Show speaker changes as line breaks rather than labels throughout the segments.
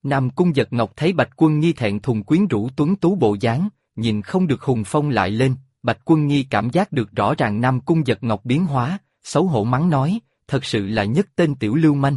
Nam Cung Giật Ngọc thấy Bạch Quân Nghi thẹn thùng quyến rũ tuấn tú bộ dáng, nhìn không được hùng phong lại lên. Bạch Quân Nghi cảm giác được rõ ràng Nam Cung Giật Ngọc biến hóa, xấu hổ mắng nói, thật sự là nhất tên tiểu lưu manh.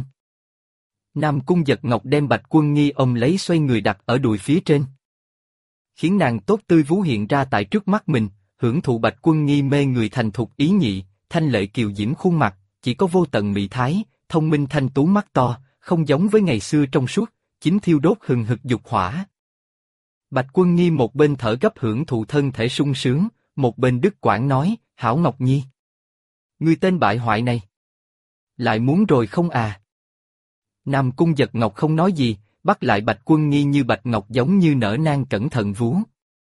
Nam Cung Giật Ngọc đem Bạch Quân Nghi ôm lấy xoay người đặt ở đùi phía trên, khiến nàng tốt tươi vú hiện ra tại trước mắt mình, hưởng thụ Bạch Quân Nghi mê người thành thục ý nhị, thanh lệ kiều diễm khuôn mặt, chỉ có vô tận mỹ thái, thông minh thanh tú mắt to, không giống với ngày xưa trong suốt, chính thiêu đốt hừng hực dục hỏa. Bạch Quân Nghi một bên thở gấp hưởng thụ thân thể sung sướng, một bên đứt quãng nói, Hảo Ngọc Nhi, ngươi tên bại hoại này, lại muốn rồi không à? Nam Cung Giật Ngọc không nói gì, bắt lại Bạch Quân Nghi như bạch ngọc giống như nở nang cẩn thận vú.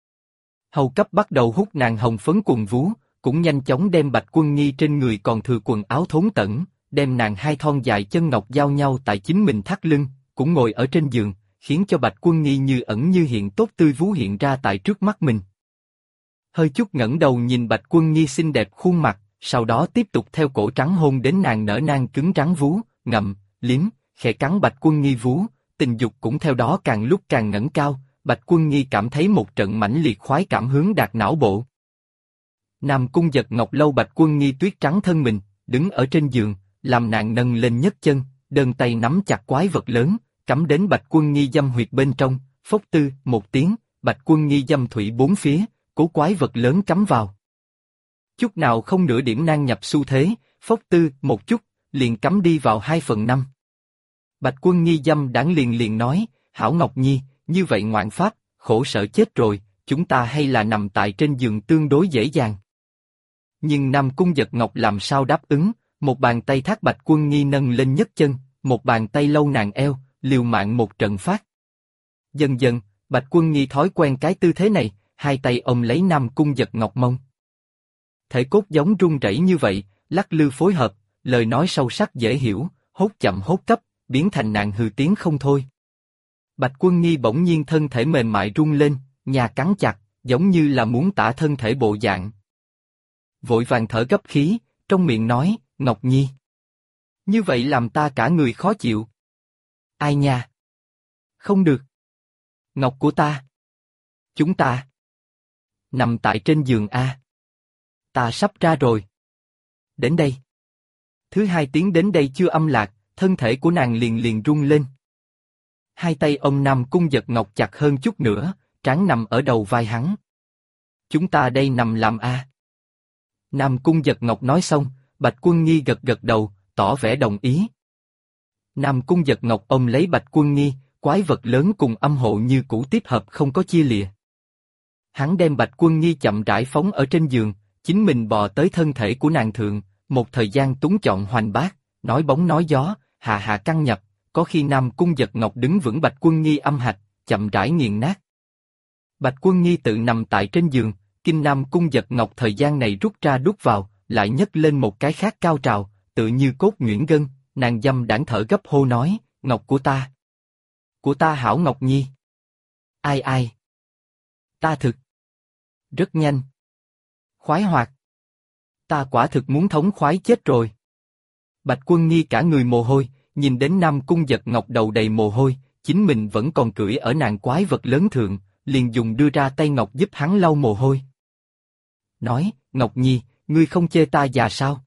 Hầu cấp bắt đầu hút nàng hồng phấn quần vú, cũng nhanh chóng đem Bạch Quân Nghi trên người còn thừa quần áo thốn tẩn, đem nàng hai thon dài chân ngọc giao nhau tại chính mình thắt lưng, cũng ngồi ở trên giường, khiến cho Bạch Quân Nghi như ẩn như hiện tốt tươi vú hiện ra tại trước mắt mình. Hơi chút ngẩng đầu nhìn Bạch Quân Nghi xinh đẹp khuôn mặt, sau đó tiếp tục theo cổ trắng hôn đến nàng nở nang cứng rắn vú, ngậm, liếm, khẽ cắn Bạch Quân Nghi vú, tình dục cũng theo đó càng lúc càng ngẩng cao. Bạch Quân Nghi cảm thấy một trận mãnh liệt khoái cảm hướng đạt não bộ. Nam Cung Giật Ngọc lâu Bạch Quân Nghi tuyết trắng thân mình, đứng ở trên giường, làm nàng nâng lên nhấc chân, đơn tay nắm chặt quái vật lớn, cắm đến Bạch Quân Nghi dâm huyệt bên trong, phốc tư, một tiếng, Bạch Quân Nghi dâm thủy bốn phía, cố quái vật lớn cắm vào. Chút nào không nửa điểm nan nhập xu thế, phốc tư, một chút, liền cắm đi vào 2/5. Bạch Quân Nghi dâm đãng liền nói, Hảo Ngọc Nhi, như vậy ngoạn pháp, khổ sở chết rồi, chúng ta hay là nằm tại trên giường tương đối dễ dàng. Nhưng Nam Cung Giật Ngọc làm sao đáp ứng, một bàn tay thác Bạch Quân Nghi nâng lên nhấc chân, một bàn tay lâu nàng eo, liều mạng một trận phát. Dần dần, Bạch Quân Nghi thói quen cái tư thế này, hai tay ôm lấy Nam Cung Giật Ngọc mông. Thể cốt giống run rẩy như vậy, lắc lư phối hợp, lời nói sâu sắc dễ hiểu, hốt chậm hốt cấp, biến thành nàng hừ tiếng không thôi. Bạch Quân Nghi bỗng nhiên thân thể mềm mại rung lên, nhà cắn chặt, giống như là muốn tả thân thể bộ dạng. Vội vàng thở gấp khí, trong miệng nói, Ngọc Nhi, như vậy làm ta cả người khó chịu. Ai nha? Không được. Ngọc của ta. Chúng ta nằm tại trên giường a. Ta sắp ra rồi. Đến đây. Thứ hai tiếng đến đây chưa âm lạc, thân thể của nàng liền rung lên. Hai tay ôm Nam Cung Giật Ngọc chặt hơn chút nữa, trán nằm ở đầu vai hắn. Chúng ta đây nằm làm a. Nam Cung Giật Ngọc nói xong, Bạch Quân Nghi gật đầu, tỏ vẻ đồng ý. Nam Cung Giật Ngọc ôm lấy Bạch Quân Nghi, quái vật lớn cùng âm hộ như cũ tiếp hợp không có chia lìa. Hắn đem Bạch Quân Nghi chậm rãi phóng ở trên giường, chính mình bò tới thân thể của nàng thượng, một thời gian túng chọn hoành bát, nói bóng nói gió, hạ căng nhập, có khi Nam Cung Giật Ngọc đứng vững Bạch Quân Nghi âm hạch, chậm rãi nghiền nát. Bạch Quân Nghi tự nằm tại trên giường, kinh Nam Cung Giật Ngọc thời gian này rút ra đút vào, lại nhấc lên một cái khác cao trào, tự như cốt nhuyễn gân, nàng dâm đãng thở gấp hô nói, Ngọc của ta. Của ta Hảo Ngọc Nhi. Ai? Ta thực. Rất nhanh. Khoái hoạt. Ta quả thực muốn thống khoái chết rồi. Bạch Quân Nghi cả người mồ hôi, nhìn đến Nam Cung Giật Ngọc đầu đầy mồ hôi, chính mình vẫn còn cưỡi ở nàng quái vật lớn thượng, liền dùng đưa ra tay ngọc giúp hắn lau mồ hôi. Nói, Ngọc Nhi, ngươi không chê ta già sao?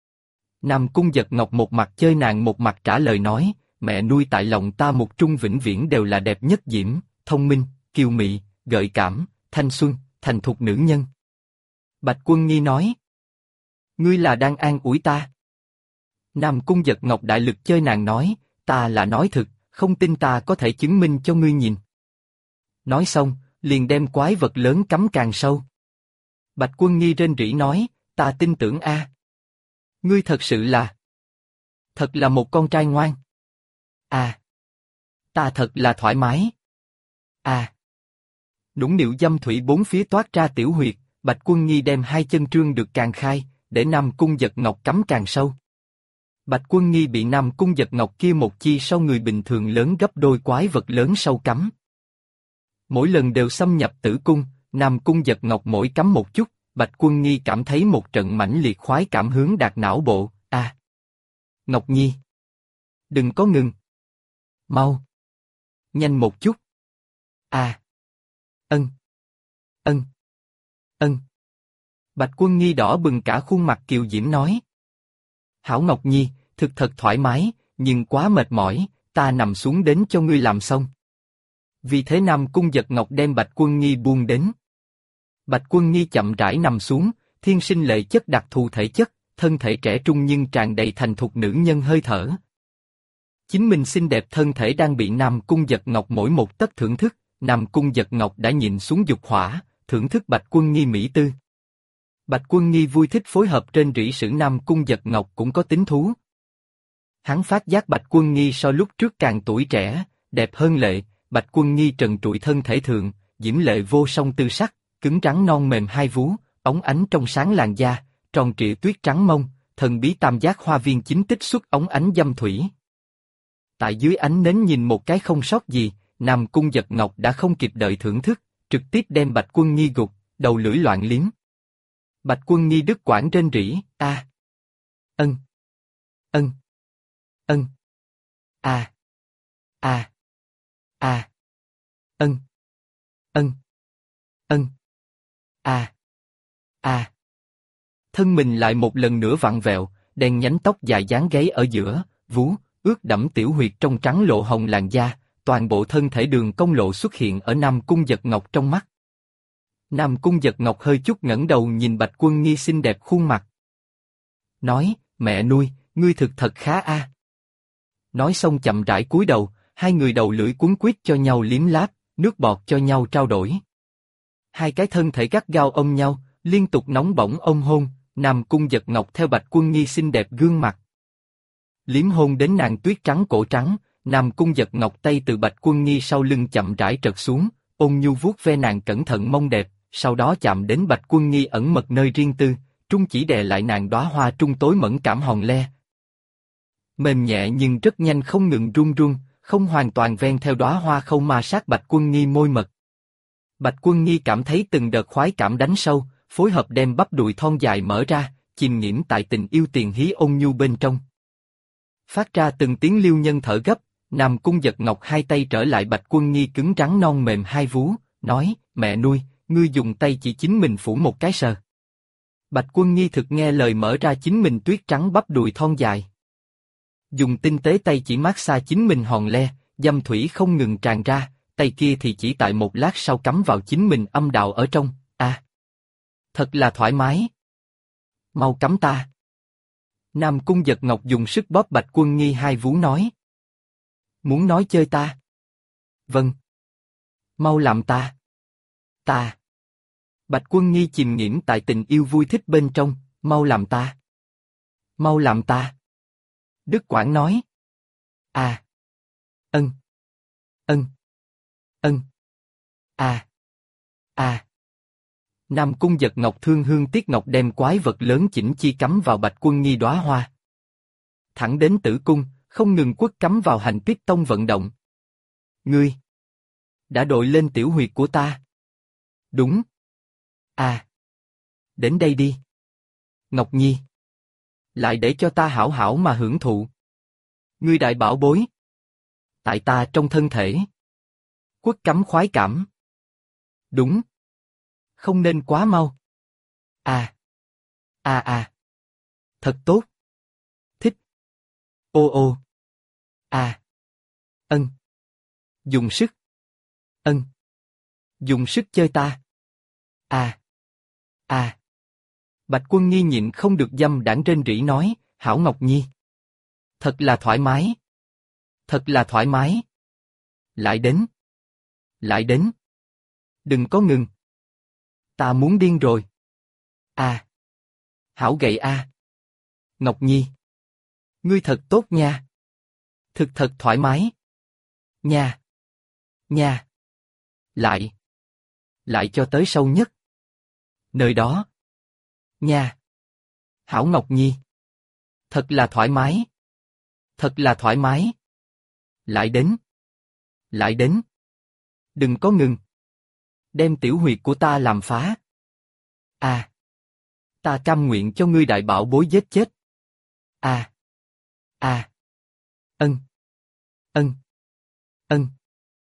Nam Cung Giật Ngọc một mặt chơi nàng một mặt trả lời nói, mẹ nuôi tại lòng ta một trung vĩnh viễn đều là đẹp nhất diễm, thông minh, kiều mị, gợi cảm, thanh xuân, thành thục nữ nhân. Bạch Quân Nghi nói, ngươi là đang an ủi ta. Nam Cung Giật Ngọc đại lực chơi nàng nói, ta là nói thực, không tin ta có thể chứng minh cho ngươi nhìn. Nói xong, liền đem quái vật lớn cắm càng sâu. Bạch Quân Nghi rên rỉ nói, ta tin tưởng a. Ngươi thật sự là, thật là một con trai ngoan. À, ta thật là thoải mái. À, nũng nịu dâm thủy bốn phía toát ra tiểu huyệt, Bạch Quân Nghi đem hai chân trương được càng khai, để Nam Cung Giật Ngọc cắm càng sâu. Bạch Quân Nghi bị Nam Cung Giật Ngọc kia một chi sau người bình thường lớn gấp đôi quái vật lớn sâu cắm. Mỗi lần đều xâm nhập tử cung, Nam Cung Giật Ngọc mỗi cắm một chút, Bạch Quân Nghi cảm thấy một trận mãnh liệt khoái cảm hướng đạt não bộ. À, Ngọc Nhi, đừng có ngừng, mau, Nhanh một chút. À. Ân. Ân. Ân. Bạch Quân Nghi đỏ bừng cả khuôn mặt kiều diễm nói. Hảo Ngọc Nhi, thực thật thoải mái, nhưng quá mệt mỏi, ta nằm xuống đến cho ngươi làm xong. Vì thế Nam Cung Giật Ngọc đem Bạch Quân Nghi buông đến. Bạch Quân Nghi chậm rãi nằm xuống, thiên sinh lệ chất đặc thù thể chất, thân thể trẻ trung nhưng tràn đầy thành thục nữ nhân hơi thở. Chính mình xinh đẹp thân thể đang bị Nam Cung Giật Ngọc mỗi một tấc thưởng thức, Nam Cung Giật Ngọc đã nhìn xuống dục hỏa, thưởng thức Bạch Quân Nghi mỹ tư. Bạch Quân Nghi vui thích phối hợp trên rỉ sử Nam Cung Giật Ngọc cũng có tính thú. Hắn phát giác Bạch Quân Nghi so lúc trước càng tuổi trẻ, đẹp hơn lệ, Bạch Quân Nghi trần trụi thân thể thường, diễm lệ vô song tư sắc, cứng rắn non mềm hai vú, óng ánh trong sáng làn da, tròn trịa tuyết trắng mông, thần bí tam giác hoa viên chính tích xuất óng ánh dâm thủy. Tại dưới ánh nến nhìn một cái không sót gì, Nam Cung Giật Ngọc đã không kịp đợi thưởng thức, trực tiếp đem Bạch Quân Nghi gục, đầu lưỡi loạn liếm. Bạch Quân Nghi đứt quãng rên rỉ, a, ân, ân, ân, a, a, a, ân, ân, ân, a, a. Thân mình lại một lần nữa vặn vẹo, đen nhánh tóc dài dán gáy ở giữa, vú, ướt đẫm tiểu huyệt trong trắng lộ hồng làn da, toàn bộ thân thể đường cong lộ xuất hiện ở Nam Cung Giật Ngọc trong mắt. Nam Cung Giật Ngọc hơi chút ngẩng đầu nhìn Bạch Quân Nghi xinh đẹp khuôn mặt. Nói, mẹ nuôi, ngươi thực thật khá a. Nói xong chậm rãi cúi đầu, hai người đầu lưỡi cuốn quýt cho nhau liếm láp, nước bọt cho nhau trao đổi. Hai cái thân thể gắt gao ôm nhau, liên tục nóng bỏng ôm hôn, Nam Cung Giật Ngọc theo Bạch Quân Nghi xinh đẹp gương mặt. Liếm hôn đến nàng tuyết trắng cổ trắng, Nam Cung Giật Ngọc tay từ Bạch Quân Nghi sau lưng chậm rãi trật xuống, ôn nhu vuốt ve nàng cẩn thận mông đẹp, sau đó chạm đến Bạch Quân Nghi ẩn mật nơi riêng tư, trung chỉ đè lại nàng đóa hoa trung tối mẫn cảm hòn le. Mềm nhẹ nhưng rất nhanh không ngừng run run, không hoàn toàn ven theo đóa hoa khâu ma sát Bạch Quân Nghi môi mật. Bạch Quân Nghi cảm thấy từng đợt khoái cảm đánh sâu, phối hợp đem bắp đùi thon dài mở ra, chìm nghiễm tại tình yêu tiền hí ôn nhu bên trong. Phát ra từng tiếng liêu nhân thở gấp, Nam Cung Giật Ngọc hai tay trở lại Bạch Quân Nghi cứng rắn non mềm hai vú, nói, mẹ nuôi, ngươi dùng tay chỉ chính mình phủ một cái sờ. Bạch Quân Nghi thực nghe lời mở ra chính mình tuyết trắng bắp đùi thon dài. Dùng tinh tế tay chỉ mát xa chính mình hòn le, dâm thủy không ngừng tràn ra, tay kia thì chỉ tại một lát sau cắm vào chính mình âm đạo ở trong, thật là thoải mái. Mau cắm ta. Nam Cung Giật Ngọc dùng sức bóp Bạch Quân Nghi hai vú nói. Muốn nói chơi ta? Vâng. Mau làm ta. Ta. Bạch Quân Nghi chìm nghiễm tại tình yêu vui thích bên trong, mau làm ta. Mau làm ta. Đức Quảng nói. À. Ân. Ân. Ân. À. À. Nam Cung Giật Ngọc thương hương tiếc ngọc đem quái vật lớn chỉnh chi cắm vào Bạch Quân Nghi đóa hoa. Thẳng đến tử cung, không ngừng quất cắm vào hành piston vận động. Ngươi đã đội lên tiểu huyệt của ta. Đúng. À. Đến đây đi. Ngọc Nhi. Lại để cho ta hảo hảo mà hưởng thụ. Ngươi đại bảo bối. Tại ta trong thân thể. Quất cắm khoái cảm. Đúng. Không nên quá mau. À. À à. Thật tốt. Thích. Ô ô. À. Ân. Dùng sức. Ân. Dùng sức chơi ta. À. À. Bạch Quân Nghi nhịn không được dâm đãng rên rỉ nói, Hảo Ngọc Nhi. Thật là thoải mái. Thật là thoải mái. Lại đến. Lại đến. Đừng có ngừng. Ta muốn điên rồi. À. Hảo gậy a. Ngọc Nhi. Ngươi thật tốt nha. Thực thật thoải mái. Nha. Nha. Lại. Lại cho tới sâu nhất. Nơi đó. Nha. Hảo Ngọc Nhi. Thật là thoải mái. Thật là thoải mái. Lại đến. Lại đến. Đừng có ngừng. Đem tiểu huyệt của ta làm phá. À. Ta cam nguyện cho ngươi đại bảo bối giết chết. À. À. Ân. Ân. Ân.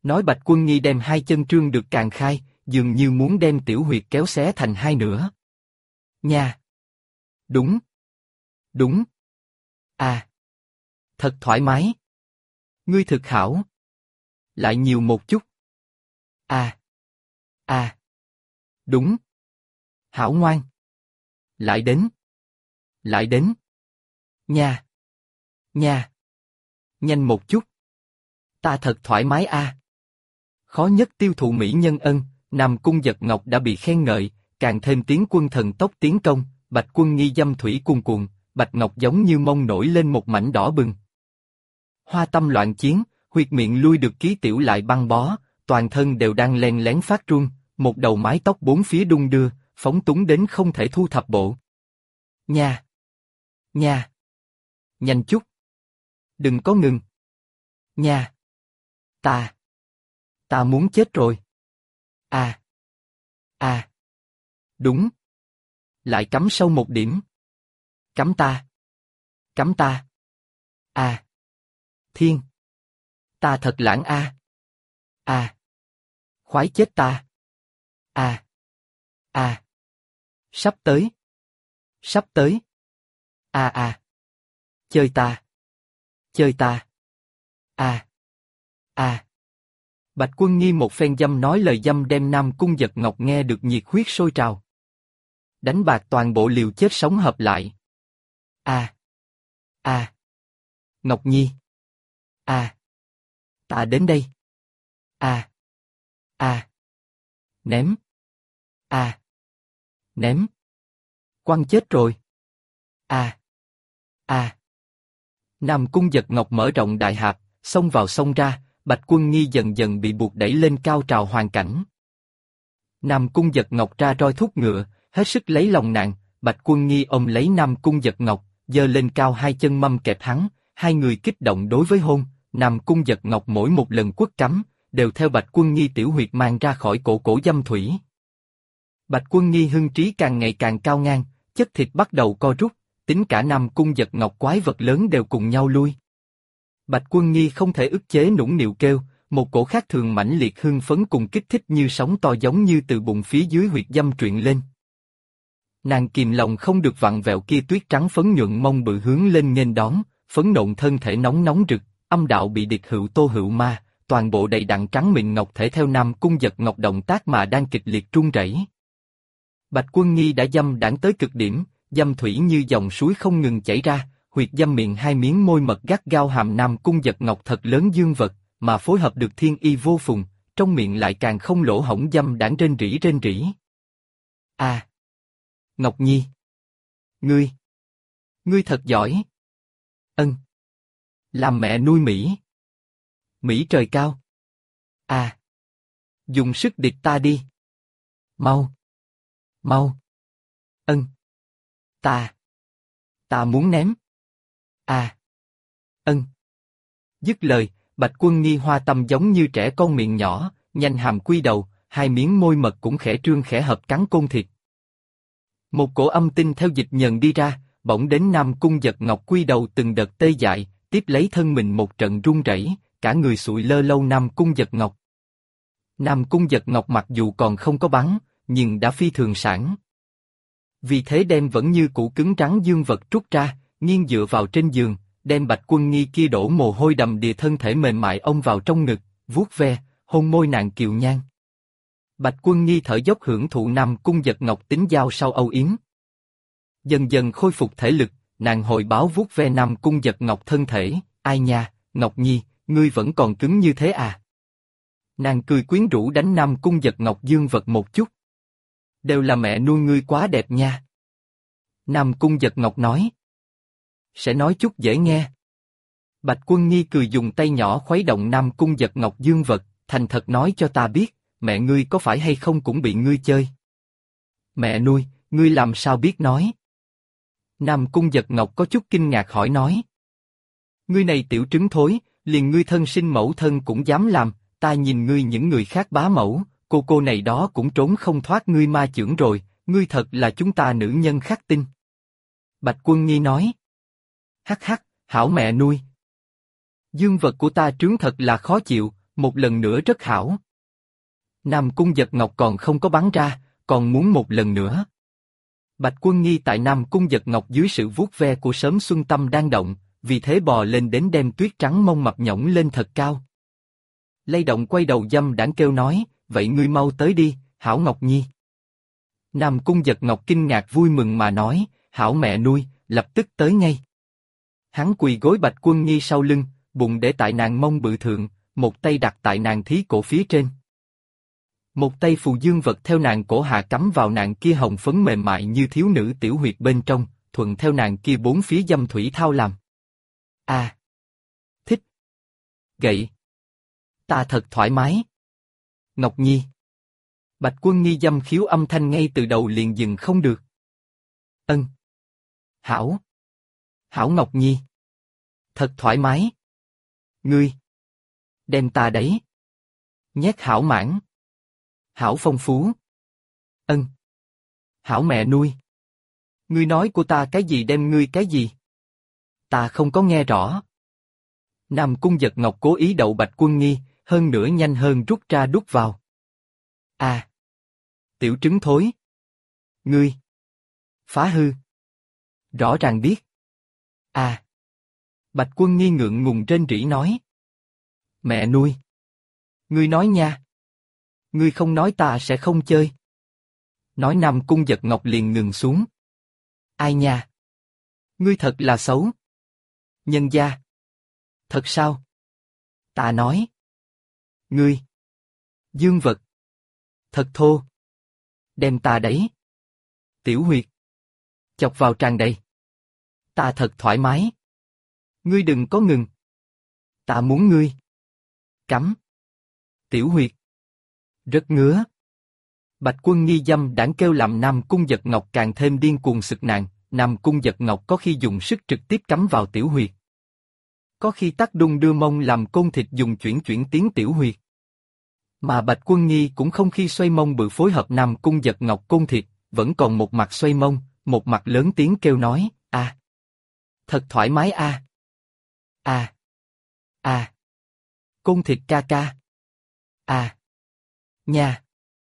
Nói Bạch Quân Nghi đem hai chân trương được càng khai, dường như muốn đem tiểu huyệt kéo xé thành hai nửa. Nha! Đúng! Đúng! À! Thật thoải mái! Ngươi thực hảo! Lại nhiều một chút! À! À! Đúng! Hảo ngoan! Lại đến! Lại đến! Nha! Nha! Nhanh một chút! Ta thật thoải mái a. Khó nhất tiêu thụ mỹ nhân ân, Nam Cung Giật Ngọc đã bị khen ngợi, càng thêm tiến quân thần tốc tiến công, Bạch Quân Nghi dâm thủy cuồn cuộn, Bạch Ngọc giống như mông nổi lên một mảnh đỏ bừng. Hoa tâm loạn chiến, huyệt miệng lui được ký tiểu lại băng bó, toàn thân đều đang len lén phát run, một đầu mái tóc bốn phía đung đưa, phóng túng đến không thể thu thập bộ. Nha! Nha! Nhanh chút! Đừng có ngừng! Nha! Ta muốn chết rồi! À! À! Đúng! Lại cắm sâu một điểm! Cắm ta! Cắm ta! À! Thiên! Ta thật lãng a! À! Khoái chết ta! À! À! Sắp tới! Sắp tới! À à! Chơi ta! Chơi ta! À! À! Bạch Quân Nghi một phen dâm nói lời dâm đem Nam Cung Giật Ngọc nghe được nhiệt huyết sôi trào. Đánh bạc toàn bộ liều chết sống hợp lại. À! À! Ngọc Nhi! À! Ta đến đây! À! À! Ném! À! Ném! Quăng chết rồi! À! À! Nam Cung Giật Ngọc mở rộng đại hạp, xông vào xông ra, Bạch Quân Nghi dần dần bị buộc đẩy lên cao trào hoàn cảnh. Nam Cung Giật Ngọc ra roi thúc ngựa, hết sức lấy lòng nàng, Bạch Quân Nghi ôm lấy Nam Cung Giật Ngọc, giơ lên cao hai chân mâm kẹp hắn, hai người kích động đối với hôn, Nam Cung Giật Ngọc mỗi một lần quất cắm, đều theo Bạch Quân Nghi tiểu huyệt mang ra khỏi cổ dâm thủy. Bạch Quân Nghi hưng trí càng ngày càng cao ngang, chất thịt bắt đầu co rút, tính cả Nam Cung Giật Ngọc quái vật lớn đều cùng nhau lui. Bạch Quân Nghi không thể ức chế nũng nịu kêu, một cổ khác thường mãnh liệt hưng phấn cùng kích thích như sóng to giống như từ bụng phía dưới huyệt dâm truyện lên. Nàng kìm lòng không được vặn vẹo kia tuyết trắng phấn nhuận mông bự hướng lên nghênh đón, phấn nộn thân thể nóng nóng rực, âm đạo bị địch hữu tô hữu ma, toàn bộ đầy đặn trắng mịn ngọc thể theo Nam Cung Giật Ngọc động tác mà đang kịch liệt run rẩy. Bạch Quân Nghi đã dâm đãng tới cực điểm, dâm thủy như dòng suối không ngừng chảy ra, huyệt dâm miệng hai miếng môi mật gắt gao hàm Nam Cung Giật Ngọc thật lớn dương vật, mà phối hợp được thiên y vô phùng, trong miệng lại càng không lỗ hổng dâm đãng rên rỉ. À! Ngọc Nhi! Ngươi thật giỏi! Ân! Làm mẹ nuôi Mỹ! Mỹ trời cao! À! Dùng sức địch ta đi! Mau! Mau! Ân! Ta muốn ném! À! Ân! Dứt lời, Bạch Quân Nghi hoa tâm giống như trẻ con miệng nhỏ, nhanh hàm quy đầu, hai miếng môi mật cũng khẽ trương khẽ hợp cắn côn thịt. Một cổ âm tinh theo dịch nhờn đi ra, bỗng đến Nam Cung Giật Ngọc quy đầu từng đợt tê dại, tiếp lấy thân mình một trận run rẩy, cả người sụi lơ lâu Nam Cung Giật Ngọc. Nam Cung Giật Ngọc mặc dù còn không có bắn, nhưng đã phi thường sảng. Vì thế đem vẫn như cũ cứng rắn dương vật trút ra, nghiêng dựa vào trên giường, đem Bạch Quân Nghi kia đổ mồ hôi đầm đìa thân thể mềm mại ôm vào trong ngực, vuốt ve, hôn môi nàng kiều nhan. Bạch Quân Nghi thở dốc hưởng thụ Nam Cung Giật Ngọc tính giao sau âu yếm. Dần dần khôi phục thể lực, nàng hồi báo vuốt ve Nam Cung Giật Ngọc thân thể, ai nha, Ngọc Nhi, ngươi vẫn còn cứng như thế à? Nàng cười quyến rũ đánh Nam Cung Giật Ngọc dương vật một chút. Đều là mẹ nuôi ngươi quá đẹp nha. Nam Cung Giật Ngọc nói. Sẽ nói chút dễ nghe. Bạch Quân Nghi cười dùng tay nhỏ khuấy động Nam Cung Giật Ngọc dương vật, thành thật nói cho ta biết, mẹ ngươi có phải hay không cũng bị ngươi chơi. Mẹ nuôi, ngươi làm sao biết nói? Nam Cung Giật Ngọc có chút kinh ngạc hỏi nói. Ngươi này tiểu trứng thối, liền ngươi thân sinh mẫu thân cũng dám làm, ta nhìn ngươi những người khác bá mẫu, cô này đó cũng trốn không thoát ngươi ma chưởng rồi, ngươi thật là chúng ta nữ nhân khắc tinh. Bạch Quân Nghi nói. Hắc hắc, hảo mẹ nuôi. Dương vật của ta trướng thật là khó chịu, Một lần nữa rất hảo. Nam Cung Giật Ngọc còn không có bắn ra, còn muốn một lần nữa. Bạch Quân Nghi tại Nam Cung Giật Ngọc dưới sự vuốt ve của Sớm Xuân Tâm đang động, vì thế bò lên đến đem tuyết trắng mông mập nhõng lên thật cao. Lay động quay đầu dâm đãng kêu nói, vậy ngươi mau tới đi, Hảo Ngọc Nhi. Nam Cung Giật Ngọc kinh ngạc vui mừng mà nói, Hảo mẹ nuôi, lập tức tới ngay. Hắn quỳ gối Bạch Quân Nghi sau lưng, bụng để tại nàng mông bự thượng, một tay đặt tại nàng thí cổ phía trên. Một tay phù dương vật theo nàng cổ hạ cắm vào nàng kia hồng phấn mềm mại như thiếu nữ tiểu huyệt bên trong, thuận theo nàng kia bốn phía dâm thủy thao làm. À! Thích! Gậy! Ta thật thoải mái! Ngọc Nhi! Bạch Quân Nghi dâm khiếu âm thanh ngay từ đầu liền dừng không được. Ân! Hảo! Hảo Ngọc Nhi! Thật thoải mái! Ngươi! Đem ta đấy! Nhét hảo mãn! Hảo phong phú! Ân! Hảo mẹ nuôi! Ngươi nói của ta cái gì đem ngươi cái gì? Ta không có nghe rõ. Nam Cung Giật Ngọc cố ý đậu Bạch Quân Nghi, hơn nữa nhanh hơn rút ra đút vào. À! Tiểu trứng thối! Ngươi! Phá hư! Rõ ràng biết! À! Bạch Quân Nghi ngượng ngùng rên rỉ nói. Mẹ nuôi! Ngươi nói nha! Ngươi không nói ta sẽ không chơi. Nói Nam Cung Giật Ngọc liền ngừng xuống. Ai nha? Ngươi thật là xấu. Nhân gia. Thật sao? Ta nói. Ngươi. Dương vật. Thật thô. Đem ta đấy. Tiểu huyệt. Chọc vào tràn đầy. Ta thật thoải mái. Ngươi đừng có ngừng. Ta muốn ngươi. Cắm. Tiểu huyệt. Rất ngứa. Bạch Quân Nghi dâm đãng kêu làm Nam Cung Giật Ngọc càng thêm điên cuồng sực nàng. Nam Cung Giật Ngọc có khi dùng sức trực tiếp cắm vào tiểu huyệt. Có khi tắc đung đưa mông làm côn thịt dùng chuyển chuyển tiến tiểu huyệt. Mà Bạch Quân Nghi cũng không khi xoay mông bự phối hợp Nam Cung Giật Ngọc côn thịt, vẫn còn một mặt xoay mông, một mặt lớn tiếng kêu nói, a, thật thoải mái a, a, côn thịt ca ca, nha,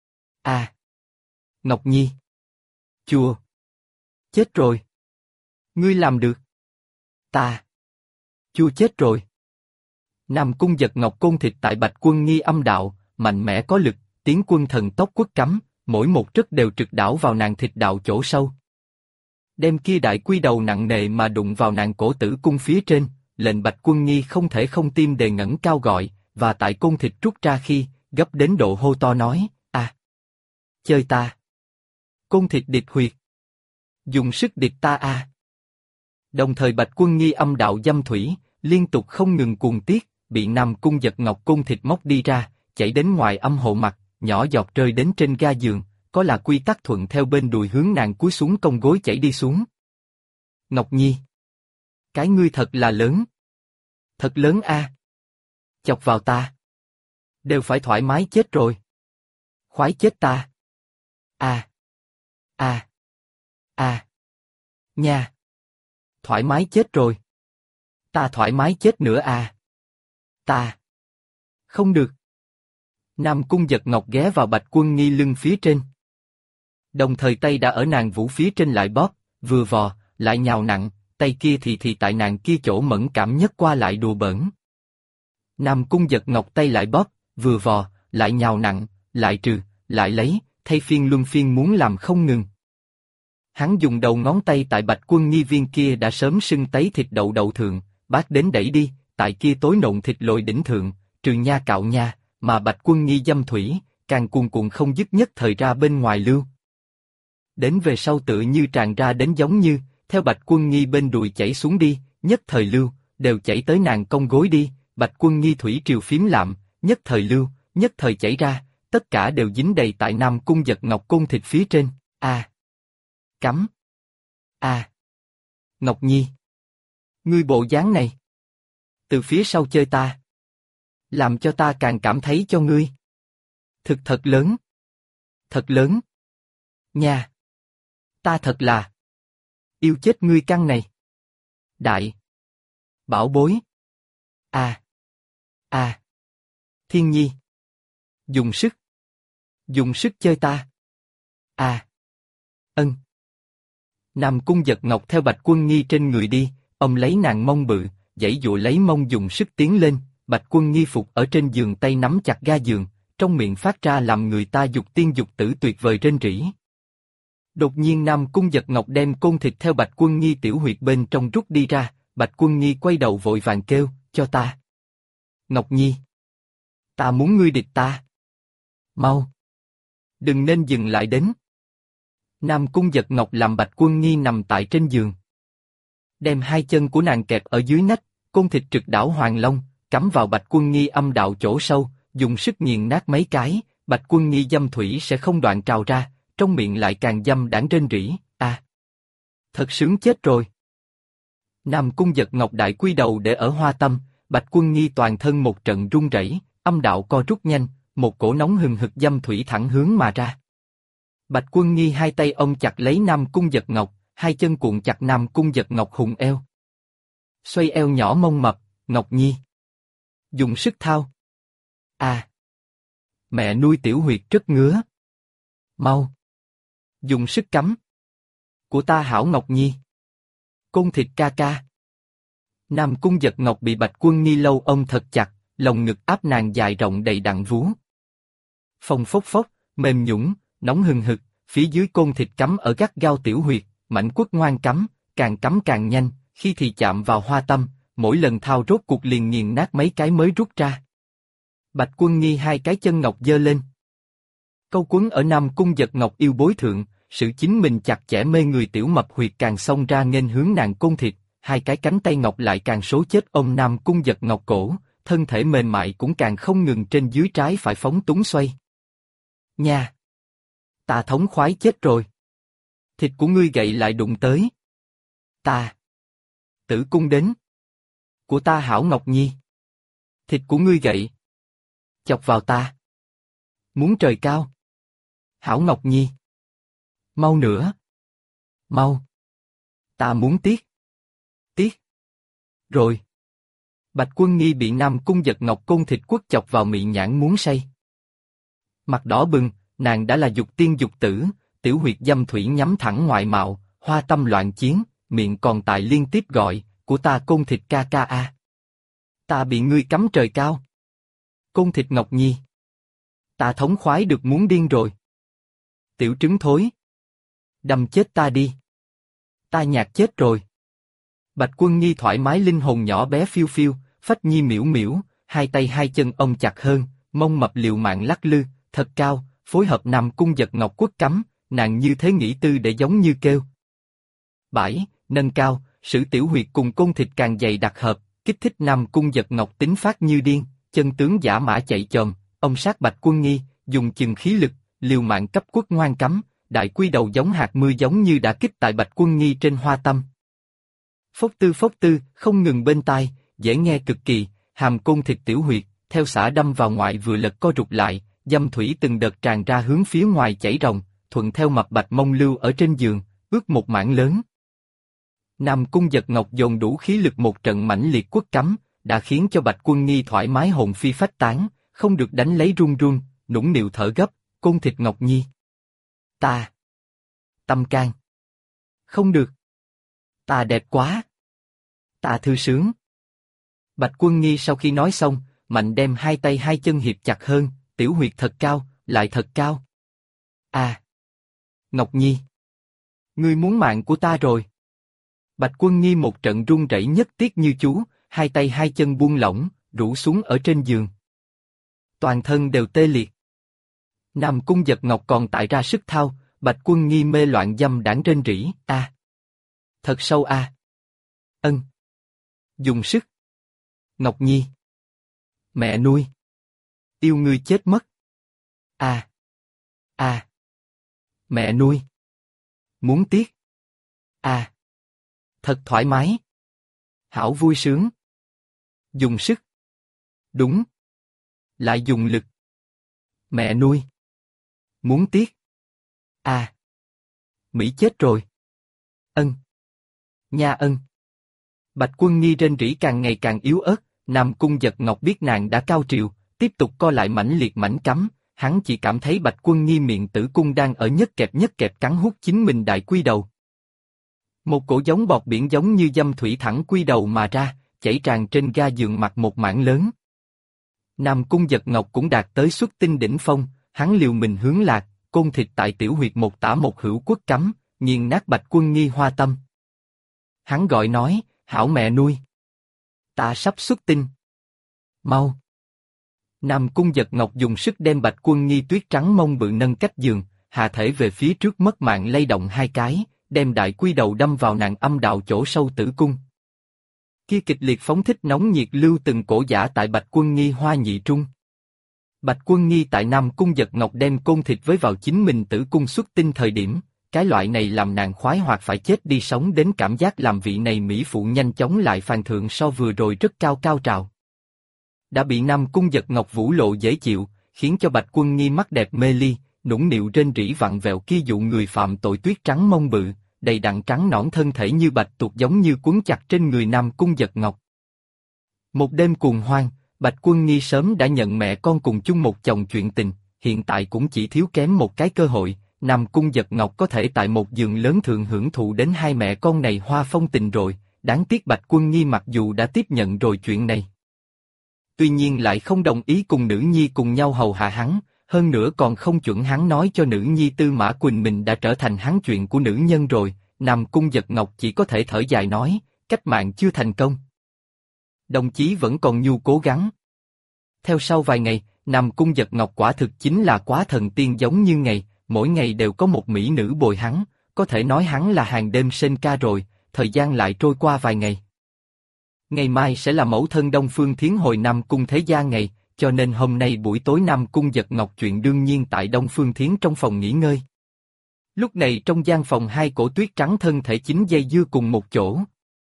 Ngọc Nhi, chùa, chết rồi, ngươi làm được, ta, chua chết rồi. Nam Cung Giật Ngọc côn thịt tại Bạch Quân Nghi âm đạo, mạnh mẽ có lực, tiến quân thần tốc quất cắm, mỗi một rất đều trực đảo vào nàng thịt đạo chỗ sâu. Đem kia đại quy đầu nặng nề mà đụng vào nàng cổ tử cung phía trên, lệnh Bạch Quân Nghi không thể không tim đề ngẩng cao gọi, và tại côn thịt rút ra khi, gấp đến độ hô to nói, chơi ta. Côn thịt địch huyệt. Dùng sức địch ta a. Đồng thời Bạch Quân Nghi âm đạo dâm thủy, liên tục không ngừng cuồng tiết, bị Nam Cung Giật Ngọc côn thịt móc đi ra, chảy đến ngoài âm hộ mặt, nhỏ giọt rơi đến trên ga giường, có là quy tắc thuận theo bên đùi hướng nàng cúi xuống cong gối chảy đi xuống. Ngọc Nhi, cái ngươi thật là lớn. Thật lớn a. Chọc vào ta. Đều phải thoải mái chết rồi. Khoái chết ta. Nha. Thoải mái chết rồi. Ta thoải mái chết nữa à. Ta. Không được. Nam Cung Giật Ngọc ghé vào Bạch Quân Nghi lưng phía trên. Đồng thời tay đã ở nàng vũ phía trên lại bóp, vừa vò, lại nhào nặng, tay kia thì tại nàng kia chỗ mẫn cảm nhất qua lại đùa bỡn. Nam Cung Giật Ngọc tay lại bóp, vừa vò, lại nhào nặng, lại trừ, lại lấy, thay phiên luân phiên muốn làm không ngừng. Hắn dùng đầu ngón tay tại Bạch Quân Nghi viên kia đã sớm sưng tấy thịt đậu đậu thượng, bát đến đẩy đi, tại kia tối nộn thịt lồi đỉnh thượng, trừ nha cạo nha, mà Bạch Quân Nghi dâm thủy, càng cuồn cuộn không dứt nhất thời ra bên ngoài lưu. Đến về sau tựa như tràn ra đến giống như, theo Bạch Quân Nghi bên đùi chảy xuống đi, nhất thời lưu, đều chảy tới nàng cong gối đi, Bạch Quân Nghi thủy triều phím lạm, nhất thời lưu, nhất thời chảy ra, tất cả đều dính đầy tại Nam Cung Giật Ngọc côn thịt phía trên, Cắm. Ngọc Nhi. Ngươi bộ dáng này. Từ phía sau chơi ta. Làm cho ta càng cảm thấy cho ngươi. Thực thật lớn. Thật lớn. Nha. Ta thật là. Yêu chết ngươi căng này. Đại. Bảo bối. Thiên Nhi. Dùng sức. Dùng sức chơi ta. À. Ân. Nam Cung Giật Ngọc theo Bạch Quân Nghi trên người đi, ông lấy nàng mông bự, giãy giụa lấy mông dùng sức tiến lên, Bạch Quân Nghi phục ở trên giường tay nắm chặt ga giường, trong miệng phát ra làm người ta dục tiên dục tử tuyệt vời rên rỉ. Đột nhiên Nam Cung Giật Ngọc đem côn thịt theo Bạch Quân Nghi tiểu huyệt bên trong rút đi ra, Bạch Quân Nghi quay đầu vội vàng kêu, cho ta. Ngọc Nhi. Ta muốn ngươi địch ta. Mau. Đừng nên dừng lại đến. Nam Cung Giật Ngọc làm Bạch Quân Nghi nằm tại trên giường. Đem hai chân của nàng kẹp ở dưới nách, côn thịt trực đảo Hoàng Long, cắm vào Bạch Quân Nghi âm đạo chỗ sâu, dùng sức nghiền nát mấy cái, Bạch Quân Nghi dâm thủy sẽ không đoạn trào ra, trong miệng lại càng dâm đãng rên rỉ, à. Thật sướng chết rồi. Nam Cung Giật Ngọc đại quy đầu để ở hoa tâm, Bạch Quân Nghi toàn thân một trận run rẩy, âm đạo co rút nhanh, một cổ nóng hừng hực dâm thủy thẳng hướng mà ra. Bạch Quân Nghi hai tay ôm chặt lấy Nam Cung Giật Ngọc, hai chân cuộn chặt Nam Cung Giật Ngọc hùng eo. Xoay eo nhỏ mông mập, Ngọc Nhi. Dùng sức thao. À. Mẹ nuôi tiểu huyệt rất ngứa. Mau. Dùng sức cắm. Của ta hảo Ngọc Nhi. Côn thịt ca ca. Nam Cung Giật Ngọc bị Bạch Quân Nghi lâu ôm thật chặt, lồng ngực áp nàng dài rộng đầy đặn vú. Phồng phốc phốc, mềm nhũn, nóng hừng hực, phía dưới côn thịt cắm ở gắt gao tiểu huyệt, mảnh quất ngoan cắm càng nhanh, khi thì chạm vào hoa tâm, mỗi lần thao rốt cuộc liền nghiền nát mấy cái mới rút ra. Bạch Quân Nghi hai cái chân ngọc giơ lên. Câu quấn ở Nam Cung Giật Ngọc yêu bối thượng, sự chính mình chặt chẽ mê người tiểu mập huyệt càng xông ra nghênh hướng nàng côn thịt, hai cái cánh tay ngọc lại càng số chết ôm Nam Cung Giật Ngọc cổ, thân thể mềm mại cũng càng không ngừng trên dưới trái phải phóng túng xoay. Nha! Ta thống khoái chết rồi. Thịt của ngươi gậy lại đụng tới. Ta! Tử cung đến. Của ta hảo Ngọc Nhi. Thịt của ngươi gậy. Chọc vào ta. Muốn trời cao. Hảo Ngọc Nhi. Mau nữa. Mau. Ta muốn tiết. Tiết. Rồi. Bạch Quân Nghi bị Nam Cung Giật Ngọc côn thịt quất chọc vào miệng nhãn muốn say. Mặt đỏ bừng, nàng đã là dục tiên dục tử, tiểu huyệt dâm thủy nhắm thẳng ngoại mạo, hoa tâm loạn chiến, miệng còn tại liên tiếp gọi, của ta côn thịt ca ca a. Ta bị ngươi cắm trời cao. Côn thịt Ngọc Nhi. Ta thống khoái được muốn điên rồi. Tiểu trứng thối. Đâm chết ta đi. Ta nhạt chết rồi. Bạch Quân Nghi thoải mái linh hồn nhỏ bé phiêu phiêu, phách nhi miễu miễu, hai tay hai chân ôm chặt hơn, mông mập liều mạng lắc lư, thật cao, phối hợp Nam Cung Giật Ngọc quất cắm, nàng như thế nghĩ tư để giống như kêu. Bãi, nâng cao, sử tiểu huyệt cùng côn thịt càng dày đặc hợp, kích thích Nam Cung Giật Ngọc tính phát như điên, chân tướng giả mã chạy chồm, ông sát Bạch Quân Nghi, dùng chừng khí lực, liều mạng cấp quất ngoan cắm, đại quy đầu giống hạt mưa giống như đã kích tại Bạch Quân Nghi trên hoa tâm. Phốc tư, không ngừng bên tai, dễ nghe cực kỳ, hàm côn thịt tiểu huyệt, theo xả đâm vào ngoại vừa lật co rụt lại, dâm thủy từng đợt tràn ra hướng phía ngoài chảy ròng, thuận theo mập bạch mông lưu ở trên giường, ướt một mảng lớn. Nam Cung Giật Ngọc dồn đủ khí lực một trận mãnh liệt quất cắm, đã khiến cho Bạch Quân Nghi thoải mái hồn phi phách tán, không được đánh lấy run run, nũng nịu thở gấp, côn thịt Ngọc Nhi. Ta. Tâm can. Không được. Ta đẹp quá. Ta thư sướng. Bạch Quân Nghi sau khi nói xong, mạnh đem hai tay hai chân hiệp chặt hơn, tiểu huyệt thật cao, lại thật cao. À. Ngọc Nhi. Ngươi muốn mạng của ta rồi. Bạch Quân Nghi một trận run rẩy nhất tiết như chú, hai tay hai chân buông lỏng, rũ xuống ở trên giường. Toàn thân đều tê liệt. Nam Cung Giật Ngọc còn tại ra sức thao, Bạch Quân Nghi mê loạn dâm đãng rên rỉ, a. Thật sâu a. Ân. Dùng sức. Ngọc Nhi. Mẹ nuôi. Yêu ngươi chết mất. À. À. Mẹ nuôi. Muốn tiếc. À. Thật thoải mái. Hảo vui sướng. Dùng sức. Đúng. Lại dùng lực. Mẹ nuôi. Muốn tiếc. À. Mỹ chết rồi. Ân. Nha ân. Bạch Quân Nghi rên rỉ càng ngày càng yếu ớt, Nam Cung Giật Ngọc biết nàng đã cao triều, tiếp tục co lại mãnh liệt mảnh cắm, hắn chỉ cảm thấy Bạch Quân Nghi miệng tử cung đang ở nhất kẹp cắn hút chính mình đại quy đầu. Một cổ giống bọt biển giống như dâm thủy thẳng quy đầu mà ra, chảy tràn trên ga giường mặt một mảng lớn. Nam Cung Giật Ngọc cũng đạt tới xuất tinh đỉnh phong, hắn liều mình hướng lạc, côn thịt tại tiểu huyệt một tả một hữu quất cắm, nghiền nát Bạch Quân Nghi hoa tâm. Hắn gọi nói, hảo mẹ nuôi. Ta sắp xuất tinh. Mau. Nam Cung Giật Ngọc dùng sức đem Bạch Quân Nghi tuyết trắng mông bự nâng cách giường, hạ thể về phía trước mất mạng lay động hai cái, đem đại quy đầu đâm vào nàng âm đạo chỗ sâu tử cung. Kia kịch liệt phóng thích nóng nhiệt lưu từng cổ giả tại Bạch Quân Nghi hoa nhị trung. Bạch Quân Nghi tại Nam Cung Giật Ngọc đem côn thịt với vào chính mình tử cung xuất tinh thời điểm, cái loại này làm nàng khoái hoạt phải chết đi sống đến cảm giác làm vị này mỹ phụ nhanh chóng lại phàn thượng so vừa rồi rất cao trào. Đã bị Nam Cung Giật Ngọc vũ lộ dễ chịu, khiến cho Bạch Quân Nghi mắt đẹp mê ly, nũng nịu rên rỉ vặn vẹo kia dụ người phạm tội tuyết trắng mông bự, đầy đặn trắng nõn thân thể như bạch tuộc giống như quấn chặt trên người Nam Cung Giật Ngọc. Một đêm cuồng hoang, Bạch Quân Nghi sớm đã nhận mẹ con cùng chung một chồng chuyện tình, hiện tại cũng chỉ thiếu kém một cái cơ hội, Nam Cung Giật Ngọc có thể tại một giường lớn thượng hưởng thụ đến hai mẹ con này hoa phong tình rồi, đáng tiếc Bạch Quân Nghi mặc dù đã tiếp nhận rồi chuyện này. Tuy nhiên lại không đồng ý cùng nữ nhi cùng nhau hầu hạ hắn, hơn nữa còn không chuẩn hắn nói cho nữ nhi Tư Mã Quỳnh mình đã trở thành hắn chuyện của nữ nhân rồi, Nam Cung Giật Ngọc chỉ có thể thở dài nói, cách mạng chưa thành công. Đồng chí vẫn còn nhu cố gắng. Theo sau vài ngày, Nam Cung Giật Ngọc quả thực chính là quá thần tiên giống như ngày, mỗi ngày đều có một mỹ nữ bồi hắn, có thể nói hắn là hàng đêm sinh ca rồi, thời gian lại trôi qua vài ngày. Ngày mai sẽ là mẫu thân Đông Phương Thiến hồi Nam Cung Thế Gia ngày, cho nên hôm nay buổi tối Nam Cung Giật Ngọc chuyện đương nhiên tại Đông Phương Thiến trong phòng nghỉ ngơi. Lúc này trong gian phòng hai cổ tuyết trắng thân thể chính dây dưa cùng một chỗ.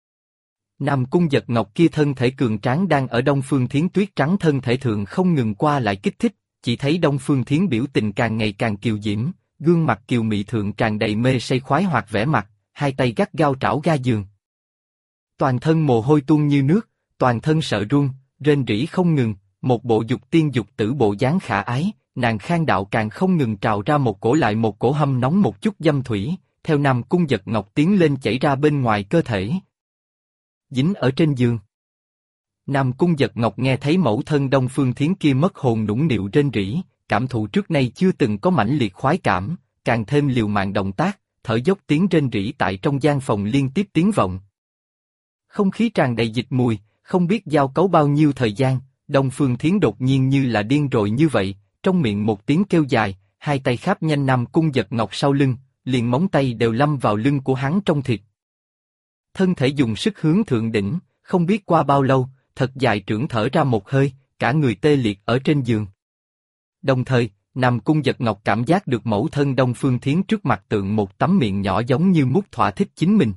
Nam Cung Giật Ngọc kia thân thể cường tráng đang ở Đông Phương Thiến tuyết trắng thân thể thượng không ngừng qua lại kích thích, chỉ thấy Đông Phương Thiến biểu tình càng ngày càng kiều diễm, gương mặt kiều mị thượng tràn đầy mê say khoái hoạt vẻ mặt, hai tay gắt gao trảo ga giường. Toàn thân mồ hôi tuôn như nước, toàn thân sợ run, rên rỉ không ngừng, một bộ dục tiên dục tử bộ dáng khả ái, nàng khang đạo càng không ngừng trào ra một cổ lại một cổ hâm nóng một chút dâm thủy, theo Nam Cung Giật Ngọc tiến lên chảy ra bên ngoài cơ thể. Dính ở trên giường. Nam Cung Giật Ngọc nghe thấy mẫu thân Đông Phương Thiến kia mất hồn nũng nịu rên rỉ, cảm thụ trước nay chưa từng có mãnh liệt khoái cảm, càng thêm liều mạng động tác, thở dốc tiếng rên rỉ tại trong gian phòng liên tiếp tiếng vọng. Không khí tràn đầy dịch mùi, không biết giao cấu bao nhiêu thời gian, Đông Phương Thiến đột nhiên như là điên rồi như vậy, trong miệng một tiếng kêu dài, hai tay kháp nhanh Nam Cung Giật Ngọc sau lưng, liền móng tay đều lâm vào lưng của hắn trong thịt. Thân thể dùng sức hướng thượng đỉnh, không biết qua bao lâu, thật dài trưởng thở ra một hơi, cả người tê liệt ở trên giường. Đồng thời, Nam Cung Giật Ngọc cảm giác được mẫu thân Đông Phương Thiến trước mặt tượng một tấm miệng nhỏ giống như mút thỏa thích chính mình.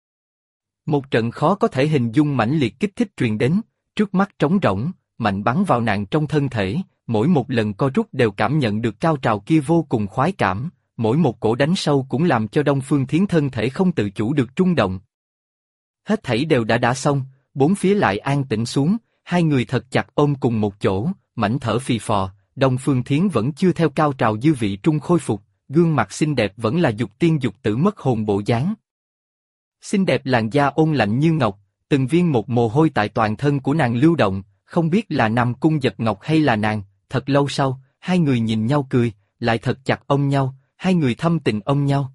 Một trận khó có thể hình dung mãnh liệt kích thích truyền đến, trước mắt trống rỗng, mạnh bắn vào nàng trong thân thể, mỗi một lần co rút đều cảm nhận được cao trào kia vô cùng khoái cảm, mỗi một cổ đánh sâu cũng làm cho Đông Phương Thiến thân thể không tự chủ được rung động. Hết thảy đều đã xong, bốn phía lại an tĩnh xuống, hai người thật chặt ôm cùng một chỗ, mảnh thở phì phò, Đông Phương Thiến vẫn chưa theo cao trào dư vị trung khôi phục, gương mặt xinh đẹp vẫn là dục tiên dục tử mất hồn bộ dáng. Xinh đẹp làn da ôn lạnh như ngọc, từng viên một mồ hôi tại toàn thân của nàng lưu động, không biết là Nam Cung Giật Ngọc hay là nàng. Thật lâu sau, hai người nhìn nhau cười, lại thật chặt ôm nhau, hai người thâm tình ôm nhau.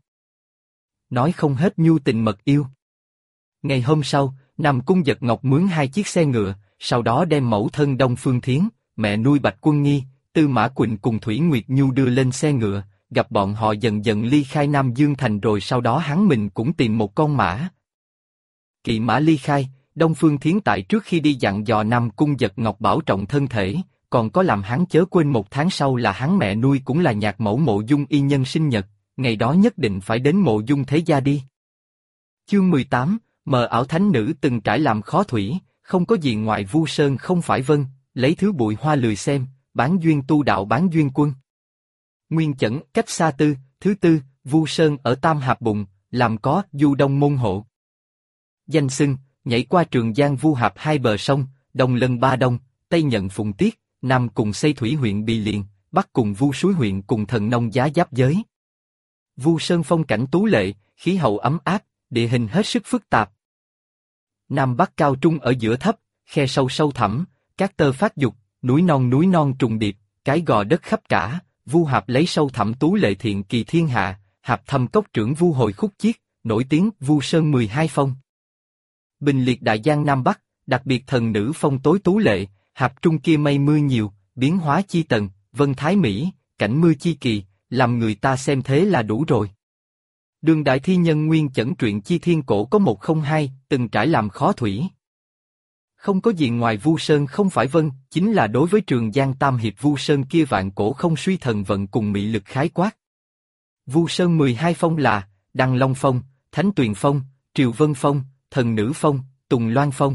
Nói không hết nhu tình mật yêu. Ngày hôm sau, Nam Cung Giật Ngọc mướn hai chiếc xe ngựa, sau đó đem mẫu thân Đông Phương Thiến, mẹ nuôi Bạch Quân Nghi, Tư Mã Quỳnh cùng Thủy Nguyệt Nhu đưa lên xe ngựa, gặp bọn họ dần dần ly khai Nam Dương Thành rồi sau đó hắn mình cũng tìm một con mã. Kỵ mã ly khai, Đông Phương Thiến tại trước khi đi dặn dò Nam Cung Giật Ngọc bảo trọng thân thể, còn có làm hắn chớ quên một tháng sau là hắn mẹ nuôi cũng là nhạc mẫu Mộ Dung y nhân sinh nhật, ngày đó nhất định phải đến Mộ Dung Thế Gia đi. Chương 18, mờ ảo thánh nữ từng trải làm khó thủy, không có gì ngoài Vu Sơn không phải vân, lấy thứ bụi hoa lười xem, bán duyên tu đạo bán duyên quân. Nguyên Chẩn, cách xa tư, thứ tư, Vu Sơn ở Tam Hạp Bụng, làm có, du đông môn hộ. Danh xưng, nhảy qua Trường Giang Vu Hạp hai bờ sông, Đông lân ba đông, Tây nhận Phụng Tiết, Nam cùng Xây Thủy huyện Bì Liền, Bắc cùng Vu Suối huyện cùng Thần Nông Giá giáp giới. Vu Sơn phong cảnh tú lệ, khí hậu ấm áp, địa hình hết sức phức tạp. Nam Bắc cao trung ở giữa thấp, khe sâu sâu thẳm, các tơ phát dục, núi non trùng điệp, cái gò đất khắp cả. Vu Hạp lấy sâu thẳm tú lệ thiện kỳ thiên hạ, Hạp thâm cốc trưởng Vu Hồi khúc chiết, nổi tiếng Vu Sơn 12 phong. Bình liệt đại giang Nam Bắc, đặc biệt thần nữ phong tối tú lệ, Hạp trung kia mây mưa nhiều, biến hóa chi tầng, vân thái mỹ, cảnh mưa chi kỳ, làm người ta xem thế là đủ rồi. Đường đại thi nhân nguyên chẩn truyện chi thiên cổ có 102, từng trải làm khó thủy. Không có gì ngoài Vu Sơn không phải vân, chính là đối với Trường Giang Tam Hiệp Vu Sơn kia vạn cổ không suy thần vận cùng mị lực khái quát. Vu Sơn 12 phong là Đăng Long Phong, Thánh Tuyền Phong, Triều Vân Phong, Thần Nữ Phong, Tùng Loan Phong,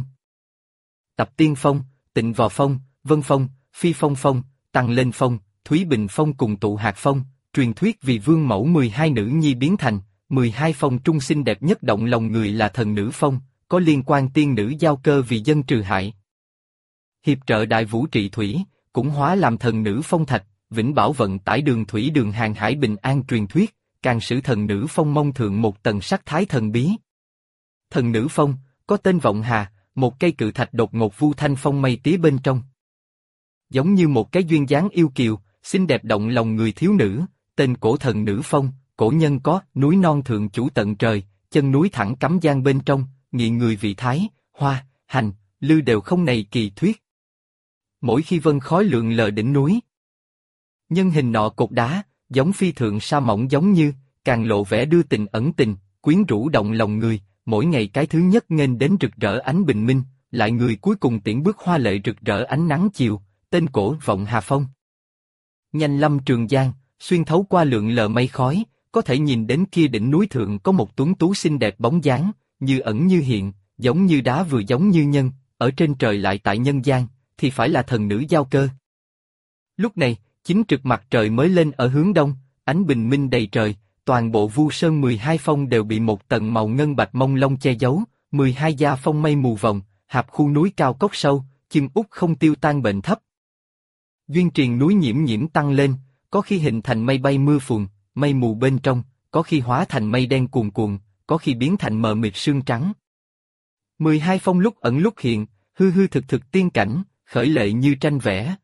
Tập Tiên Phong, Tịnh Vò Phong, Vân Phong, Phi Phong Phong, Tăng Lên Phong, Thúy Bình Phong cùng Tụ Hạt Phong. Truyền thuyết vì vương mẫu 12 nữ nhi biến thành, 12 phong trung xinh đẹp nhất động lòng người là Thần Nữ Phong, có liên quan tiên nữ giao cơ vì dân trừ hại. Hiệp trợ đại vũ trị thủy, cũng hóa làm Thần Nữ Phong thạch, vĩnh bảo vận tải đường thủy đường hàng hải bình an truyền thuyết, càng sử Thần Nữ Phong mông thượng một tầng sắc thái thần bí. Thần Nữ Phong, có tên Vọng Hà, một cây cự thạch đột ngột vu thanh phong mây tía bên trong. Giống như một cái duyên dáng yêu kiều, xinh đẹp động lòng người thiếu nữ, tên cổ Thần Nữ Phong, cổ nhân có núi non thượng chủ tận trời, chân núi thẳng cắm giang bên trong, nghị người vị thái, hoa, hành, lư đều không này kỳ thuyết. Mỗi khi vân khói lượn lờ đỉnh núi, nhân hình nọ cột đá, giống phi thượng sa mỏng giống như, càng lộ vẻ đưa tình ẩn tình, quyến rũ động lòng người, mỗi ngày cái thứ nhất nghênh đến rực rỡ ánh bình minh, lại người cuối cùng tiễn bước hoa lệ rực rỡ ánh nắng chiều, tên cổ Vọng Hà Phong. Nhanh lâm Trường Giang, xuyên thấu qua lượn lờ mây khói, có thể nhìn đến kia đỉnh núi thượng có một tuấn tú xinh đẹp bóng dáng, như ẩn như hiện, giống như đá vừa giống như nhân, ở trên trời lại tại nhân gian, thì phải là thần nữ giao cơ. Lúc này, chính trực mặt trời mới lên ở hướng đông, ánh bình minh đầy trời, toàn bộ Vu Sơn 12 phong đều bị một tầng màu ngân bạch mông lông che giấu, 12 gia phong mây mù vòng, Hạp khu núi cao cốc sâu, chưng út không tiêu tan bệnh thấp. Duyên Triền núi nhiễm nhiễm tăng lên, có khi hình thành mây bay mưa phùn, mây mù bên trong, có khi hóa thành mây đen cuồn cuộn, có khi biến thành mờ mịt sương trắng. 12 phong lúc ẩn lúc hiện, hư hư thực thực tiên cảnh, khởi lệ như tranh vẽ.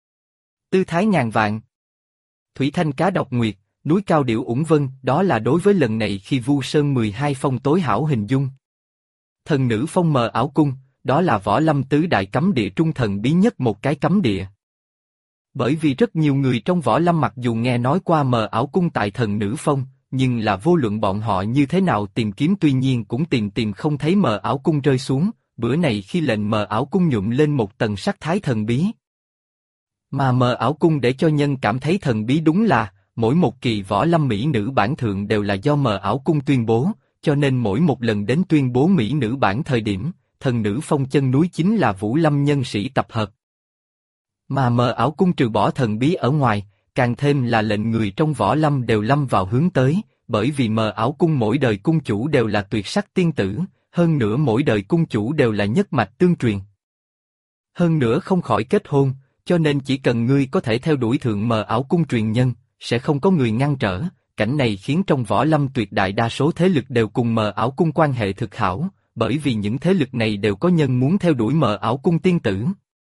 Tư thái ngàn vạn. Thủy thanh cá độc nguyệt, núi cao điểu ủng vân, đó là đối với lần này khi Vu Sơn 12 phong tối hảo hình dung. Thần Nữ Phong mờ ảo cung, đó là Võ Lâm tứ đại cấm địa trung thần bí nhất một cái cấm địa. Bởi vì rất nhiều người trong Võ Lâm mặc dù nghe nói qua mờ ảo cung tại Thần Nữ Phong, nhưng là vô luận bọn họ như thế nào tìm kiếm tuy nhiên cũng tìm không thấy mờ ảo cung rơi xuống, bữa này khi lệnh mờ ảo cung nhuộm lên một tầng sắc thái thần bí. Mà mờ ảo cung để cho nhân cảm thấy thần bí đúng là, mỗi một kỳ Võ Lâm mỹ nữ bản thượng đều là do mờ ảo cung tuyên bố, cho nên mỗi một lần đến tuyên bố mỹ nữ bản thời điểm, Thần Nữ Phong chân núi chính là Vũ Lâm nhân sĩ tập hợp. Mà mờ ảo cung trừ bỏ thần bí ở ngoài, càng thêm là lệnh người trong Võ Lâm đều lâm vào hướng tới, bởi vì mờ ảo cung mỗi đời cung chủ đều là tuyệt sắc tiên tử, hơn nữa mỗi đời cung chủ đều là nhất mạch tương truyền. Hơn nữa không khỏi kết hôn, cho nên chỉ cần ngươi có thể theo đuổi thượng mờ ảo cung truyền nhân, sẽ không có người ngăn trở. Cảnh này khiến trong Võ Lâm tuyệt đại đa số thế lực đều cùng mờ ảo cung quan hệ thực hảo, bởi vì những thế lực này đều có nhân muốn theo đuổi mờ ảo cung tiên tử.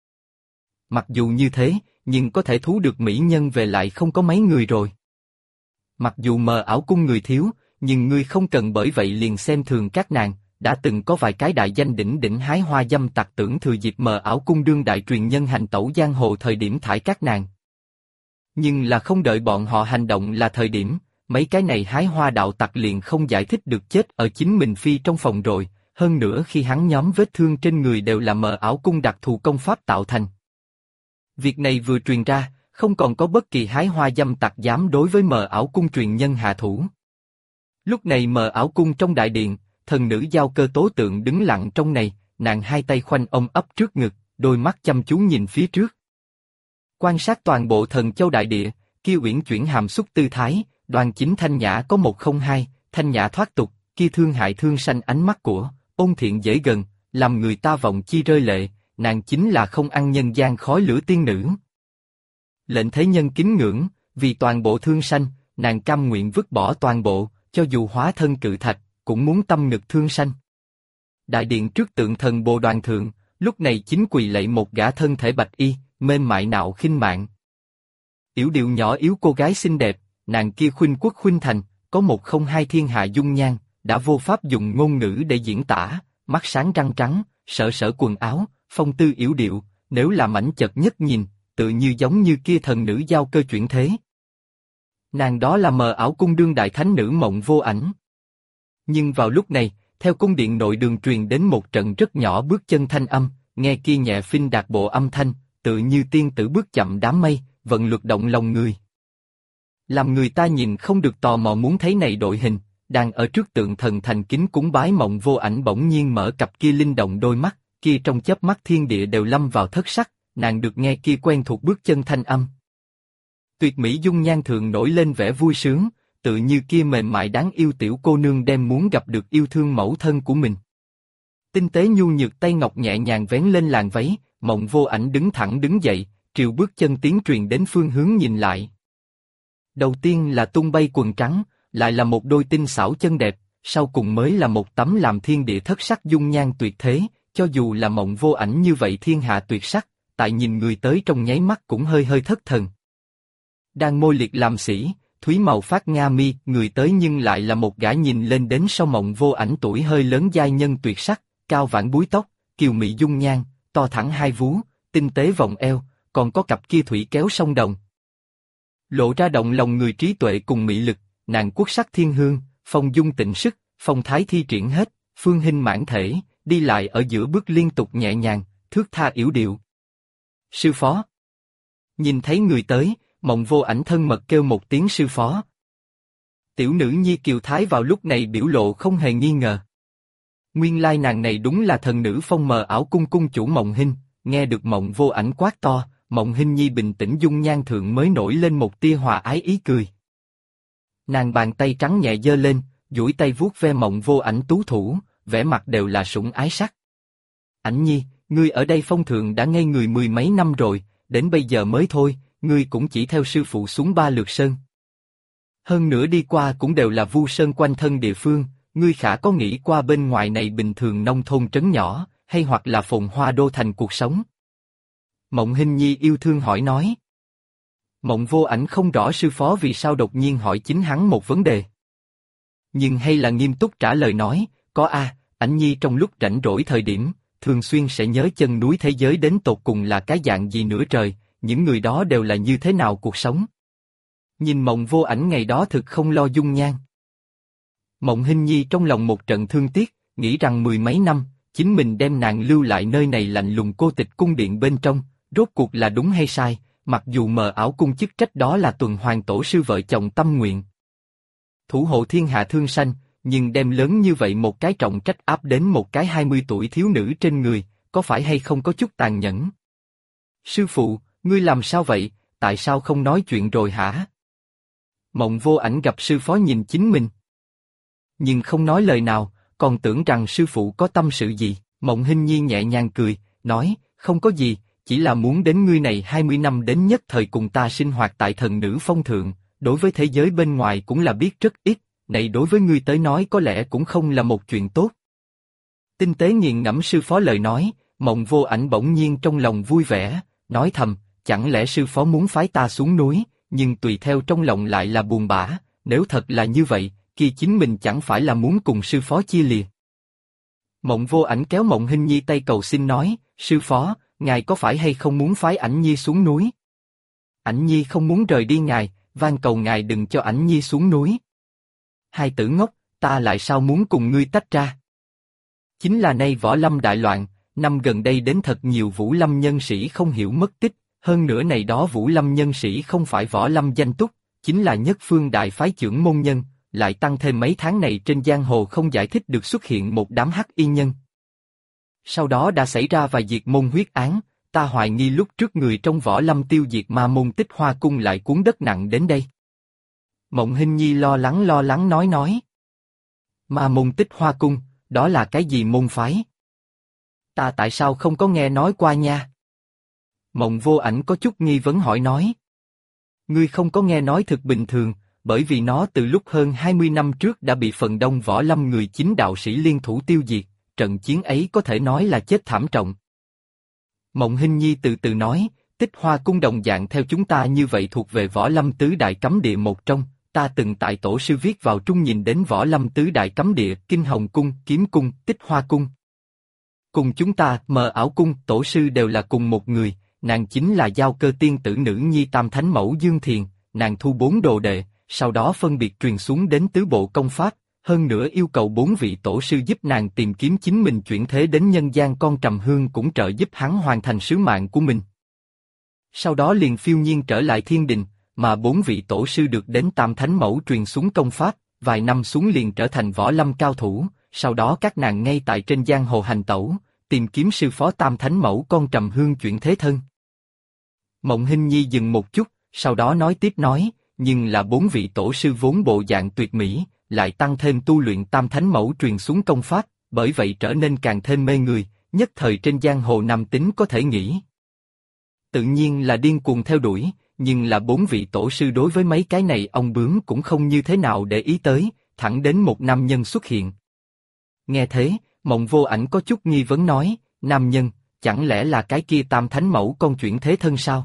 Mặc dù như thế, nhưng có thể thú được mỹ nhân về lại không có mấy người rồi. Mặc dù mờ ảo cung người thiếu, nhưng ngươi không cần bởi vậy liền xem thường các nàng, đã từng có vài cái đại danh đỉnh đỉnh hái hoa dâm tặc tưởng thừa dịp mờ ảo cung đương đại truyền nhân hành tẩu giang hồ thời điểm thải các nàng. Nhưng là không đợi bọn họ hành động là thời điểm, mấy cái này hái hoa đạo tặc liền không giải thích được chết ở chính mình phi trong phòng rồi, hơn nữa khi hắn nhóm vết thương trên người đều là mờ ảo cung đặc thù công pháp tạo thành. Việc này vừa truyền ra, không còn có bất kỳ hái hoa dâm tặc dám đối với mờ ảo cung truyền nhân hạ thủ. Lúc này mờ ảo cung trong đại điện, thần nữ giao cơ tố tượng đứng lặng trong này, nàng hai tay khoanh ôm ấp trước ngực, đôi mắt chăm chú nhìn phía trước. Quan sát toàn bộ Thần Châu đại địa, kia uyển chuyển hàm xúc tư thái, đoan chính thanh nhã có 102, thanh nhã thoát tục, kia thương hại thương sanh ánh mắt của, ôn thiện dễ gần, làm người ta vọng chi rơi lệ, nàng chính là không ăn nhân gian khói lửa tiên nữ. Lệnh thế nhân kính ngưỡng, vì toàn bộ thương sanh, nàng cam nguyện vứt bỏ toàn bộ, cho dù hóa thân cự thạch, cũng muốn tâm ngực thương sanh. Đại điện trước tượng thần Bồ Đoàn Thượng, lúc này chính quỳ lạy một gã thân thể bạch y, mềm mại nạo khinh mạn. Yểu điệu nhỏ yếu cô gái xinh đẹp, nàng kia khuynh quốc khuynh thành, có một không hai thiên hạ dung nhan, đã vô pháp dùng ngôn ngữ để diễn tả, mắt sáng răng trắng, sở sở quần áo, phong tư yểu điệu, nếu là mảnh chật nhất nhìn, tự như giống như kia thần nữ giao cơ chuyển thế. Nàng đó là mờ ảo cung đương đại thánh nữ Mộng Vô Ảnh. Nhưng vào lúc này, theo cung điện nội đường truyền đến một trận rất nhỏ bước chân thanh âm, nghe kia nhẹ phinh đạt bộ âm thanh, tự như tiên tử bước chậm đám mây, vận luật động lòng người. Làm người ta nhìn không được tò mò muốn thấy này đội hình, đang ở trước tượng thần thành kính cúng bái Mộng Vô Ảnh bỗng nhiên mở cặp kia linh động đôi mắt, kia trong chớp mắt thiên địa đều lâm vào thất sắc, nàng được nghe kia quen thuộc bước chân thanh âm. Tuyệt mỹ dung nhan thường nổi lên vẻ vui sướng, tự như kia mềm mại đáng yêu tiểu cô nương đem muốn gặp được yêu thương mẫu thân của mình. Tinh tế nhu nhược tay ngọc nhẹ nhàng vén lên làn váy, Mộng Vô Ảnh đứng thẳng đứng dậy, triều bước chân tiến truyền đến phương hướng nhìn lại. Đầu tiên là tung bay quần trắng, lại là một đôi tinh xảo chân đẹp, sau cùng mới là một tấm làm thiên địa thất sắc dung nhan tuyệt thế, cho dù là Mộng Vô Ảnh như vậy thiên hạ tuyệt sắc, tại nhìn người tới trong nháy mắt cũng hơi hơi thất thần. Đang môi liệt làm sĩ, thúy màu phát nga mi, người tới nhưng lại là một gã nhìn lên đến sau Mộng Vô Ảnh tuổi hơi lớn giai nhân tuyệt sắc, cao vãn búi tóc, kiều mị dung nhan, to thẳng hai vú, tinh tế vòng eo, còn có cặp kia thủy kéo sông đồng. Lộ ra động lòng người trí tuệ cùng mị lực, nàng quốc sắc thiên hương, phong dung tịnh sức, phong thái thi triển hết, phương hình mãn thể, đi lại ở giữa bước liên tục nhẹ nhàng, thướt tha yểu điệu. Sư phó. Nhìn thấy người tới, Mộng Vô Ảnh thân mật kêu một tiếng sư phó. Tiểu nữ nhi Kiều Thái vào lúc này biểu lộ không hề nghi ngờ. Nguyên lai nàng này đúng là thần nữ phong mờ ảo cung cung chủ Mộng Hinh, nghe được Mộng Vô Ảnh quát to, Mộng Hinh nhi bình tĩnh dung nhan thượng mới nổi lên một tia hòa ái ý cười. Nàng bàn tay trắng nhẹ giơ lên, duỗi tay vuốt ve Mộng Vô Ảnh tú thủ, vẻ mặt đều là sủng ái sắc. Ảnh nhi, ngươi ở đây phong thượng đã ngây người mười mấy năm rồi, đến bây giờ mới thôi, ngươi cũng chỉ theo sư phụ xuống 3 lượt sơn. Hơn nữa đi qua cũng đều là vu sơn quanh thân địa phương, ngươi khả có nghĩ qua bên ngoài này bình thường nông thôn trấn nhỏ, hay hoặc là phồn hoa đô thành cuộc sống? Mộng Hinh nhi yêu thương hỏi nói. Mộng Vô Ảnh không rõ sư phó vì sao đột nhiên hỏi chính hắn một vấn đề. Nhưng hay là nghiêm túc trả lời nói, có a, Ảnh nhi trong lúc rảnh rỗi thời điểm, thường xuyên sẽ nhớ chân núi thế giới đến tột cùng là cái dạng gì nữa trời, những người đó đều là như thế nào cuộc sống. Nhìn Mộng Vô Ảnh ngày đó thực không lo dung nhan. Mộng Hinh nhi trong lòng một trận thương tiếc, nghĩ rằng mười mấy năm, chính mình đem nàng lưu lại nơi này lạnh lùng cô tịch cung điện bên trong, rốt cuộc là đúng hay sai, mặc dù mờ ảo cung chức trách đó là tuần hoàn tổ sư vợ chồng tâm nguyện. Thủ hộ thiên hạ thương sanh, nhưng đem lớn như vậy một cái trọng trách áp đến một cái 20 tuổi thiếu nữ trên người, có phải hay không có chút tàn nhẫn? Sư phụ, ngươi làm sao vậy, tại sao không nói chuyện rồi hả? Mộng Vô Ảnh gặp sư phó nhìn chính mình, nhưng không nói lời nào, còn tưởng rằng sư phụ có tâm sự gì. Mộng Hinh nhi nhẹ nhàng cười, nói, không có gì, chỉ là muốn đến ngươi này 20 năm đến nhất thời cùng ta sinh hoạt tại thần nữ phong thượng, đối với thế giới bên ngoài cũng là biết rất ít, này đối với ngươi tới nói có lẽ cũng không là một chuyện tốt. Tinh tế nghiền ngẫm sư phó lời nói, Mộng Vô Ảnh bỗng nhiên trong lòng vui vẻ, nói thầm, chẳng lẽ sư phó muốn phái ta xuống núi, nhưng tùy theo trong lòng lại là buồn bã, nếu thật là như vậy, kia chính mình chẳng phải là muốn cùng sư phó chia lìa. Mộng Vô Ảnh kéo Mộng Hinh nhi tay cầu xin nói, sư phó, ngài có phải hay không muốn phái Ảnh nhi xuống núi? Ảnh nhi không muốn rời đi ngài, van cầu ngài đừng cho Ảnh nhi xuống núi. Hai tử ngốc, ta lại sao muốn cùng ngươi tách ra? Chính là nay võ lâm đại loạn, năm gần đây đến thật nhiều vũ lâm nhân sĩ không hiểu mất tích, hơn nữa này đó vũ lâm nhân sĩ không phải võ lâm danh túc, chính là nhất phương đại phái trưởng môn nhân, lại tăng thêm mấy tháng này trên giang hồ không giải thích được xuất hiện một đám hắc y nhân. Sau đó đã xảy ra vài diệt môn huyết án, ta hoài nghi lúc trước người trong võ lâm tiêu diệt ma môn Tích Hoa cung lại cuốn đất nặng đến đây. Mộng Hinh nhi lo lắng nói. Ma môn Tích Hoa cung, đó là cái gì môn phái? Ta tại sao không có nghe nói qua nha? Mộng Vô Ảnh có chút nghi vấn hỏi nói. Ngươi không có nghe nói thực bình thường, bởi vì nó từ lúc hơn 20 năm trước đã bị phần đông võ lâm người chính đạo sĩ liên thủ tiêu diệt, trận chiến ấy có thể nói là chết thảm trọng. Mộng Hinh Nhi từ từ nói, Tích Hoa Cung đồng dạng theo chúng ta như vậy thuộc về võ lâm tứ đại cấm địa một trong, ta từng tại tổ sư viết vào trung nhìn đến võ lâm tứ đại cấm địa, Kinh Hồng Cung, Kiếm Cung, Tích Hoa Cung. Cùng chúng ta, Mờ Ảo Cung, tổ sư đều là cùng một người, nàng chính là Giao Cơ tiên tử nữ nhi Tam Thánh Mẫu Dương Thiền, nàng thu 4 đồ đệ, sau đó phân biệt truyền xuống đến tứ bộ công pháp, hơn nữa yêu cầu 4 vị tổ sư giúp nàng tìm kiếm chính mình chuyển thế đến nhân gian, con Trầm Hương cũng trợ giúp hắn hoàn thành sứ mạng của mình. Sau đó liền phiêu nhiên trở lại thiên đình, mà 4 vị tổ sư được đến Tam Thánh Mẫu truyền xuống công pháp, vài năm xuống liền trở thành võ lâm cao thủ, sau đó các nàng ngay tại trên giang hồ hành tẩu, tìm kiếm sư phó Tam Thánh Mẫu con Trầm Hương chuyển thế thân. Mộng Hinh Nhi dừng một chút, sau đó nói tiếp nói, nhưng là 4 vị tổ sư vốn bộ dạng tuyệt mỹ, lại tăng thêm tu luyện Tam Thánh Mẫu truyền xuống công pháp, bởi vậy trở nên càng thêm mê người, nhất thời trên giang hồ nam tính có thể nghĩ. Tự nhiên là điên cuồng theo đuổi, nhưng là 4 vị tổ sư đối với mấy cái này ông bướm cũng không như thế nào để ý tới, thẳng đến một nam nhân xuất hiện. Nghe thế, Mộng Vô Ảnh có chút nghi vấn nói, nam nhân, chẳng lẽ là cái kia Tam Thánh Mẫu con chuyển thế thân sao?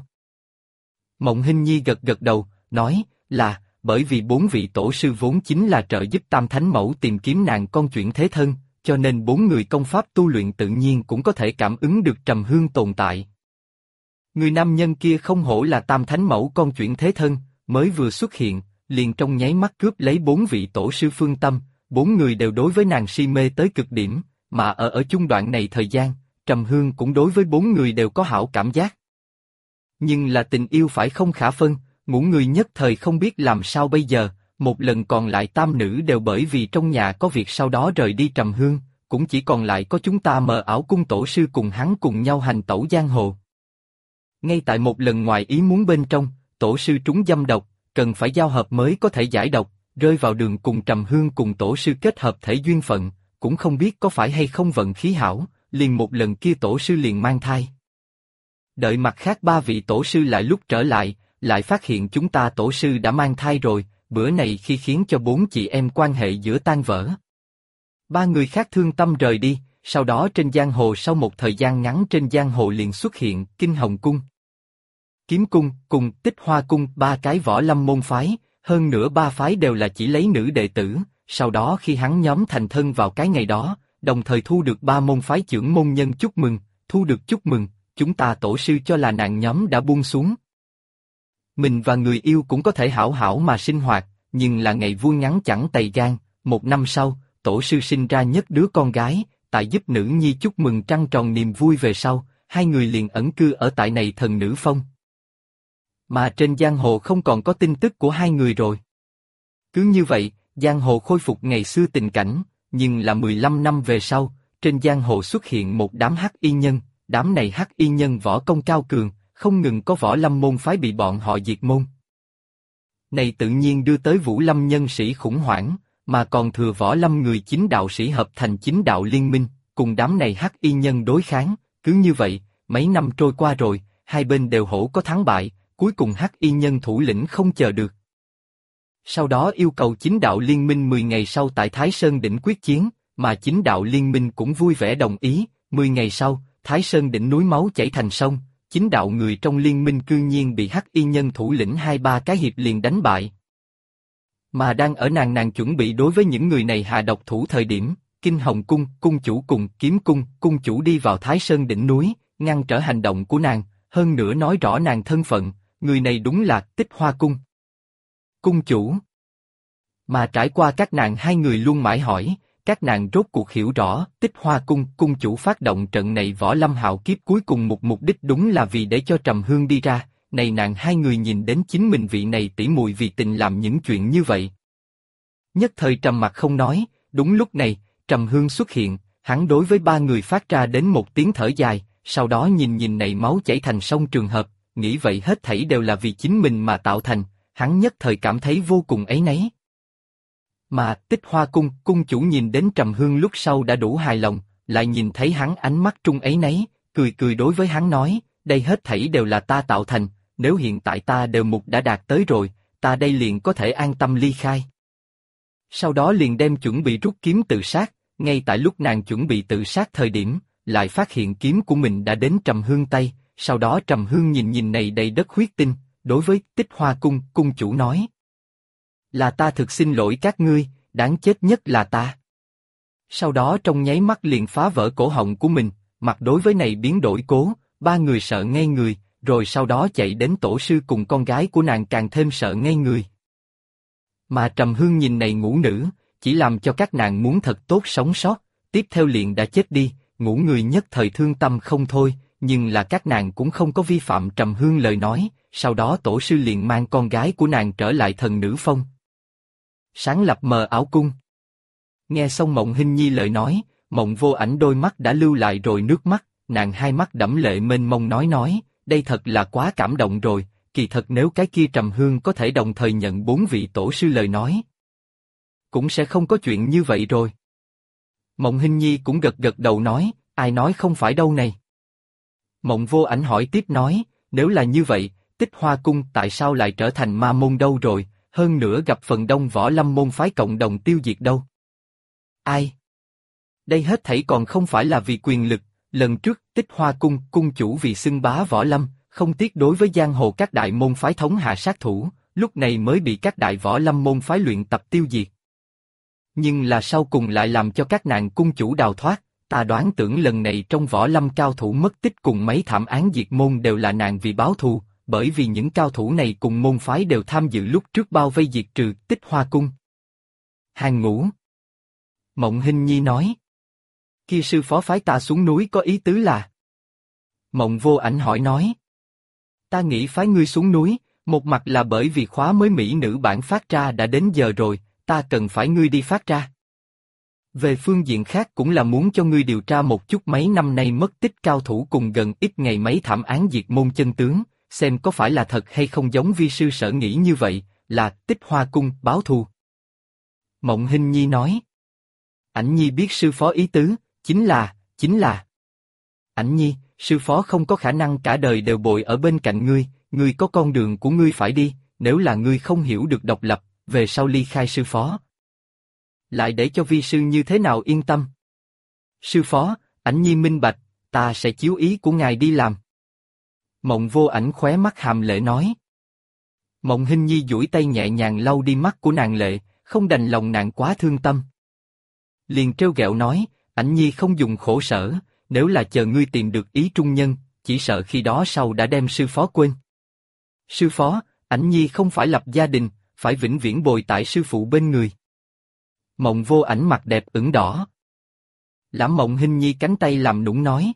Mộng Hinh Nhi gật gật đầu, nói, là, bởi vì 4 vị tổ sư vốn chính là trợ giúp Tam Thánh Mẫu tìm kiếm nàng con chuyển thế thân, cho nên 4 người công pháp tu luyện tự nhiên cũng có thể cảm ứng được Trầm Hương tồn tại. Người nam nhân kia không hổ là Tam Thánh Mẫu con chuyển thế thân, mới vừa xuất hiện, liền trong nháy mắt cướp lấy 4 vị tổ sư phương tâm, 4 người đều đối với nàng si mê tới cực điểm, mà ở chung đoạn này thời gian, Trầm Hương cũng đối với 4 người đều có hảo cảm giác. Nhưng là tình yêu phải không khả phân, ngũ người nhất thời không biết làm sao bây giờ, một lần còn lại tam nữ đều bởi vì trong nhà có việc sau đó rời đi Trầm Hương, cũng chỉ còn lại có chúng ta Mờ Ảo Cung tổ sư cùng hắn cùng nhau hành tẩu giang hồ. Ngay tại một lần ngoài ý muốn bên trong, tổ sư trúng dâm độc, cần phải giao hợp mới có thể giải độc, rơi vào đường cùng Trầm Hương cùng tổ sư kết hợp thể duyên phận, cũng không biết có phải hay không vận khí hảo, liền một lần kia tổ sư liền mang thai. Đợi mặt khác 3 vị tổ sư lại lúc trở lại, lại phát hiện chúng ta tổ sư đã mang thai rồi, bữa này khi khiến cho 4 chị em quan hệ giữa tan vỡ. 3 người khác thương tâm rời đi, sau đó trên giang hồ sau một thời gian ngắn trên giang hồ liền xuất hiện Kinh Hồng Cung, Kiếm Cung cùng Tích Hoa Cung, 3 cái võ lâm môn phái, hơn nữa 3 phái đều là chỉ lấy nữ đệ tử, sau đó khi hắn nhóm thành thân vào cái ngày đó, đồng thời thu được 3 môn phái trưởng môn nhân chúc mừng, thu được chúc mừng, chúng ta tổ sư cho là nàng nhóm đã buông xuống. Mình và người yêu cũng có thể hảo hảo mà sinh hoạt, nhưng là ngày vui ngắn chẳng tày gan, 1 năm sau, tổ sư sinh ra nhất đứa con gái, tại giúp nữ nhi chúc mừng trăng tròn niềm vui về sau, 2 người liền ẩn cư ở tại này Thần Nữ Phong. Mà trên giang hồ không còn có tin tức của 2 người rồi. Cứ như vậy, giang hồ khôi phục ngày xưa tình cảnh, nhưng là 15 năm về sau, trên giang hồ xuất hiện một đám hắc y nhân, đám này hắc y nhân võ công cao cường, không ngừng có võ lâm môn phái bị bọn họ diệt môn. Này tự nhiên đưa tới vũ lâm nhân sĩ khủng hoảng, mà còn thừa võ lâm người chính đạo sĩ hợp thành chính đạo liên minh, cùng đám này hắc y nhân đối kháng, cứ như vậy, mấy năm trôi qua rồi, hai bên đều hổ có thắng bại, cuối cùng hắc y nhân thủ lĩnh không chờ được. Sau đó yêu cầu chính đạo liên minh 10 ngày sau tại Thái Sơn đỉnh quyết chiến, mà chính đạo liên minh cũng vui vẻ đồng ý, 10 ngày sau, Thái Sơn đỉnh núi máu chảy thành sông, chính đạo người trong liên minh cư nhiên bị hắc y nhân thủ lĩnh 2-3 cái hiệp liền đánh bại. Mà đang ở nàng chuẩn bị đối với những người này hạ độc thủ thời điểm, Kinh Hồng Cung, cung chủ cùng Kiếm Cung, cung chủ đi vào Thái Sơn đỉnh núi, ngăn trở hành động của nàng, hơn nữa nói rõ nàng thân phận, người này đúng là Tích Hoa Cung cung chủ. Mà trải qua các nàng 2 người luôn mãi hỏi, các nàng rốt cuộc hiểu rõ, Tích Hoa Cung cung chủ phát động trận này võ lâm hạo kiếp cuối cùng một mục đích đúng là vì để cho Trầm Hương đi ra, này nàng 2 người nhìn đến chính mình vị này tỉ muội vì tình làm những chuyện như vậy. Nhất thời trầm mặc không nói, đúng lúc này, Trầm Hương xuất hiện, hắn đối với 3 người phát ra đến một tiếng thở dài, sau đó nhìn này máu chảy thành sông trường hợp, nghĩ vậy hết thảy đều là vì chính mình mà tạo thành, hắn nhất thời cảm thấy vô cùng áy náy. Mà Tích Hoa Cung cung chủ nhìn đến Trầm Hương lúc sau đã đủ hài lòng, lại nhìn thấy hắn ánh mắt trung áy náy, cười đối với hắn nói, đây hết thảy đều là ta tạo thành, nếu hiện tại ta đều mục đã đạt tới rồi, ta đây liền có thể an tâm ly khai. Sau đó liền đem chuẩn bị rút kiếm tự sát, ngay tại lúc nàng chuẩn bị tự sát thời điểm, lại phát hiện kiếm của mình đã đến Trầm Hương tay, sau đó Trầm Hương nhìn nhìn này đầy đất huyết tinh, đối với Tích Hoa cung, cung chủ nói. Là ta thực xin lỗi các ngươi, đáng chết nhất là ta. Sau đó trong nháy mắt liền phá vỡ cổ họng của mình, mặt đối với này biến đổi cố, ba người sợ ngây người, rồi sau đó chạy đến tổ sư cùng con gái của nàng càng thêm sợ ngây người. Mà Trầm Hương nhìn này ngũ nữ, chỉ làm cho các nàng muốn thật tốt sống sót, tiếp theo liền đã chết đi, ngũ người nhất thời thương tâm không thôi, nhưng là các nàng cũng không có vi phạm Trầm Hương lời nói, sau đó tổ sư liền mang con gái của nàng trở lại Thần Nữ Phong. Sáng lập Mờ Ảo Cung. Nghe xong Mộng Hinh Nhi lời nói, Mộng Vô Ảnh đôi mắt đã lưu lại rồi nước mắt, nàng hai mắt đẫm lệ mênh mông nói, đây thật là quá cảm động rồi, kỳ thật nếu cái kia Trầm Hương có thể đồng thời nhận 4 vị tổ sư lời nói, cũng sẽ không có chuyện như vậy rồi. Mộng Hinh Nhi cũng gật gật đầu nói, ai nói không phải đâu này. Mộng Vô Ảnh hỏi tiếp nói, nếu là như vậy, Tích Hoa cung tại sao lại trở thành ma môn đâu rồi, hơn nữa gặp phần đông võ lâm môn phái cộng đồng tiêu diệt đâu? Ai? Đây hết thảy còn không phải là vì quyền lực, lần trước Tích Hoa cung, cung chủ vì xưng bá võ lâm, không tiếc đối với giang hồ các đại môn phái thống hạ sát thủ, lúc này mới bị các đại võ lâm môn phái luyện tập tiêu diệt. Nhưng là sau cùng lại làm cho các nàng cung chủ đào thoát, ta đoán tưởng lần này trong võ lâm cao thủ mất tích cùng mấy thảm án diệt môn đều là nàng vì báo thù, bởi vì những cao thủ này cùng môn phái đều tham dự lúc trước bao vây diệt trừ Tích Hoa cung. Hàng Ngũ. Mộng Hinh Nhi nói. Kia sư phó phái ta xuống núi có ý tứ là? Mộng Vô Ảnh hỏi nói. Ta nghĩ phái ngươi xuống núi, một mặt là bởi vì khóa mới mỹ nữ bản phát ra đã đến giờ rồi, ta cần phải ngươi đi phát ra. Về phương diện khác cũng là muốn cho ngươi điều tra một chút mấy năm nay mất tích cao thủ cùng gần ít ngày mấy thảm án diệt môn chân tướng, xem có phải là thật hay không giống vi sư sở nghĩ như vậy, là Tích Hoa cung báo thù. Mộng Hinh Nhi nói. Ảnh Nhi biết sư phó ý tứ, chính là. Ảnh Nhi, sư phó không có khả năng cả đời đều bồi ở bên cạnh ngươi có con đường của ngươi phải đi, nếu là ngươi không hiểu được độc lập, về sau ly khai sư phó. Lại để cho vi sư như thế nào yên tâm? Sư phó, Ảnh Nhi minh bạch, ta sẽ chiếu ý của ngài đi làm. Mộng Vô Ảnh khóe mắt hàm lệ nói. Mộng Hinh Nhi duỗi tay nhẹ nhàng lau đi mắt của nàng lệ, không đành lòng nàng quá thương tâm. Liền trêu ghẹo nói, Ảnh Nhi không dùng khổ sở, nếu là chờ ngươi tìm được ý trung nhân, chỉ sợ khi đó sau đã đem sư phó quên. Sư phó, Ảnh Nhi không phải lập gia đình, phải vĩnh viễn bồi tại sư phụ bên người. Mộng Vô Ảnh mặt đẹp ửng đỏ. Lãm Mộng Hinh Nhi cánh tay làm nũng nói.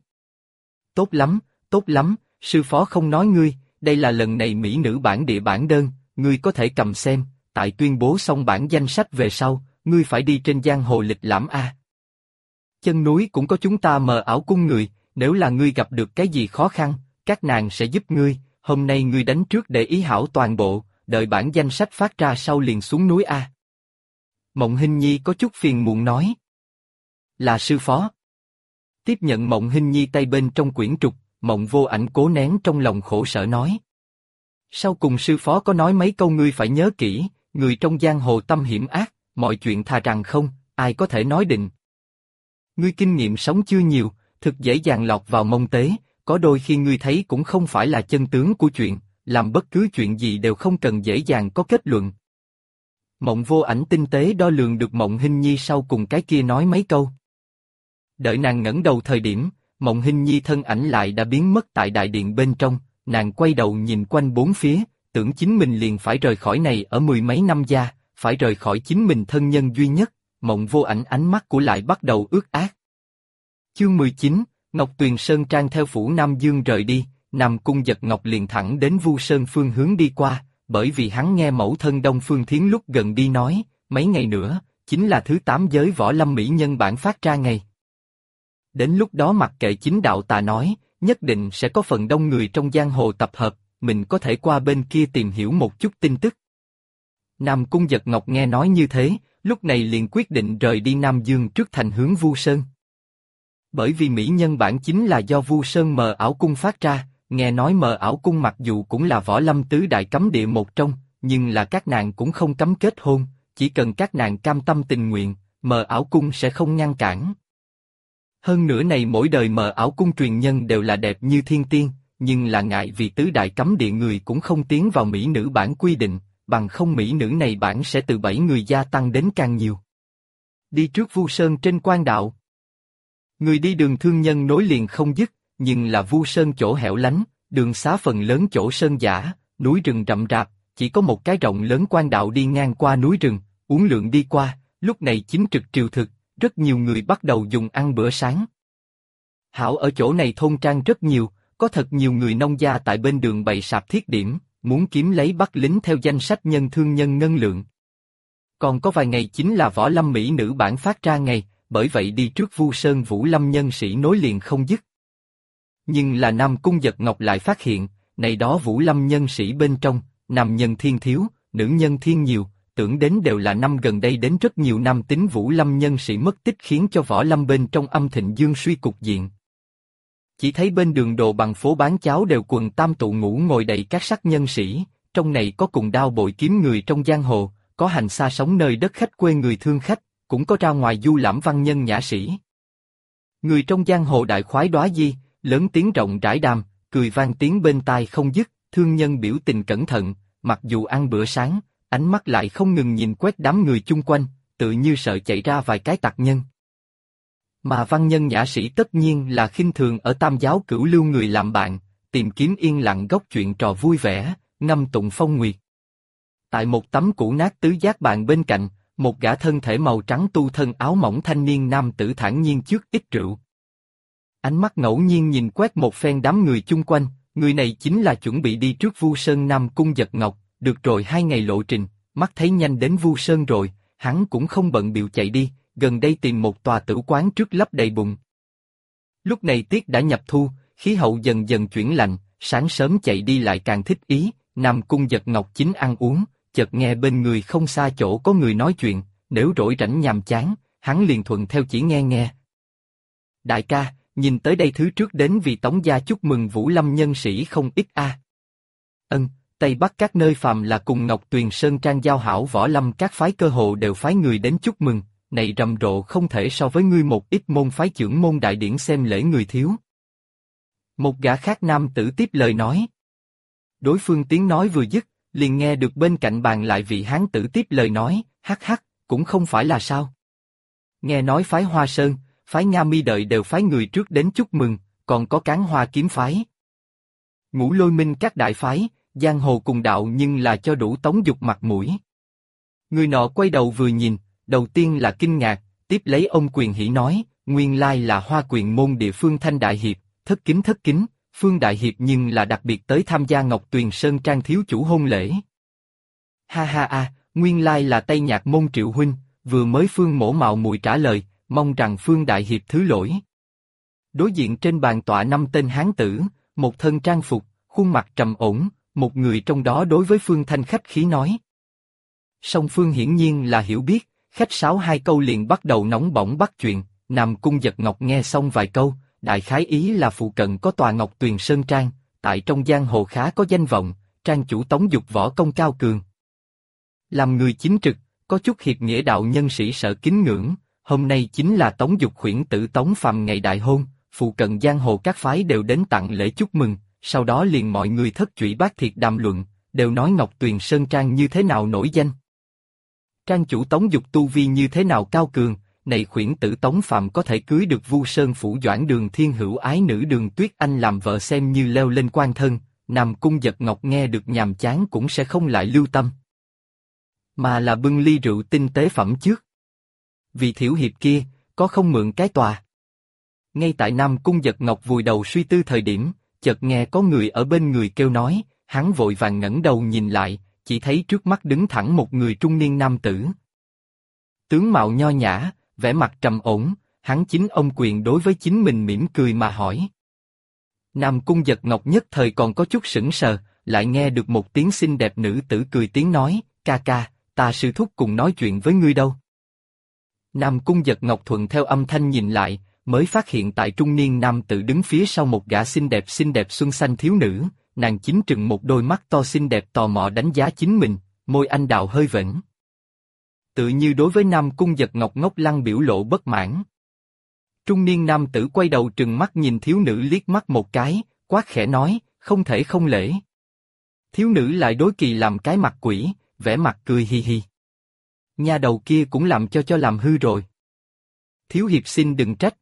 Tốt lắm, sư phó không nói ngươi, đây là lần này mỹ nữ bản địa bản đơn, ngươi có thể cầm xem, tại tuyên bố xong bản danh sách về sau, ngươi phải đi trên giang hồ lịch lãm a. Chân núi cũng có chúng ta Mờ Ảo cung người, nếu là ngươi gặp được cái gì khó khăn, các nàng sẽ giúp ngươi, hôm nay ngươi đánh trước để ý hảo toàn bộ, đợi bản danh sách phát ra sau liền xuống núi a. Mộng Hinh Nhi có chút phiền muộn nói. Là sư phó. Tiếp nhận Mộng Hinh Nhi tay bên trong quyển trục, Mộng Vô Ảnh cố nén trong lòng khổ sở nói. Sau cùng sư phó có nói mấy câu ngươi phải nhớ kỹ, người trong giang hồ tâm hiểm ác, mọi chuyện thà rằng không, ai có thể nói định. Ngươi kinh nghiệm sống chưa nhiều, thực dễ dàng lọt vào mông tế, có đôi khi ngươi thấy cũng không phải là chân tướng của chuyện, làm bất cứ chuyện gì đều không cần dễ dàng có kết luận. Mộng Vô Ảnh tinh tế đo lường được Mộng Hinh Nhi sau cùng cái kia nói mấy câu. Đợi nàng ngẩng đầu thời điểm, Mộng Hinh Nhi thân ảnh lại đã biến mất tại đại điện bên trong, nàng quay đầu nhìn quanh bốn phía, tưởng chính mình liền phải rời khỏi này ở mười mấy năm gia, phải rời khỏi chính mình thân nhân duy nhất, Mộng Vô Ảnh ánh mắt của lại bắt đầu ướt át. Chương 19, Ngọc Tuyền Sơn Trang theo phủ Nam Dương rời đi, Nam Cung Giật Ngọc liền thẳng đến Vu Sơn phương hướng đi qua, bởi vì hắn nghe mẫu thân Đông Phương Thiến lúc gần đi nói, mấy ngày nữa, chính là thứ 8 giới võ lâm mỹ nhân bản phát ra ngày. Đến lúc đó mặc kệ chính đạo tà nói, nhất định sẽ có phần đông người trong giang hồ tập hợp, mình có thể qua bên kia tìm hiểu một chút tin tức. Nam Cung Giật Ngọc nghe nói như thế, lúc này liền quyết định rời đi Nam Dương trước thành hướng Vu Sơn. Bởi vì mỹ nhân bản chính là do Vu Sơn Mờ Ảo cung phát ra, Nghe nói Mờ Ảo Cung mặc dù cũng là võ lâm tứ đại cấm địa một trong, nhưng là các nàng cũng không cấm kết hôn, chỉ cần các nàng cam tâm tình nguyện, Mờ Ảo Cung sẽ không ngăn cản. Hơn nữa này mỗi đời Mờ Ảo Cung truyền nhân đều là đẹp như thiên tiên, nhưng là ngại vì tứ đại cấm địa người cũng không tiến vào mỹ nữ bản quy định, bằng không mỹ nữ này bản sẽ từ 7 người gia tăng đến càng nhiều. Đi trước Vu Sơn trên quan đạo. Người đi đường thương nhân nối liền không dứt, nhưng là Vu Sơn chỗ hẻo lánh, đường xá phần lớn chỗ sơn giả, núi rừng rậm rạp, chỉ có một cái rộng lớn quan đạo đi ngang qua núi rừng, uốn lượn đi qua, lúc này chính trực triều thực, rất nhiều người bắt đầu dùng ăn bữa sáng. Hảo ở chỗ này thôn trang rất nhiều, có thật nhiều người nông gia tại bên đường bày sạp thiết điểm, muốn kiếm lấy bắt lính theo danh sách nhân thương nhân ngân lượng. Còn có vài ngày chính là võ lâm mỹ nữ bản phát ra ngày, bởi vậy đi trước Vu Sơn Vũ Lâm nhân sĩ nối liền không dứt. Nhưng là Nam Cung Giật Ngọc lại phát hiện, này đó Vũ Lâm nhân sĩ bên trong, nam nhân thiên thiếu, nữ nhân thiên nhiều, tưởng đến đều là năm gần đây đến rất nhiều nam tính Vũ Lâm nhân sĩ mất tích khiến cho võ lâm bên trong âm thịnh dương suy cục diện. Chỉ thấy bên đường đồ bằng phố bán cháo đều quần tam tụ ngũ ngồi đầy các sắc nhân sĩ, trong này có cùng đao bội kiếm người trong giang hồ, có hành xa sống nơi đất khách quê người thương khách, cũng có ra ngoài du lãm văn nhân nhã sĩ. Người trong giang hồ đại khoái đóa di, lớn tiếng rộng rãi đàm, cười vang tiếng bên tai không dứt, thương nhân biểu tình cẩn thận, mặc dù ăn bữa sáng, ánh mắt lại không ngừng nhìn quét đám người chung quanh, tự như sợ chạy ra vài cái tặc nhân. Mà văn nhân nhã sĩ tất nhiên là khinh thường ở tam giáo cửu lưu người làm bạn, tìm kiếm yên lặng góc chuyện trò vui vẻ, ngâm tụng phong nguyệt. Tại một tấm cũ nát tứ giác bàn bên cạnh, một gã thân thể màu trắng tu thân áo mỏng thanh niên nam tử thản nhiên trước ít rượu. Ánh mắt ngẫu nhiên nhìn quét một phen đám người chung quanh, người này chính là chuẩn bị đi trước Vu Sơn Nam Cung Giật Ngọc, được rồi 2 ngày lộ trình, mắt thấy nhanh đến Vu Sơn rồi, hắn cũng không bận bịu chạy đi, gần đây tìm một tòa tử quán trước lấp đầy bụng. Lúc này tiết đã nhập thu, khí hậu dần dần chuyển lạnh, sáng sớm chạy đi lại càng thích ý, Nam Cung Giật Ngọc chính ăn uống, chợt nghe bên người không xa chỗ có người nói chuyện, nếu rỗi rảnh nhàm chán, hắn liền thuận theo chỉ nghe nghe. Đại ca, nhìn tới đây thứ trước đến vì Tống gia chúc mừng Vũ Lâm nhân sĩ không ít a. Tây Bắc các nơi phàm là cùng Ngọc Tuyền Sơn Trang giao hảo võ lâm các phái cơ hồ đều phái người đến chúc mừng, này rầm rộ không thể so với ngươi một ít môn phái trưởng môn đại điển xem lễ người thiếu. Một gã khác nam tử tiếp lời nói. Đối phương tiếng nói vừa dứt, liền nghe được bên cạnh bàn lại vị hán tử tiếp lời nói, hắc hắc, cũng không phải là sao. Nghe nói phái Hoa Sơn, phái Nga Mi đợi đều phái người trước đến chúc mừng, còn có Cán Hoa kiếm phái. Ngũ Lôi Minh các đại phái, giang hồ cùng đạo nhưng là cho đủ Tống Dục mặt mũi. Người nọ quay đầu vừa nhìn, đầu tiên là kinh ngạc, tiếp lấy ông Quyền hỉ nói, nguyên lai là Hoa Quyền môn địa phương Thanh Đại Hiệp, thất kính, Phương Đại Hiệp nhưng là đặc biệt tới tham gia Ngọc Tuyền Sơn Trang thiếu chủ hôn lễ. Ha ha a, nguyên lai là Tây Nhạc môn Triệu huynh, vừa mới Phương mổ mạo muội trả lời, mong rằng Phương Đại Hiệp thứ lỗi. Đối diện trên bàn tọa 5 tên hán tử, một thân trang phục, khuôn mặt trầm ổn, một người trong đó đối với Phương Thanh khách khí nói. Song Phương hiển nhiên là hiểu biết, khách sáo 2 câu liền bắt đầu nóng bỏng bắt chuyện, Nam Cung Giật Ngọc nghe xong vài câu, đại khái ý là phụ cận có tòa Ngọc Tuyền Sơn Trang, tại trong giang hồ khá có danh vọng, trang chủ Tống Dục võ công cao cường. Làm người chính trực, có chút hiệp nghĩa đạo nhân sĩ sợ kính ngưỡng, hôm nay chính là Tống Dục khuyển tử Tống Phàm ngày đại hôn, phụ cận giang hồ các phái đều đến tặng lễ chúc mừng, sau đó liền mọi người thất trụy bát thiệt đàm luận, đều nói Ngọc Tuyền Sơn Trang như thế nào nổi danh. Trang chủ Tống Dục tu vi như thế nào cao cường, này khuyển tử Tống Phàm có thể cưới được Vu Sơn phủ Doãn Đường Thiên hữu ái nữ Đường Tuyết Anh làm vợ xem như leo lên quan thân, Nam Cung Giật Ngọc nghe được nhàm chán cũng sẽ không lại lưu tâm. Mà là bưng ly rượu tinh tế phẩm trước. Vì thiểu hiệp kia, có không mượn cái tòa. Ngay tại Nam Cung Giật Ngọc vùi đầu suy tư thời điểm, chợt nghe có người ở bên người kêu nói, hắn vội vàng ngẩng đầu nhìn lại, chỉ thấy trước mắt đứng thẳng một người trung niên nam tử. Tướng mạo nho nhã, vẻ mặt trầm ổn, hắn chính ông Quyền đối với chính mình mỉm cười mà hỏi. Nam Cung Giật Ngọc nhất thời còn có chút sững sờ, lại nghe được một tiếng xinh đẹp nữ tử cười tiếng nói, ca ca, ta sư thúc cùng nói chuyện với ngươi đâu. Nam Cung Giật Ngọc thuận theo âm thanh nhìn lại, mới phát hiện tại trung niên nam tử đứng phía sau một gã xinh đẹp xuân xanh thiếu nữ, nàng chính trừng một đôi mắt to xinh đẹp tò mò đánh giá chính mình, môi anh đào hơi vểnh. Tự như đối với Nam Cung Giật Ngọc ngốc lăng biểu lộ bất mãn. Trung niên nam tử quay đầu trừng mắt nhìn thiếu nữ liếc mắt một cái, quát khẽ nói, không thể không lễ. Thiếu nữ lại đối Kỳ làm cái mặt quỷ, vẻ mặt cười hi hi. Nha đầu kia cũng làm cho làm hư rồi. Thiếu hiệp xin đừng trách.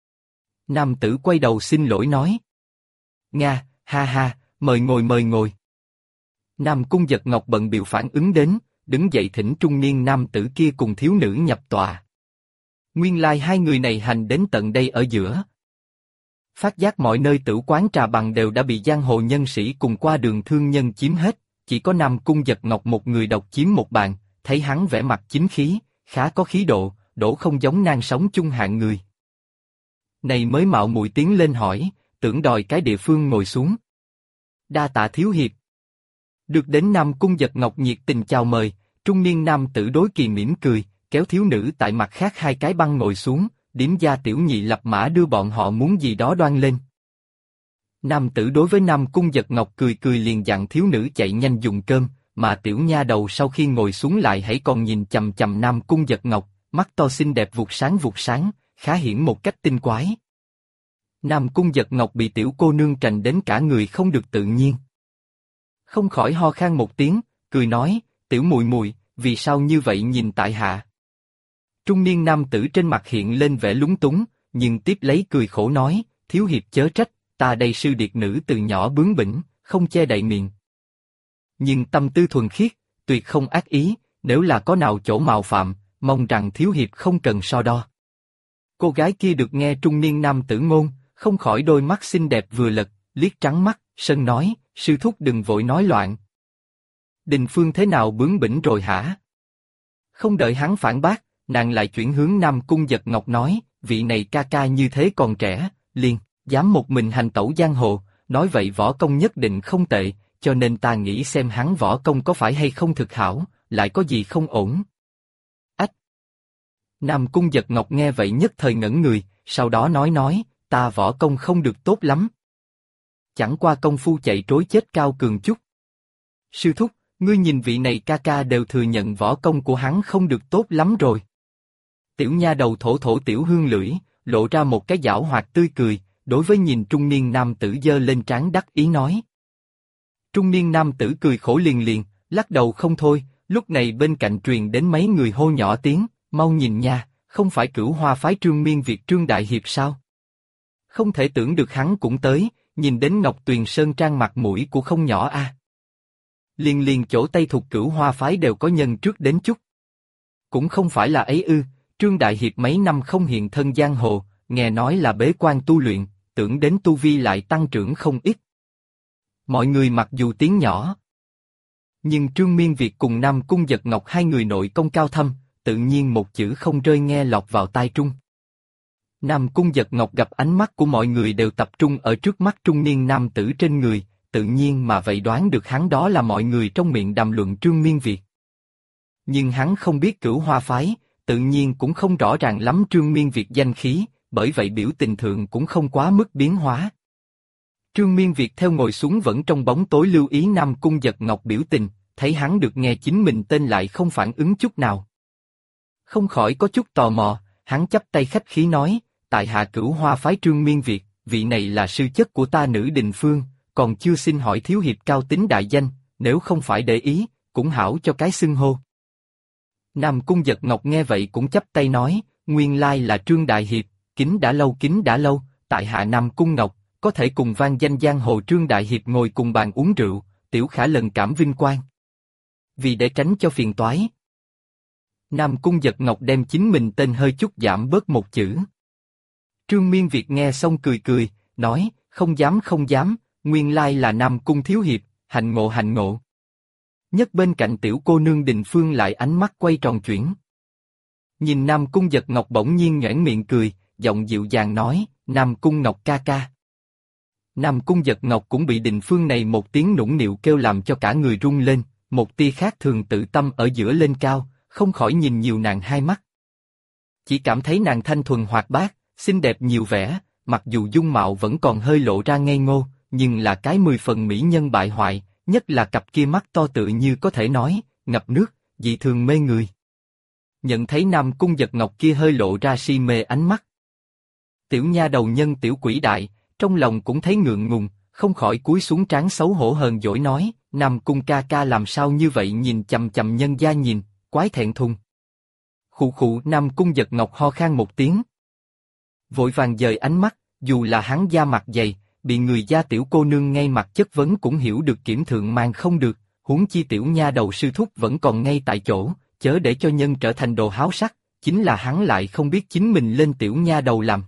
Nam tử quay đầu xin lỗi nói. Nga, ha ha, mời ngồi. Nam Cung Giật Ngọc bận bịu phản ứng đến, đứng dậy thỉnh trung niên nam tử kia cùng thiếu nữ nhập tòa. Nguyên lai hai người này hành đến tận đây ở giữa. Phát giác mọi nơi tử quán trà bằng đều đã bị giang hồ nhân sĩ cùng qua đường thương nhân chiếm hết, chỉ có Nam Cung Giật Ngọc một người độc chiếm một bàn, thấy hắn vẻ mặt chính khí, khá có khí độ, đổ không giống nan sống chung hạng người. Này mới mạo muội tiến lên hỏi, tưởng đòi cái địa phương ngồi xuống. Đa tạ thiếu hiệp. Được đến Nam Cung Giật Ngọc nhiệt tình chào mời, trung niên nam tử đối Kỳ mỉm cười, kéo thiếu nữ tại mặt khác hai cái băng ngồi xuống, điếm gia tiểu nhị lập mã đưa bọn họ muốn gì đó đoan lên. Nam tử đối với Nam Cung Giật Ngọc cười liền dặn thiếu nữ chạy nhanh dùng cơm, mà tiểu nha đầu sau khi ngồi xuống lại hãy còn nhìn chằm chằm Nam Cung Giật Ngọc, mắt to xinh đẹp vụt sáng, khá hiển một cách tinh quái. Nam Cung Giật Ngọc bị tiểu cô nương trành đến cả người không được tự nhiên. Không khỏi ho khan một tiếng, cười nói, tiểu muội muội, vì sao như vậy nhìn tại hạ? Trung niên nam tử trên mặt hiện lên vẻ lúng túng, nhưng tiếp lấy cười khổ nói, thiếu hiệp chớ trách, ta đây sư điệt nữ từ nhỏ bướng bỉnh, không che đậy miệng. Nhưng tâm tư thuần khiết, tuyệt không ác ý, nếu là có nào chỗ mạo phạm, mong rằng thiếu hiệp không cần so đo. Cô gái kia được nghe trung niên nam tử ngôn, không khỏi đôi mắt xinh đẹp vừa lật, liếc trắng mắt, sân nói, sư thúc đừng vội nói loạn. Đình Phương thế nào bướng bỉnh rồi hả? Không đợi hắn phản bác, nàng lại chuyển hướng Nam Cung Giật Ngọc nói, vị này ca ca như thế còn trẻ, liền, dám một mình hành tẩu giang hồ, nói vậy võ công nhất định không tệ, cho nên ta nghĩ xem hắn võ công có phải hay không thực hảo, lại có gì không ổn. Ách! Nam Cung Giật Ngọc nghe vậy nhất thời ngẩn người, sau đó nói, ta võ công không được tốt lắm. Chẳng qua công phu chạy trối chết cao cường chút. Sư thúc, ngươi nhìn vị này ca ca đều thừa nhận võ công của hắn không được tốt lắm rồi. Tiểu nha đầu thổ tiểu hương lưỡi, lộ ra một cái giảo hoạt tươi cười, đối với nhìn trung niên nam tử giơ lên trán đắc ý nói. Trung niên nam tử cười khổ liền, lắc đầu không thôi, lúc này bên cạnh truyền đến mấy người hô nhỏ tiếng, mau nhìn nha, không phải Cửu Hoa phái Trương Miên Việt Trương Đại Hiệp sao? Không thể tưởng được hắn cũng tới, nhìn đến Ngọc Tuyền Sơn Trang mặt mũi của không nhỏ a. Liền chỗ Tây thuộc Cửu Hoa phái đều có nhân trước đến chút. Cũng không phải là ấy ư, Trương Đại Hiệp mấy năm không hiện thân giang hồ, nghe nói là bế quan tu luyện, tưởng đến tu vi lại tăng trưởng không ít. Mọi người mặc dù tiếng nhỏ, nhưng Trương Miên Việt cùng Nam Cung Giật Ngọc hai người nội công cao thâm, tự nhiên một chữ không rơi nghe lọt vào tai trung. Nam Cung Giật Ngọc gặp ánh mắt của mọi người đều tập trung ở trước mắt trung niên nam tử trên người, tự nhiên mà vậy đoán được hắn đó là mọi người trong miệng đàm luận Trương Miên Việt. Nhưng hắn không biết Cửu Hoa phái, tự nhiên cũng không rõ ràng lắm Trương Miên Việt danh khí, bởi vậy biểu tình thượng cũng không quá mức biến hóa. Trương Miên Việt theo ngồi xuống vẫn trong bóng tối lưu ý Nam Cung Giật Ngọc biểu tình, thấy hắn được nghe chính mình tên lại không phản ứng chút nào. Không khỏi có chút tò mò, hắn chắp tay khách khí nói, tại hạ Cửu Hoa phái Trương Miên Việt, vị này là sư chất của ta nữ Đình Phương, còn chưa xin hỏi thiếu hiệp cao tính đại danh, nếu không phải để ý, cũng hảo cho cái xưng hô. Nam Cung Giật Ngọc nghe vậy cũng chắp tay nói, nguyên lai là Trương Đại Hiệp, kính đã lâu, tại hạ Nam Cung Ngọc, có thể cùng vang danh giang hồ Trương Đại Hiệp ngồi cùng bàn uống rượu, tiểu khả lần cảm vinh quang. Vì để tránh cho phiền toái, Nam Cung Giật Ngọc đem chính mình tên hơi chút giảm bớt một chữ. Trương Miên Việt nghe xong cười, nói, không dám, nguyên lai là Nam Cung thiếu hiệp, hành ngộ. Nhất bên cạnh tiểu cô nương Đình Phương lại ánh mắt quay tròn chuyển. Nhìn Nam Cung Giật Ngọc bỗng nhiên nhoẻn miệng cười, giọng dịu dàng nói, Nam Cung Ngọc ca ca. Nam Cung Giật Ngọc cũng bị Đình Phương này một tiếng nũng nịu kêu làm cho cả người rung lên, một tia khác thường tự tâm ở giữa lên cao, không khỏi nhìn nhiều nàng hai mắt. Chỉ cảm thấy nàng thanh thuần hoạt bát, xinh đẹp nhiều vẻ, mặc dù dung mạo vẫn còn hơi lộ ra ngây ngô, nhưng là cái 10 phần mỹ nhân bại hoại, nhất là cặp kia mắt to tự như có thể nói, ngập nước, dị thường mê người. Nhận thấy Nam Cung Giật Ngọc kia hơi lộ ra si mê ánh mắt. Tiểu nha đầu nhân tiểu quỷ đại, trong lòng cũng thấy ngượng ngùng, không khỏi cúi xuống trán xấu hổ hờn dỗi nói, Nam Cung ca ca làm sao như vậy nhìn chằm chằm nhân gia nhìn, quái thẹn thùng. Khụ khụ Nam Cung Giật Ngọc ho khan một tiếng. Vội vàng dời ánh mắt, dù là hắn da mặt dày, bị người gia tiểu cô nương ngay mặt chất vấn cũng hiểu được kiểm thượng mang không được, huống chi tiểu nha đầu sư thúc vẫn còn ngay tại chỗ, chớ để cho nhân trở thành đồ háo sắc, chính là hắn lại không biết chính mình lên tiểu nha đầu làm.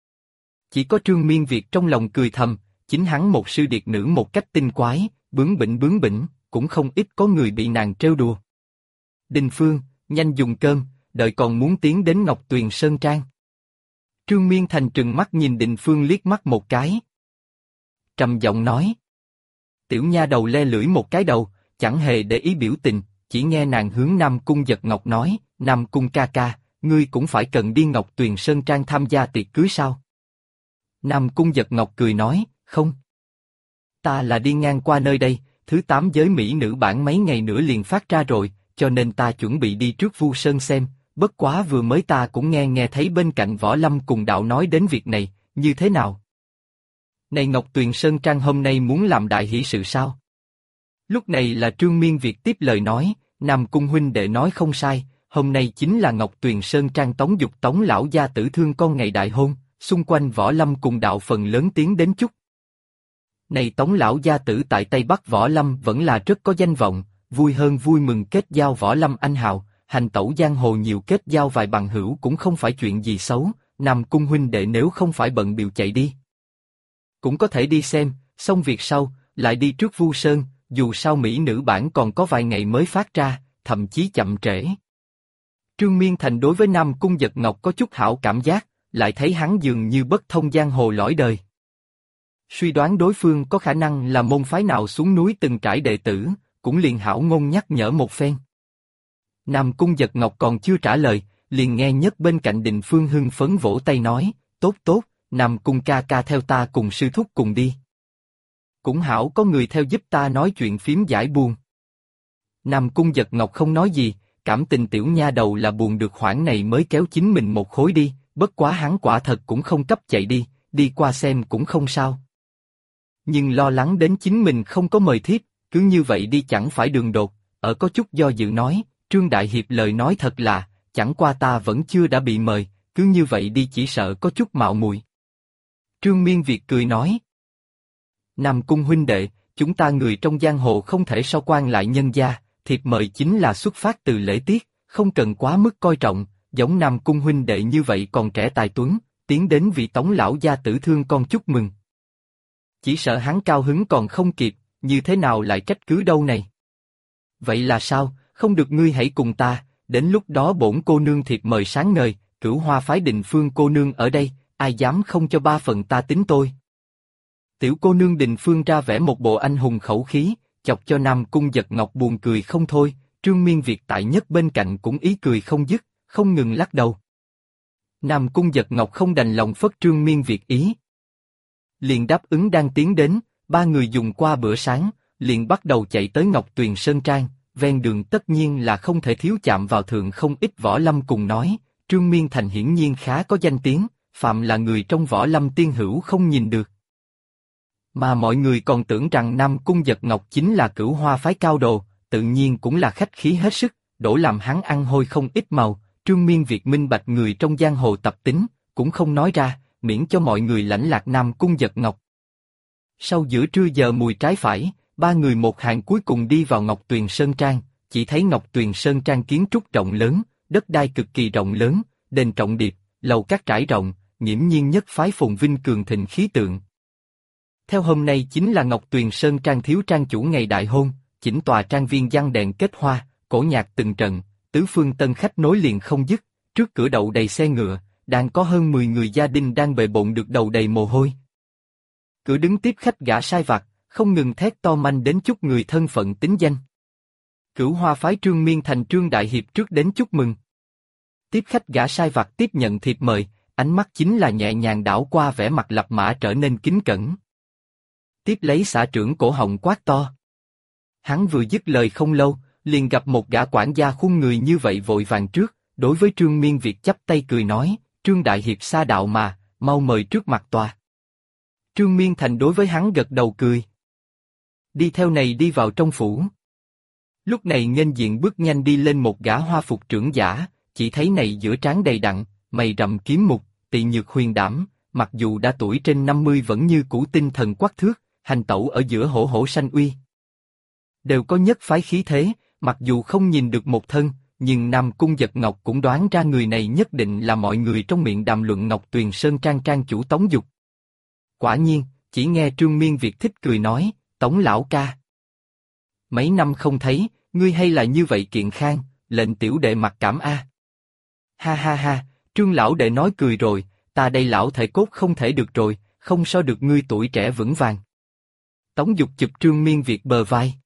Chỉ có Trương Miên Việt trong lòng cười thầm, chính hắn một sư điệt nữ một cách tinh quái, bướng bỉnh, cũng không ít có người bị nàng trêu đùa. Đình Phương, nhanh dùng cơm, đợi còn muốn tiến đến Ngọc Tuyền Sơn Trang. Trương Miên Thành trừng mắt nhìn Đình Phương liếc mắt một cái. Trầm giọng nói. Tiểu nha đầu le lưỡi một cái đầu, chẳng hề để ý biểu tình, chỉ nghe nàng hướng Nam Cung Giật Ngọc nói, Nam Cung ca ca, ngươi cũng phải cần đi Ngọc Tuyền Sơn Trang tham gia tiệc cưới sao? Nam Cung Giật Ngọc cười nói, không. Ta là đi ngang qua nơi đây, thứ 8 giới mỹ nữ bản mấy ngày nữa liền phát ra rồi, cho nên ta chuẩn bị đi trước Vu Sơn xem, bất quá vừa mới ta cũng nghe thấy bên cạnh Võ Lâm cùng đạo nói đến việc này, như thế nào? Này Ngọc Tuyền Sơn Trang hôm nay muốn làm đại hỷ sự sao? Lúc này là Trương Miên Việt tiếp lời nói, Nam Cung huynh đệ nói không sai, hôm nay chính là Ngọc Tuyền Sơn Trang tống dục tống lão gia tử thương con ngày đại hôn, xung quanh Võ Lâm cùng đạo phần lớn tiếng đến chúc. Này tống lão gia tử tại Tây Bắc Võ Lâm vẫn là rất có danh vọng, vui hơn vui mừng kết giao Võ Lâm anh hào, hành tẩu giang hồ nhiều kết giao vài bằng hữu cũng không phải chuyện gì xấu, Nam Cung huynh đệ nếu không phải bận biểu chạy đi. Cũng có thể đi xem, xong việc sau, lại đi trước Vu Sơn, dù sao mỹ nữ bản còn có vài ngày mới phát ra, thậm chí chậm trễ. Trương Miên Thành đối với Nam Cung Giật Ngọc có chút hảo cảm giác, lại thấy hắn dường như bất thông giang hồ lõi đời. Suy đoán đối phương có khả năng là môn phái nào xuống núi từng trải đệ tử, cũng liền hảo ngôn nhắc nhở một phen. Nam Cung Giật Ngọc còn chưa trả lời, liền nghe nhất bên cạnh Đình Phương hưng phấn vỗ tay nói, tốt tốt, Nam Cung ca ca theo ta cùng sư thúc cùng đi. Cũng hảo có người theo giúp ta nói chuyện phím giải buồn. Nam Cung Giật Ngọc không nói gì, cảm tình tiểu nha đầu là buồn được khoản này mới kéo chính mình một khối đi, bất quá hắn quả thật cũng không cấp chạy đi, đi qua xem cũng không sao. Nhưng lo lắng đến chính mình không có mời thiếp, cứ như vậy đi chẳng phải đường đột, ở có chút do dự nói, Trương Đại Hiệp lời nói thật là, chẳng qua ta vẫn chưa đã bị mời, cứ như vậy đi chỉ sợ có chút mạo muội. Trương Miên Việt cười nói, Nam Cung huynh đệ, chúng ta người trong giang hồ không thể so quan lại nhân gia, thiệp mời chính là xuất phát từ lễ tiết, không cần quá mức coi trọng, giống Nam Cung huynh đệ như vậy còn trẻ tài tuấn, tiến đến vị tống lão gia tử thương con chúc mừng. Chỉ sợ hắn cao hứng còn không kịp, như thế nào lại trách cứ đâu này. Vậy là sao, không được ngươi hãy cùng ta, đến lúc đó bổn cô nương thiệp mời sáng ngời, Cửu Hoa phái Đình Phương cô nương ở đây, ai dám không cho 3 phần ta tính tôi. Tiểu cô nương Đình Phương ra vẻ một bộ anh hùng khẩu khí, chọc cho Nam Cung Giật Ngọc buồn cười không thôi, Trương Miên Việt tại nhất bên cạnh cũng ý cười không dứt, không ngừng lắc đầu. Nam Cung Giật Ngọc không đành lòng phất Trương Miên Việt ý. Liền đáp ứng đang tiến đến, 3 người dùng qua bữa sáng, liền bắt đầu chạy tới Ngọc Tuyền Sơn Trang, ven đường tất nhiên là không thể thiếu chạm vào thượng không ít Võ Lâm cùng nói, Trương Miên Thành hiển nhiên khá có danh tiếng, phạm là người trong Võ Lâm tiên hữu không nhìn được. Mà mọi người còn tưởng rằng Nam Cung Giật Ngọc chính là Cửu Hoa phái cao đồ, tự nhiên cũng là khách khí hết sức, đổ làm hắn ăn hôi không ít màu, Trương Miên Việt minh bạch người trong giang hồ tập tính, cũng không nói ra, miễn cho mọi người lãnh lạc Nam Cung Giật Ngọc. Sau giữa trưa giờ mùi trái phải, 3 người một hàng cuối cùng đi vào Ngọc Tuyền Sơn Trang, chỉ thấy Ngọc Tuyền Sơn Trang kiến trúc rộng lớn, đất đai cực kỳ rộng lớn, đền trọng điệp, lầu các trải rộng, nghiễm nhiên nhất phái phồn vinh cường thịnh khí tượng. Theo hôm nay chính là Ngọc Tuyền Sơn Trang thiếu trang chủ ngày đại hôn, chỉnh tòa trang viên giăng đèn kết hoa, cổ nhạc từng trận, tứ phương tân khách nối liền không dứt, trước cửa đậu đầy xe ngựa, đang có hơn 10 người gia đình đang bề bộn được đầu đầy mồ hôi. Cửa đứng tiếp khách gã sai vặt, không ngừng thét to manh đến chúc người thân phận tính danh. Cửu Hoa phái Trương Miên Thành Trương Đại Hiệp trước đến chúc mừng. Tiếp khách gã sai vặt tiếp nhận thiệp mời, ánh mắt chính là nhẹ nhàng đảo qua, vẻ mặt Lập Mã trở nên kính cẩn. Tiếp lấy xã trưởng cổ họng quát to. Hắn vừa dứt lời không lâu, liền gặp một gã quản gia khuôn người như vậy vội vàng trước, đối với Trương Miên Việt chắp tay cười nói, Trương Đại Hiệp xa đạo mà, mau mời trước mặt tòa. Trương Miên Thành đối với hắn gật đầu cười. Đi theo này đi vào trong phủ. Lúc này nghênh diện bước nhanh đi lên một gã hoa phục trưởng giả, chỉ thấy này giữa trán đầy đặn, mày rậm kiếm mục, tỳ nhược huyền đảm, mặc dù đã tuổi trên 50 vẫn như cũ tinh thần quắc thước, hành tẩu ở giữa hổ hổ sanh uy. Đều có nhất phái khí thế, mặc dù không nhìn được một thân, nhưng Nam Cung Giật Ngọc cũng đoán ra người này nhất định là mọi người trong miệng đàm luận Ngọc Tuyền Sơn Trang trang chủ Tống Dục. Quả nhiên, chỉ nghe Trương Miên Việt thích cười nói, Tống lão ca. Mấy năm không thấy, ngươi hay là như vậy kiện khang, lệnh tiểu đệ mặc cảm a. Ha ha ha, Trương lão đệ nói cười rồi, ta đây lão thể cốt không thể được rồi, không so được ngươi tuổi trẻ vững vàng. Tống Dục chụp Trương Miên Việt bờ vai.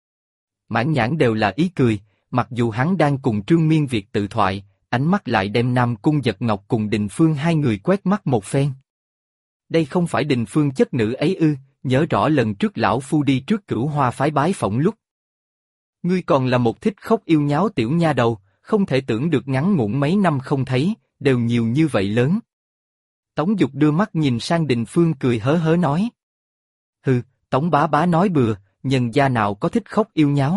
Mãn nhãn đều là ý cười, mặc dù hắn đang cùng Trương Miên Việt tự thoại, ánh mắt lại đem Nam Cung Giật Ngọc cùng Đình Phương hai người quét mắt một phen. Đây không phải Đình Phương chất nữ ấy ư? Nhớ rõ lần trước lão phu đi trước Cửu Hoa phái bái phỏng lúc. Ngươi còn là một thích khóc yêu nháo tiểu nha đầu, không thể tưởng được ngắn ngủn mấy năm không thấy, đều nhiều như vậy lớn. Tống Dục đưa mắt nhìn sang Đình Phương cười hớ hớ nói. Hừ, Tống bá bá nói bừa, nhân gia nào có thích khóc yêu nháo.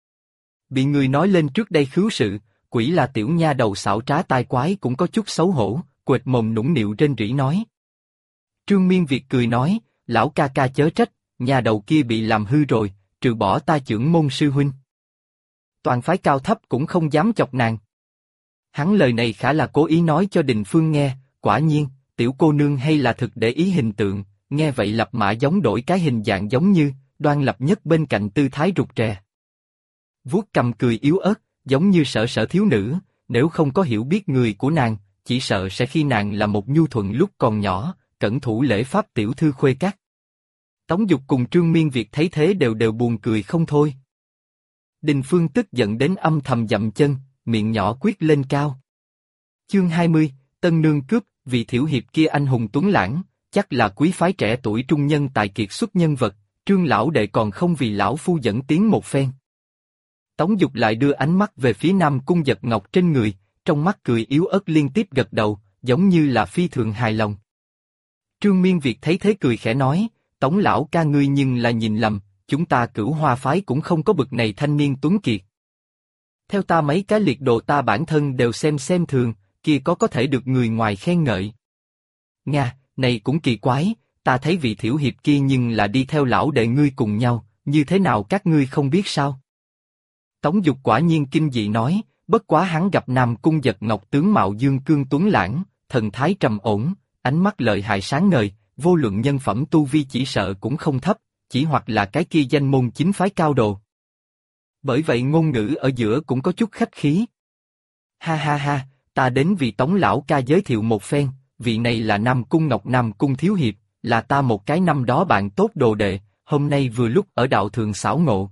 Bị người nói lên trước đây khứu sự, quỷ là tiểu nha đầu xảo trá tai quái cũng có chút xấu hổ, quệt mồm nũng nịu rên rỉ nói. Trương Miên Việt cười nói, lão ca ca chớ trách, nhà đầu kia bị làm hư rồi, trừ bỏ ta chưởng môn sư huynh. Toàn phái cao thấp cũng không dám chọc nàng. Hắn lời này khả là cố ý nói cho Đình Phương nghe, quả nhiên, tiểu cô nương hay là thực để ý hình tượng, nghe vậy Lập Mã giống đổi cái hình dạng giống như, Đoan Lập Nhất bên cạnh tư thái rụt rè. Vuốt cầm cười yếu ớt, giống như sợ sợ thiếu nữ, nếu không có hiểu biết người của nàng, chỉ sợ sẽ khi nàng là một nhu thuận lúc còn nhỏ, cẩn thủ lễ pháp tiểu thư khuê các. Tống Dục cùng Trương Miên Việt thấy thế đều đều buồn cười không thôi. Đình Phương tức giận đến âm thầm dậm chân, miệng nhỏ quyết lên cao. Chương 20, Tân Nương cướp, vị thiểu hiệp kia anh hùng tuấn lãng, chắc là quý phái trẻ tuổi trung nhân tài kiệt xuất nhân vật, Trương lão đệ còn không vì lão phu dẫn tiếng một phen. Tống Dục lại đưa ánh mắt về phía Nam Cung Giật Ngọc trên người, trong mắt cười yếu ớt liên tiếp gật đầu, giống như là phi thường hài lòng. Trương Miên Việt thấy thế cười khẽ nói, Tống lão ca ngươi nhưng là nhìn lầm, chúng ta Cửu Hoa phái cũng không có bực này thanh niên tuấn kiệt. Theo ta mấy cái liệt đồ ta bản thân đều xem thường, kia có thể được người ngoài khen ngợi. Nga, này cũng kỳ quái, ta thấy vị thiểu hiệp kia nhưng là đi theo lão đệ ngươi cùng nhau, như thế nào các ngươi không biết sao? Tống Dục quả nhiên kinh dị nói, bất quá hắn gặp Nam Cung Giật Ngọc tướng mạo dương cương tuấn lãng, thần thái trầm ổn, ánh mắt lợi hại sáng ngời, vô luận nhân phẩm tu vi chỉ sợ cũng không thấp, chỉ hoặc là cái kia danh môn chính phái cao đồ. Bởi vậy ngôn ngữ ở giữa cũng có chút khách khí. Ha ha ha, ta đến vì Tống lão ca giới thiệu một phen, vị này là Nam Cung Ngọc Nam Cung thiếu hiệp, là ta một cái năm đó bạn tốt đồ đệ, hôm nay vừa lúc ở đạo thường xảo ngộ.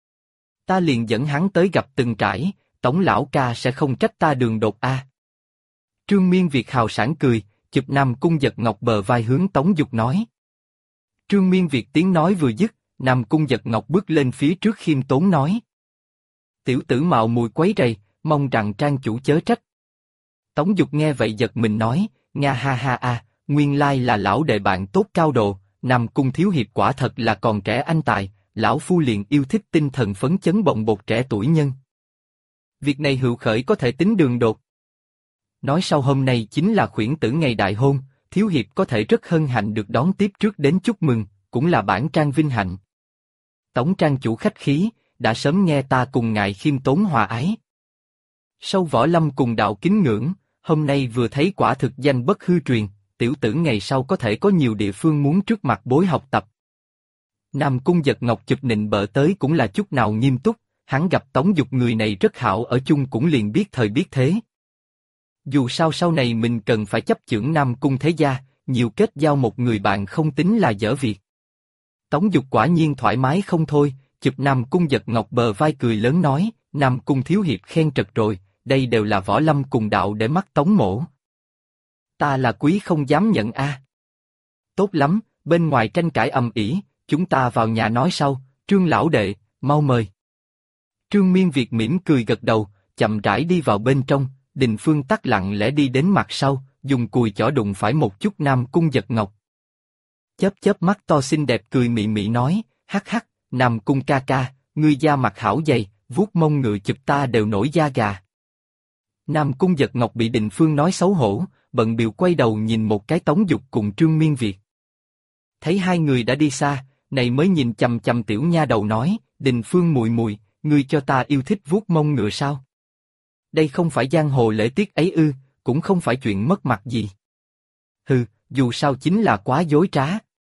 Ta liền dẫn hắn tới gặp từng trải, Tống lão ca sẽ không trách ta đường đột a. Trương Miên Việt hào sảng cười, chụp Nam Cung Giật Ngọc bờ vai hướng Tống Dục nói. Trương Miên Việt tiếng nói vừa dứt, Nam Cung Giật Ngọc bước lên phía trước khiêm tốn nói. Tiểu tử mạo mùi quấy rầy, mong rằng trang chủ chớ trách. Tống Dục nghe vậy giật mình nói, nga ha ha a, nguyên lai là lão đệ bạn tốt cao độ, Nam Cung thiếu hiệp quả thật là còn trẻ anh tài, lão phu liền yêu thích tinh thần phấn chấn bồng bột trẻ tuổi nhân. Việc này hữu khởi có thể tính đường đột. Nói sau hôm nay chính là khuyển tử ngày đại hôn, thiếu hiệp có thể rất hân hạnh được đón tiếp trước đến chúc mừng, cũng là bản trang vinh hạnh. Tống trang chủ khách khí, đã sớm nghe ta cùng ngài khiêm tốn hòa ái. Sâu võ lâm cùng đạo kính ngưỡng, hôm nay vừa thấy quả thực danh bất hư truyền, tiểu tử ngày sau có thể có nhiều địa phương muốn trước mặt bối học tập. Nam Cung Giật Ngọc chụp nịnh bợ tới cũng là chút nào nghiêm túc, hắn gặp Tống Dục người này rất hảo ở chung cũng liền biết thời biết thế. Dù sao sau này mình cần phải chấp chưởng Nam Cung thế gia, nhiều kết giao một người bạn không tính là dở việc. Tống Dục quả nhiên thoải mái không thôi, chụp Nam Cung Giật Ngọc bờ vai cười lớn nói, Nam Cung thiếu hiệp khen trật rồi, đây đều là võ lâm cùng đạo để mắt Tống mỗ. Ta là quý không dám nhận a. Tốt lắm, bên ngoài tranh cãi ầm ĩ, chúng ta vào nhà nói sau, Trương lão đệ, mau mời. Trương Miên Việt mỉm cười gật đầu, chậm rãi đi vào bên trong, Đình Phương tắc lặng lẽ đi đến mặt sau, dùng cùi chỏ đụng phải một chút Nam Cung Giật Ngọc. Chớp chớp mắt to xinh đẹp cười mị mị nói, hắc hắc, Nam Cung ca ca, ngươi da mặt hảo dày, vuốt mông ngựa chụp ta đều nổi da gà. Nam Cung Giật Ngọc bị Đình Phương nói xấu hổ, bận bịu quay đầu nhìn một cái Tống Dục cùng Trương Miên Việt. Thấy hai người đã đi xa, này mới nhìn chằm chằm tiểu nha đầu nói, Đình Phương mùi mùi, ngươi cho ta yêu thích vuốt mông ngựa sao? Đây không phải giang hồ lễ tiết ấy ư, cũng không phải chuyện mất mặt gì. Hừ, dù sao chính là quá dối trá.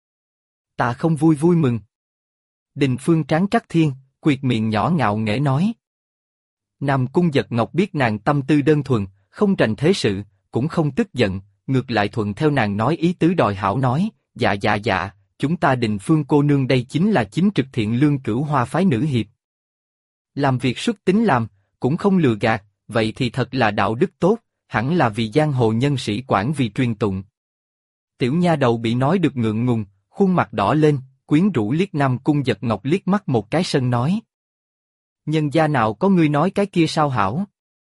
Ta không vui vui mừng. Đình Phương trán trắc thiên, quyệt miệng nhỏ ngạo nghễ nói. Nam Cung Giật Ngọc biết nàng tâm tư đơn thuần, không tranh thế sự, cũng không tức giận, ngược lại thuận theo nàng nói ý tứ đòi hảo nói, dạ, chúng ta Đình Phương cô nương đây chính là chính trực thiện lương Cửu Hoa phái nữ hiệp. Làm việc xuất tính làm, cũng không lừa gạt, vậy thì thật là đạo đức tốt, hẳn là vì giang hồ nhân sĩ quản vì truyền tụng. Tiểu nha đầu bị nói được ngượng ngùng, khuôn mặt đỏ lên, quyến rũ liếc Nam Cung Giật Ngọc liếc mắt một cái sân nói. Nhân gia nào có ngươi nói cái kia sao hảo?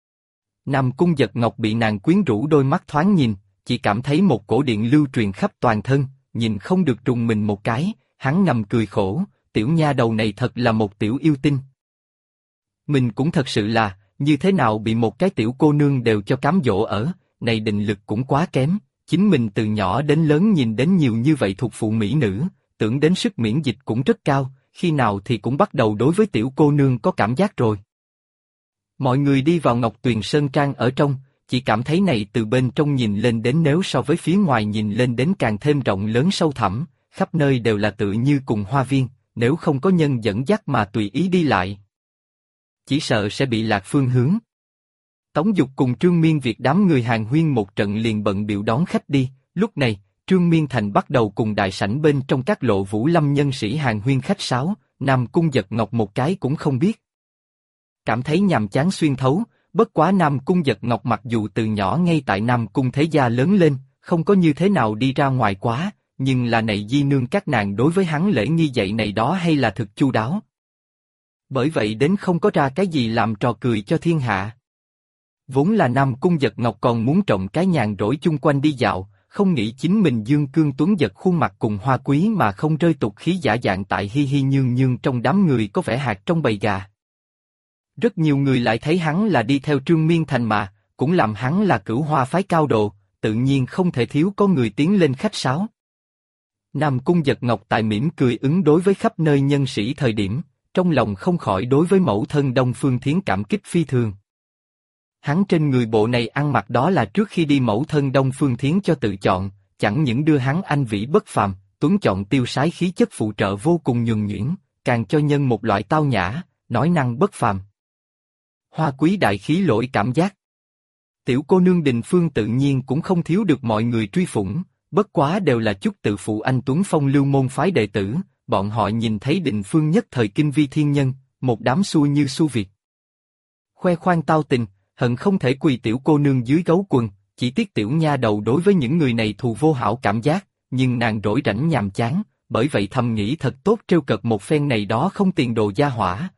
Nam Cung Giật Ngọc bị nàng quyến rũ đôi mắt thoáng nhìn, chỉ cảm thấy một cổ điện lưu truyền khắp toàn thân, nhìn không được trùng mình một cái, hắn ngầm cười khổ, tiểu nha đầu này thật là một tiểu yêu tinh. Mình cũng thật sự là, như thế nào bị một cái tiểu cô nương đều cho cám dỗ ở, này định lực cũng quá kém, chính mình từ nhỏ đến lớn nhìn đến nhiều như vậy thuộc phụ mỹ nữ, tưởng đến sức miễn dịch cũng rất cao, khi nào thì cũng bắt đầu đối với tiểu cô nương có cảm giác rồi. Mọi người đi vào Ngọc Tuyền Sơn Trang ở trong, chỉ cảm thấy này từ bên trong nhìn lên đến nếu so với phía ngoài nhìn lên đến càng thêm rộng lớn sâu thẳm, khắp nơi đều là tự như cùng hoa viên, nếu không có nhân dẫn dắt mà tùy ý đi lại, chỉ sợ sẽ bị lạc phương hướng. Tống Dục cùng Trương Miên Việt đám người hàng huyên một trận liền bận bịu đón khách đi, lúc này, Trương Miên Thành bắt đầu cùng đại sảnh bên trong các lộ vũ lâm nhân sĩ hàng huyên khách sáo, Nam Cung Giật Ngọc một cái cũng không biết. Cảm thấy nhàm chán xuyên thấu, bất quá Nam Cung Giật Ngọc mặc dù từ nhỏ ngay tại Nam Cung thế gia lớn lên, không có như thế nào đi ra ngoài quá, nhưng là này di nương các nàng đối với hắn lễ nghi dạy này đó hay là thực chu đáo. Bởi vậy đến không có ra cái gì làm trò cười cho thiên hạ. Vốn là Nam Cung Giật Ngọc còn muốn trộm cái nhàn rỗi chung quanh đi dạo, không nghĩ chính mình dương cương tuấn giật khuôn mặt cùng hoa quý mà không rơi tục khí giả dạng tại hi hi nhương nhương trong đám người có vẻ hạt trong bầy gà. Rất nhiều người lại thấy hắn là đi theo Trương Miên Thành mà, cũng làm hắn là Cửu Hoa phái cao độ, tự nhiên không thể thiếu có người tiến lên khách sáo. Nam Cung Giật Ngọc tại mỉm cười ứng đối với khắp nơi nhân sĩ thời điểm, trong lòng không khỏi đối với mẫu thân Đông Phương Thiến cảm kích phi thường. Hắn trên người bộ này ăn mặc đó là trước khi đi mẫu thân Đông Phương Thiến cho tự chọn, chẳng những đưa hắn anh vĩ bất phàm, tuấn chọn tiêu sái khí chất phụ trợ vô cùng nhuần nhuyễn, càng cho nhân một loại tao nhã, nói năng bất phàm. Hoa quý đại khí lỗi cảm giác. Tiểu cô nương Đình Phương tự nhiên cũng không thiếu được mọi người truy phủng, bất quá đều là chút tự phụ anh tuấn phong lưu môn phái đệ tử, bọn họ nhìn thấy Đình Phương nhất thời kinh vi thiên nhân, một đám xui như su Việt. Khoe khoang tao tình, hận không thể quỳ tiểu cô nương dưới gấu quần, chỉ tiếc tiểu nha đầu đối với những người này thù vô hảo cảm giác, nhưng nàng rỗi rảnh nhàm chán, bởi vậy thầm nghĩ thật tốt trêu cợt một phen này đó không tiền đồ gia hỏa.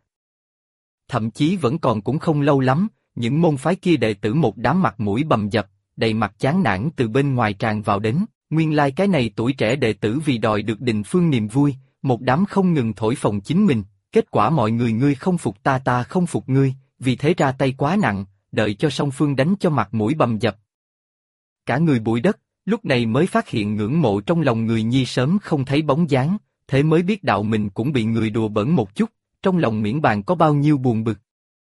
Thậm chí vẫn còn cũng không lâu lắm, những môn phái kia đệ tử một đám mặt mũi bầm dập, đầy mặt chán nản từ bên ngoài tràn vào đến, nguyên lai cái này tuổi trẻ đệ tử vì đòi được Đình Phương niềm vui, một đám không ngừng thổi phồng chính mình, kết quả mọi người ngươi không phục ta ta không phục ngươi, vì thế ra tay quá nặng, đợi cho song phương đánh cho mặt mũi bầm dập. Cả người bụi đất, lúc này mới phát hiện ngưỡng mộ trong lòng người nhi sớm không thấy bóng dáng, thế mới biết đạo mình cũng bị người đùa bỡn một chút, trong lòng miễn bàn có bao nhiêu buồn bực.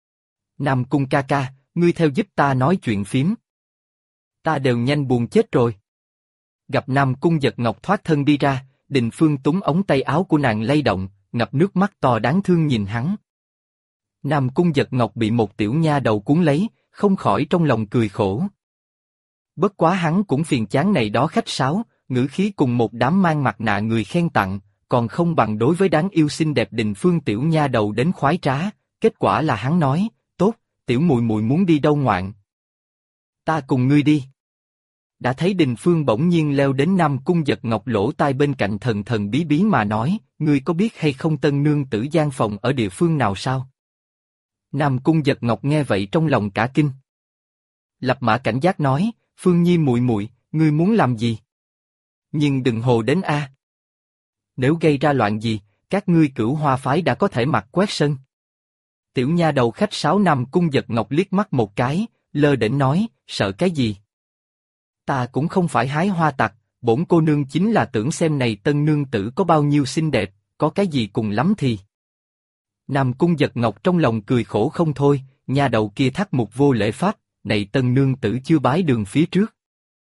Nam Cung ca ca, ngươi theo giúp ta nói chuyện phím. Ta đều nhanh buồn chết rồi. Gặp Nam Cung Giật Ngọc thoát thân đi ra, Đình Phương túm ống tay áo của nàng lay động, ngập nước mắt to đáng thương nhìn hắn. Nam Cung Giật Ngọc bị một tiểu nha đầu cuốn lấy, không khỏi trong lòng cười khổ. Bất quá hắn cũng phiền chán này đó khách sáo, ngữ khí cùng một đám mang mặt nạ người khen tặng, còn không bằng đối với đáng yêu xinh đẹp Đình Phương tiểu nha đầu đến khoái trá, kết quả là hắn nói, tốt, tiểu mùi mùi muốn đi đâu ngoạn. Ta cùng ngươi đi. đã thấy Đình Phương bỗng nhiên leo đến Nam Cung Giật Ngọc lỗ tai bên cạnh thần thần bí bí mà nói, ngươi có biết hay không tân nương tử gian phòng ở địa phương nào sao? Nam Cung Giật Ngọc nghe vậy trong lòng cả kinh. Lập Mã cảnh giác nói, Phương Nhi muội muội, ngươi muốn làm gì? Nhưng đừng hồ đến a. Nếu gây ra loạn gì, các ngươi Cửu Hoa phái đã có thể mặc quét sân. Tiểu nha đầu khách sáo Nam Cung Giật Ngọc liếc mắt một cái, lơ đễnh nói, sợ cái gì? Ta cũng không phải hái hoa tặc, bổn cô nương chính là tưởng xem này tân nương tử có bao nhiêu xinh đẹp, có cái gì cùng lắm thì. Nam Cung Giật Ngọc trong lòng cười khổ không thôi, nha đầu kia thắt mục vô lễ pháp, này tân nương tử chưa bái đường phía trước.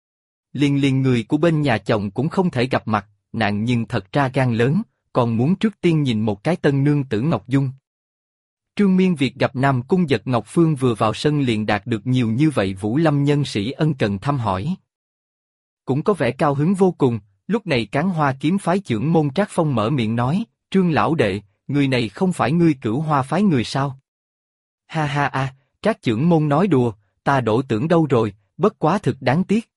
Liền người của bên nhà chồng cũng không thể gặp mặt, nàng nhưng thật ra gan lớn, còn muốn trước tiên nhìn một cái tân nương tử Ngọc Dung. Trương Miên Việt gặp Nam Cung Giật Ngọc Phương vừa vào sân liền đạt được nhiều như vậy Vũ Lâm nhân sĩ ân cần thăm hỏi. Cũng có vẻ cao hứng vô cùng, lúc này Cán Hoa kiếm phái trưởng môn Trác Phong mở miệng nói, Trương lão đệ, người này không phải ngươi Cửu Hoa phái người sao? Ha ha a, Trác trưởng môn nói đùa, ta đổ tưởng đâu rồi, bất quá thực đáng tiếc.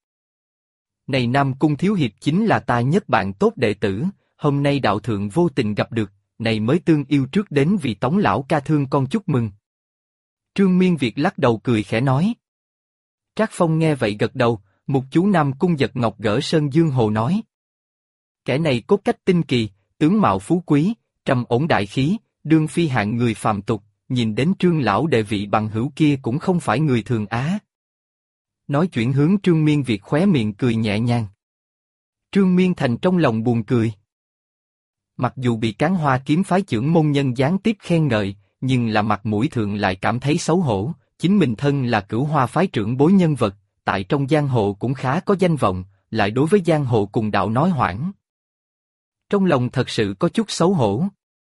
Này Nam Cung thiếu hiệp chính là ta nhất bạn tốt đệ tử, hôm nay đạo thượng vô tình gặp được, này mới tương yêu trước đến vì Tống lão ca thương con chúc mừng. Trương Miên Việt lắc đầu cười khẽ nói. Trác Phong nghe vậy gật đầu, mục chú Nam Cung Giật Ngọc gỡ Sơn Dương Hồ nói. Kẻ này cốt cách tinh kỳ, tướng mạo phú quý, trầm ổn đại khí, đương phi hạng người phàm tục, nhìn đến Trương lão đệ vị bằng hữu kia cũng không phải người thường á. Nói chuyện hướng Trương Miên Việt khóe miệng cười nhẹ nhàng. Trương Miên Thành trong lòng buồn cười. Mặc dù bị Cán Hoa kiếm phái trưởng môn nhân gián tiếp khen ngợi, nhưng là mặt mũi thượng lại cảm thấy xấu hổ, chính mình thân là Cửu Hoa phái trưởng bối nhân vật, tại trong giang hồ cũng khá có danh vọng, lại đối với giang hồ cùng đạo nói hoảng. Trong lòng thật sự có chút xấu hổ.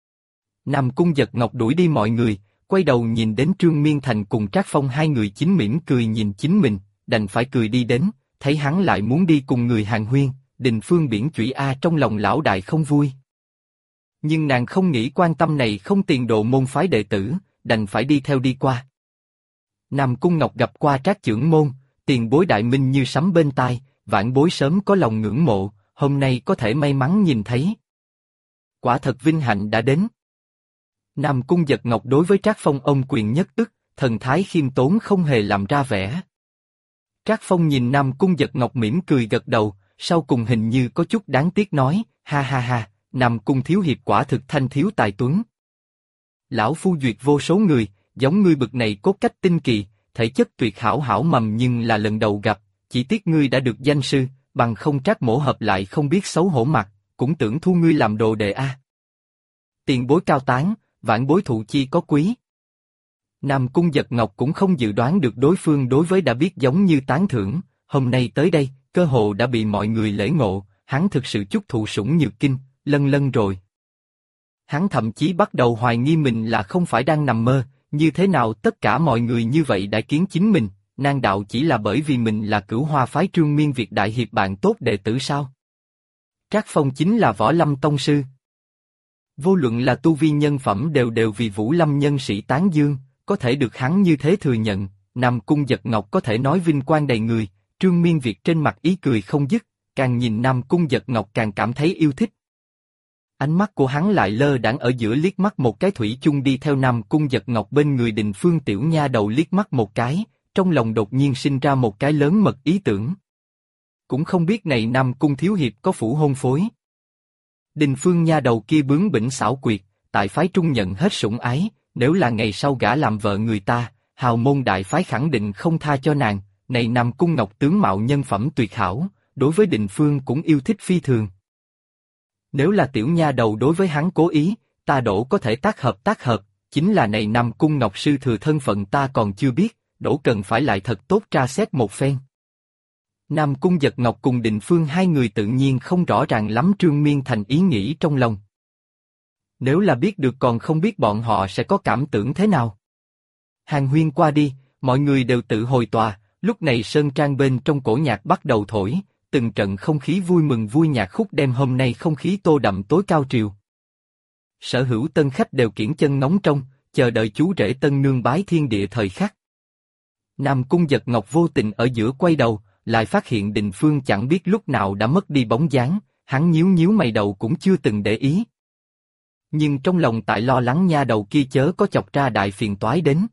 Nam Cung Giật Ngọc đuổi đi mọi người, quay đầu nhìn đến Trương Miên Thành cùng Trác Phong hai người chính mỉm cười nhìn chính mình, đành phải cười đi đến, thấy hắn lại muốn đi cùng người hàn huyên, Đình Phương biển chủy a trong lòng lão đại không vui. Nhưng nàng không nghĩ quan tâm này không tiền độ môn phái đệ tử, đành phải đi theo đi qua. Nam Cung Ngọc gặp qua Trác trưởng môn, tiền bối đại minh như sấm bên tai, vãn bối sớm có lòng ngưỡng mộ, hôm nay có thể may mắn nhìn thấy. Quả thật vinh hạnh đã đến. Nam Cung Giật Ngọc đối với Trác Phong ôm quyền nhất ức, thần thái khiêm tốn không hề làm ra vẻ. Trác Phong nhìn Nam Cung Giật Ngọc mỉm cười gật đầu, sau cùng hình như có chút đáng tiếc nói, ha ha ha, Nam Cung thiếu hiệp quả thực thanh thiếu tài tuấn. Lão phu duyệt vô số người, giống ngươi bực này cốt cách tinh kỳ, thể chất tuyệt hảo hảo mầm nhưng là lần đầu gặp, chỉ tiếc ngươi đã được danh sư, bằng không Trác mỗ hợp lại không biết xấu hổ mặt, cũng tưởng thu ngươi làm đồ đệ a. Tiền bối cao tán, vãn bối thụ chi có quý. Nam Cung Giật Ngọc cũng không dự đoán được đối phương đối với đã biết giống như tán thưởng, hôm nay tới đây, cơ hồ đã bị mọi người lễ ngộ, hắn thực sự chút thụ sủng nhược kinh, lân rồi. Hắn thậm chí bắt đầu hoài nghi mình là không phải đang nằm mơ, như thế nào tất cả mọi người như vậy đã kiến chính mình, nan đạo chỉ là bởi vì mình là Cửu Hoa phái Trương Miên Việt đại hiệp bạn tốt đệ tử sao? Trác Phong chính là Võ Lâm tông sư. Vô luận là tu vi nhân phẩm đều vì Vũ Lâm nhân sĩ tán dương, có thể được hắn như thế thừa nhận, Nam Cung Giật Ngọc có thể nói vinh quang đầy người, Trương Miên Việt trên mặt ý cười không dứt, càng nhìn Nam Cung Giật Ngọc càng cảm thấy yêu thích. Ánh mắt của hắn lại lơ đãng ở giữa liếc mắt một cái thủy chung đi theo Nam Cung Giật Ngọc bên người Đình Phương tiểu nha đầu liếc mắt một cái, trong lòng đột nhiên sinh ra một cái lớn mật ý tưởng. Cũng không biết này Nam Cung thiếu hiệp có phủ hôn phối. Đình Phương nha đầu kia bướng bỉnh xảo quyệt, tại phái trung nhận hết sủng ái, nếu là ngày sau gả làm vợ người ta, hào môn đại phái khẳng định không tha cho nàng. Này Nam Cung Ngọc tướng mạo nhân phẩm tuyệt hảo, đối với Đình Phương cũng yêu thích phi thường. Nếu là tiểu nha đầu đối với hắn cố ý, ta đổ có thể tác hợp, chính là này Nam Cung Ngọc sư thừa thân phận ta còn chưa biết, đổ cần phải lại thật tốt tra xét một phen. Nam Cung Giật Ngọc cùng Đình Phương hai người tự nhiên không rõ ràng lắm Trương Miên Thành ý nghĩ trong lòng. Nếu là biết được còn không biết bọn họ sẽ có cảm tưởng thế nào. Hàn huyên qua đi, mọi người đều tự hồi tòa, lúc này sơn trang bên trong cổ nhạc bắt đầu thổi, từng trận không khí vui mừng vui nhạc khúc đem hôm nay không khí tô đậm tối cao triều. Sở hữu tân khách đều kiễng chân nóng trong, chờ đợi chú rể tân nương bái thiên địa thời khắc. Nam Cung Giật Ngọc vô tình ở giữa quay đầu, lại phát hiện Đình Phương chẳng biết lúc nào đã mất đi bóng dáng, hắn nhíu nhíu mày đầu cũng chưa từng để ý. Nhưng trong lòng tại lo lắng nha đầu kia chớ có chọc ra đại phiền toái đến.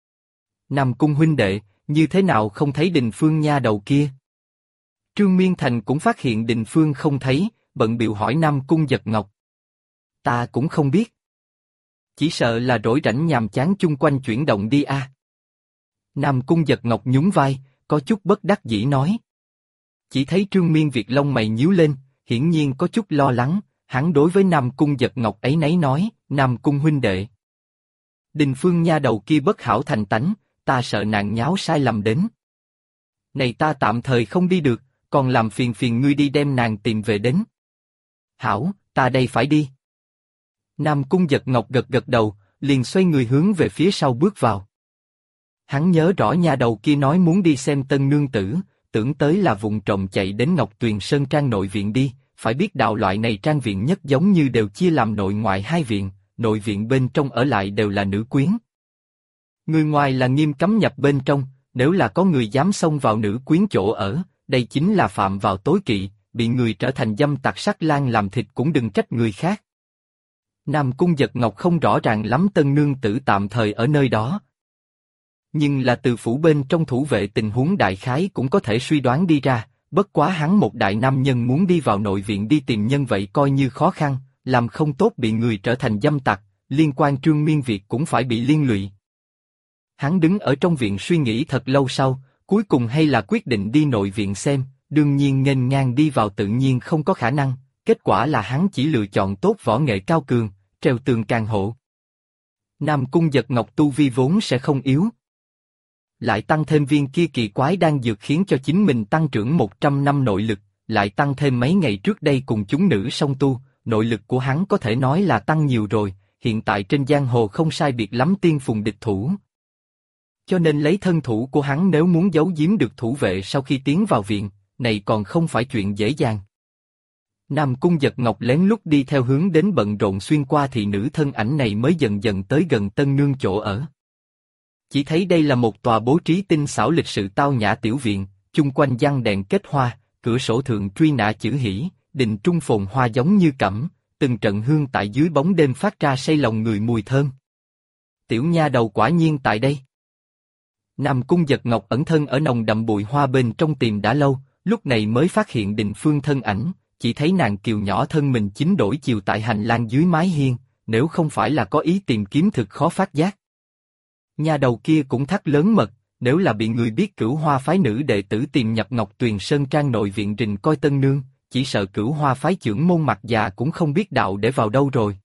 Nam Cung huynh đệ, như thế nào không thấy Đình Phương nha đầu kia? Trương Miên Thành cũng phát hiện Đình Phương không thấy, bận bịu hỏi Nam Cung Giật Ngọc. Ta cũng không biết. Chỉ sợ là rỗi rảnh nhàm chán chung quanh chuyển động đi a. Nam Cung Giật Ngọc nhún vai, có chút bất đắc dĩ nói. Chỉ thấy Trương Miên Việt lông mày nhíu lên, hiển nhiên có chút lo lắng, hắn đối với Nam Cung Giật Ngọc ấy nấy nói, Nam Cung huynh đệ. Đình Phương nha đầu kia bất hảo thành tánh, ta sợ nàng nháo sai lầm đến. Này ta tạm thời không đi được, còn làm phiền phiền ngươi đi đem nàng tìm về đến. Hảo, ta đây phải đi. Nam Cung Giật Ngọc gật gật đầu, liền xoay người hướng về phía sau bước vào. Hắn nhớ rõ nha đầu kia nói muốn đi xem tân nương tử, tưởng tới là vụng trộm chạy đến Ngọc Tuyền Sơn Trang nội viện đi, phải biết đạo loại này trang viện nhất giống như đều chia làm nội ngoại hai viện, nội viện bên trong ở lại đều là nữ quyến. Người ngoài là nghiêm cấm nhập bên trong, nếu là có người dám xông vào nữ quyến chỗ ở, đây chính là phạm vào tối kỵ, bị người trở thành dâm tặc sắc lang làm thịt cũng đừng trách người khác. Nam Cung Giật Ngọc không rõ ràng lắm tân nương tử tạm thời ở nơi đó. Nhưng là từ phủ bên trong thủ vệ tình huống đại khái cũng có thể suy đoán đi ra, bất quá hắn một đại nam nhân muốn đi vào nội viện đi tìm nhân vậy coi như khó khăn, làm không tốt bị người trở thành dâm tặc, liên quan Trương Miên Việt cũng phải bị liên lụy. Hắn đứng ở trong viện suy nghĩ thật lâu sau, cuối cùng hay là quyết định đi nội viện xem, đương nhiên nghênh ngang đi vào tự nhiên không có khả năng, kết quả là hắn chỉ lựa chọn tốt võ nghệ cao cường, treo tường càng hộ. Nam Cung Giật Ngọc tu vi vốn sẽ không yếu. Lại tăng thêm viên kia kỳ quái đang dược khiến cho chính mình tăng trưởng 100 năm nội lực, lại tăng thêm mấy ngày trước đây cùng chúng nữ song tu, nội lực của hắn có thể nói là tăng nhiều rồi, hiện tại trên giang hồ không sai biệt lắm tiên phùng địch thủ. Cho nên lấy thân thủ của hắn nếu muốn giấu giếm được thủ vệ sau khi tiến vào viện, này còn không phải chuyện dễ dàng. Nam Cung Giật Ngọc lén lút đi theo hướng đến bận rộn xuyên qua thị nữ thân ảnh này mới dần dần tới gần tân nương chỗ ở. Chỉ thấy đây là một tòa bố trí tinh xảo lịch sự tao nhã tiểu viện, chung quanh giăng đèn kết hoa, cửa sổ thượng truy nã chữ hỷ, đình trung phồn hoa giống như cẩm, từng trận hương tại dưới bóng đêm phát ra say lòng người mùi thơm. Tiểu nha đầu quả nhiên tại đây. Nam Cung Giật Ngọc ẩn thân ở nồng đậm bụi hoa bên trong tìm đã lâu, lúc này mới phát hiện Đình Phương thân ảnh, chỉ thấy nàng kiều nhỏ thân mình chính đổi chiều tại hành lang dưới mái hiên, nếu không phải là có ý tìm kiếm thực khó phát giác. Nha đầu kia cũng thắt lớn mật, nếu là bị người biết Cửu Hoa phái nữ đệ tử tìm nhập Ngọc Tuyền Sơn Trang nội viện rình coi tân nương, chỉ sợ Cửu Hoa phái trưởng môn mặt già cũng không biết đạo để vào đâu rồi.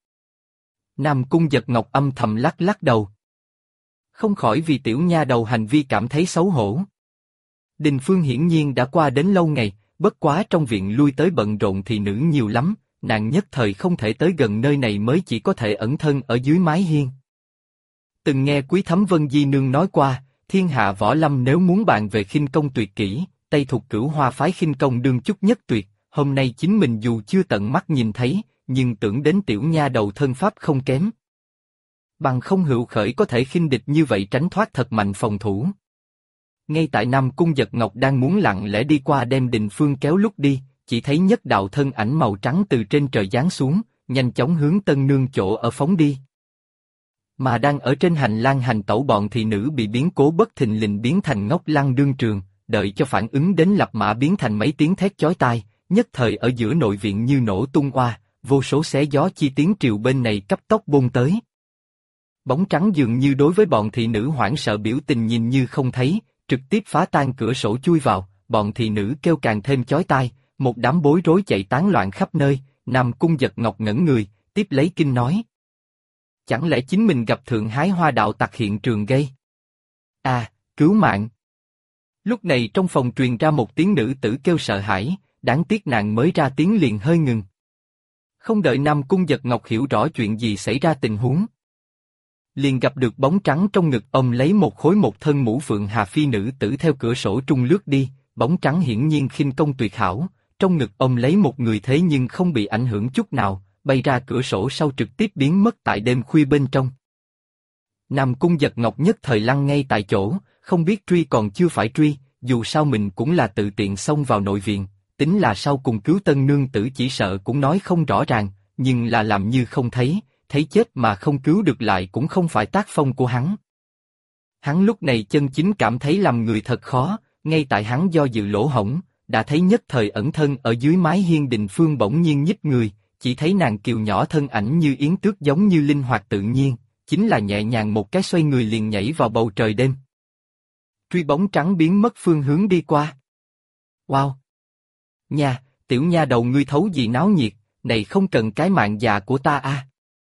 Nam Cung Giật Ngọc âm thầm lắc lắc đầu. Không khỏi vì tiểu nha đầu hành vi cảm thấy xấu hổ. Đình Phương hiển nhiên đã qua đến lâu ngày, bất quá trong viện lui tới bận rộn thì nữ nhiều lắm, nàng nhất thời không thể tới gần nơi này mới chỉ có thể ẩn thân ở dưới mái hiên. Từng nghe Quý Thấm Vân Di Nương nói qua, thiên hạ võ lâm nếu muốn bàn về khinh công tuyệt kỹ, Tây thuộc Cửu Hoa phái khinh công đương chút nhất tuyệt, hôm nay chính mình dù chưa tận mắt nhìn thấy, nhưng tưởng đến tiểu nha đầu thân pháp không kém. Bằng không hữu khởi có thể khinh địch như vậy tránh thoát thật mạnh phòng thủ. Ngay tại Nam Cung Giật Ngọc đang muốn lặng lẽ đi qua đem Đình Phương kéo lúc đi, chỉ thấy nhất đạo thân ảnh màu trắng từ trên trời giáng xuống, nhanh chóng hướng tân nương chỗ ở phóng đi. Mà đang ở trên hành lang hành tẩu bọn thị nữ bị biến cố bất thình lình biến thành ngốc lăng đương trường, đợi cho phản ứng đến lập mã biến thành mấy tiếng thét chói tai, nhất thời ở giữa nội viện như nổ tung oa, vô số xé gió chi tiếng triều bên này cấp tốc bôn tới. Bóng trắng dường như đối với bọn thị nữ hoảng sợ biểu tình nhìn như không thấy, trực tiếp phá tan cửa sổ chui vào, bọn thị nữ kêu càng thêm chói tai, một đám bối rối chạy tán loạn khắp nơi. Nam Cung Giật Ngọc ngẩn người, tiếp lấy kinh nói: chẳng lẽ chính mình gặp thượng hái hoa đạo tặc hiện trường gây? Cứu mạng! Lúc này trong phòng truyền ra một tiếng nữ tử kêu sợ hãi, đáng tiếc nàng mới ra tiếng liền hơi ngừng. Không đợi Nam Cung Giật Ngọc hiểu rõ chuyện gì xảy ra tình huống, liền gặp được bóng trắng trong ngực ôm lấy một khối một thân mũ phượng hà phi nữ tử theo cửa sổ trung lướt đi, bóng trắng hiển nhiên khinh công tuyệt hảo, trong ngực ôm lấy một người thế nhưng không bị ảnh hưởng chút nào, bay ra cửa sổ sau trực tiếp biến mất tại đêm khuya bên trong. Nam Cung Giật Ngọc nhất thời lăn ngay tại chỗ, không biết truy còn chưa phải truy, dù sao mình cũng là tự tiện xông vào nội viện, tính là sau cùng cứu tân nương tử chỉ sợ cũng nói không rõ ràng, nhưng là làm như không thấy, thấy chết mà không cứu được lại cũng không phải tác phong của hắn. Hắn lúc này chân chính cảm thấy làm người thật khó, ngay tại hắn do dự lỗ hổng, đã thấy nhất thời ẩn thân ở dưới mái hiên Đình Phương bỗng nhiên nhích người, chỉ thấy nàng kiều nhỏ thân ảnh như yến tước giống như linh hoạt tự nhiên, chính là nhẹ nhàng một cái xoay người liền nhảy vào bầu trời đêm. Truy bóng trắng biến mất phương hướng đi qua. Wow! Nha, tiểu nha đầu ngươi thấu gì náo nhiệt, này không cần cái mạng già của ta à?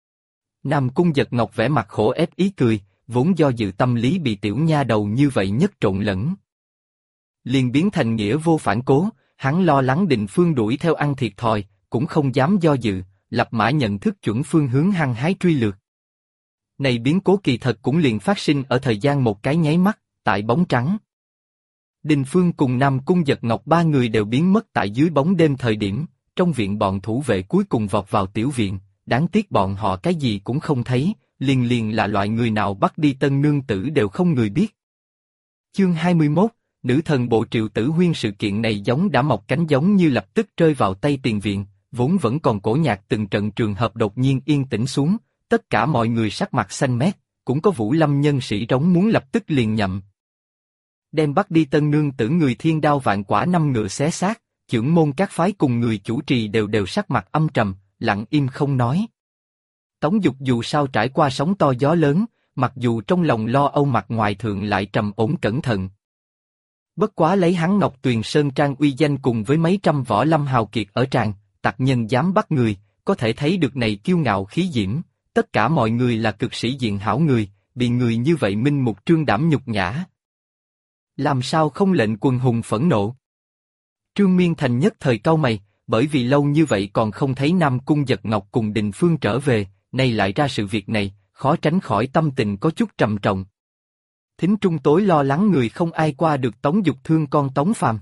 Nam Cung Giật Ngọc vẻ mặt khổ ép ý cười, vốn do dự tâm lý bị tiểu nha đầu như vậy nhất trộn lẫn. Liền biến thành nghĩa vô phản cố, hắn lo lắng Đình Phương đuổi theo ăn thiệt thòi, cũng không dám do dự, lập mã nhận thức chuẩn phương hướng hăng hái truy lược. Này biến cố kỳ thật cũng liền phát sinh ở thời gian một cái nháy mắt, tại bóng trắng. Đình Phương cùng Nam Cung Giật Ngọc ba người đều biến mất tại dưới bóng đêm thời điểm, trong viện bọn thủ vệ cuối cùng vọt vào tiểu viện, đáng tiếc bọn họ cái gì cũng không thấy, liền là loại người nào bắt đi tân nương tử đều không người biết. Chương 21, nữ thần bộ Triệu Tử Huyên sự kiện này giống đã mọc cánh giống như lập tức rơi vào tay tiền viện, vốn vẫn còn cổ nhạc từng trận trường hợp đột nhiên yên tĩnh xuống, tất cả mọi người sắc mặt xanh mét, cũng có Vũ Lâm nhân sĩ trống muốn lập tức liền nhậm. Đem bắt đi tân nương tử người thiên đao vạn quả năm ngựa xé xác, chưởng môn các phái cùng người chủ trì đều sắc mặt âm trầm, lặng im không nói. Tống Dục dù sao trải qua sóng to gió lớn, mặc dù trong lòng lo âu mặt ngoài thượng lại trầm ổn cẩn thận. Bất quá lấy hắn Ngọc Tuyền Sơn Trang uy danh cùng với mấy trăm võ lâm hào kiệt ở tràng, tặc nhân dám bắt người, có thể thấy được này kiêu ngạo khí diễm, tất cả mọi người là cực sĩ diện hảo người, bị người như vậy minh mục trương đảm nhục nhã. Làm sao không lệnh quần hùng phẫn nộ? Trương Miên Thành nhất thời cau mày, bởi vì lâu như vậy còn không thấy Nam Cung Giật Ngọc cùng Đình Phương trở về, nay lại ra sự việc này, khó tránh khỏi tâm tình có chút trầm trọng. Thính Trung tối lo lắng người không ai qua được Tống Dục thương con Tống Phàm.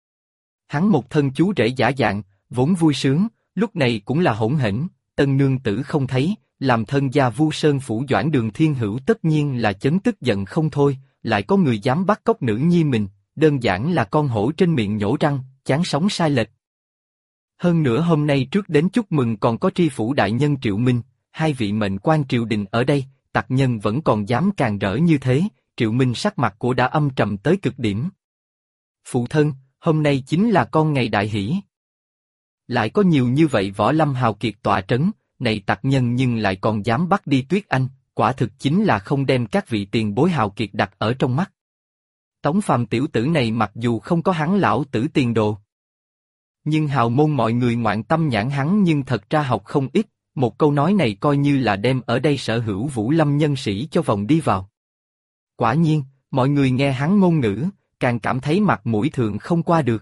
Hắn một thân chú rể giả dạng, vốn vui sướng, lúc này cũng là hỗn hển, tân nương tử không thấy, làm thân gia Vu Sơn phủ Doãn Đường Thiên Hữu tất nhiên là chấn tức giận không thôi, lại có người dám bắt cóc nữ nhi mình, đơn giản là con hổ trên miệng nhổ răng, chán sống sai lệch. Hơn nữa hôm nay trước đến chúc mừng còn có tri phủ đại nhân Triệu Minh, hai vị mệnh quan triều đình ở đây, tặc nhân vẫn còn dám càng rỡ như thế, Triệu Minh sắc mặt của đã âm trầm tới cực điểm. Phụ thân, hôm nay chính là con ngày đại hỷ. Lại có nhiều như vậy võ lâm hào kiệt tọa trấn, này tặc nhân nhưng lại còn dám bắt đi Tuyết Anh, quả thực chính là không đem các vị tiền bối hào kiệt đặt ở trong mắt. Tống Phàm tiểu tử này mặc dù không có hắn lão tử tiền đồ, nhưng hào môn mọi người ngoạn tâm nhãn hắn nhưng thật ra học không ít, một câu nói này coi như là đem ở đây sở hữu Vũ Lâm nhân sĩ cho vòng đi vào. Quả nhiên, mọi người nghe hắn ngôn ngữ, càng cảm thấy mặt mũi thượng không qua được.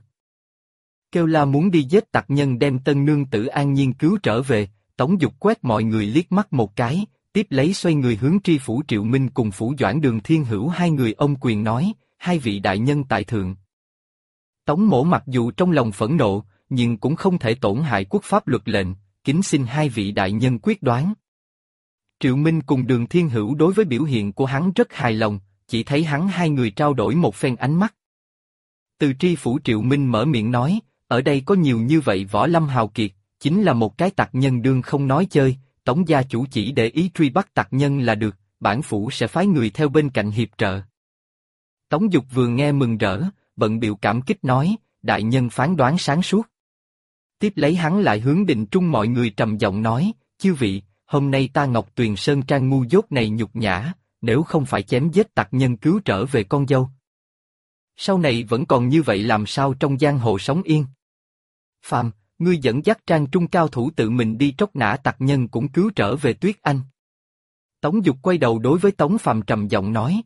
Kêu la muốn đi giết tặc nhân đem tân nương tử an nhiên cứu trở về, Tống Dục quét mọi người liếc mắt một cái, tiếp lấy xoay người hướng tri phủ Triệu Minh cùng phủ Doãn Đường Thiên Hữu hai người ông quyền nói, hai vị đại nhân tại thượng. Tống Mỗ mặc dù trong lòng phẫn nộ, nhưng cũng không thể tổn hại quốc pháp luật lệnh, kính xin hai vị đại nhân quyết đoán. Triệu Minh cùng Đường Thiên Hữu đối với biểu hiện của hắn rất hài lòng, chỉ thấy hắn hai người trao đổi một phen ánh mắt. Từ tri phủ Triệu Minh mở miệng nói, ở đây có nhiều như vậy võ lâm hào kiệt, chính là một cái tặc nhân đương không nói chơi, Tống gia chủ chỉ để ý truy bắt tặc nhân là được, bản phủ sẽ phái người theo bên cạnh hiệp trợ. Tống Dục vừa nghe mừng rỡ, bận biểu cảm kích nói, đại nhân phán đoán sáng suốt. Tiếp lấy hắn lại hướng Định Trung mọi người trầm giọng nói, chư vị, hôm nay ta Ngọc Tuyền Sơn Trang ngu dốt này nhục nhã, nếu không phải chém giết tặc nhân cứu trở về con dâu. Sau này vẫn còn như vậy làm sao trong giang hồ sống yên. Phàm, ngươi dẫn dắt Trang Trung cao thủ tự mình đi tróc nã tặc nhân cũng cứu trở về Tuyết Anh. Tống Dục quay đầu đối với Tống Phàm trầm giọng nói.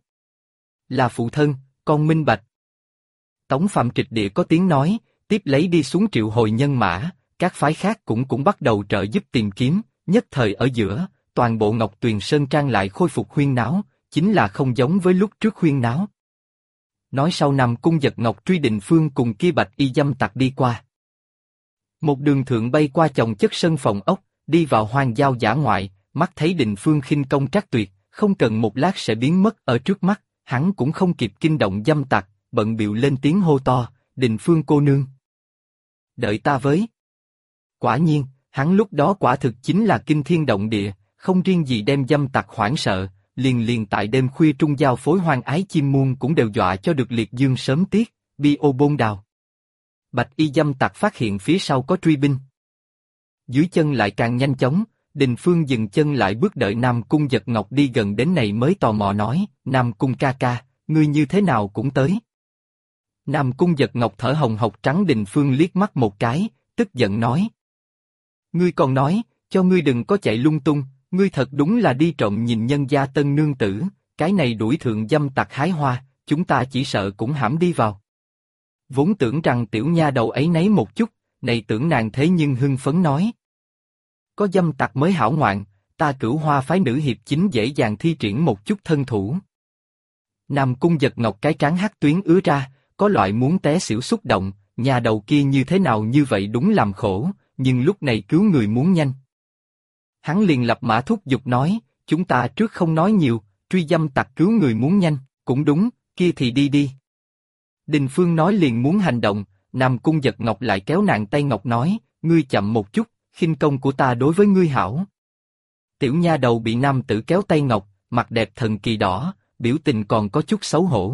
Là phụ thân, con minh bạch. Tống Phàm trịch địa có tiếng nói, tiếp lấy đi xuống triệu hồi nhân mã, các phái khác cũng bắt đầu trợ giúp tìm kiếm, nhất thời ở giữa, toàn bộ Ngọc Tuyền Sơn Trang lại khôi phục huyên náo, chính là không giống với lúc trước huyên náo. Nói sau Nam Cung Giật Ngọc truy Định Phương cùng kia bạch y dâm tặc đi qua. Một đường thượng bay qua chồng chất sân phòng ốc, đi vào hoang giao dã ngoại, mắt thấy Định Phương khinh công trác tuyệt, không cần một lát sẽ biến mất ở trước mắt, hắn cũng không kịp kinh động dâm tặc, bận bịu lên tiếng hô to, Đình Phương cô nương. Đợi ta với. Quả nhiên, hắn lúc đó quả thực chính là kinh thiên động địa, không riêng gì đem dâm tặc hoảng sợ, liền liền tại đêm khuya trung giao phối hoang ái chim muôn cũng đều dọa cho được liệt dương sớm tiếc, bi ô bôn đào. Bạch y dâm tặc phát hiện phía sau có truy binh. Dưới chân lại càng nhanh chóng, Đình Phương dừng chân lại bước đợi Nam Cung Giật Ngọc đi gần đến này mới tò mò nói, Nam Cung ca ca, ngươi như thế nào cũng tới. Nam Cung Giật Ngọc thở hồng hộc trắng Đình Phương liếc mắt một cái, tức giận nói. Ngươi còn nói, cho ngươi đừng có chạy lung tung, ngươi thật đúng là đi trộm nhìn nhân gia tân nương tử, cái này đuổi thượng dâm tặc hái hoa, chúng ta chỉ sợ cũng hãm đi vào. Vốn tưởng rằng tiểu nha đầu ấy nấy một chút, này tưởng nàng thế nhưng hưng phấn nói. Có dâm tặc mới hảo ngoạn, ta Cửu Hoa phái nữ hiệp chính dễ dàng thi triển một chút thân thủ. Nam Cung Giật Ngọc cái trán hắc tuyến ứa ra, có loại muốn té xỉu xúc động, nhà đầu kia như thế nào như vậy đúng làm khổ, nhưng lúc này cứu người muốn nhanh. Hắn liền lập mã thúc giục nói, chúng ta trước không nói nhiều, truy dâm tặc cứu người muốn nhanh, cũng đúng, kia thì đi đi. Đình Phương nói liền muốn hành động, Nam Cung Giật Ngọc lại kéo nàng tay ngọc nói, ngươi chậm một chút, khinh công của ta đối với ngươi hảo. Tiểu nha đầu bị nam tử kéo tay ngọc, mặt đẹp thần kỳ đỏ, biểu tình còn có chút xấu hổ.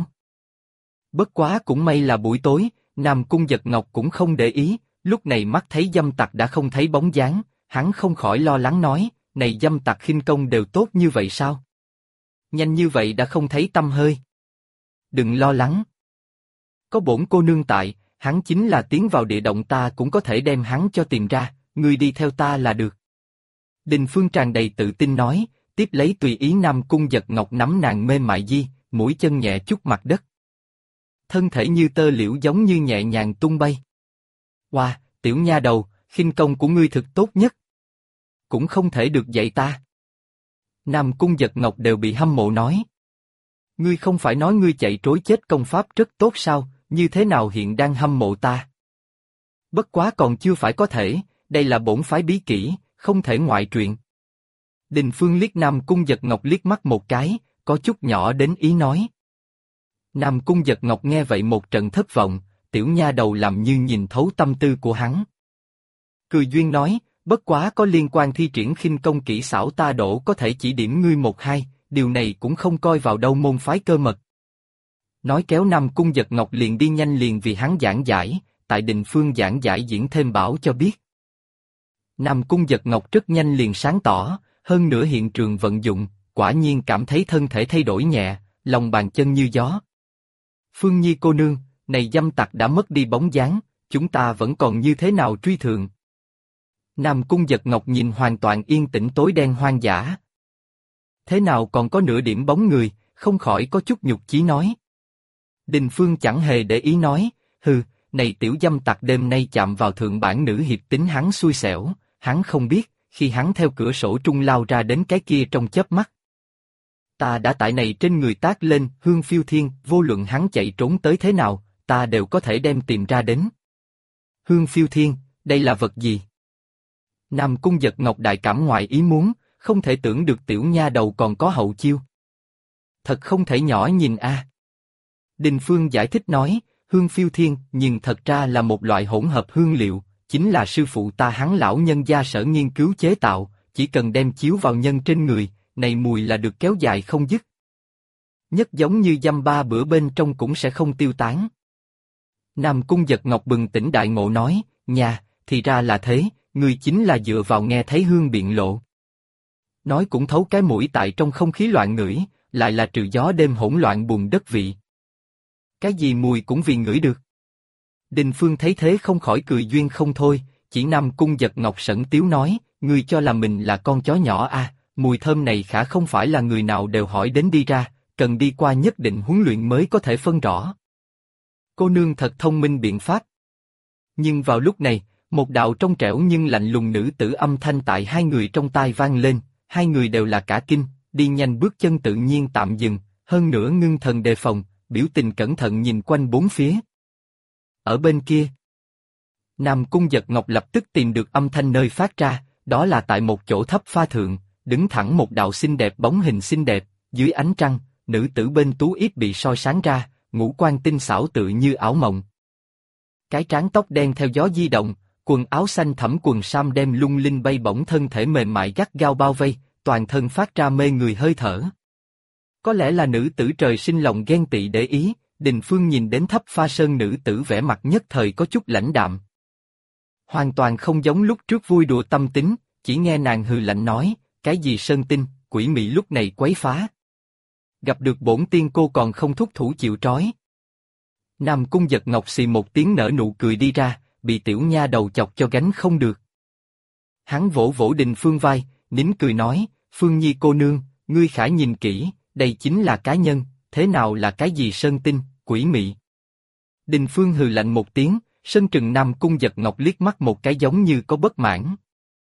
Bất quá cũng may là buổi tối, Nam Cung Giật Ngọc cũng không để ý, lúc này mắt thấy dâm tặc đã không thấy bóng dáng, hắn không khỏi lo lắng nói, này dâm tặc khinh công đều tốt như vậy sao? Nhanh như vậy đã không thấy tăm hơi. Đừng lo lắng. Có bổn cô nương tại, hắn chính là tiến vào địa động ta cũng có thể đem hắn cho tìm ra, ngươi đi theo ta là được. Đình Phương tràn đầy tự tin nói, tiếp lấy tùy ý Nam Cung Giật Ngọc nắm nàng mê mại di, mũi chân nhẹ chút mặt đất. Thân thể như tơ liễu giống như nhẹ nhàng tung bay. Wow, tiểu nha đầu, khinh công của ngươi thực tốt nhất. Cũng không thể được dạy ta. Nam Cung Giật Ngọc đều bị hâm mộ nói. Ngươi không phải nói ngươi chạy trối chết công pháp rất tốt sao, như thế nào hiện đang hâm mộ ta? Bất quá còn chưa phải có thể, đây là bổn phái bí kỹ, không thể ngoại truyền. Đình Phương liếc Nam Cung Giật Ngọc liếc mắt một cái, có chút nhỏ đến ý nói. Nam Cung Giật Ngọc nghe vậy một trận thất vọng, tiểu nha đầu làm như nhìn thấu tâm tư của hắn. Cười duyên nói, bất quá có liên quan thi triển khinh công kỹ xảo ta đổ có thể chỉ điểm ngươi một hai, điều này cũng không coi vào đâu môn phái cơ mật. Nói kéo Nam Cung Giật Ngọc liền đi nhanh liền vì hắn giảng giải, tại Đình Phương giảng giải diễn thêm bảo cho biết. Nam Cung Giật Ngọc rất nhanh liền sáng tỏ, hơn nữa hiện trường vận dụng, quả nhiên cảm thấy thân thể thay đổi nhẹ, lòng bàn chân như gió. Phương Nhi cô nương, này dâm tặc đã mất đi bóng dáng, chúng ta vẫn còn như thế nào truy thường? Nam Cung Giật Ngọc nhìn hoàn toàn yên tĩnh tối đen hoang dã. Thế nào còn có nửa điểm bóng người, không khỏi có chút nhục chí nói. Đình Phương chẳng hề để ý nói, hừ, này tiểu dâm tặc đêm nay chạm vào thượng bản nữ hiệp tính hắn xui xẻo, hắn không biết, khi hắn theo cửa sổ trung lao ra đến cái kia trong chớp mắt. Ta đã tại này trên người tác lên hương phiêu thiên, vô luận hắn chạy trốn tới thế nào, ta đều có thể đem tìm ra đến. Hương phiêu thiên, đây là vật gì? Nam Cung Giật Ngọc đại cảm ngoại ý muốn, không thể tưởng được tiểu nha đầu còn có hậu chiêu. Thật không thể nhỏ nhìn a. Đình Phương giải thích nói, hương phiêu thiên nhưng thật ra là một loại hỗn hợp hương liệu, chính là sư phụ ta hắn lão nhân gia sở nghiên cứu chế tạo, chỉ cần đem chiếu vào nhân trên người, này mùi là được kéo dài không dứt. Nhất giống như dăm ba bữa bên trong cũng sẽ không tiêu tán. Nam Cung Giật Ngọc bừng tỉnh đại ngộ nói, nhà, thì ra là thế, người chính là dựa vào nghe thấy hương biện lộ. Nói cũng thấu cái mũi tại trong không khí loạn ngửi, lại là trừ gió đêm hỗn loạn buồn đất vị. Cái gì mùi cũng vì ngửi được. Đình Phương thấy thế không khỏi cười duyên không thôi, chỉ Nam Cung Giật Ngọc sẩn tiếu nói, ngươi cho là mình là con chó nhỏ à, mùi thơm này khả không phải là người nào đều hỏi đến đi ra, cần đi qua nhất định huấn luyện mới có thể phân rõ. Cô nương thật thông minh biện pháp. Nhưng vào lúc này, một đạo trong trẻo nhưng lạnh lùng nữ tử âm thanh tại hai người trong tai vang lên, hai người đều là cả kinh, đi nhanh bước chân tự nhiên tạm dừng, hơn nữa ngưng thần đề phòng, biểu tình cẩn thận nhìn quanh bốn phía. Ở bên kia, Nam Cung Giật Ngọc lập tức tìm được âm thanh nơi phát ra, đó là tại một chỗ thấp pha thượng, đứng thẳng một đạo xinh đẹp bóng hình xinh đẹp, dưới ánh trăng, nữ tử bên tú ít bị soi sáng ra, ngũ quan tinh xảo tự như ảo mộng. Cái trán tóc đen theo gió di động, quần áo xanh thẫm quần sam đem lung linh bay bổng thân thể mềm mại gắt gao bao vây, toàn thân phát ra mê người hơi thở. Có lẽ là nữ tử trời sinh lòng ghen tị để ý, Đình Phương nhìn đến Thấp Pha Sơn nữ tử vẻ mặt nhất thời có chút lãnh đạm. Hoàn toàn không giống lúc trước vui đùa tâm tính, chỉ nghe nàng hừ lạnh nói, cái gì sơn tinh, quỷ mị lúc này quấy phá. Gặp được bổn tiên cô còn không thúc thủ chịu trói. Nam Cung Giật Ngọc xì một tiếng nở nụ cười đi ra, bị tiểu nha đầu chọc cho gánh không được. Hắn vỗ vỗ Đình Phương vai, nín cười nói, Phương Nhi cô nương, ngươi khả nhìn kỹ, đây chính là cá nhân, thế nào là cái gì sơn tinh, quỷ mị. Đình Phương hừ lạnh một tiếng, sân trừng Nam Cung Giật Ngọc liếc mắt một cái giống như có bất mãn.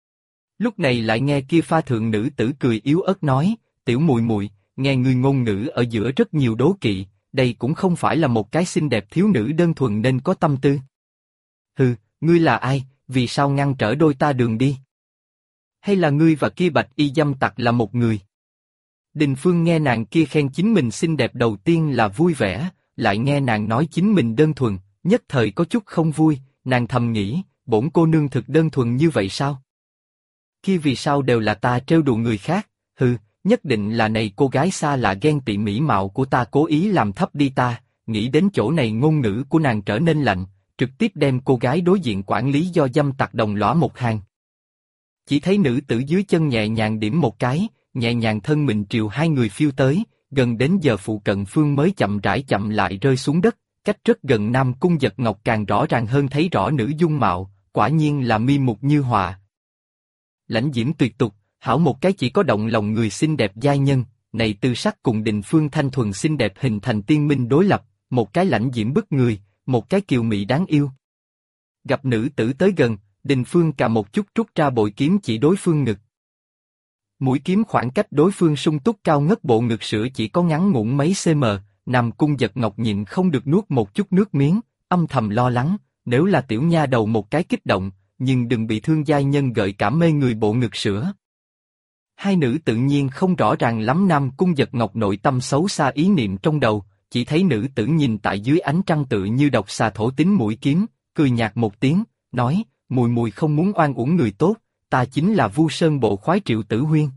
Lúc này lại nghe kia pha thượng nữ tử cười yếu ớt nói, tiểu muội muội, nghe ngươi ngôn ngữ ở giữa rất nhiều đố kỵ, đây cũng không phải là một cái xinh đẹp thiếu nữ đơn thuần nên có tâm tư. Hừ, ngươi là ai, vì sao ngăn trở đôi ta đường đi? Hay là ngươi và kia bạch y dâm tặc là một người? Đình Phương nghe nàng kia khen chính mình xinh đẹp đầu tiên là vui vẻ, lại nghe nàng nói chính mình đơn thuần, nhất thời có chút không vui, nàng thầm nghĩ, bổn cô nương thực đơn thuần như vậy sao? Kia vì sao đều là ta trêu đùa người khác, hừ, nhất định là này cô gái xa lạ ghen tị mỹ mạo của ta cố ý làm thấp đi ta, nghĩ đến chỗ này ngôn ngữ của nàng trở nên lạnh, trực tiếp đem cô gái đối diện quản lý do dâm tặc đồng lõa một hàng. Chỉ thấy nữ tử dưới chân nhẹ nhàng điểm một cái, nhẹ nhàng thân mình triều hai người phiêu tới, gần đến giờ phụ cận phương mới chậm rãi chậm lại rơi xuống đất, cách rất gần. Nam Cung Giật Ngọc càng rõ ràng hơn thấy rõ nữ dung mạo, quả nhiên là mi mục như họa. Lãnh diễm tuyệt tục, hảo một cái chỉ có động lòng người xinh đẹp giai nhân, này tư sắc cùng Đình Phương thanh thuần xinh đẹp hình thành tiên minh đối lập, một cái lãnh diễm bức người, một cái kiều mị đáng yêu. Gặp nữ tử tới gần, Đình Phương cà một chút rút ra bội kiếm chỉ đối phương ngực. Mũi kiếm khoảng cách đối phương sung túc cao ngất, bộ ngực sữa chỉ có ngắn ngủn mấy cm. Nam Cung Giật Ngọc nhịn không được nuốt một chút nước miếng, âm thầm lo lắng, nếu là tiểu nha đầu một cái kích động, nhưng đừng bị thương giai nhân gợi cảm mê người bộ ngực sữa. Hai nữ tự nhiên không rõ ràng lắm Nam Cung Giật Ngọc nội tâm xấu xa ý niệm trong đầu, chỉ thấy nữ tử nhìn tại dưới ánh trăng tự như độc xà thổ tính mũi kiếm, cười nhạt một tiếng, nói, mùi mùi không muốn oan uổng người tốt, ta chính là Vu Sơn bộ khoái Triệu Tử Huyên.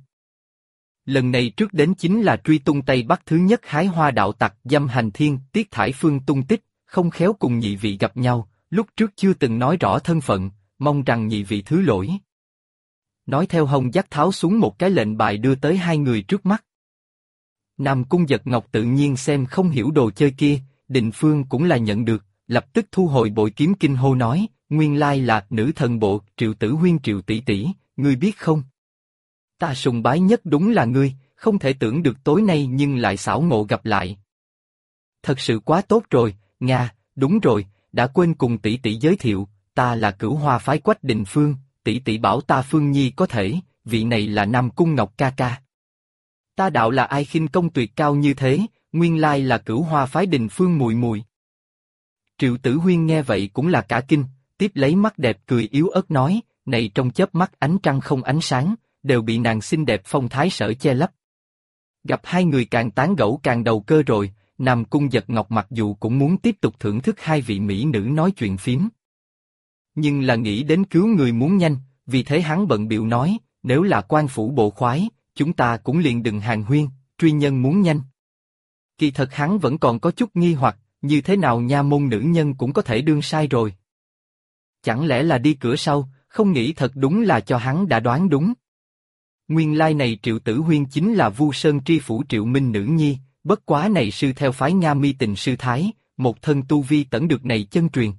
Lần này trước đến chính là truy tung Tây Bắc thứ nhất hái hoa đạo tặc dâm hành thiên Tiết Thải Phương tung tích, không khéo cùng nhị vị gặp nhau, lúc trước chưa từng nói rõ thân phận, mong rằng nhị vị thứ lỗi. Nói theo hông dắt tháo xuống một cái lệnh bài đưa tới hai người trước mắt. Nam Cung Giật Ngọc tự nhiên xem không hiểu đồ chơi kia, Đình Phương cũng là nhận được, lập tức thu hồi bội kiếm kinh hô nói, nguyên lai là nữ thần bộ Triệu Tử Huyên Triệu tỷ tỷ, ngươi biết không? Ta sùng bái nhất đúng là ngươi, không thể tưởng được tối nay nhưng lại xảo ngộ gặp lại. Thật sự quá tốt rồi, Nga, đúng rồi, đã quên cùng tỷ tỷ giới thiệu, ta là Cửu Hoa phái Quách Đình Phương, tỷ tỷ bảo ta Phương Nhi có thể, vị này là Nam Cung Ngọc ca ca. Ta đạo là ai khinh công tuyệt cao như thế, nguyên lai là Cửu Hoa phái Đình Phương mùi mùi. Triệu Tử Huyên nghe vậy cũng là cả kinh, tiếp lấy mắt đẹp cười yếu ớt nói, này trong chớp mắt ánh trăng không ánh sáng, đều bị nàng xinh đẹp phong thái sở che lấp. Gặp hai người càng tán gẫu càng đầu cơ rồi, Nam Cung Giật Ngọc mặc dù cũng muốn tiếp tục thưởng thức hai vị mỹ nữ nói chuyện phím. Nhưng là nghĩ đến cứu người muốn nhanh, vì thế hắn bận bịu nói, nếu là quan phủ bộ khoái, chúng ta cũng liền đừng hàn huyên, truy nhân muốn nhanh. Kỳ thật hắn vẫn còn có chút nghi hoặc, như thế nào nha môn nữ nhân cũng có thể đương sai rồi. Chẳng lẽ là đi cửa sau, không nghĩ thật đúng là cho hắn đã đoán đúng. Nguyên lai này Triệu Tử Huyên chính là Vu Sơn tri phủ Triệu Minh nữ nhi, bất quá này sư theo phái Nga Mi Tình sư thái, một thân tu vi tẩn được này chân truyền.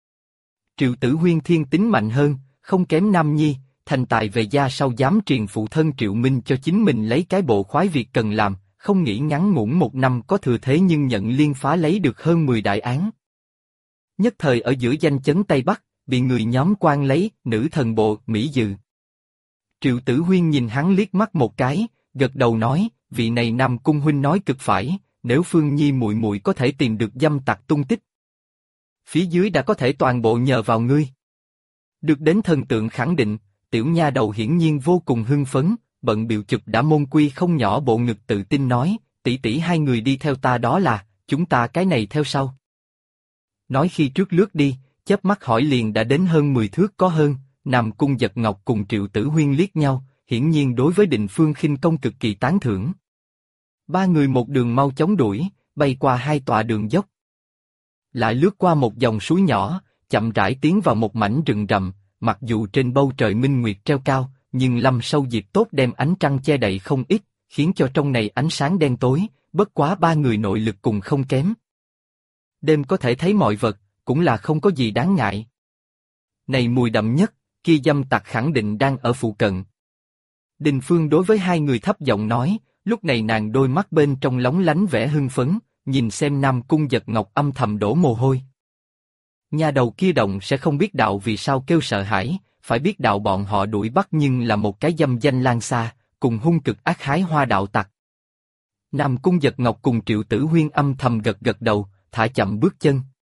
Triệu Tử Huyên thiên tính mạnh hơn, không kém Nam Nhi, thành tài về gia sau dám truyền phụ thân Triệu Minh cho chính mình lấy cái bộ khoái việc cần làm, không nghĩ ngắn ngủn một năm có thừa thế nhưng nhận liên phá lấy được hơn 10 đại án. Nhất thời ở giữa danh chấn Tây Bắc, bị người nhóm quan lấy, nữ thần bộ, Mỹ Dự. Triệu Tử Huyên nhìn hắn liếc mắt một cái, gật đầu nói, vị này Nam Cung huynh nói cực phải, nếu Phương Nhi muội muội có thể tìm được dâm tặc tung tích, phía dưới đã có thể toàn bộ nhờ vào ngươi. Được đến thần tượng khẳng định, tiểu nha đầu hiển nhiên vô cùng hưng phấn, bận biểu chụp đã môn quy không nhỏ bộ ngực tự tin nói, tỷ tỷ hai người đi theo ta đó là, chúng ta cái này theo sau. Nói khi trước lướt đi, chớp mắt hỏi liền đã đến hơn 10 thước có hơn, Nam Cung Giật Ngọc cùng Triệu Tử Huyên liếc nhau, hiển nhiên đối với Định Phương khinh công cực kỳ tán thưởng. Ba người một đường mau chóng đuổi, bay qua hai tòa đường dốc. Lại lướt qua một dòng suối nhỏ, chậm rãi tiến vào một mảnh rừng rậm, mặc dù trên bầu trời minh nguyệt treo cao, nhưng lâm sâu diệp tốt đem ánh trăng che đậy không ít, khiến cho trong này ánh sáng đen tối, bất quá ba người nội lực cùng không kém. Đêm có thể thấy mọi vật, cũng là không có gì đáng ngại. Này mùi đậm nhất, kia dâm tặc khẳng định đang ở phụ cận. Đình Phương đối với hai người thấp giọng nói, lúc này nàng đôi mắt bên trong lóng lánh vẻ hưng phấn, nhìn xem Nam Cung Giật Ngọc âm thầm đổ mồ hôi. Nhà đầu kia động sẽ không biết đạo vì sao kêu sợ hãi, phải biết đạo bọn họ đuổi bắt nhưng là một cái dâm danh lan xa, cùng hung cực ác hái hoa đạo tặc. Nam Cung Giật Ngọc cùng Triệu Tử Huyên âm thầm gật gật đầu, thả chậm bước chân.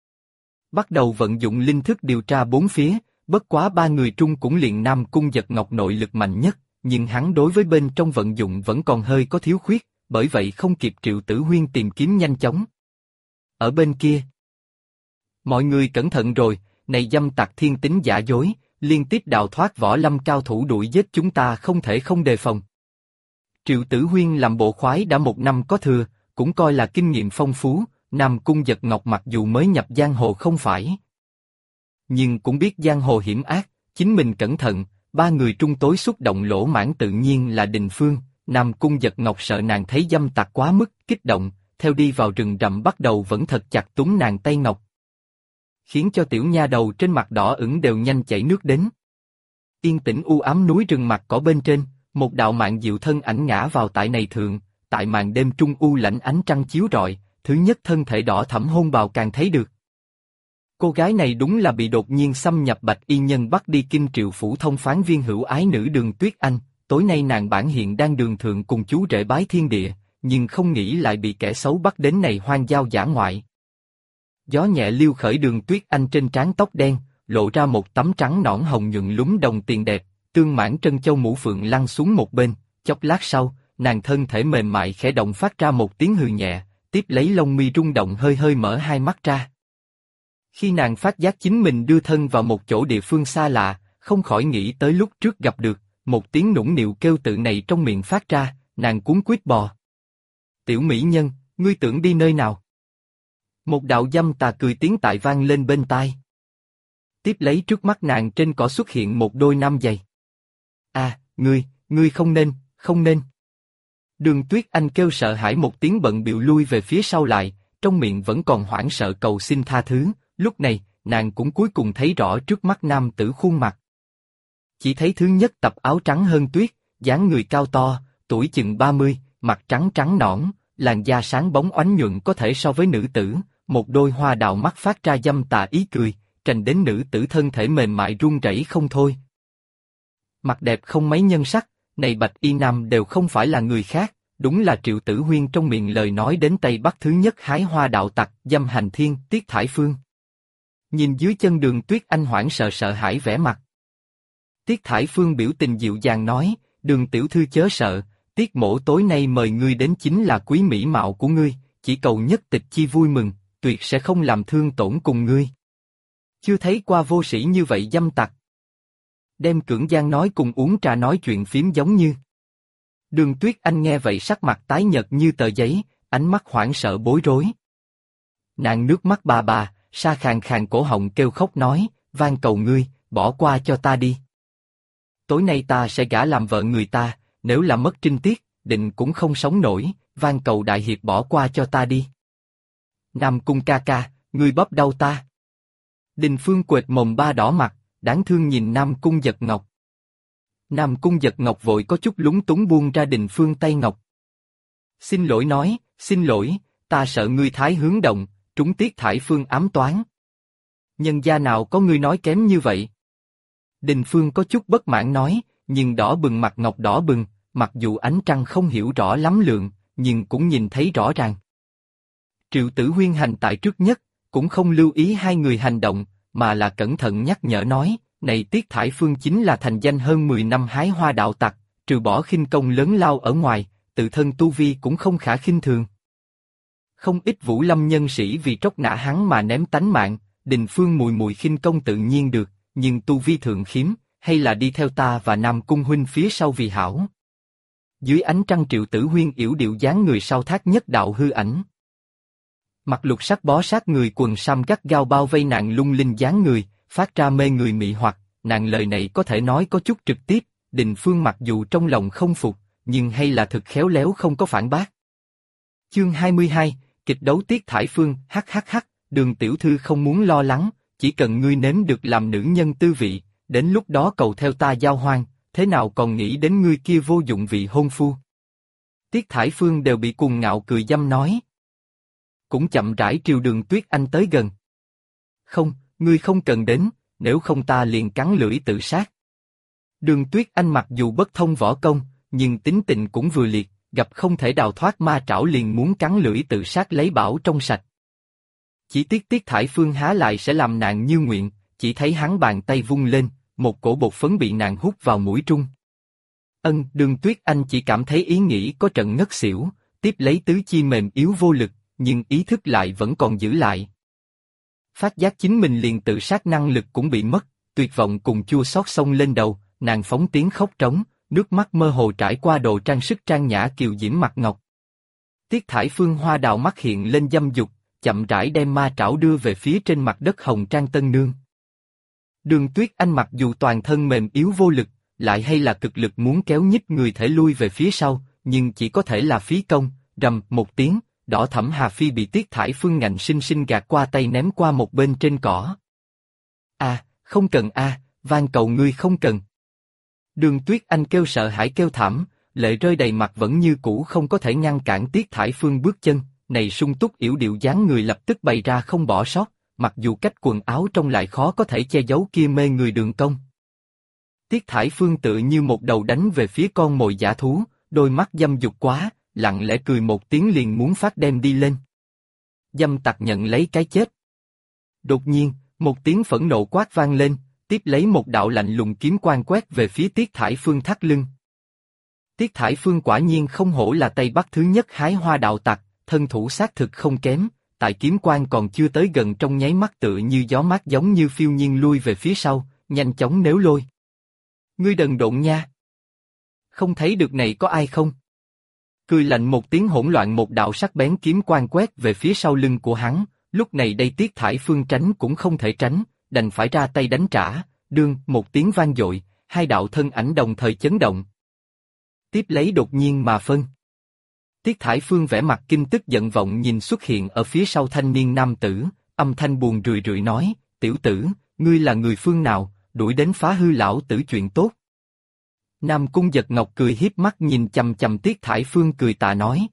Bắt đầu vận dụng linh thức điều tra bốn phía, bất quá ba người trung cũng liền Nam Cung Giật Ngọc nội lực mạnh nhất, nhưng hắn đối với bên trong vận dụng vẫn còn hơi có thiếu khuyết, bởi vậy không kịp Triệu Tử Huyên tìm kiếm nhanh chóng. Ở bên kia, mọi người cẩn thận rồi, này dâm tặc thiên tính giả dối, liên tiếp đào thoát võ lâm cao thủ đuổi giết chúng ta không thể không đề phòng. Triệu Tử Huyên làm bộ khoái đã 1 năm có thừa, cũng coi là kinh nghiệm phong phú, Nam Cung Giật Ngọc mặc dù mới nhập giang hồ không phải, nhưng cũng biết giang hồ hiểm ác, chính mình cẩn thận, ba người trung tối xúc động lỗ mãn tự nhiên là Đình Phương, Nam Cung Giật Ngọc sợ nàng thấy dâm tặc quá mức, kích động, theo đi vào rừng rậm bắt đầu vẫn thật chặt túm nàng tay ngọc. Khiến cho tiểu nha đầu trên mặt đỏ ửng đều nhanh chảy nước đến. Yên tĩnh u ám núi rừng mặt cỏ bên trên, một đạo mạn diệu thân ảnh ngã vào tại này thượng, tại màn đêm trung u lãnh ánh trăng chiếu rọi, thứ nhất thân thể đỏ thẫm hôn bào càng thấy được. Cô gái này đúng là bị đột nhiên xâm nhập Bạch Y Nhân bắt đi kinh triệu phủ thông phán viên hữu ái nữ Đường Tuyết Anh, tối nay nàng bản hiện đang đường thượng cùng chú rể bái thiên địa, nhưng không nghĩ lại bị kẻ xấu bắt đến này hoang giao dã ngoại. Gió nhẹ liêu khởi Đường Tuyết Anh trên trán tóc đen, lộ ra một tấm trắng nõn hồng nhuận lúm đồng tiền đẹp, tương mãn trân châu mũ phượng lăn xuống một bên, chốc lát sau, nàng thân thể mềm mại khẽ động phát ra một tiếng hừ nhẹ, tiếp lấy lông mi rung động hơi hơi mở hai mắt ra. Khi nàng phát giác chính mình đưa thân vào một chỗ địa phương xa lạ, không khỏi nghĩ tới lúc trước gặp được, một tiếng nũng nịu kêu tự này trong miệng phát ra, nàng cuống quýt bò. Tiểu mỹ nhân, ngươi tưởng đi nơi nào? Một đạo dâm tà cười tiếng tại vang lên bên tai. Tiếp lấy trước mắt nàng trên cỏ xuất hiện một đôi nam giày. À, ngươi không nên, không nên. Đường Tuyết Anh kêu sợ hãi một tiếng bận bịu lui về phía sau lại, trong miệng vẫn còn hoảng sợ cầu xin tha thứ, lúc này, nàng cũng cuối cùng thấy rõ trước mắt nam tử khuôn mặt. Chỉ thấy thứ nhất tập áo trắng hơn tuyết, dáng người cao to, tuổi chừng 30, mặt trắng trắng nõn, làn da sáng bóng oánh nhuận có thể so với nữ tử, một đôi hoa đào mắt phát ra dâm tà ý cười, trành đến nữ tử thân thể mềm mại run rẩy không thôi. Mặt đẹp không mấy nhân sắc, này Bạch Y Nam đều không phải là người khác, đúng là Triệu Tử Huyên trong miệng lời nói đến Tây Bắc thứ nhất hái hoa đạo tặc, dâm hành thiên, Tiết Thải Phương. Nhìn dưới chân Đường Tuyết Anh hoảng sợ sợ hãi vẻ mặt. Tiết Thải Phương biểu tình dịu dàng nói, Đường tiểu thư chớ sợ, Tiết mỗ tối nay mời ngươi đến chính là quý mỹ mạo của ngươi, chỉ cầu nhất tịch chi vui mừng, tuyệt sẽ không làm thương tổn cùng ngươi. Chưa thấy qua vô sĩ như vậy dâm tặc. Đem cưỡng gian nói cùng uống trà nói chuyện phím giống như. Đường Tuyết Anh nghe vậy sắc mặt tái nhợt như tờ giấy, ánh mắt hoảng sợ bối rối. Nàng nước mắt bà, sa khàn khàn cổ họng kêu khóc nói, van cầu ngươi, bỏ qua cho ta đi. Tối nay ta sẽ gả làm vợ người ta, nếu là mất trinh tiết, định cũng không sống nổi, van cầu đại hiệp bỏ qua cho ta đi. Nam Cung ca ca, ngươi bóp đau ta. Đình Phương quệt mồm ba đỏ mặt, đáng thương nhìn Nam Cung Giật Ngọc. Nam Cung Giật Ngọc vội có chút lúng túng buông ra Đình Phương tay ngọc. Xin lỗi nói, xin lỗi, ta sợ ngươi thái hướng động, trúng Tiết Thải Phương ám toán. Nhân gia nào có ngươi nói kém như vậy? Đình Phương có chút bất mãn nói, nhưng đỏ bừng mặt ngọc đỏ bừng, mặc dù ánh trăng không hiểu rõ lắm lượng, nhưng cũng nhìn thấy rõ ràng. Triệu Tử Huyên hành tại trước nhất, cũng không lưu ý hai người hành động, mà là cẩn thận nhắc nhở nói, này Tiết Thải Phương chính là thành danh hơn 10 năm hái hoa đạo tặc, trừ bỏ khinh công lớn lao ở ngoài, tự thân tu vi cũng không khả khinh thường. Không ít Vũ Lâm nhân sĩ vì tróc nã hắn mà ném tánh mạng, Đình Phương mùi mùi khinh công tự nhiên được, nhưng tu vi thượng khiếm, hay là đi theo ta và Nam Cung huynh phía sau vì hảo. Dưới ánh trăng Triệu Tử Huyên yểu điệu dáng người sau thác nhất đạo hư ảnh. Mặt lục sắc bó sát người quần sam gắt gao bao vây nàng lung linh dáng người, phát ra mê người mị hoặc, nàng lời này có thể nói có chút trực tiếp, Đình Phương mặc dù trong lòng không phục, nhưng hay là thực khéo léo không có phản bác. Chương 22, kịch đấu Tiết Thải Phương, hhh, Đường tiểu thư không muốn lo lắng, chỉ cần ngươi nếm được làm nữ nhân tư vị, đến lúc đó cầu theo ta giao hoan, thế nào còn nghĩ đến ngươi kia vô dụng vị hôn phu. Tiết Thải Phương đều bị cuồng ngạo cười dâm nói. Cũng chậm rãi triều Đường Tuyết Anh tới gần. Không, ngươi không cần đến, nếu không ta liền cắn lưỡi tự sát. Đường Tuyết Anh mặc dù bất thông võ công, nhưng tính tình cũng vừa liệt, gặp không thể đào thoát ma trảo liền muốn cắn lưỡi tự sát lấy bảo trong sạch. Chỉ tiếc Tiết Thải Phương há lại sẽ làm nàng như nguyện, chỉ thấy hắn bàn tay vung lên, một cổ bột phấn bị nàng hút vào mũi trung. Đường Tuyết Anh chỉ cảm thấy ý nghĩ có trận ngất xỉu, tiếp lấy tứ chi mềm yếu vô lực, nhưng ý thức lại vẫn còn giữ lại. Phát giác chính mình liền tự sát năng lực cũng bị mất, tuyệt vọng cùng chua xót xông lên đầu, nàng phóng tiếng khóc trống, nước mắt mơ hồ trải qua đồ trang sức trang nhã kiều diễm mặt ngọc. Tiết Thải Phương hoa đào mắt hiện lên dâm dục, chậm rãi đem ma trảo đưa về phía trên mặt đất hồng trang tân nương. Đường Tuyết Anh mặc dù toàn thân mềm yếu vô lực, lại hay là cực lực muốn kéo nhích người thể lui về phía sau, nhưng chỉ có thể là phí công. Rầm một tiếng, đỏ thẫm Hà Phi bị Tiết Thải Phương ngạnh sinh sinh gạt qua tay ném qua một bên trên cỏ. Không cần van cầu ngươi không cần. Đường Tuyết Anh kêu sợ hãi kêu thảm, lệ rơi đầy mặt vẫn như cũ không có thể ngăn cản Tiết Thải Phương bước chân, này sung túc yểu điệu dáng người lập tức bày ra không bỏ sót, mặc dù cách quần áo trong lại khó có thể che giấu kia mê người đường cong. Tiết Thải Phương tựa như một đầu đánh về phía con mồi dã thú, đôi mắt dâm dục quá, lặng lẽ cười một tiếng liền muốn phát đem đi lên. Dâm tặc nhận lấy cái chết. Đột nhiên, một tiếng phẫn nộ quát vang lên, tiếp lấy một đạo lạnh lùng kiếm quang quét về phía Tiết Thải Phương thắt lưng. Tiết Thải Phương quả nhiên không hổ là Tây Bắc thứ nhất hái hoa đạo tặc, thân thủ xác thực không kém, tại kiếm quang còn chưa tới gần trong nháy mắt tựa như gió mát giống như phiêu nhiên lui về phía sau, nhanh chóng nếu lôi. Ngươi đần độn nha! Không thấy được này có ai không? Cười lạnh một tiếng hỗn loạn một đạo sắc bén kiếm quang quét về phía sau lưng của hắn, lúc này đây Tiết Thải Phương tránh cũng không thể tránh, đành phải ra tay đánh trả, đương một tiếng vang dội, hai đạo thân ảnh đồng thời chấn động. Tiếp lấy đột nhiên mà phân. Tiết Thải Phương vẻ mặt kinh tức giận vọng nhìn xuất hiện ở phía sau thanh niên nam tử, âm thanh buồn rười rượi nói, tiểu tử, ngươi là người phương nào, đuổi đến phá hư lão tử chuyện tốt. Nam Cung Giật Ngọc cười hiếp mắt nhìn chằm chằm Tiết Thải Phương cười tà nói.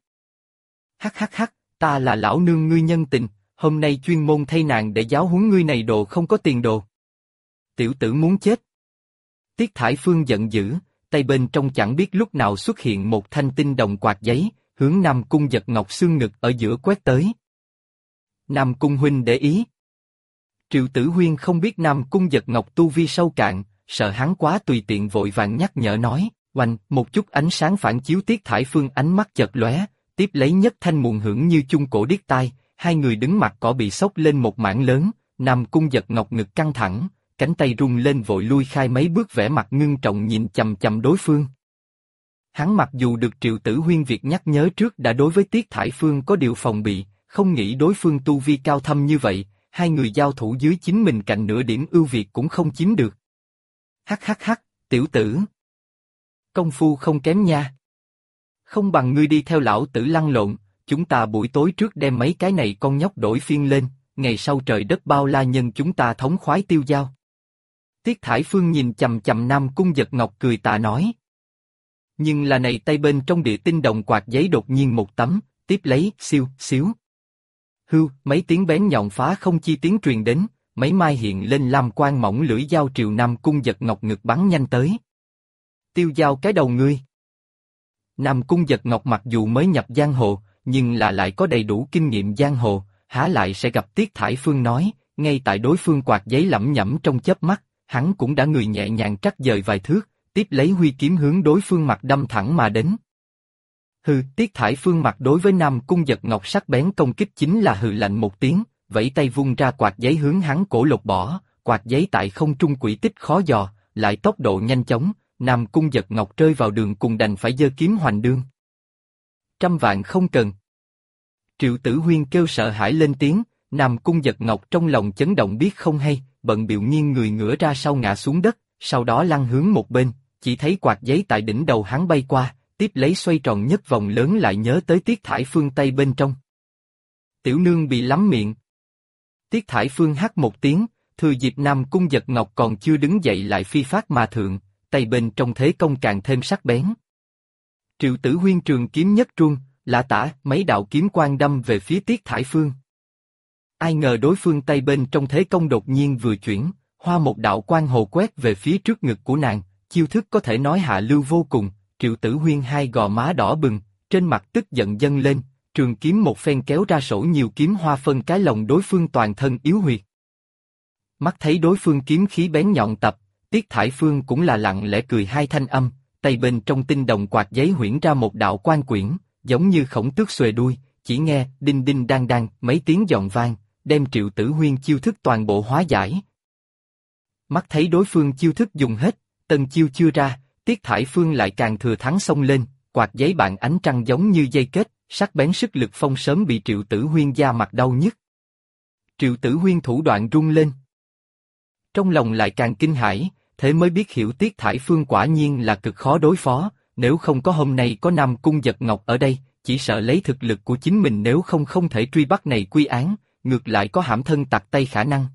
Hắc, ta là lão nương ngươi nhân tình, hôm nay chuyên môn thay nàng để giáo huấn ngươi này đồ không có tiền đồ. Tiểu tử muốn chết. Tiết Thải Phương giận dữ, tay bên trong chẳng biết lúc nào xuất hiện một thanh tinh đồng quạt giấy, hướng Nam Cung Giật Ngọc xương ngực ở giữa quét tới. Nam Cung huynh để ý. Triệu Tử Huyên không biết Nam Cung Giật Ngọc tu vi sâu cạn, sợ hắn quá tùy tiện vội vàng nhắc nhở nói, oanh, một chút ánh sáng phản chiếu Tiết Thải Phương ánh mắt chợt lóe, tiếp lấy nhất thanh muộn hưởng như chung cổ điếc tai, hai người đứng mặt cỏ bị sốc lên một mảng lớn, Nam Cung Giật Ngọc ngực căng thẳng, cánh tay rung lên vội lui khai mấy bước vẻ mặt ngưng trọng nhìn chằm chằm đối phương. Hắn mặc dù được Triệu Tử Huyên việc nhắc nhớ trước đã đối với Tiết Thải Phương có điều phòng bị, không nghĩ đối phương tu vi cao thâm như vậy, hai người giao thủ dưới chính mình cạnh nửa điểm ưu việt cũng không chiếm được. Hắc, tiểu tử. Công phu không kém nha. Không bằng ngươi đi theo lão tử lăn lộn, chúng ta buổi tối trước đem mấy cái này con nhóc đổi phiên lên, ngày sau trời đất bao la nhân chúng ta thống khoái tiêu dao. Tiết Thải Phương nhìn chằm chằm Nam Cung Giật Ngọc cười tà nói. Nhưng là này tay bên trong địa tinh đồng quạt giấy đột nhiên một tấm, tiếp lấy, xíu. Hưu, mấy tiếng bén nhọn phá không chi tiếng truyền đến, mấy mai hiện lên lam quang mỏng lưỡi dao triều Nam Cung Giật Ngọc ngực bắn nhanh tới. Tiêu dao cái đầu ngươi. Nam Cung Giật Ngọc mặc dù mới nhập giang hồ, nhưng là lại có đầy đủ kinh nghiệm giang hồ, há lại sẽ gặp Tiết Thải Phương nói, ngay tại đối phương quạt giấy lẩm nhẩm trong chớp mắt, hắn cũng đã người nhẹ nhàng trắc dời vài thước, tiếp lấy huy kiếm hướng đối phương mặt đâm thẳng mà đến. Hừ, Tiết Thải Phương mặt đối với Nam Cung Giật Ngọc sắc bén công kích chính là hừ lạnh một tiếng, vẫy tay vung ra quạt giấy hướng hắn cổ lột bỏ, quạt giấy tại không trung quỷ tích khó dò, lại tốc độ nhanh chóng, Nam Cung Giật Ngọc rơi vào đường cùng đành phải giơ kiếm hoành đương. Trăm vạn không cần. Triệu Tử Huyên kêu sợ hãi lên tiếng, Nam Cung Giật Ngọc trong lòng chấn động biết không hay, bận bịu nghiêng người ngửa ra sau ngã xuống đất, sau đó lăn hướng một bên, chỉ thấy quạt giấy tại đỉnh đầu hắn bay qua, tiếp lấy xoay tròn nhất vòng lớn lại nhớ tới Tiết Thải Phương tay bên trong. Tiểu nương bị lắm miệng. Tiết Thải Phương hắt một tiếng, thừa dịp Nam Cung Giật Ngọc còn chưa đứng dậy lại phi phát mà thượng, tay bên trong thế công càng thêm sắc bén. Triệu Tử Huyên trường kiếm nhất truông, lạ tả mấy đạo kiếm quang đâm về phía Tiết Thải Phương. Ai ngờ đối phương tay bên trong thế công đột nhiên vừa chuyển, hoa một đạo quang hồ quét về phía trước ngực của nàng, chiêu thức có thể nói hạ lưu vô cùng. Triệu Tử Huyên hai gò má đỏ bừng, trên mặt tức giận dâng lên, trường kiếm một phen kéo ra sổ nhiều kiếm hoa phân cái lồng đối phương toàn thân yếu huyệt. Mắt thấy đối phương kiếm khí bén nhọn tập, Tiết Thải Phương cũng là lặng lẽ cười hai thanh âm, tay bên trong tinh đồng quạt giấy huyễn ra một đạo quan quyển, giống như khổng tước xuề đuôi, chỉ nghe đinh đinh đang đang mấy tiếng giòn vang, đem Triệu Tử Huyên chiêu thức toàn bộ hóa giải. Mắt thấy đối phương chiêu thức dùng hết, tân chiêu chưa ra, Tiết Thải Phương lại càng thừa thắng xông lên, quạt giấy bạn ánh trăng giống như dây kết, sắc bén sức lực phong sớm bị Triệu Tử Huyên da mặt đau nhức. Triệu Tử Huyên thủ đoạn rung lên. Trong lòng lại càng kinh hãi, thế mới biết hiểu Tiết Thải Phương quả nhiên là cực khó đối phó, nếu không có hôm nay có Nam Cung Giật Ngọc ở đây, chỉ sợ lấy thực lực của chính mình nếu không thể truy bắt này quy án, ngược lại có hãm thân tặc tay khả năng.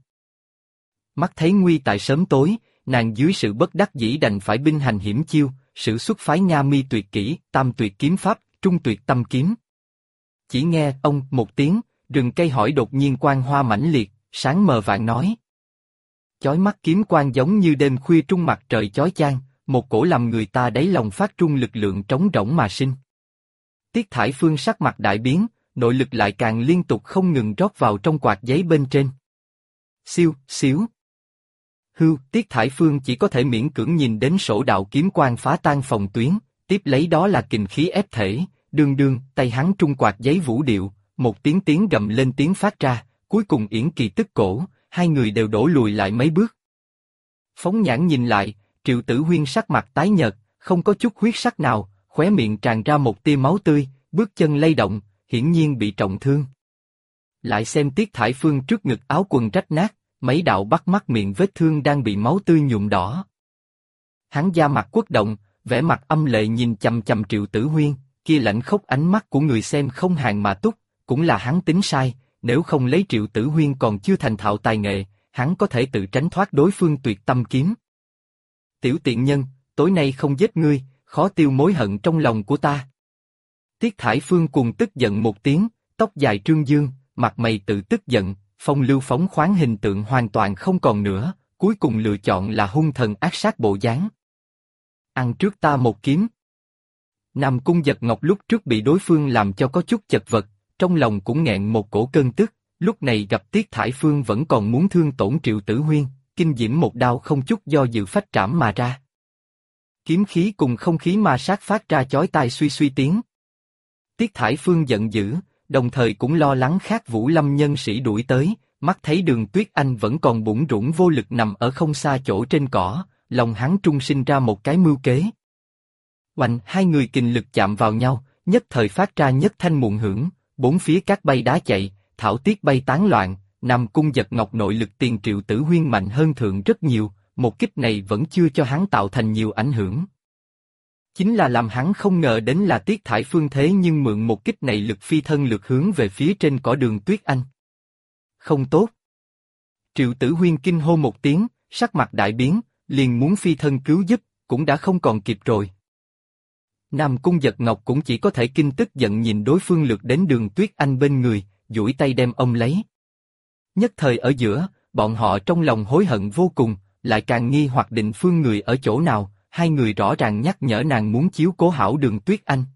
Mắt thấy nguy tại sớm tối, nàng dưới sự bất đắc dĩ đành phải binh hành hiểm chiêu, sử xuất phái Nha Mi tuyệt kỹ, tam tuyệt kiếm pháp, trung tuyệt tâm kiếm. Chỉ nghe ông một tiếng, rừng cây hỏi đột nhiên quang hoa mãnh liệt, sáng mờ vạn nói. Chói mắt kiếm quang giống như đêm khuya trung mặt trời chói chang, một cổ làm người ta đáy lòng phát trung lực lượng trống rỗng mà sinh. Tiết Thải Phương sắc mặt đại biến, nội lực lại càng liên tục không ngừng rót vào trong quạt giấy bên trên. Siêu, xíu. Hưu, Tiết Thải Phương chỉ có thể miễn cưỡng nhìn đến sổ đạo kiếm quang phá tan phòng tuyến, tiếp lấy đó là kình khí ép thể, đương đương, tay hắn trung quạt giấy vũ điệu, một tiếng gầm lên tiếng phát ra, cuối cùng Yển Kỳ tức cổ, hai người đều đổ lùi lại mấy bước. Phóng nhãn nhìn lại, Triệu Tử Huyên sắc mặt tái nhợt, không có chút huyết sắc nào, khóe miệng tràn ra một tia máu tươi, bước chân lay động, hiển nhiên bị trọng thương. Lại xem Tiết Thải Phương trước ngực áo quần rách nát, mấy đạo bắt mắt miệng vết thương đang bị máu tươi nhuộm đỏ. Hắn da mặt quất động, vẻ mặt âm lệ nhìn chằm chằm Triệu Tử Huyên, kia lạnh khốc ánh mắt của người xem không hàng mà túc, cũng là hắn tính sai, nếu không lấy Triệu Tử Huyên còn chưa thành thạo tài nghệ, hắn có thể tự tránh thoát đối phương tuyệt tâm kiếm. Tiểu tiện nhân, tối nay không giết ngươi, khó tiêu mối hận trong lòng của ta. Tiết Thải Phương cùng tức giận một tiếng, tóc dài trương dương, mặt mày tự tức giận, phong lưu phóng khoáng hình tượng hoàn toàn không còn nữa, cuối cùng lựa chọn là hung thần ác sát bộ dáng. Ăn trước ta một kiếm. Nam Cung Giật Ngọc lúc trước bị đối phương làm cho có chút chật vật, trong lòng cũng nghẹn một cổ cơn tức, lúc này gặp Tiết Thải Phương vẫn còn muốn thương tổn Triệu Tử Huyên, kinh diễm một đao không chút do dự phách trảm mà ra. Kiếm khí cùng không khí ma sát phát ra chói tai suy suy tiếng. Tiết Thải Phương giận dữ, đồng thời cũng lo lắng khác Vũ Lâm nhân sĩ đuổi tới, mắt thấy Đường Tuyết Anh vẫn còn bủn rủn vô lực nằm ở không xa chỗ trên cỏ, lòng hắn trung sinh ra một cái mưu kế. Oanh, hai người kình lực chạm vào nhau, nhất thời phát ra nhất thanh muộn hưởng, bốn phía cát bay đá chạy, thảo tiết bay tán loạn, Nam Cung Giật Ngọc nội lực tiền Triệu Tử Huyên mạnh hơn thượng rất nhiều, một kích này vẫn chưa cho hắn tạo thành nhiều ảnh hưởng. Chính là làm hắn không ngờ đến là Tiết Thải Phương thế nhưng mượn một kích này lực phi thân lược hướng về phía trên cỏ Đường Tuyết Anh. Không tốt. Triệu Tử Huyên kinh hô một tiếng, sắc mặt đại biến, liền muốn phi thân cứu giúp, cũng đã không còn kịp rồi. Nam Cung Giật Ngọc cũng chỉ có thể kinh tức giận nhìn đối phương lược đến Đường Tuyết Anh bên người, duỗi tay đem ông lấy. Nhất thời ở giữa, bọn họ trong lòng hối hận vô cùng, lại càng nghi hoặc định phương người ở chỗ nào, hai người rõ ràng nhắc nhở nàng muốn chiếu cố hảo Đường Tuyết Anh.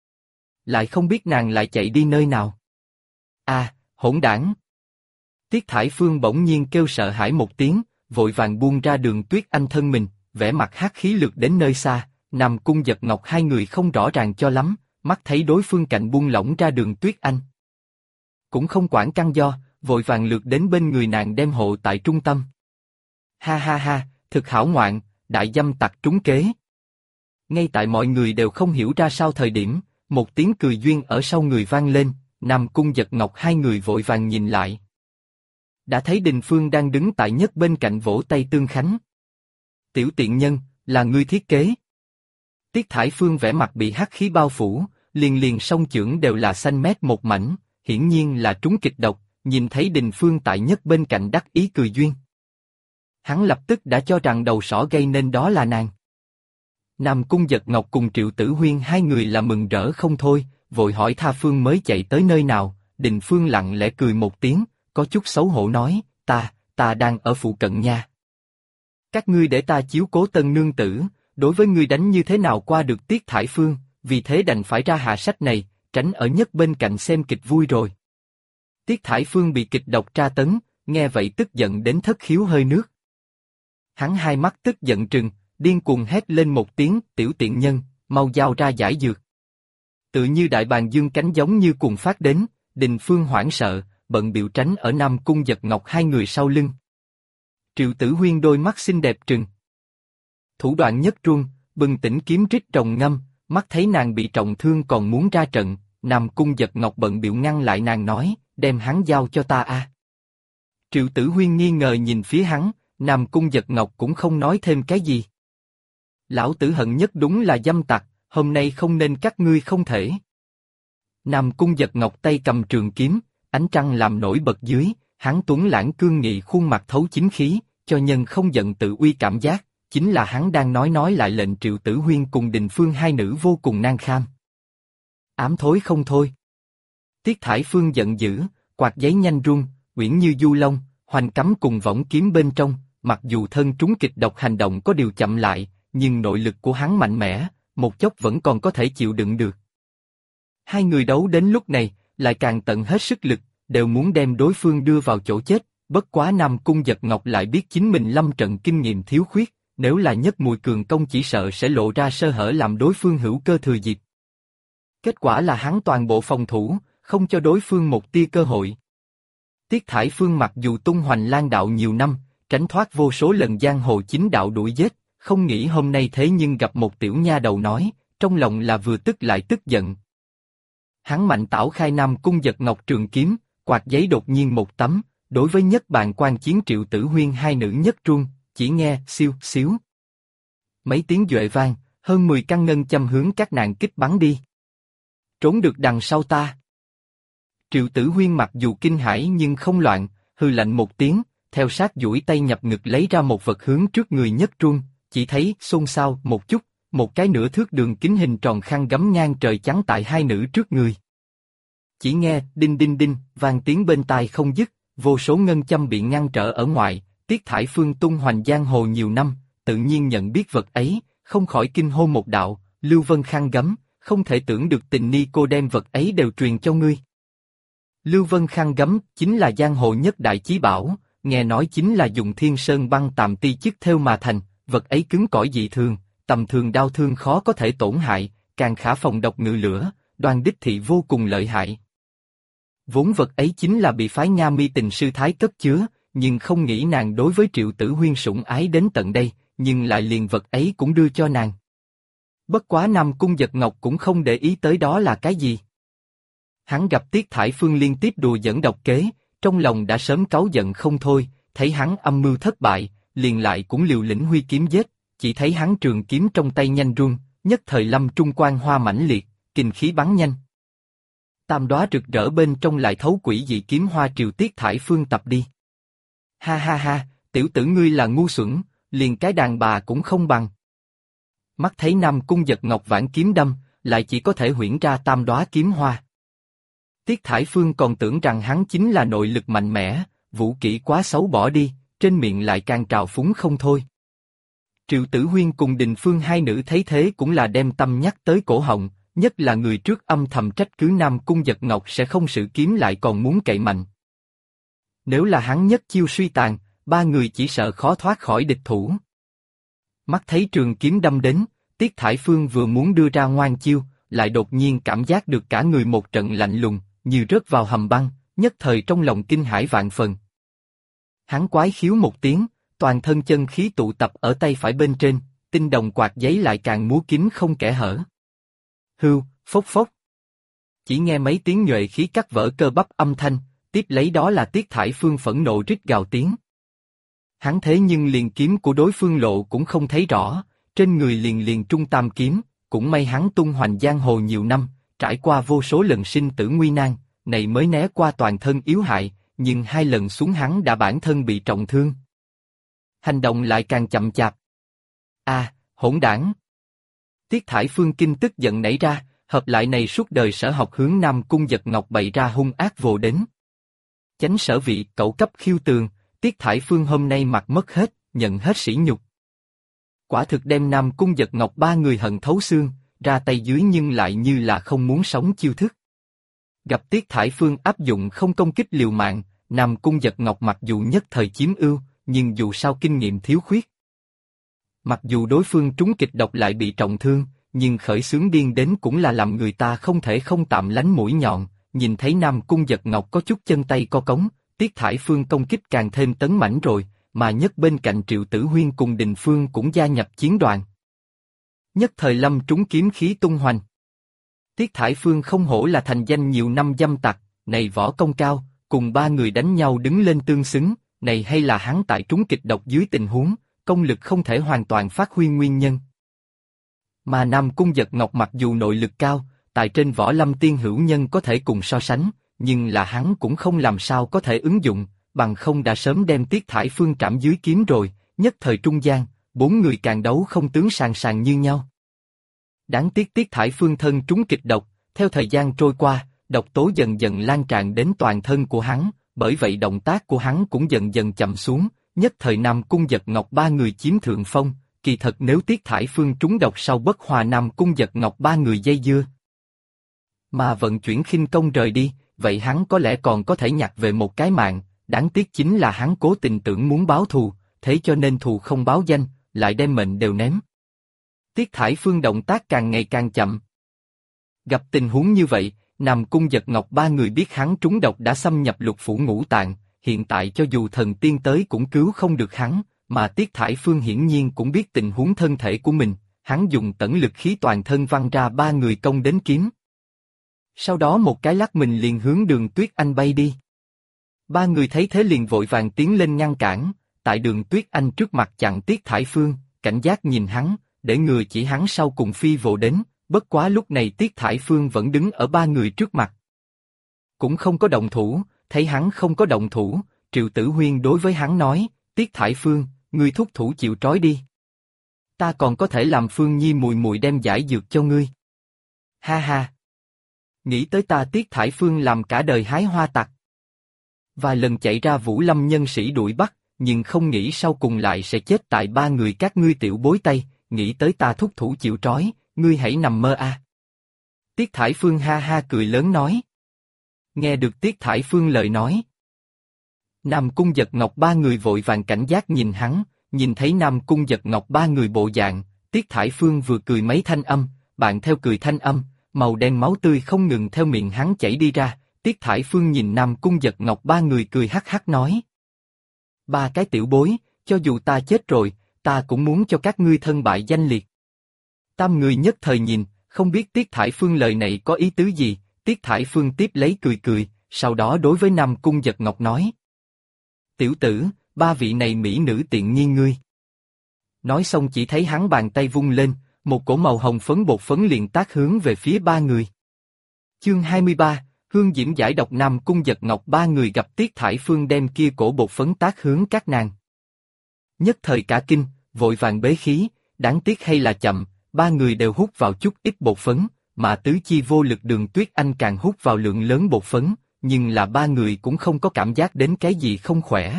Lại không biết nàng lại chạy đi nơi nào. À, hỗn đảng! Tiết Thải Phương bỗng nhiên kêu sợ hãi một tiếng, vội vàng buông ra Đường Tuyết Anh thân mình, vẻ mặt hắc khí lược đến nơi xa. Nam Cung Giật Ngọc hai người không rõ ràng cho lắm, mắt thấy đối phương cạnh buông lỏng ra Đường Tuyết Anh. Cũng không quản căn do, vội vàng lượt đến bên người nàng đem hộ tại trung tâm. Ha ha ha, thực hảo ngoạn, đại dâm tặc trúng kế. Ngay tại mọi người đều không hiểu ra sao thời điểm, một tiếng cười duyên ở sau người vang lên, Nam Cung Giật Ngọc hai người vội vàng nhìn lại. Đã thấy Đình Phương đang đứng tại nhất bên cạnh vỗ tay tương khánh. Tiểu tiện nhân, là ngươi thiết kế. Tiết Thải Phương vẻ mặt bị hắc khí bao phủ, liền liền song chưởng đều là xanh mét một mảnh, hiển nhiên là trúng kịch độc, nhìn thấy Đình Phương tại nhất bên cạnh đắc ý cười duyên. Hắn lập tức đã cho rằng đầu sỏ gây nên đó là nàng. Nam Cung Giật Ngọc cùng Triệu Tử Huyên hai người là mừng rỡ không thôi, vội hỏi tha Phương mới chạy tới nơi nào. Đình Phương lặng lẽ cười một tiếng, có chút xấu hổ nói, ta đang ở phụ cận nha. Các ngươi để ta chiếu cố Tân nương tử, đối với ngươi đánh như thế nào qua được Tiết Thải Phương, vì thế đành phải ra hạ sách này, tránh ở nhất bên cạnh xem kịch vui rồi. Tiết Thải Phương bị kịch độc tra tấn, nghe vậy tức giận đến thất khiếu hơi nước. Hắn hai mắt tức giận trừng, điên cuồng hét lên một tiếng, tiểu tiện nhân, mau giao ra giải dược. Tự như đại bàng dương cánh giống như cuồng phát đến, Đình Phương hoảng sợ, bận bịu tránh ở Nam Cung Giật Ngọc hai người sau lưng. Triệu Tử Huyên đôi mắt xinh đẹp trừng. Thủ đoạn nhất truông, bừng tỉnh kiếm rít rồng ngâm, mắt thấy nàng bị trọng thương còn muốn ra trận, Nam Cung Giật Ngọc bận bịu ngăn lại nàng nói, đem hắn giao cho ta a. Triệu Tử Huyên nghi ngờ nhìn phía hắn, Nam Cung Giật Ngọc cũng không nói thêm cái gì. Lão tử hận nhất đúng là dâm tặc, hôm nay không nên cắt ngươi không thể. Nam Cung Giật Ngọc tay cầm trường kiếm, ánh trăng làm nổi bật dưới, hắn tuấn lãng cương nghị khuôn mặt thấu chính khí, cho nhân không giận tự uy cảm giác, chính là hắn đang nói lại lệnh Triệu Tử Huyên cùng Đình Phương hai nữ vô cùng nan kham. Ám thối không thôi. Tiết Thải Phương giận dữ, quạt giấy nhanh run, uyển như du long, hoành cắm cùng võng kiếm bên trong, mặc dù thân trúng kịch độc hành động có điều chậm lại, nhưng nội lực của hắn mạnh mẽ, một chốc vẫn còn có thể chịu đựng được. Hai người đấu đến lúc này, lại càng tận hết sức lực, đều muốn đem đối phương đưa vào chỗ chết, bất quá Nam Cung Giật Ngọc lại biết chính mình lâm trận kinh nghiệm thiếu khuyết, nếu là nhất mùi cường công chỉ sợ sẽ lộ ra sơ hở làm đối phương hữu cơ thừa dịp. Kết quả là hắn toàn bộ phòng thủ, không cho đối phương một tia cơ hội. Tiết Thải Phương mặc dù tung hoành lang đạo nhiều năm, tránh thoát vô số lần giang hồ chính đạo đuổi giết, không nghĩ hôm nay thế nhưng gặp một tiểu nha đầu nói, trong lòng là vừa tức lại tức giận. Hắn mạnh tảo khai Nam Cung Giật Ngọc trường kiếm, quạt giấy đột nhiên một tấm, đối với nhất bàn quan chiến Triệu Tử Huyên hai nữ nhất truông, chỉ nghe siêu xíu. Mấy tiếng duệ vang, hơn 10 căn ngân châm hướng các nàng kích bắn đi. Trốn được đằng sau ta. Triệu Tử Huyên mặc dù kinh hãi nhưng không loạn, hừ lạnh một tiếng, theo sát duỗi tay nhập ngực lấy ra một vật hướng trước người nhất truông, chỉ thấy xôn xao một chút, một cái nửa thước đường kính hình tròn khăn gấm ngang trời chắn tại hai nữ trước người. Chỉ nghe đinh đinh đinh vang tiếng bên tai không dứt, vô số ngân châm bị ngăn trở ở ngoài. Tiết Thải Phương tung hoành giang hồ nhiều năm, tự nhiên nhận biết vật ấy, không khỏi kinh hô một đạo, Lưu Vân khăn gấm, không thể tưởng được tình ni cô đem vật ấy đều truyền cho ngươi. Lưu Vân khăn gấm chính là giang hồ nhất đại chí bảo, nghe nói chính là dùng thiên sơn băng tàm ti chức thêu mà thành, vật ấy cứng cỏi dị thường, tầm thường đau thương khó có thể tổn hại, càng khả phòng độc ngự lửa, Đoan đích thị vô cùng lợi hại. Vốn vật ấy chính là bị phái Nga Mi Tình sư thái cất chứa, nhưng không nghĩ nàng đối với Triệu Tử Huyên sủng ái đến tận đây, nhưng lại liền vật ấy cũng đưa cho nàng. Bất quá Nam Cung Giật Ngọc cũng không để ý tới đó là cái gì. Hắn gặp Tiết Thải Phương liên tiếp đùa giỡn độc kế, trong lòng đã sớm cáu giận không thôi, thấy hắn âm mưu thất bại, liền lại cũng liều lĩnh huy kiếm giết, chỉ thấy hắn trường kiếm trong tay nhanh run, nhất thời lâm trung quang hoa mãnh liệt, kình khí bắn nhanh. Tam đóa rực rỡ bên trong lại thấu quỷ dị kiếm hoa triều Tiết Thải Phương tập đi. Ha ha ha, tiểu tử ngươi là ngu xuẩn, liền cái đàn bà cũng không bằng. Mắt thấy Nam Cung Giật Ngọc vãn kiếm đâm, lại chỉ có thể huyễn ra tam đóa kiếm hoa. Tiết Thải Phương còn tưởng rằng hắn chính là nội lực mạnh mẽ, vũ kỹ quá xấu bỏ đi, trên miệng lại càng trào phúng không thôi. Triệu Tử Huyên cùng Đình Phương hai nữ thấy thế cũng là đem tâm nhắc tới cổ họng, nhất là người trước âm thầm trách cứ Nam Cung Giật Ngọc sẽ không sử kiếm lại còn muốn cậy mạnh. Nếu là hắn nhất chiêu suy tàn, ba người chỉ sợ khó thoát khỏi địch thủ. Mắt thấy trường kiếm đâm đến, Tiết Thải Phương vừa muốn đưa ra ngoan chiêu, lại đột nhiên cảm giác được cả người một trận lạnh lùng, như rớt vào hầm băng, nhất thời trong lòng kinh hãi vạn phần. Hắn quái khiếu một tiếng, toàn thân chân khí tụ tập ở tay phải bên trên, tinh đồng quạt giấy lại càng múa kín không kẽ hở. Hưu, phốc phốc. Chỉ nghe mấy tiếng nhuệ khí cắt vỡ cơ bắp âm thanh, tiếp lấy đó là Tiết Thải Phương phẫn nộ rít gào tiếng. Hắn thế nhưng liền kiếm của đối phương lộ cũng không thấy rõ, trên người liền liền trung tam kiếm, cũng may hắn tung hoành giang hồ nhiều năm, trải qua vô số lần sinh tử nguy nan, này mới né qua toàn thân yếu hại, nhưng 2 lần xuống hắn đã bản thân bị trọng thương. Hành động lại càng chậm chạp. Hỗn đảng! Tiết Thải Phương kinh tức giận nảy ra, hợp lại này suốt đời sở học hướng Nam Cung Giật Ngọc bày ra hung ác vồ đến. Chánh sở vị, cẩu cấp khiêu tường, Tiết Thải Phương hôm nay mặt mất hết, nhận hết sỉ nhục. Quả thực đem Nam Cung Giật Ngọc 3 người hận thấu xương, ra tay dưới nhưng lại như là không muốn sống chiêu thức. Gặp Tiết Thải Phương áp dụng không công kích liều mạng, Nam Cung Giật Ngọc mặc dù nhất thời chiếm ưu, nhưng dù sao kinh nghiệm thiếu khuyết. Mặc dù đối phương trúng kịch độc lại bị trọng thương, nhưng khởi xướng điên đến cũng là làm người ta không thể không tạm lánh mũi nhọn, nhìn thấy Nam Cung Giật Ngọc có chút chân tay co cống, Tiết Thải Phương công kích càng thêm tấn mãnh rồi, mà nhất bên cạnh Triệu Tử Huyên cùng Đình Phương cũng gia nhập chiến đoàn. Nhất thời lâm trúng kiếm khí tung hoành. Tiết Thải Phương không hổ là thành danh nhiều năm dâm tặc, này võ công cao, cùng 3 người đánh nhau đứng lên tương xứng, này hay là hắn tại trúng kịch độc dưới tình huống, công lực không thể hoàn toàn phát huy nguyên nhân. Mà Nam Cung Giật Ngọc mặc dù nội lực cao, tại trên võ lâm tiên hữu nhân có thể cùng so sánh, nhưng là hắn cũng không làm sao có thể ứng dụng, bằng không đã sớm đem Tiết Thải Phương trảm dưới kiếm rồi, nhất thời trung gian, 4 người càng đấu không tướng sàn sàn như nhau. Đáng tiếc Tiết Thải Phương thân trúng kịch độc, theo thời gian trôi qua, độc tố dần dần lan tràn đến toàn thân của hắn, bởi vậy động tác của hắn cũng dần dần chậm xuống, nhất thời Nam Cung Giật Ngọc 3 người chiếm thượng phong, kỳ thật nếu Tiết Thải Phương trúng độc sau bất hòa Nam Cung Giật Ngọc 3 người dây dưa, mà vận chuyển khinh công rời đi, vậy hắn có lẽ còn có thể nhặt về một cái mạng, đáng tiếc chính là hắn cố tình tưởng muốn báo thù, thế cho nên thù không báo danh, lại đem mệnh đều ném. Tiết Thải Phương động tác càng ngày càng chậm. Gặp tình huống như vậy, Nam Cung Giật Ngọc 3 người biết hắn trúng độc đã xâm nhập lục phủ ngũ tạng, hiện tại cho dù thần tiên tới cũng cứu không được hắn, mà Tiết Thải Phương hiển nhiên cũng biết tình huống thân thể của mình, hắn dùng tẩn lực khí toàn thân văng ra 3 người công đến kiếm. Sau đó một cái lắc mình liền hướng Đường Tuyết Anh bay đi. 3 người thấy thế liền vội vàng tiến lên ngăn cản, tại Đường Tuyết Anh trước mặt chặn Tiết Thải Phương, cảnh giác nhìn hắn, để ngừa chỉ hắn sau cùng phi vồ đến, bất quá lúc này Tiết Thải Phương vẫn đứng ở 3 người trước mặt. Cũng không có động thủ, thấy hắn không có động thủ, Triệu Tử Huyên đối với hắn nói, Tiết Thải Phương, ngươi thúc thủ chịu trói đi. Ta còn có thể làm Phương Nhi mùi mùi đem giải dược cho ngươi. Ha ha! Nghĩ tới ta Tiết Thải Phương làm cả đời hái hoa tặc. Vài lần chạy ra Vũ Lâm nhân sĩ đuổi bắt, nhưng không nghĩ sau cùng lại sẽ chết tại 3 người các ngươi tiểu bối tay, nghĩ tới ta thúc thủ chịu trói, ngươi hãy nằm mơ a. Tiết Thải Phương ha ha cười lớn nói. Nghe được Tiết Thải Phương lời nói, Nam Cung Giật Ngọc 3 người vội vàng cảnh giác nhìn hắn, nhìn thấy Nam Cung Giật Ngọc 3 người bộ dạng, Tiết Thải Phương vừa cười mấy thanh âm, bạn theo cười thanh âm, màu đen máu tươi không ngừng theo miệng hắn chảy đi ra, Tiết Thải Phương nhìn Nam Cung Giật Ngọc 3 người cười hắc hắc nói. 3 cái tiểu bối, cho dù ta chết rồi, ta cũng muốn cho các ngươi thân bại danh liệt. 3 người nhất thời nhìn, không biết Tiết Thải Phương lời này có ý tứ gì, Tiết Thải Phương tiếp lấy cười cười, sau đó đối với Nam Cung Giật Ngọc nói. Tiểu tử, 3 vị này mỹ nữ tiện nghi ngươi. Nói xong chỉ thấy hắn bàn tay vung lên, một cổ màu hồng phấn bột phấn liền tác hướng về phía 3 người. Chương 23, Hương Diễm giải độc. Nam Cung Giật Ngọc 3 người gặp Tiết Thải Phương đem kia cổ bột phấn tác hướng các nàng. Nhất thời cả kinh, vội vàng bế khí, đáng tiếc hay là chậm, 3 người đều hút vào chút ít bột phấn, mà tứ chi vô lực Đường Tuyết Anh càng hút vào lượng lớn bột phấn, nhưng là 3 người cũng không có cảm giác đến cái gì không khỏe.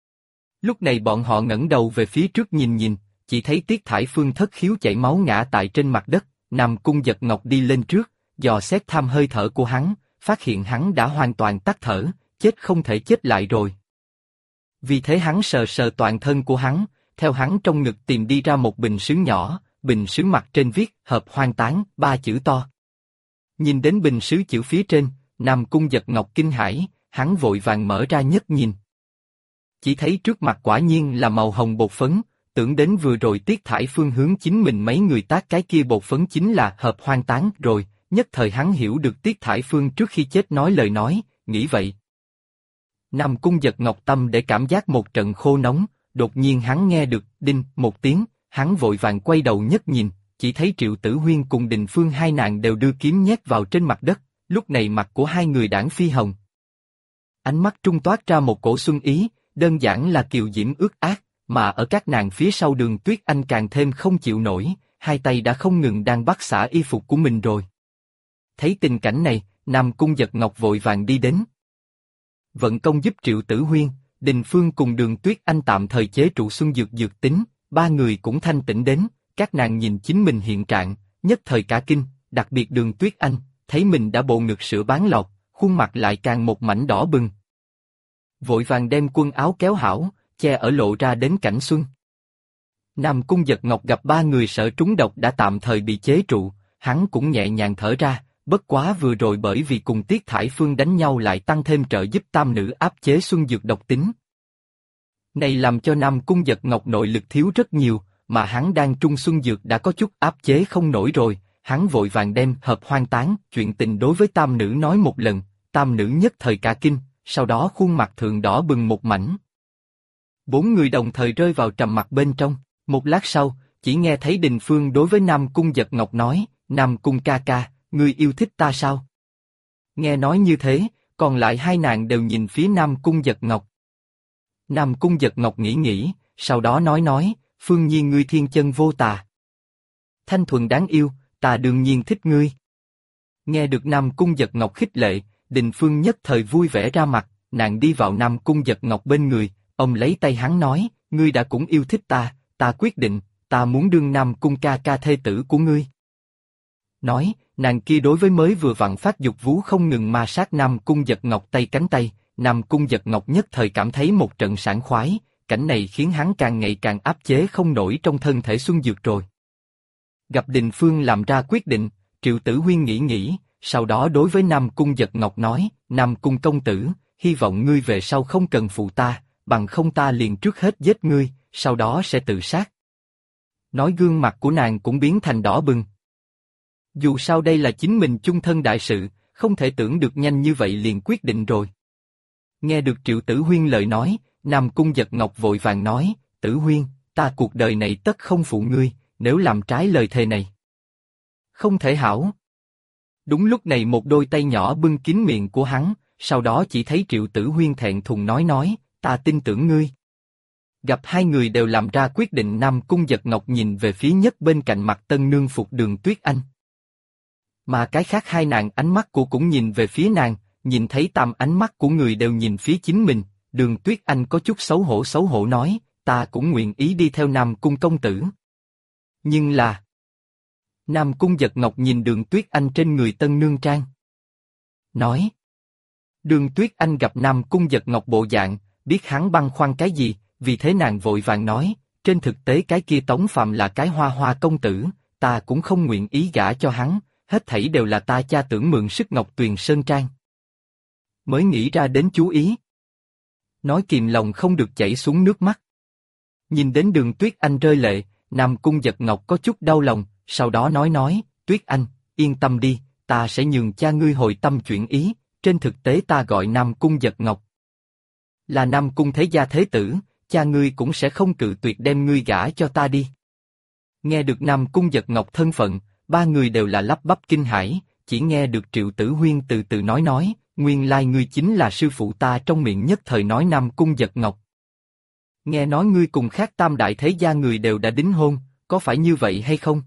Lúc này bọn họ ngẩng đầu về phía trước nhìn nhìn, chỉ thấy Tiết Thải Phương thất khiếu chảy máu ngã tại trên mặt đất, Nam Cung Giật Ngọc đi lên trước, dò xét thăm hơi thở của hắn, phát hiện hắn đã hoàn toàn tắt thở, chết không thể chết lại rồi. Vì thế hắn sờ sờ toàn thân của hắn, theo hắn trong ngực tìm đi ra một bình sứ nhỏ, bình sứ mặt trên viết hợp hoang tán 3 chữ to. Nhìn đến bình sứ chữ phía trên, Nam Cung Giật Ngọc kinh hãi, hắn vội vàng mở ra nhất nhìn. Chỉ thấy trước mặt quả nhiên là màu hồng bột phấn, tưởng đến vừa rồi Tiết Thải Phương hướng chính mình mấy người tác cái kia bột phấn chính là hợp hoang tán rồi, nhất thời hắn hiểu được Tiết Thải Phương trước khi chết nói lời nói, nghĩ vậy. Nam Cung Giật Ngọc tâm để cảm giác một trận khô nóng, đột nhiên hắn nghe được đinh một tiếng, hắn vội vàng quay đầu nhất nhìn, chỉ thấy Triệu Tử Huyên cùng Đình Phương hai nàng đều đưa kiếm nhét vào trên mặt đất, lúc này mặt của hai người đãng phi hồng. Ánh mắt trung toát ra một cổ xuân ý, đơn giản là kiều diễm ước ác, mà ở các nàng phía sau Đường Tuyết Anh càng thêm không chịu nổi, hai tay đã không ngừng đang bắt xả y phục của mình rồi. Thấy tình cảnh này, Nam Cung Giật Ngọc vội vàng đi đến. Vận công giúp Triệu Tử Huyên, Đình Phương cùng Đường Tuyết Anh tạm thời chế trụ xuân dược dược tính, ba người cũng thanh tĩnh đến, các nàng nhìn chính mình hiện trạng, nhất thời cả kinh, đặc biệt Đường Tuyết Anh, thấy mình đã bộ ngực sữa bán lọt, khuôn mặt lại càng một mảnh đỏ bừng. Vội vàng đem quần áo kéo hảo, che ở lộ ra đến cảnh xuân. Nam Cung Giật Ngọc gặp ba người sợ trúng độc đã tạm thời bị chế trụ, hắn cũng nhẹ nhàng thở ra, bất quá vừa rồi bởi vì cùng Tiết Thải Phương đánh nhau lại tăng thêm trợ giúp tam nữ áp chế xuân dược độc tính. Này làm cho Nam Cung Giật Ngọc nội lực thiếu rất nhiều, mà hắn đang trung xuân dược đã có chút áp chế không nổi rồi, hắn vội vàng đem hợp hoang tán chuyện tình đối với tam nữ nói một lần, tam nữ nhất thời cả kinh, sau đó khuôn mặt thượng đỏ bừng một mảnh. Bốn người đồng thời rơi vào trầm mặc bên trong, một lát sau, chỉ nghe thấy Đình Phương đối với Nam Cung Giật Ngọc nói, Nam Cung ca ca, ngươi yêu thích ta sao? Nghe nói như thế, còn lại hai nàng đều nhìn phía Nam Cung Giật Ngọc. Nam Cung Giật Ngọc nghĩ, sau đó nói, Phương Nhi ngươi thiên chân vô tà. Thanh thuần đáng yêu, ta đương nhiên thích ngươi. Nghe được Nam Cung Giật Ngọc khích lệ, Đình Phương nhất thời vui vẻ ra mặt, nàng đi vào Nam Cung Giật Ngọc bên người, ông lấy tay hắn nói, ngươi đã cũng yêu thích ta, ta quyết định, ta muốn đương Nam Cung ca ca thê tử của ngươi. Nói, nàng kia đối với mới vừa vặn phát dục vú không ngừng ma sát Nam Cung Giật Ngọc tay cánh tay, Nam Cung Giật Ngọc nhất thời cảm thấy một trận sảng khoái, cảnh này khiến hắn càng ngày càng áp chế không nổi trong thân thể xuân dược rồi. Gặp Đình Phương làm ra quyết định, Triệu Tử Huyên nghĩ, sau đó đối với Nam Cung Giật Ngọc nói, Nam Cung công tử, hy vọng ngươi về sau không cần phụ ta, bằng không ta liền trước hết giết ngươi, sau đó sẽ tự sát. Nói gương mặt của nàng cũng biến thành đỏ bừng. Dù sao đây là chính mình chung thân đại sự, không thể tưởng được nhanh như vậy liền quyết định rồi. Nghe được Triệu Tử Huyên lời nói, Nam Cung Giật Ngọc vội vàng nói, Tử Huyên, ta cuộc đời này tất không phụ ngươi, nếu làm trái lời thề này. Không thể hảo. Đúng lúc này một đôi tay nhỏ bưng kín miệng của hắn, sau đó chỉ thấy Triệu Tử Huyên thẹn thùng nói, ta tin tưởng ngươi. Gặp hai người đều làm ra quyết định, Nam Cung Giật Ngọc nhìn về phía nhất bên cạnh mặt tân nương phục Đường Tuyết Anh. Mà cái khác hai nàng ánh mắt của cũng nhìn về phía nàng, nhìn thấy tam ánh mắt của người đều nhìn phía chính mình, Đường Tuyết Anh có chút xấu hổ nói, ta cũng nguyện ý đi theo Nam Cung công tử. Nhưng là... Nam Cung Giật Ngọc nhìn Đường Tuyết Anh trên người tân nương trang. Nói. Đường Tuyết Anh gặp Nam Cung Giật Ngọc bộ dạng, biết hắn băn khoăn cái gì, vì thế nàng vội vàng nói, trên thực tế cái kia Tống Phàm là cái hoa công tử, ta cũng không nguyện ý gả cho hắn, hết thảy đều là ta cha tưởng mượn sức Ngọc Tuyền Sơn Trang. Mới nghĩ ra đến chú ý. Nói kìm lòng không được chảy xuống nước mắt. Nhìn đến Đường Tuyết Anh rơi lệ, Nam Cung Giật Ngọc có chút đau lòng, sau đó nói, Tuyết Anh, yên tâm đi, ta sẽ nhường cha ngươi hồi tâm chuyển ý, trên thực tế ta gọi Nam Cung Giật Ngọc. Là Nam Cung thế gia thế tử, cha ngươi cũng sẽ không cự tuyệt đem ngươi gả cho ta đi. Nghe được Nam Cung Giật Ngọc thân phận, ba người đều là lắp bắp kinh hãi, chỉ nghe được Triệu Tử Huyên từ từ nói, nguyên lai ngươi chính là sư phụ ta, trong miệng nhất thời nói Nam Cung Giật Ngọc. Nghe nói ngươi cùng khác tam đại thế gia người đều đã đính hôn, có phải như vậy hay không?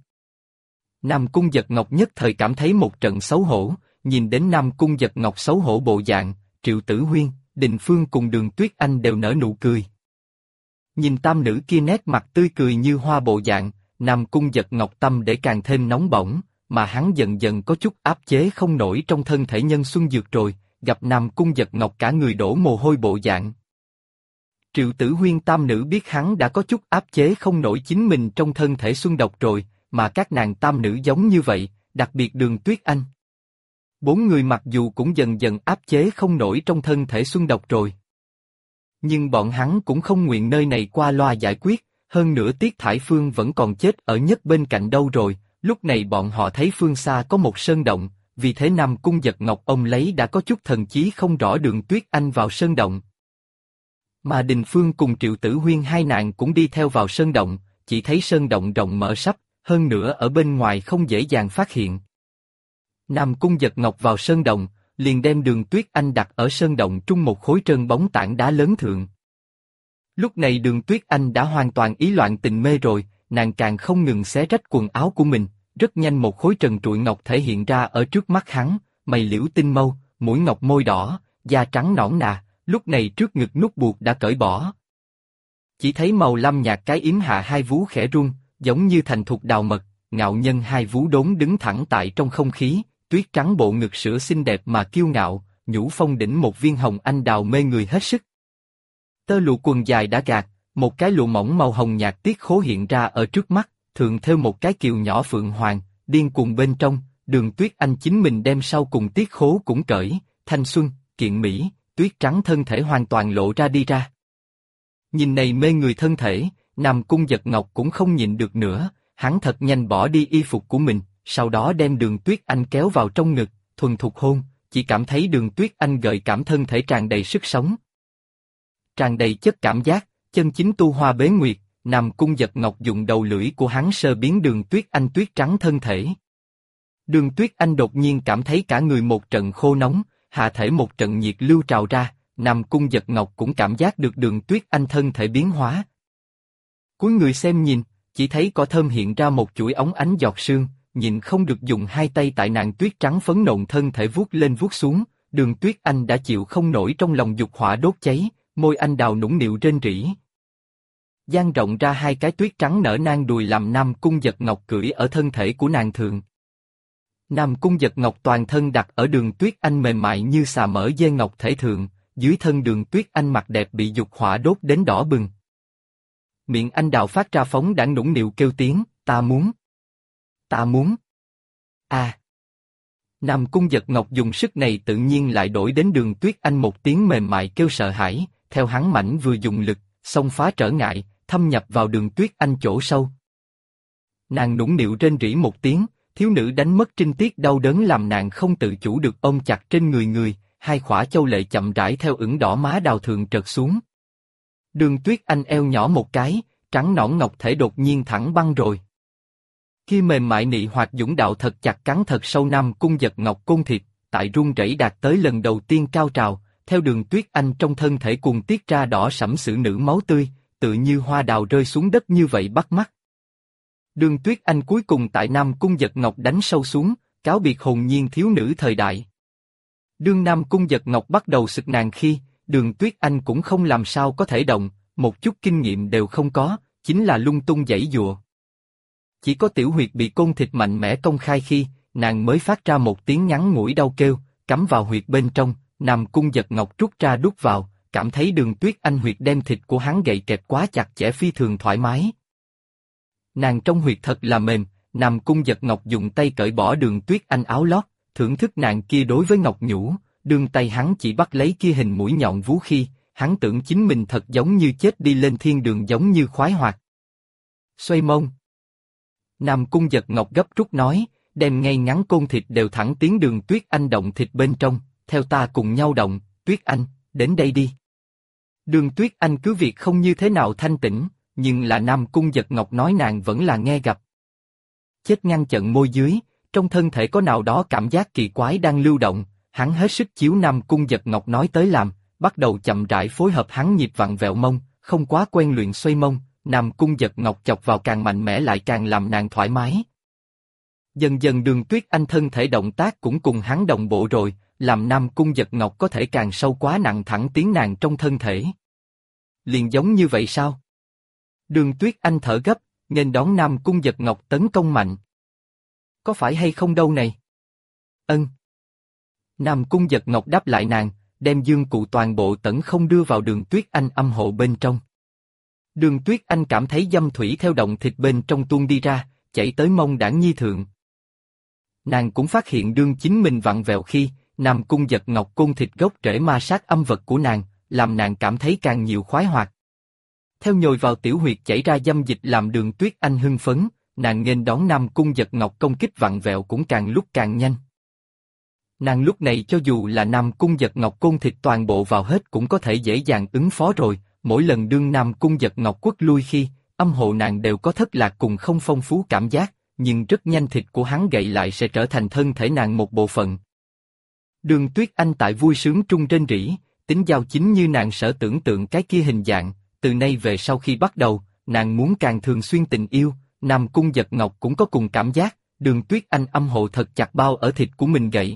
Nam Cung Giật Ngọc nhất thời cảm thấy một trận xấu hổ, nhìn đến Nam Cung Giật Ngọc xấu hổ bộ dạng, Triệu Tử Huyên, Đình Phương cùng Đường Tuyết Anh đều nở nụ cười. Nhìn tam nữ kia nét mặt tươi cười như hoa bộ dạng, Nam Cung Giật Ngọc tâm để càng thêm nóng bỏng, mà hắn dần dần có chút áp chế không nổi trong thân thể nhân xuân dược rồi, gặp Nam Cung Giật Ngọc cả người đổ mồ hôi bộ dạng. Triệu Tử Huyên tam nữ biết hắn đã có chút áp chế không nổi chính mình trong thân thể xuân độc rồi, mà các nàng tam nữ giống như vậy, đặc biệt Đường Tuyết Anh. Bốn người mặc dù cũng dần dần áp chế không nổi trong thân thể Xuân Độc rồi. Nhưng bọn hắn cũng không nguyện nơi này qua loa giải quyết, hơn nữa Tiết Thải Phương vẫn còn chết ở nhất bên cạnh đâu rồi, lúc này bọn họ thấy phương xa có một sơn động, vì thế Nam Cung Giật Ngọc ông lấy đã có chút thần chí không rõ Đường Tuyết Anh vào sơn động. Mà Đình Phương cùng Triệu Tử Huyên hai nàng cũng đi theo vào sơn động, chỉ thấy sơn động rộng mở sắp, hơn nữa ở bên ngoài không dễ dàng phát hiện. Nam Cung Giật Ngọc vào sơn động, liền đem Đường Tuyết Anh đặt ở sơn động trung một khối trơn bóng tảng đá lớn thượng. Lúc này Đường Tuyết Anh đã hoàn toàn ý loạn tình mê rồi, nàng càng không ngừng xé rách quần áo của mình, rất nhanh một khối trần trụi ngọc thể hiện ra ở trước mắt hắn, mày liễu tinh mâu, mũi ngọc môi đỏ, da trắng nõn nà, lúc này trước ngực nút buộc đã cởi bỏ. Chỉ thấy màu lam nhạt cái yếm hạ hai vú khẽ rung, giống như thành thục đào mật, ngạo nhân hai vú đốn đứng thẳng tại trong không khí, tuyết trắng bộ ngực sữa xinh đẹp mà kiêu ngạo, nhũ phong đỉnh một viên hồng anh đào mê người hết sức. Tơ lụa quần dài đã gạt, một cái lụa mỏng màu hồng nhạt tiết khố hiện ra ở trước mắt, thường thêu một cái kiều nhỏ phượng hoàng, điên cuồng bên trong, Đường Tuyết Anh chính mình đem sau cùng tiết khố cũng cởi, thanh xuân, kiện mỹ, tuyết trắng thân thể hoàn toàn lộ ra đi ra. Nhìn này mê người thân thể, Nam Cung Giật Ngọc cũng không nhịn được nữa, hắn thật nhanh bỏ đi y phục của mình, sau đó đem Đường Tuyết Anh kéo vào trong ngực, thuần thục hôn, chỉ cảm thấy Đường Tuyết Anh gợi cảm thân thể tràn đầy sức sống. Tràn đầy chất cảm giác, chân chính tu hoa bế nguyệt, Nam Cung Giật Ngọc dùng đầu lưỡi của hắn sờ biến Đường Tuyết Anh tuyết trắng thân thể. Đường Tuyết Anh đột nhiên cảm thấy cả người một trận khô nóng, hạ thể một trận nhiệt lưu trào ra, Nam Cung Giật Ngọc cũng cảm giác được Đường Tuyết Anh thân thể biến hóa. Cuối người xem nhìn, chỉ thấy cỏ thơm hiện ra một chuỗi óng ánh giọt sương, nhìn không được dùng hai tay tại nàng tuyết trắng phấn nộn thân thể vuốt lên vuốt xuống, Đường Tuyết Anh đã chịu không nổi trong lòng dục hỏa đốt cháy, môi anh đào nũng nịu rên rỉ. Dang rộng ra hai cái tuyết trắng nở nang đùi làm Nam Cung Giật Ngọc cưỡi ở thân thể của nàng thượng. Nam Cung Giật Ngọc toàn thân đặt ở Đường Tuyết Anh mềm mại như xà mỡ dê ngọc thể thượng, dưới thân Đường Tuyết Anh mặt đẹp bị dục hỏa đốt đến đỏ bừng. Miệng anh đào phát ra phóng đãng nũng nịu kêu tiếng, ta muốn. Ta muốn. À. Nam Cung Giật Ngọc dùng sức này tự nhiên lại đổi đến Đường Tuyết Anh một tiếng mềm mại kêu sợ hãi, theo hắn mảnh vừa dùng lực, xông phá trở ngại, thâm nhập vào Đường Tuyết Anh chỗ sâu. Nàng nũng nịu rên rỉ một tiếng, thiếu nữ đánh mất trinh tiết đau đớn làm nàng không tự chủ được ôm chặt trên người, hai khỏa châu lệ chậm rãi theo ửng đỏ má đào thượng trật xuống. Đường Tuyết Anh eo nhỏ một cái, trắng nõn ngọc thể đột nhiên thẳng băng rồi. Khi mềm mại nị hoạt dũng đạo thật chặt cắn thật sâu Nam Cung Giật Ngọc côn thịt, tại run rẩy đạt tới lần đầu tiên cao trào, theo Đường Tuyết Anh trong thân thể cuồng tiết ra đỏ sẫm sữa nữ máu tươi, tự như hoa đào rơi xuống đất như vậy bắt mắt. Đường Tuyết Anh cuối cùng tại Nam Cung Giật Ngọc đánh sâu xuống, cáo biệt hồn nhiên thiếu nữ thời đại. Đương Nam Cung Giật Ngọc bắt đầu sực nàng khi, Đường Tuyết Anh cũng không làm sao có thể động, một chút kinh nghiệm đều không có, chính là lung tung giãy giụa. Chỉ có tiểu huyệt bị côn thịt mạnh mẽ công khai khi, nàng mới phát ra một tiếng ngắn ngủi đau kêu, cắm vào huyệt bên trong, Nam Cung Giật Ngọc rút ra đút vào, cảm thấy Đường Tuyết Anh huyệt đem thịt của hắn gậy kẹp quá chặt chẽ phi thường thoải mái. Nàng trong huyệt thật là mềm, Nam Cung Giật Ngọc dùng tay cởi bỏ Đường Tuyết Anh áo lót, thưởng thức nàng kia đối với ngọc nhũ, đường tay hắn chỉ bắt lấy kia hình mũi nhọn vú khi, hắn tưởng chính mình thật giống như chết đi lên thiên đường giống như khoái hoạt. Xoay mông. Nam Cung Giật Ngọc gấp rút nói, đem ngay ngắn côn thịt đều thẳng tiến Đường Tuyết Anh động thịt bên trong, theo ta cùng nhau động, Tuyết Anh, đến đây đi. Đường Tuyết Anh cứ việc không như thế nào thanh tĩnh, nhưng là Nam Cung Giật Ngọc nói nàng vẫn là nghe gặp. Chết ngăn chặn môi dưới, trong thân thể có nào đó cảm giác kỳ quái đang lưu động, hắn hết sức chiếu Nam Cung Giật Ngọc nói tới làm, bắt đầu chậm rãi phối hợp hắn nhịp vặn vẹo mông, không quá quen luyện xoay mông, Nam Cung Giật Ngọc chọc vào càng mạnh mẽ lại càng làm nàng thoải mái. Dần dần Đường Tuyết Anh thân thể động tác cũng cùng hắn đồng bộ rồi, làm Nam Cung Giật Ngọc có thể càng sâu quá nặng thẳng tiến nàng trong thân thể. Liền giống như vậy sao? Đường Tuyết Anh thở gấp, nên đón Nam Cung Giật Ngọc tấn công mạnh. Có phải hay không đâu này? Ân. Nam Cung Giật Ngọc đáp lại nàng, đem dương cụ toàn bộ tẩn không đưa vào Đường Tuyết Anh âm hộ bên trong. Đường Tuyết Anh cảm thấy dâm thủy theo động thịt bên trong tuôn đi ra, chảy tới mông đảng nhi thượng. Nàng cũng phát hiện đương chính mình vặn vẹo khi, Nam Cung Giật Ngọc côn thịt gốc rễ ma sát âm vật của nàng, làm nàng cảm thấy càng nhiều khoái hoạt. Theo nhồi vào tiểu huyệt chảy ra dâm dịch làm Đường Tuyết Anh hưng phấn, nàng nghênh đón Nam Cung Giật Ngọc công kích vặn vẹo cũng càng lúc càng nhanh. Nàng lúc này cho dù là Nam Cung Giật Ngọc côn thịt toàn bộ vào hết cũng có thể dễ dàng ứng phó rồi, mỗi lần đương Nam Cung Giật Ngọc quất lui khi, âm hộ nàng đều có thất lạc cùng không phong phú cảm giác, nhưng rất nhanh thịt của hắn gậy lại sẽ trở thành thân thể nàng một bộ phận. Đường Tuyết Anh tại vui sướng trung rên rỉ, tính giao chính như nàng sở tưởng tượng cái kia hình dạng, từ nay về sau khi bắt đầu, nàng muốn càng thường xuyên tình yêu, Nam Cung Giật Ngọc cũng có cùng cảm giác, Đường Tuyết Anh âm hộ thật chặt bao ở thịt của mình gậy.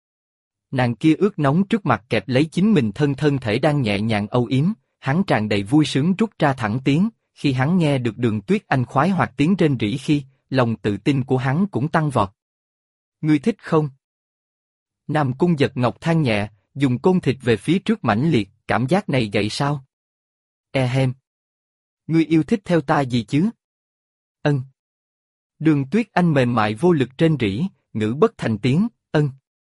Nàng kia ướt nóng trước mặt kẹp lấy chính mình thân thể đang nhẹ nhàng âu yếm, hắn tràn đầy vui sướng rút ra thẳng tiếng, khi hắn nghe được Đường Tuyết Anh khoái hoạt tiếng rên rỉ khi, lòng tự tin của hắn cũng tăng vọt. Ngươi thích không? Nam Cung Giật Ngọc than nhẹ, dùng côn thịt về phía trước mãnh liệt, cảm giác này gậy sao? Ehem. Ngươi yêu thích theo ta gì chứ? Ân. Đường Tuyết Anh mềm mại vô lực rên rỉ, ngữ bất thành tiếng, ân.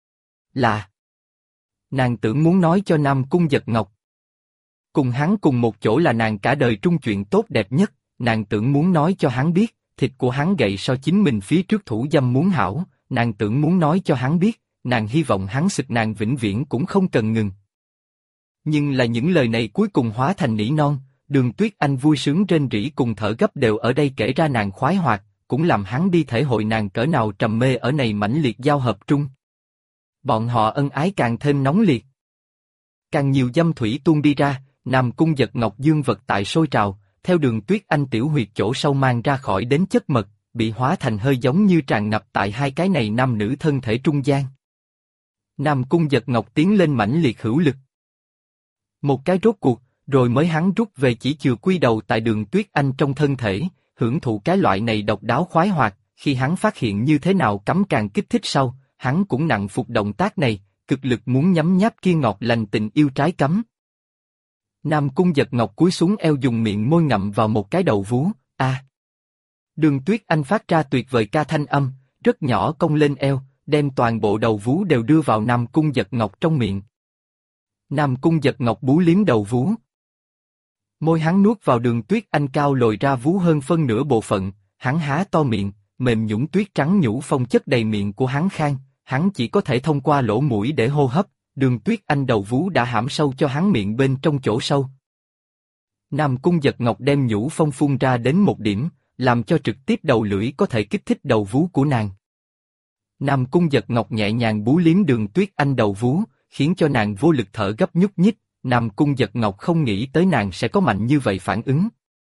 Là. Nàng tưởng muốn nói cho Nam Cung Giật Ngọc. Cùng hắn cùng một chỗ là nàng cả đời trung chuyện tốt đẹp nhất, nàng tưởng muốn nói cho hắn biết, thịt của hắn gậy so chính mình phía trước thủ dâm muốn hảo, nàng tưởng muốn nói cho hắn biết, nàng hy vọng hắn xịt nàng vĩnh viễn cũng không cần ngừng. Nhưng là những lời này cuối cùng hóa thành nỉ non, Đường Tuyết Anh vui sướng rên rỉ cùng thở gấp đều ở đây kể ra nàng khoái hoạt, cũng làm hắn đi thể hội nàng cỡ nào trầm mê ở này mãnh liệt giao hợp trung. Bọn họ ân ái càng thêm nóng liệt. Càng nhiều dâm thủy tuôn đi ra, Nam Cung Giật Ngọc dương vật tại sôi trào, theo Đường Tuyết Anh tiểu huyệt chỗ sâu mang ra khỏi đến chất mật, bị hóa thành hơi giống như tràn ngập tại hai cái này nam nữ thân thể trung gian. Nam Cung Giật Ngọc tiến lên mãnh liệt hữu lực. Một cái rốt cuộc, rồi mới hắn rút về chỉ chừa quy đầu tại Đường Tuyết Anh trong thân thể, hưởng thụ cái loại này độc đáo khoái hoạt, khi hắn phát hiện như thế nào cấm càng kích thích sau, hắn cũng nặng phục động tác này, cực lực muốn nhấm nháp kia ngọt lành tình yêu trái cấm. Nam Cung Giật Ngọc cúi xuống eo dùng miệng môi ngậm vào một cái đầu vú, Đường Tuyết Anh phát ra tuyệt vời ca thanh âm, rất nhỏ cong lên eo, đem toàn bộ đầu vú đều đưa vào Nam Cung Giật Ngọc trong miệng. Nam Cung Giật Ngọc bú liếm đầu vú. Môi hắn nuốt vào Đường Tuyết Anh cao lồi ra vú hơn phân nửa bộ phận, hắn há to miệng, mềm nhũn tuyết trắng nhũ phong chất đầy miệng của hắn khang, hắn chỉ có thể thông qua lỗ mũi để hô hấp, Đường Tuyết Anh đầu vú đã hãm sâu cho hắn miệng bên trong chỗ sâu. Nam Cung Giật Ngọc đem nhũ phong phun ra đến một điểm, làm cho trực tiếp đầu lưỡi có thể kích thích đầu vú của nàng. Nam Cung Giật Ngọc nhẹ nhàng bú liếm Đường Tuyết Anh đầu vú, khiến cho nàng vô lực thở gấp nhúc nhích, Nam Cung Giật Ngọc không nghĩ tới nàng sẽ có mạnh như vậy phản ứng.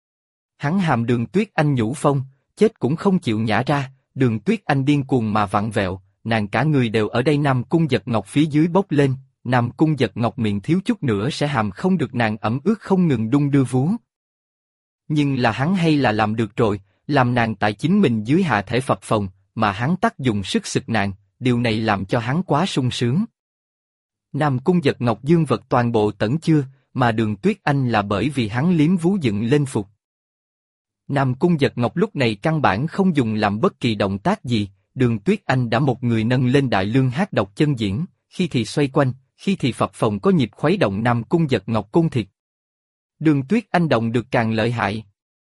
Hắn hàm Đường Tuyết Anh nhũ phong, chết cũng không chịu nhả ra, Đường Tuyết Anh điên cuồng mà vặn vẹo, nàng cả người đều ở đây Nam Cung Giật Ngọc phía dưới bốc lên, Nam Cung Giật Ngọc miệng thiếu chút nữa sẽ hàm không được nàng ẩm ướt không ngừng đung đưa vú. Nhưng là hắn hay là làm được rồi, làm nàng tại chính mình dưới hạ thể phập phồng, mà hắn tắc dùng sức xịt nàng, điều này làm cho hắn quá sung sướng. Nam Cung Giật Ngọc dương vật toàn bộ tẩn chưa, mà Đường Tuyết Anh là bởi vì hắn liếm vú dựng lên phục. Nam Cung Giật Ngọc lúc này căn bản không dùng làm bất kỳ động tác gì, Đường Tuyết Anh đã một người nâng lên đại lương hát độc chân diễn, khi thì xoay quanh, khi thì phập phồng có nhịp khuấy động Nam Cung Giật Ngọc cung thịt. Đường Tuyết Anh động được càng lợi hại.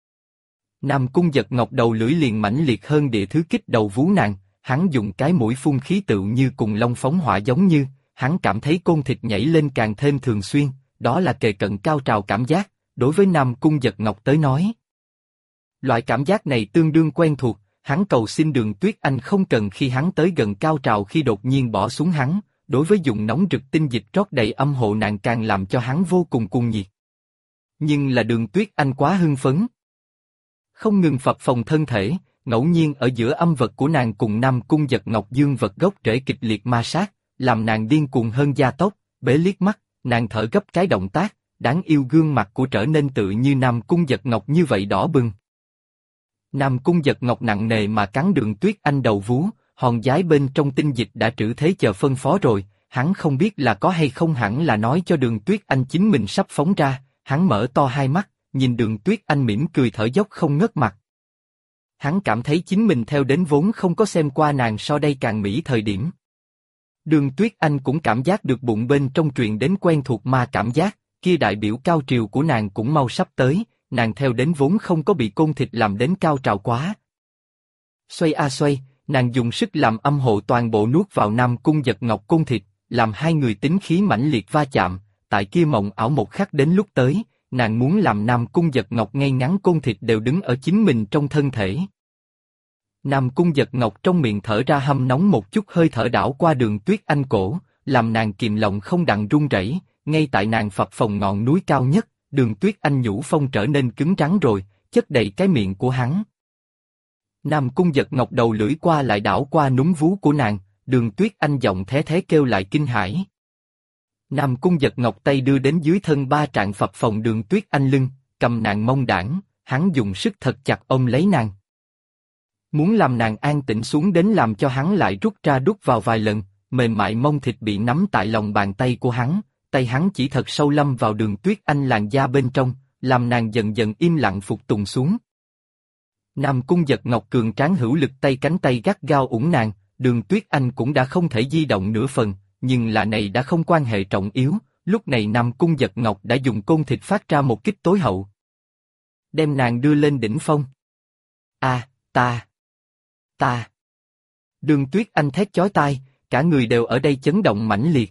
Nam Cung Giật Ngọc đầu lưỡi liền mãnh liệt hơn địa thứ kích đầu vú nàng, hắn dùng cái mũi phun khí tựu như cùng long phóng hỏa giống như, hắn cảm thấy côn thịt nhảy lên càng thêm thường xuyên, đó là kề cận cao trào cảm giác, đối với Nam Cung Giật Ngọc tới nói. Loại cảm giác này tương đương quen thuộc, hắn cầu xin Đường Tuyết Anh không cần khi hắn tới gần cao trào khi đột nhiên bỏ xuống hắn, đối với dùng nóng rực tinh dịch trót đầy âm hộ nàng càng làm cho hắn vô cùng cuồng nhiệt. Nhưng là Đường Tuyết Anh quá hưng phấn. Không ngừng phập phồng thân thể, ngẫu nhiên ở giữa âm vật của nàng cùng Nam Cung Giật Ngọc dương vật gốc rễ kịch liệt ma sát, làm nàng điên cuồng hơn gia tốc, bế liếc mắt, nàng thở gấp cái động tác, đáng yêu gương mặt của trở nên tự như Nam Cung Giật Ngọc như vậy đỏ bừng. Nam Cung Giật Ngọc nặng nề mà cắn Đường Tuyết Anh đầu vú, hòn giái bên trong tinh dịch đã trữ thế chờ phân phó rồi, hắn không biết là có hay không hẳn là nói cho Đường Tuyết Anh chính mình sắp phóng ra, hắn mở to hai mắt, nhìn Đường Tuyết Anh mỉm cười thở dốc không ngớt mặt. Hắn cảm thấy chính mình theo đến vốn không có xem qua nàng so đây càng mỹ thời điểm. Đường Tuyết Anh cũng cảm giác được bụng bên trong truyền đến quen thuộc ma cảm giác, kia đại biểu cao trào của nàng cũng mau sắp tới, nàng theo đến vốn không có bị côn thịt làm đến cao trào quá. Xoay a xoay, nàng dùng sức làm âm hộ toàn bộ nuốt vào Nam Cung Giật Ngọc côn thịt, làm hai người tính khí mãnh liệt va chạm, tại kia mộng ảo một khắc đến lúc tới, nàng muốn làm Nam Cung Giật Ngọc ngay ngắn côn thịt đều đứng ở chính mình trong thân thể. Nam Cung Giật Ngọc trong miệng thở ra hâm nóng một chút hơi thở đảo qua Đường Tuyết Anh cổ, làm nàng kìm lòng không đặng run rẩy. Ngay tại nàng phập phồng ngọn núi cao nhất, Đường Tuyết Anh nhũ phong trở nên cứng rắn rồi, chất đầy cái miệng của hắn. Nam Cung Giật Ngọc đầu lưỡi qua lại đảo qua núm vú của nàng, Đường Tuyết Anh giọng thé thé kêu lại kinh hãi. Nam Cung Giật Ngọc tay đưa đến dưới thân ba trạng phập phồng Đường Tuyết Anh lưng, cầm nàng mông đảng, hắn dùng sức thật chặt ôm lấy nàng. Muốn làm nàng an tĩnh xuống đến làm cho hắn lại rút ra đút vào vài lần, mềm mại mông thịt bị nắm tại lòng bàn tay của hắn, tay hắn chỉ thật sâu lâm vào Đường Tuyết Anh làn da bên trong, làm nàng dần dần im lặng phục tùng xuống. Nam Cung Giật Ngọc cường tráng hữu lực tay cánh tay gắt gao ủng nàng, Đường Tuyết Anh cũng đã không thể di động nửa phần, nhưng là này đã không quan hệ trọng yếu, lúc này Nam Cung Giật Ngọc đã dùng côn thịt phát ra một kích tối hậu. Đem nàng đưa lên đỉnh phong. Ta. Đường Tuyết Anh thét chói tai, cả người đều ở đây chấn động mãnh liệt.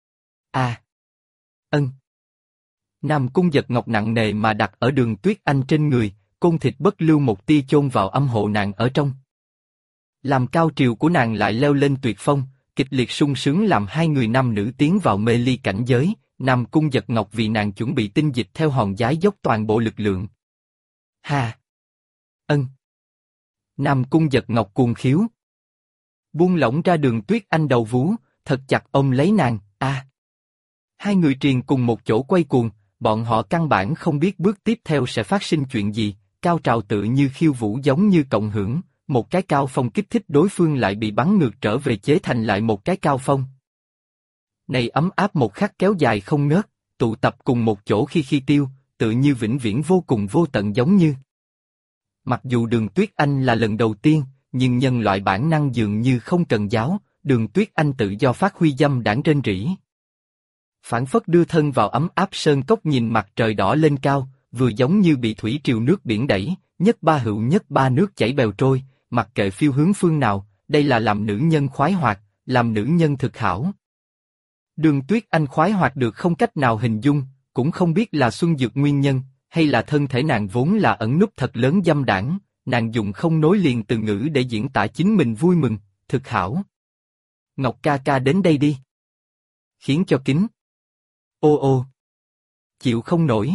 Nam Cung Giật Ngọc nặng nề mà đặt ở Đường Tuyết Anh trên người, côn thịt bất lưu một tia chôn vào âm hộ nàng ở trong. Làm cao triều của nàng lại leo lên tuyệt phong, kịch liệt sung sướng làm hai người nam nữ tiến vào mê ly cảnh giới, Nam Cung Giật Ngọc vì nàng chuẩn bị tinh dịch theo hòn giái dốc toàn bộ lực lượng. Nam Cung Giật Ngọc cuồng khiếu. Buông lỏng ra Đường Tuyết Anh đầu vú, thật chặt ôm lấy nàng, Hai người triền cùng một chỗ quay cuồng, bọn họ căn bản không biết bước tiếp theo sẽ phát sinh chuyện gì, cao trào tự như khiêu vũ giống như cộng hưởng, một cái cao phong kích thích đối phương lại bị bắn ngược trở về chế thành lại một cái cao phong. Này ấm áp một khắc kéo dài không ngớt, tụ tập cùng một chỗ khi tiêu, tự như vĩnh viễn vô cùng vô tận giống như. Mặc dù Đường Tuyết Anh là lần đầu tiên, nhưng nhân loại bản năng dường như không cần giáo, Đường Tuyết Anh tự do phát huy dâm đãng rên rỉ. Phản phất đưa thân vào ấm áp sơn cốc nhìn mặt trời đỏ lên cao, vừa giống như bị thủy triều nước biển đẩy, nhất ba hữu nhất ba nước chảy bèo trôi, mặc kệ phiêu hướng phương nào, đây là làm nữ nhân khoái hoạt, làm nữ nhân thực hảo. Đường Tuyết Anh khoái hoạt được không cách nào hình dung, cũng không biết là xuân dược nguyên nhân, hay là thân thể nàng vốn là ẩn núp thật lớn dâm đãng, nàng dùng không nối liền từ ngữ để diễn tả chính mình vui mừng, thực hảo. Ngọc ca ca đến đây đi. Khiến cho kính. Ô. Chịu không nổi.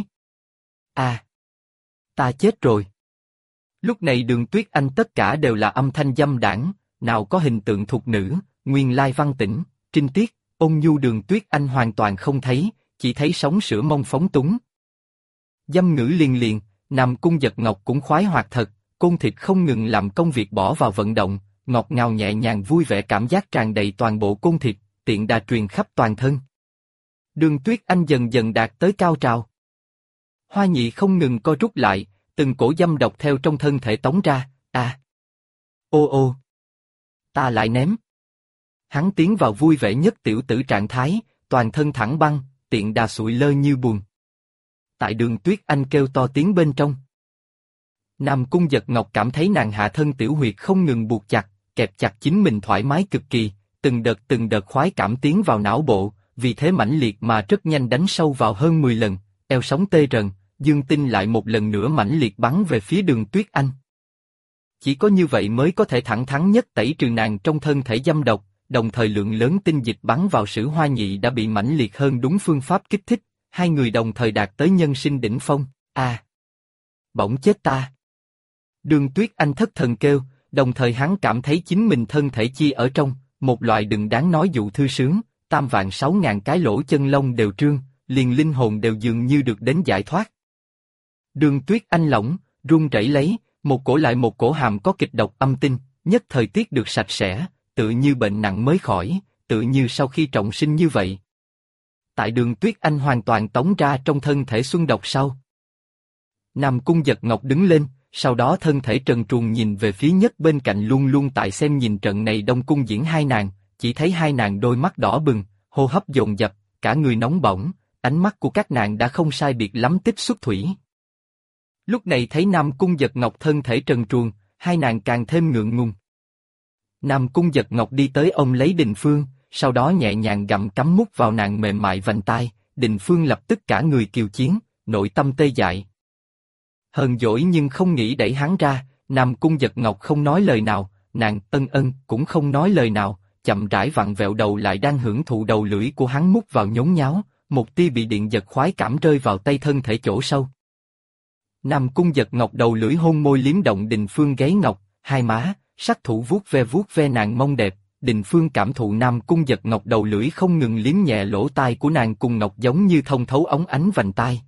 Ta chết rồi. Lúc này Đường Tuyết Anh tất cả đều là âm thanh dâm đãng, nào có hình tượng thục nữ, nguyên lai văn tĩnh, trinh tiết, ôn nhu Đường Tuyết Anh hoàn toàn không thấy, chỉ thấy sóng sữa mông phóng túng. Dâm ngữ liền, Nam Cung Giật Ngọc cũng khoái hoạt thật, côn thịt không ngừng làm công việc bỏ vào vận động, ngọt ngào nhẹ nhàng vui vẻ cảm giác tràn đầy toàn bộ côn thịt, tiện đà truyền khắp toàn thân. Đường Tuyết Anh dần dần đạt tới cao trào. Hoa nhị không ngừng co rút lại, từng cổ dâm độc theo trong thân thể tống ra, Ô. Ta lại ném. Hắn tiến vào vui vẻ nhất tiểu tử trạng thái, toàn thân thẳng băng, tiện đà sụi lơ như buồn. Tại Đường Tuyết Anh kêu to tiếng bên trong. Nam Cung Giật Ngọc cảm thấy nàng hạ thân tiểu huyệt không ngừng buộc chặt, kẹp chặt chính mình thoải mái cực kỳ, từng đợt khoái cảm tiến vào não bộ, vì thế mãnh liệt mà rất nhanh đánh sâu vào hơn 10 lần, eo sóng tê rần, dương tinh lại một lần nữa mãnh liệt bắn về phía Đường Tuyết Anh. Chỉ có như vậy mới có thể thẳng thắn nhất tẩy trừ nàng trong thân thể dâm độc, đồng thời lượng lớn tinh dịch bắn vào Sử Hoa Nhị đã bị mãnh liệt hơn đúng phương pháp kích thích, hai người đồng thời đạt tới nhân sinh đỉnh phong. Bỗng chết ta. Đường Tuyết Anh thất thần kêu, đồng thời hắn cảm thấy chính mình thân thể chi ở trong, một loại đừng đáng nói dụ thư sướng, 3.600.000 cái lỗ chân lông đều trương, liền linh hồn đều dường như được đến giải thoát. Đường Tuyết Anh lỏng, run rẩy lấy, một cổ lại một cổ hàm có kịch độc âm tinh, nhất thời tiết được sạch sẽ, tự như bệnh nặng mới khỏi, tự như sau khi trọng sinh như vậy. Tại Đường Tuyết Anh hoàn toàn tống ra trong thân thể xuân độc sau. Nam Cung Giật Ngọc đứng lên, sau đó thân thể trần truồng nhìn về phía nhất bên cạnh luôn luôn tại xem nhìn trận này Đông Cung diễn hai nàng, chỉ thấy hai nàng đôi mắt đỏ bừng, hô hấp dồn dập, cả người nóng bỏng, ánh mắt của các nàng đã không sai biệt lắm tích xuất thủy. Lúc này thấy Nam Cung Giật Ngọc thân thể trần truồng, hai nàng càng thêm ngượng ngùng. Nam Cung Giật Ngọc đi tới ôm lấy Đình Phương, sau đó nhẹ nhàng gặm cắm mút vào nàng mềm mại vành tai, Đình Phương lập tức cả người kiều chiến, nội tâm tê dại. Hờn dỗi nhưng không nghĩ đẩy hắn ra, Nam Cung Giật Ngọc không nói lời nào, nàng ân cũng không nói lời nào, chậm rãi vặn vẹo đầu lại đang hưởng thụ đầu lưỡi của hắn mút vào nhốn nháo, một tia bị điện giật khoái cảm rơi vào tay thân thể chỗ sâu. Nam Cung Giật Ngọc đầu lưỡi hôn môi liếm động Đình Phương gáy ngọc, hai má, sắc thủ vuốt ve nàng mông đẹp, Đình Phương cảm thụ Nam Cung Giật Ngọc đầu lưỡi không ngừng liếm nhẹ lỗ tai của nàng cùng ngọc giống như thông thấu óng ánh vành tai.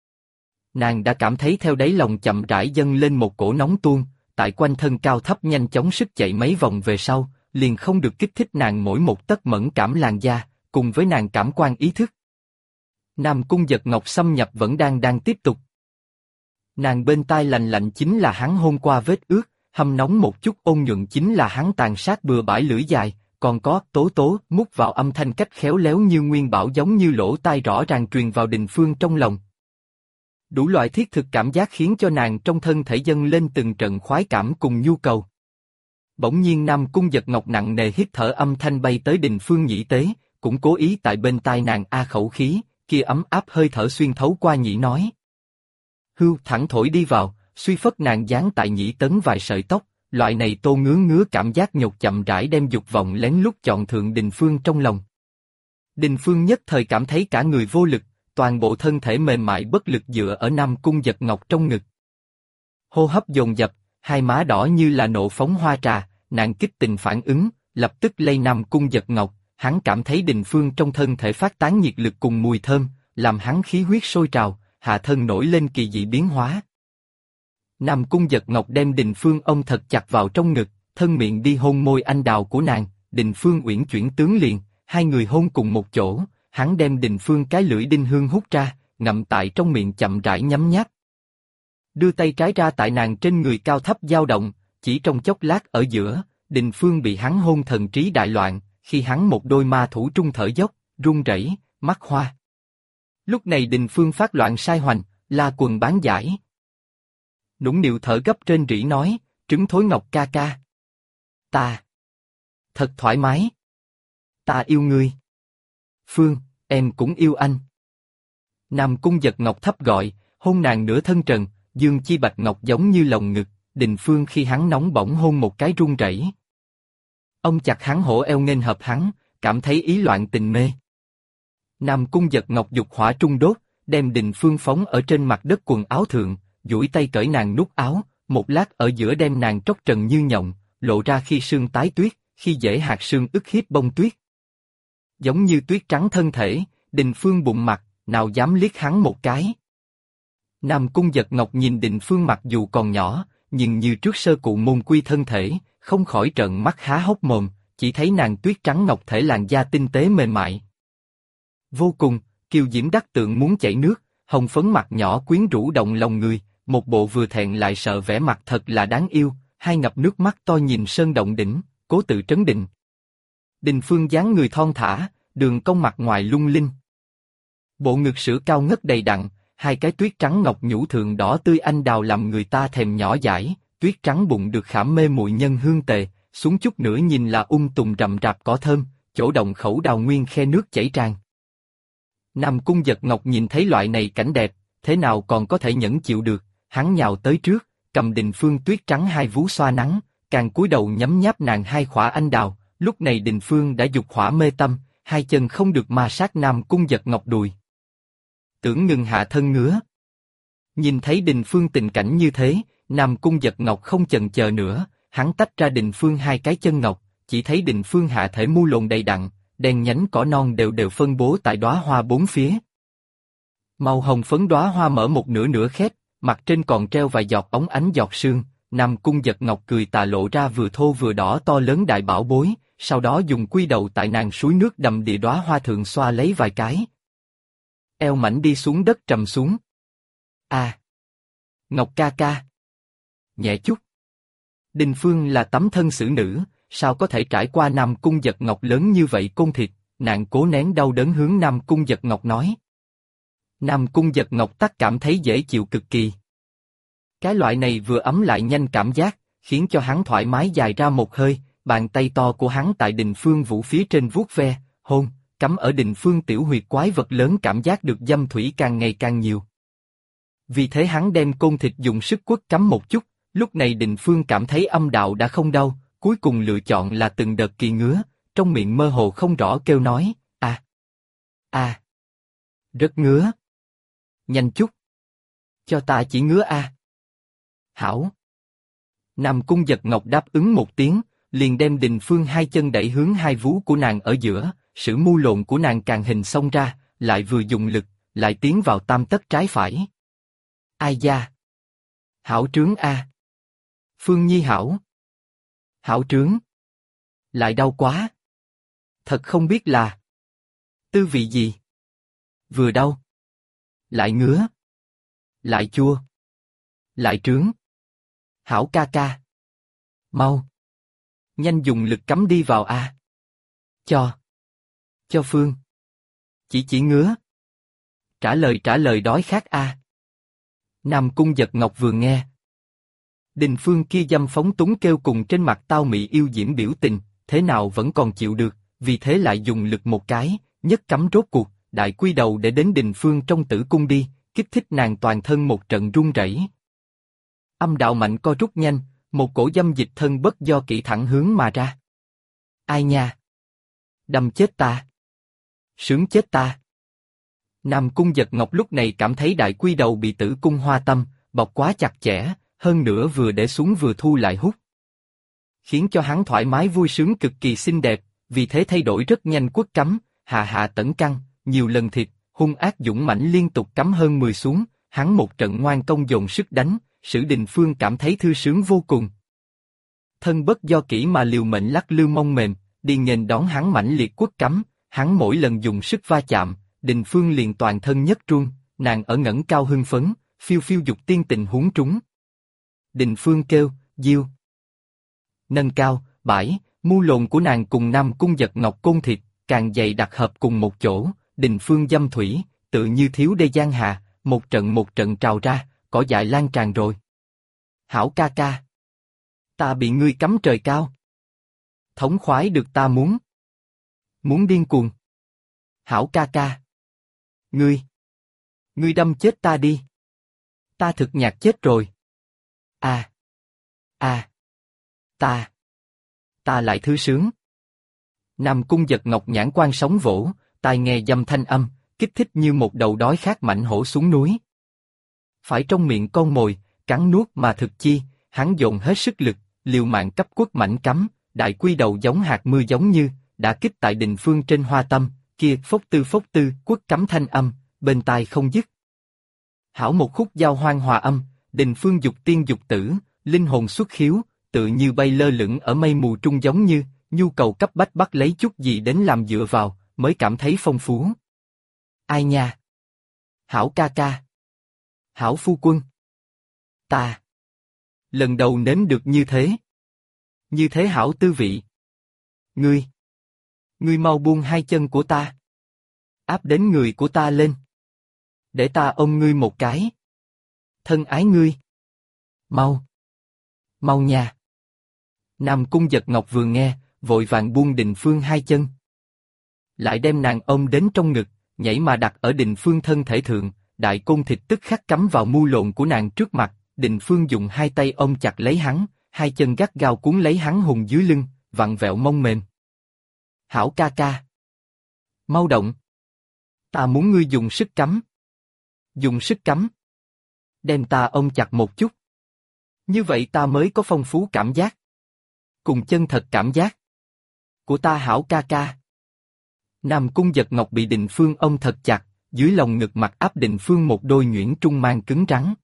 Nàng đã cảm thấy theo đáy lòng chậm rãi dâng lên một cổ nóng tuôn, tại quanh thân cao thấp nhanh chóng sức chạy mấy vòng về sau, liền không được kích thích nàng mỗi một tấc mẫn cảm làn da, cùng với nàng cảm quan ý thức. Nam Cung Giật Ngọc xâm nhập vẫn đang tiếp tục. Nàng bên tai lành lạnh chính là hắn hôn qua vết ướt, hâm nóng một chút ôn nhuận chính là hắn tàn sát bừa bãi lưỡi dài, còn có tố mút vào âm thanh cách khéo léo như nguyên bảo giống như lỗ tai rõ ràng truyền vào Đình Phương trong lòng. Đủ loại thiết thực cảm giác khiến cho nàng trong thân thể dâng lên từng trận khoái cảm cùng nhu cầu. Bỗng nhiên Nam Cung Giật Ngọc nặng nề hít thở âm thanh bay tới Đình Phương nhĩ tế, cũng cố ý tại bên tai nàng khẩu khí, kia ấm áp hơi thở xuyên thấu qua nhĩ nói. Hưu thẳng thổi đi vào, suy phất nàng dán tại nhĩ tấn vài sợi tóc, loại này tô ngứa cảm giác nhột chậm rãi đem dục vọng lén lút chọn thượng Đình Phương trong lòng. Đình Phương nhất thời cảm thấy cả người vô lực, toàn bộ thân thể mềm mại bất lực dựa ở Nam Cung Giật Ngọc trong ngực. Hô hấp dồn dập, hai má đỏ như là nộ phóng hoa trà, nàng kích tình phản ứng, lập tức lay Nam Cung Giật Ngọc, hắn cảm thấy Đình Phương trong thân thể phát tán nhiệt lực cùng mùi thơm, làm hắn khí huyết sôi trào, hạ thân nổi lên kỳ dị biến hóa. Nam Cung Giật Ngọc đem Đình Phương ôm thật chặt vào trong ngực, thân miệng đi hôn môi anh đào của nàng, Đình Phương uyển chuyển tướng liền, hai người hôn cùng một chỗ, hắn đem Đình Phương cái lưỡi đinh hương hút ra, ngậm tại trong miệng chậm rãi nhấm nháp. Đưa tay trái ra tại nàng trên người cao thấp dao động, chỉ trong chốc lát ở giữa, Đình Phương bị hắn hôn thần trí đại loạn, khi hắn một đôi ma thủ trung thở dốc, run rẩy, mắt hoa. Lúc này Đình Phương phát loạn sai hoành, la quần bán giải. Nũng nịu thở gấp trên rỉ nói, trứng thối Ngọc ca ca. Ta. Thật thoải mái. Ta yêu ngươi. Phương, em cũng yêu anh. Nam Cung Giật Ngọc thấp gọi, hôn nàng nửa thân trần, dương chi bạch ngọc giống như lồng ngực, Đình Phương khi hắn nóng bỏng hôn một cái run rẩy. Ông chặt hắn hổ eo nghênh hợp hắn, cảm thấy ý loạn tình mê. Nam Cung Giật Ngọc dục hỏa trung đốt, đem Đình Phương phóng ở trên mặt đất quần áo thượng, duỗi tay cởi nàng nút áo, một lát ở giữa đem nàng tróc trần như nhộng, lộ ra khi sương tái tuyết, khi dễ hạt sương ức hiếp bông tuyết. Giống như tuyết trắng thân thể, Đình Phương bụng mặt, nào dám liếc hắn một cái. Nam Cung Giật Ngọc nhìn Đình Phương mặc dù còn nhỏ, nhưng như trước sơ cụ môn quy thân thể, không khỏi trợn mắt há hốc mồm, chỉ thấy nàng tuyết trắng ngọc thể làn da tinh tế mềm mại. Vô cùng, kiều diễm đắc tượng muốn chảy nước, hồng phấn mặt nhỏ quyến rũ động lòng người, một bộ vừa thẹn lại sợ vẻ mặt thật là đáng yêu, hai ngập nước mắt to nhìn sơn động đỉnh, cố tự trấn định. Đình Phương dáng người thon thả, đường cong mặt ngoài lung linh. Bộ ngực sữa cao ngất đầy đặn, hai cái tuyết trắng ngọc nhũ thường đỏ tươi anh đào làm người ta thèm nhỏ dãi, tuyết trắng bụng được khảm mê muội nhân hương tề, xuống chút nữa nhìn là tùng rậm rạp cỏ thơm, chỗ động khẩu đào nguyên khe nước chảy tràn. Nam Cung Giật Ngọc nhìn thấy loại này cảnh đẹp, thế nào còn có thể nhẫn chịu được, hắn nhào tới trước, cầm Đình Phương tuyết trắng hai vú xoa nắng, càng cúi đầu nhấm nháp nàng hai khỏa anh đào, lúc này Đình Phương đã dục hỏa mê tâm, hai chân không được ma sát Nam Cung Giật Ngọc đùi. Tưởng ngừng hạ thân ngứa. Nhìn thấy Đình Phương tình cảnh như thế, Nam Cung Giật Ngọc không chần chờ nữa, hắn tách ra Đình Phương hai cái chân ngọc, chỉ thấy Đình Phương hạ thể mu lồn đầy đặn, đen nhánh cỏ non đều phân bố tại đóa hoa bốn phía. Màu hồng phấn đóa hoa mở một nửa khép, mặt trên còn treo vài giọt óng ánh giọt sương. Nam Cung Giật Ngọc cười tà lộ ra vừa thô vừa đỏ to lớn đại bảo bối, sau đó dùng quy đầu tại nàng suối nước đầm địa đóa hoa thượng xoa lấy vài cái. Eo mảnh đi xuống đất trầm xuống. À! Ngọc ca ca! nhẹ chút. Đình Phương là tấm thân xử nữ, sao có thể trải qua Nam Cung Giật Ngọc lớn như vậy côn thịt, nàng cố nén đau đớn hướng Nam Cung Giật Ngọc nói. Nam Cung Giật Ngọc tắc cảm thấy dễ chịu cực kỳ. Cái loại này vừa ấm lại nhanh cảm giác, khiến cho hắn thoải mái dài ra một hơi, bàn tay to của hắn tại Đình Phương Vũ phía trên vuốt ve, hôn, cắm ở Đình Phương tiểu huyệt quái vật lớn cảm giác được dâm thủy càng ngày càng nhiều. Vì thế hắn đem côn thịt dùng sức quất cắm một chút, lúc này Đình Phương cảm thấy âm đạo đã không đau, cuối cùng lựa chọn là từng đợt kỳ ngứa, trong miệng mơ hồ không rõ kêu nói, rất ngứa. Nhanh chút. Cho ta chỉ ngứa Hảo. Nam Cung Giật Ngọc đáp ứng một tiếng, liền đem Đình Phương hai chân đẩy hướng hai vú của nàng ở giữa, sử mu lộn của nàng càng hình xông ra, lại vừa dùng lực, lại tiến vào tam tấc trái phải. Ai da. Hảo trướng Phương Nhi hảo. Hảo trướng. Lại đau quá. Thật không biết là tư vị gì. Vừa đau. Lại ngứa. Lại chua. Lại trướng. Hảo ca ca. Mau. Nhanh dùng lực cắm đi vào Cho Phương. Chỉ ngứa. Trả lời đói khát Nam Cung Giật Ngọc vừa nghe. Đình Phương kia dâm phóng túng kêu cùng trên mặt tao mị yêu diễm biểu tình, thế nào vẫn còn chịu được, vì thế lại dùng lực một cái, nhấc cắm rốt cuộc, đại quy đầu để đến Đình Phương trong tử cung đi, kích thích nàng toàn thân một trận run rẩy. Âm đạo mạnh co rút nhanh, một cổ dâm dịch thân bất do kỹ thẳng hướng mà ra. Ai nha? Đâm chết ta! Sướng chết ta! Nam Cung Giật Ngọc lúc này cảm thấy đại quy đầu bị tử cung hoa tâm, bọc quá chặt chẽ, hơn nữa vừa để xuống vừa thu lại hút. Khiến cho hắn thoải mái vui sướng cực kỳ xinh đẹp, vì thế thay đổi rất nhanh quất cắm, hạ tẩn căng, nhiều lần thịt, hung ác dũng mãnh liên tục cắm hơn 10 xuống, hắn một trận ngoan công dồn sức đánh, sử Đình Phương cảm thấy thư sướng vô cùng. Thân bất do kỹ mà liều mệnh lắc lư mông mềm, điền nghênh đón hắn mãnh liệt quất cắm, hắn mỗi lần dùng sức va chạm, Đình Phương liền toàn thân nhấc run, nàng ở ngẩng cao hưng phấn, phiêu phiêu dục tiên tình huống trúng. Đình Phương kêu, diêu. Nâng cao, bãi, mu lồn của nàng cùng Nam Cung Giật Ngọc côn thịt, càng dày đặc hợp cùng một chỗ, Đình Phương dâm thủy, tự như thiếu đê giang hà, một trận trào ra, cỏ dại lan tràn rồi. Hảo ca ca. Ta bị ngươi cắm trời cao. Thống khoái được ta muốn. Muốn điên cuồng. Hảo ca ca. Ngươi đâm chết ta đi. Ta thực nhạt chết rồi. Ta lại thư sướng. Nam Cung Giật Ngọc nhãn quan sóng vỗ, tai nghe dâm thanh âm, kích thích như một đầu đói khát mãnh hổ xuống núi. Phải trong miệng con mồi, cắn nuốt mà thực chi, hắn dồn hết sức lực, liều mạng cấp quất mảnh cắm, đại quy đầu giống hạt mưa giống như, đã kích tại Đình Phương trên hoa tâm, kia phốc tư quất cắm thanh âm, bên tai không dứt. Hảo một khúc giao hoan hòa âm, Đình Phương dục tiên dục tử, linh hồn xuất khiếu, tự như bay lơ lửng ở mây mù trung giống như, nhu cầu cấp bách bắt lấy chút gì đến làm dựa vào, mới cảm thấy phong phú. Ai nha? Hảo ca ca. Hảo phu quân. Ta. Lần đầu nếm được như thế. Như thế hảo tư vị. Ngươi mau buông hai chân của ta. Áp đến người của ta lên. Để ta ôm ngươi một cái. Thân ái ngươi. Mau. Mau nha. Nam Cung Giật Ngọc vừa nghe, vội vàng buông Đình Phương hai chân. Lại đem nàng ôm đến trong ngực, nhảy mà đặt ở Đình Phương thân thể thượng, đại côn thịt tức khắc cắm vào mu lộn của nàng trước mặt, Đình Phương dùng hai tay ôm chặt lấy hắn, hai chân gắt gao cuốn lấy hắn hùng dưới lưng, vặn vẹo mông mềm. Hảo ca ca. Mau động. Ta muốn ngươi dùng sức cắm. Dùng sức cắm. Đem ta ôm chặt một chút. Như vậy ta mới có phong phú cảm giác. Cùng chân thật cảm giác. Của ta hảo ca ca. Nam Cung Giật Ngọc bị Đình Phương ôm thật chặt, dưới lòng ngực mặt áp Đình Phương một đôi nhuyễn trung mang cứng rắn.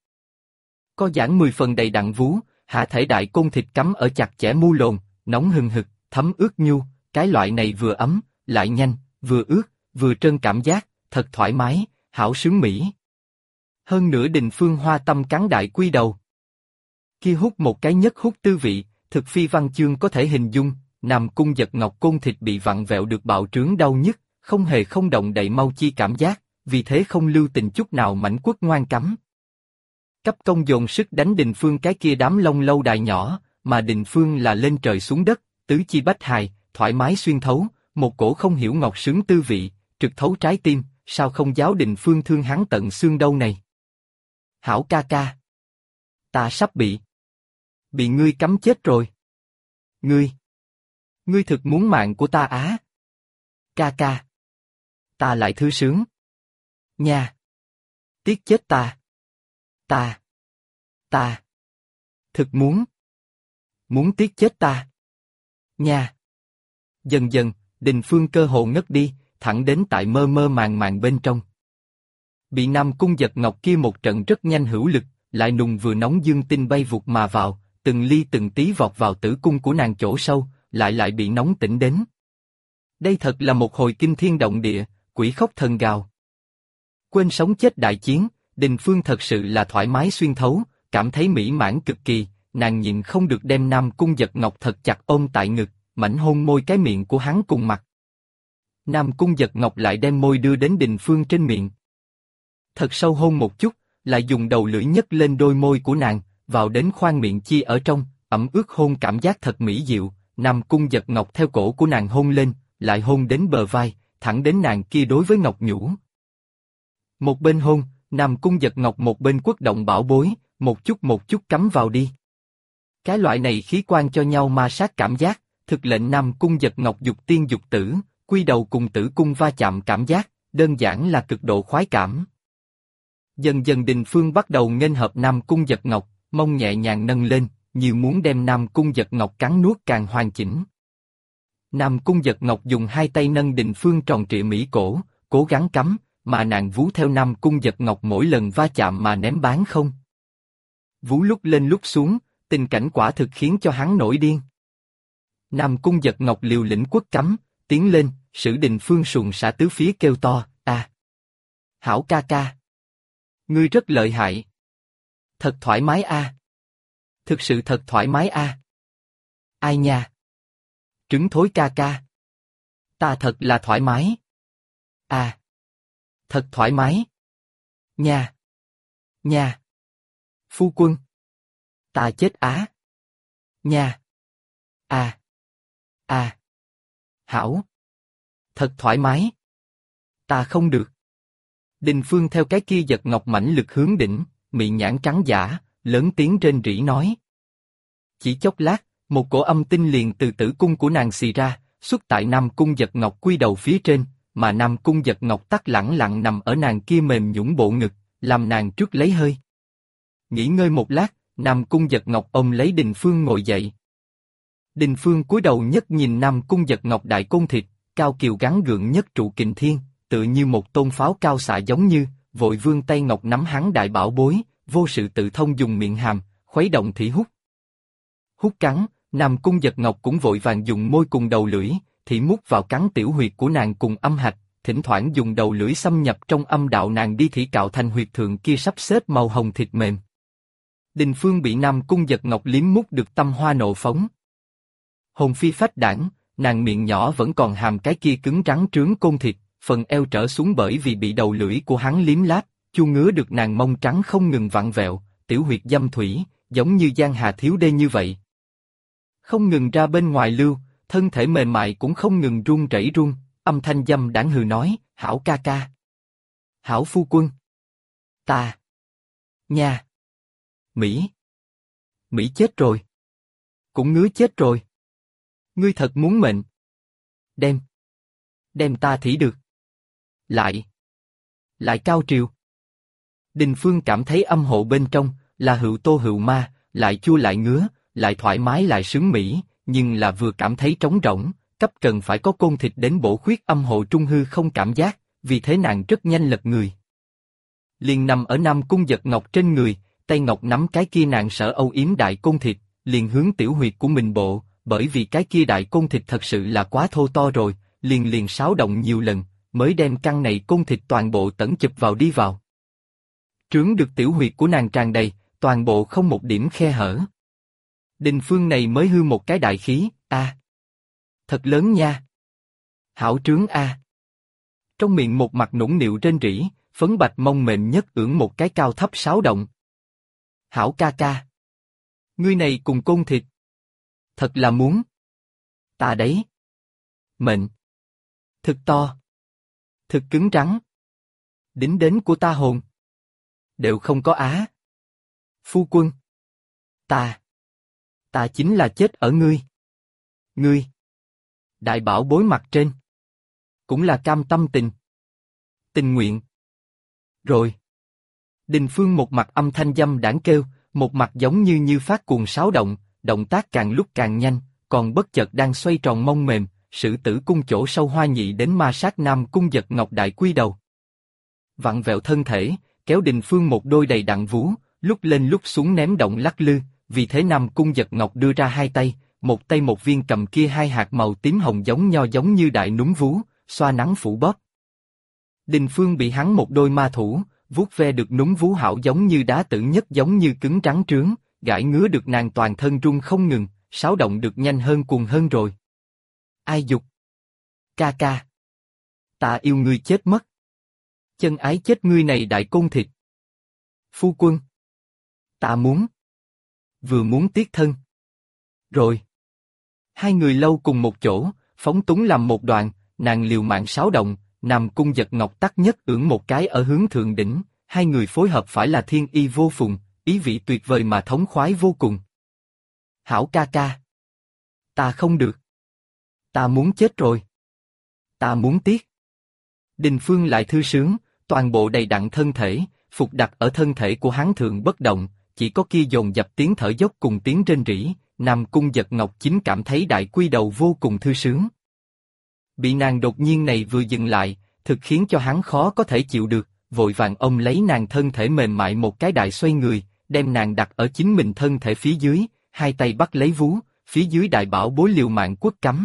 Có giãn 10 phần đầy đặn vú, hạ thể đại côn thịt cắm ở chặt chẽ mu lồn, nóng hừng hực, thấm ướt nhu, cái loại này vừa ấm, lại nhanh, vừa ướt, vừa trơn cảm giác, thật thoải mái, hảo sướng mỹ. Hơn nữa Đình Phương hoa tâm cắn đại quy đầu. Kia hút một cái nhất hút tư vị, thực phi văn chương có thể hình dung, Nam Cung Giật Ngọc côn thịt bị vặn vẹo được bạo trướng đau nhức, không hề không động đậy mau chi cảm giác, vì thế không lưu tình chút nào mảnh quất ngoan cắm. Cấp công dồn sức đánh Đình Phương cái kia đám lông lâu đài nhỏ, mà Đình Phương là lên trời xuống đất, tứ chi bách hài, thoải mái xuyên thấu, một cổ không hiểu ngọt sướng tư vị, trực thấu trái tim, sao không giáo Đình Phương thương hắn tận xương đâu này. Hảo ca ca. Ta sắp bị ngươi cắm chết rồi. Ngươi thực muốn mạng của ta á. Ca ca. Ta lại thư sướng. Nha. Tiếc chết ta. Ta. Thực muốn tiếc chết ta. Nha. Dần dần, Đình Phương cơ hồ ngất đi, thẳng đến tại mơ mơ màng màng bên trong. Bị Nam Cung Giật Ngọc kia một trận rất nhanh hữu lực, lại nùng vừa nóng dương tinh bay vụt mà vào, từng ly từng tí vọt vào tử cung của nàng chỗ sâu, lại bị nóng tỉnh đến. Đây thật là một hồi kinh thiên động địa, quỷ khóc thần gào. Quên sống chết đại chiến, Đình Phương thật sự là thoải mái xuyên thấu, cảm thấy mỹ mãn cực kỳ, nàng nhịn không được đem Nam Cung Giật Ngọc thật chặt ôm tại ngực, mảnh hôn môi cái miệng của hắn cùng mặt. Nam Cung Giật Ngọc lại đem môi đưa đến Đình Phương trên miệng. Thật sâu hôn một chút, lại dùng đầu lưỡi nhấc lên đôi môi của nàng, vào đến khoang miệng chi ở trong, ẩm ướt hôn cảm giác thật mỹ diệu. Nam Cung Giật Ngọc theo cổ của nàng hôn lên, lại hôn đến bờ vai, thẳng đến nàng kia đối với Ngọc nhũ. Một bên hôn, Nam Cung Giật Ngọc một bên quất động bảo bối, một chút cắm vào đi. Cái loại này khí quan cho nhau ma sát cảm giác, thực lệnh Nam Cung Giật Ngọc dục tiên dục tử, quy đầu cùng tử cung va chạm cảm giác, đơn giản là cực độ khoái cảm. Dần dần Đình Phương bắt đầu nghênh hợp Nam Cung Giật Ngọc, mông nhẹ nhàng nâng lên, như muốn đem Nam Cung Giật Ngọc cắn nuốt càng hoàn chỉnh. Nam Cung Giật Ngọc dùng hai tay nâng Đình Phương tròn trịa mỹ cổ, cố gắng cắm, mà nàng vú theo Nam Cung Giật Ngọc mỗi lần va chạm mà ném bán không. Vú lúc lên lúc xuống, tình cảnh quả thực khiến cho hắn nổi điên. Nam Cung Giật Ngọc liều lĩnh quất cắm, tiến lên, sử Đình Phương sùn xả tứ phía kêu to, à! Hảo ca ca! Ngươi rất lợi hại! Thật thoải mái a! Thực sự thật thoải mái a! Ai nha! Trứng thối ca ca! Ta thật là thoải mái! À! Thật thoải mái! Nha! Nha! Phu quân! Ta chết á! Nha! À! À! Hảo! Thật thoải mái! Ta không được! Đình Phương theo cái kia Giật Ngọc mãnh lực hướng đỉnh, miệng nhãn trắng dã, lớn tiếng rên rỉ nói. Chỉ chốc lát, một cổ âm tinh liền từ tử cung của nàng xì ra, xuất tại Nam Cung Giật Ngọc quy đầu phía trên, mà Nam Cung Giật Ngọc tắc lẳng lặng nằm ở nàng kia mềm nhũn bộ ngực, làm nàng trước lấy hơi. Nghỉ ngơi một lát, Nam Cung Giật Ngọc ôm lấy Đình Phương ngồi dậy. Đình Phương cúi đầu nhất nhìn Nam Cung Giật Ngọc đại côn thịt, cao kiều gắn gượng nhất trụ kình thiên, tựa như một tôn pháo cao xạ giống như, vội vươn tay ngọc nắm hắn đại bảo bối, vô sự tự thông dùng miệng hàm, khuấy động thỉ hút. Hút cắn, Nam Cung Giật Ngọc cũng vội vàng dùng môi cùng đầu lưỡi, thỉ mút vào cắn tiểu huyệt của nàng cùng âm hạch, thỉnh thoảng dùng đầu lưỡi xâm nhập trong âm đạo nàng đi thỉ cạo thành huyệt thượng kia sắp xếp màu hồng thịt mềm. Đình Phương bị Nam Cung Giật Ngọc liếm mút được tâm hoa nộ phóng. Hồn phi phách đảng, nàng miệng nhỏ vẫn còn hàm cái kia cứng rắn trướng côn thịt, phần eo trở xuống bởi vì bị đầu lưỡi của hắn liếm láp, chu ngứa được nàng mông trắng không ngừng vặn vẹo, tiểu huyệt dâm thủy, giống như giang hà thiếu đê như vậy. Không ngừng ra bên ngoài lưu, thân thể mềm mại cũng không ngừng run rẩy run, âm thanh dâm đãng hừ nói, hảo ca ca. Hảo phu quân. Ta. Nha. Mỹ chết rồi. Cũng ngứa chết rồi. Ngươi thật muốn mệnh. Đem ta thỉ được. Lại cao triều. Đình Phương cảm thấy âm hộ bên trong, là hữu tô hữu ma, lại chua lại ngứa, lại thoải mái lại sướng mỹ, nhưng là vừa cảm thấy trống rỗng, cấp cần phải có côn thịt đến bổ khuyết âm hộ trung hư không cảm giác, vì thế nàng rất nhanh lật người. Liền nằm ở Nam Cung Giật Ngọc trên người, tay ngọc nắm cái kia nàng sợ âu yếm đại côn thịt, liền hướng tiểu huyệt của mình bộ, bởi vì cái kia đại côn thịt thật sự là quá thô to rồi, liền xáo động nhiều lần, mới đem căn này côn thịt toàn bộ tẩn chụp vào đi vào. Trướng được tiểu huyệt của nàng tràn đầy, toàn bộ không một điểm khe hở. Đình Phương này mới hư một cái đại khí, thật lớn nha. Hảo trướng a. Trong miệng một mặt nũng nịu rên rỉ, phấn bạch mông mềm nhất ưỡn một cái cao thấp sáo động. Hảo ca ca. Ngươi này cùng côn thịt. Thật là muốn. Ta đấy. Mệnh. Thực to. Thực cứng rắn. Đính đến của ta hồn. Đều không có á. Phu quân. Ta chính là chết ở ngươi. Ngươi. Đại bảo bối mặt trên. Cũng là cam tâm tình nguyện. Rồi. Đình Phương một mặt âm thanh dâm đãng kêu, một mặt giống như phát cuồng sáo động, động tác càng lúc càng nhanh, còn bất chợt đang xoay tròn mông mềm, sử tử cung chỗ sâu hoa nhị đến ma sát Nam Cung Giật Ngọc đại quy đầu. Vặn vẹo thân thể, kéo Đình Phương một đôi đầy đặn vú, lúc lên lúc xuống ném động lắc lư, vì thế Nam Cung Giật Ngọc đưa ra hai tay, một tay một viên cầm kia hai hạt màu tím hồng giống nho giống như đại núm vú, xoa nắng phủ bóp. Đình Phương bị hắn một đôi ma thủ, vuốt ve được núm vú hảo giống như đá tử nhất giống như cứng trắng trướng, gãi ngứa được nàng toàn thân run không ngừng, sáo động được nhanh hơn cuồng hơn rồi. Ai dục? Ca ca. Ta yêu ngươi chết mất. Chân ái chết ngươi này đại côn thịt. Phu quân. Ta muốn. Vừa muốn tiết thân. Rồi. Hai người lâu cùng một chỗ, phóng túng làm một đoạn, nàng liều mạng sáo động, Nam Cung Giật Ngọc tắc nhất ưỡn một cái ở hướng thượng đỉnh, hai người phối hợp phải là thiên y vô phùng, ý vị tuyệt vời mà thống khoái vô cùng. Hảo ca ca. Ta không được. Ta muốn chết rồi. Ta muốn tiết. Đình Phương lại thư sướng, toàn bộ đầy đặn thân thể, phục đặt ở thân thể của hắn thượng bất động, chỉ có kia dồn dập tiếng thở dốc cùng tiếng rên rỉ, Nam Cung Giật Ngọc chính cảm thấy đại quy đầu vô cùng thư sướng. Bị nàng đột nhiên này vừa dừng lại, thực khiến cho hắn khó có thể chịu được, vội vàng ôm lấy nàng thân thể mềm mại một cái đại xoay người, đem nàng đặt ở chính mình thân thể phía dưới, hai tay bắt lấy vú, phía dưới đại bảo bối liều mạng quất cắm.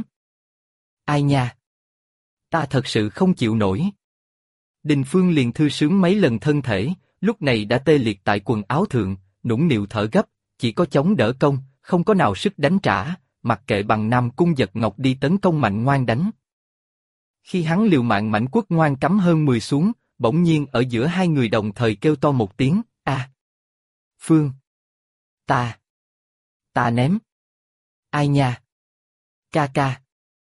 Ai nha? Ta thật sự không chịu nổi. Đình Phương liền thư sướng mấy lần thân thể, lúc này đã tê liệt tại quần áo thượng, nũng nịu thở gấp, chỉ có chống đỡ công, không có nào sức đánh trả, mặc kệ bằng Nam Cung Giật Ngọc đi tấn công mạnh ngoan đánh. Khi hắn liều mạng mảnh quất ngoan cắm hơn 10 xuống, bỗng nhiên ở giữa hai người đồng thời kêu to một tiếng, a. Phương. Ta ném. Ai nha? Ca ca.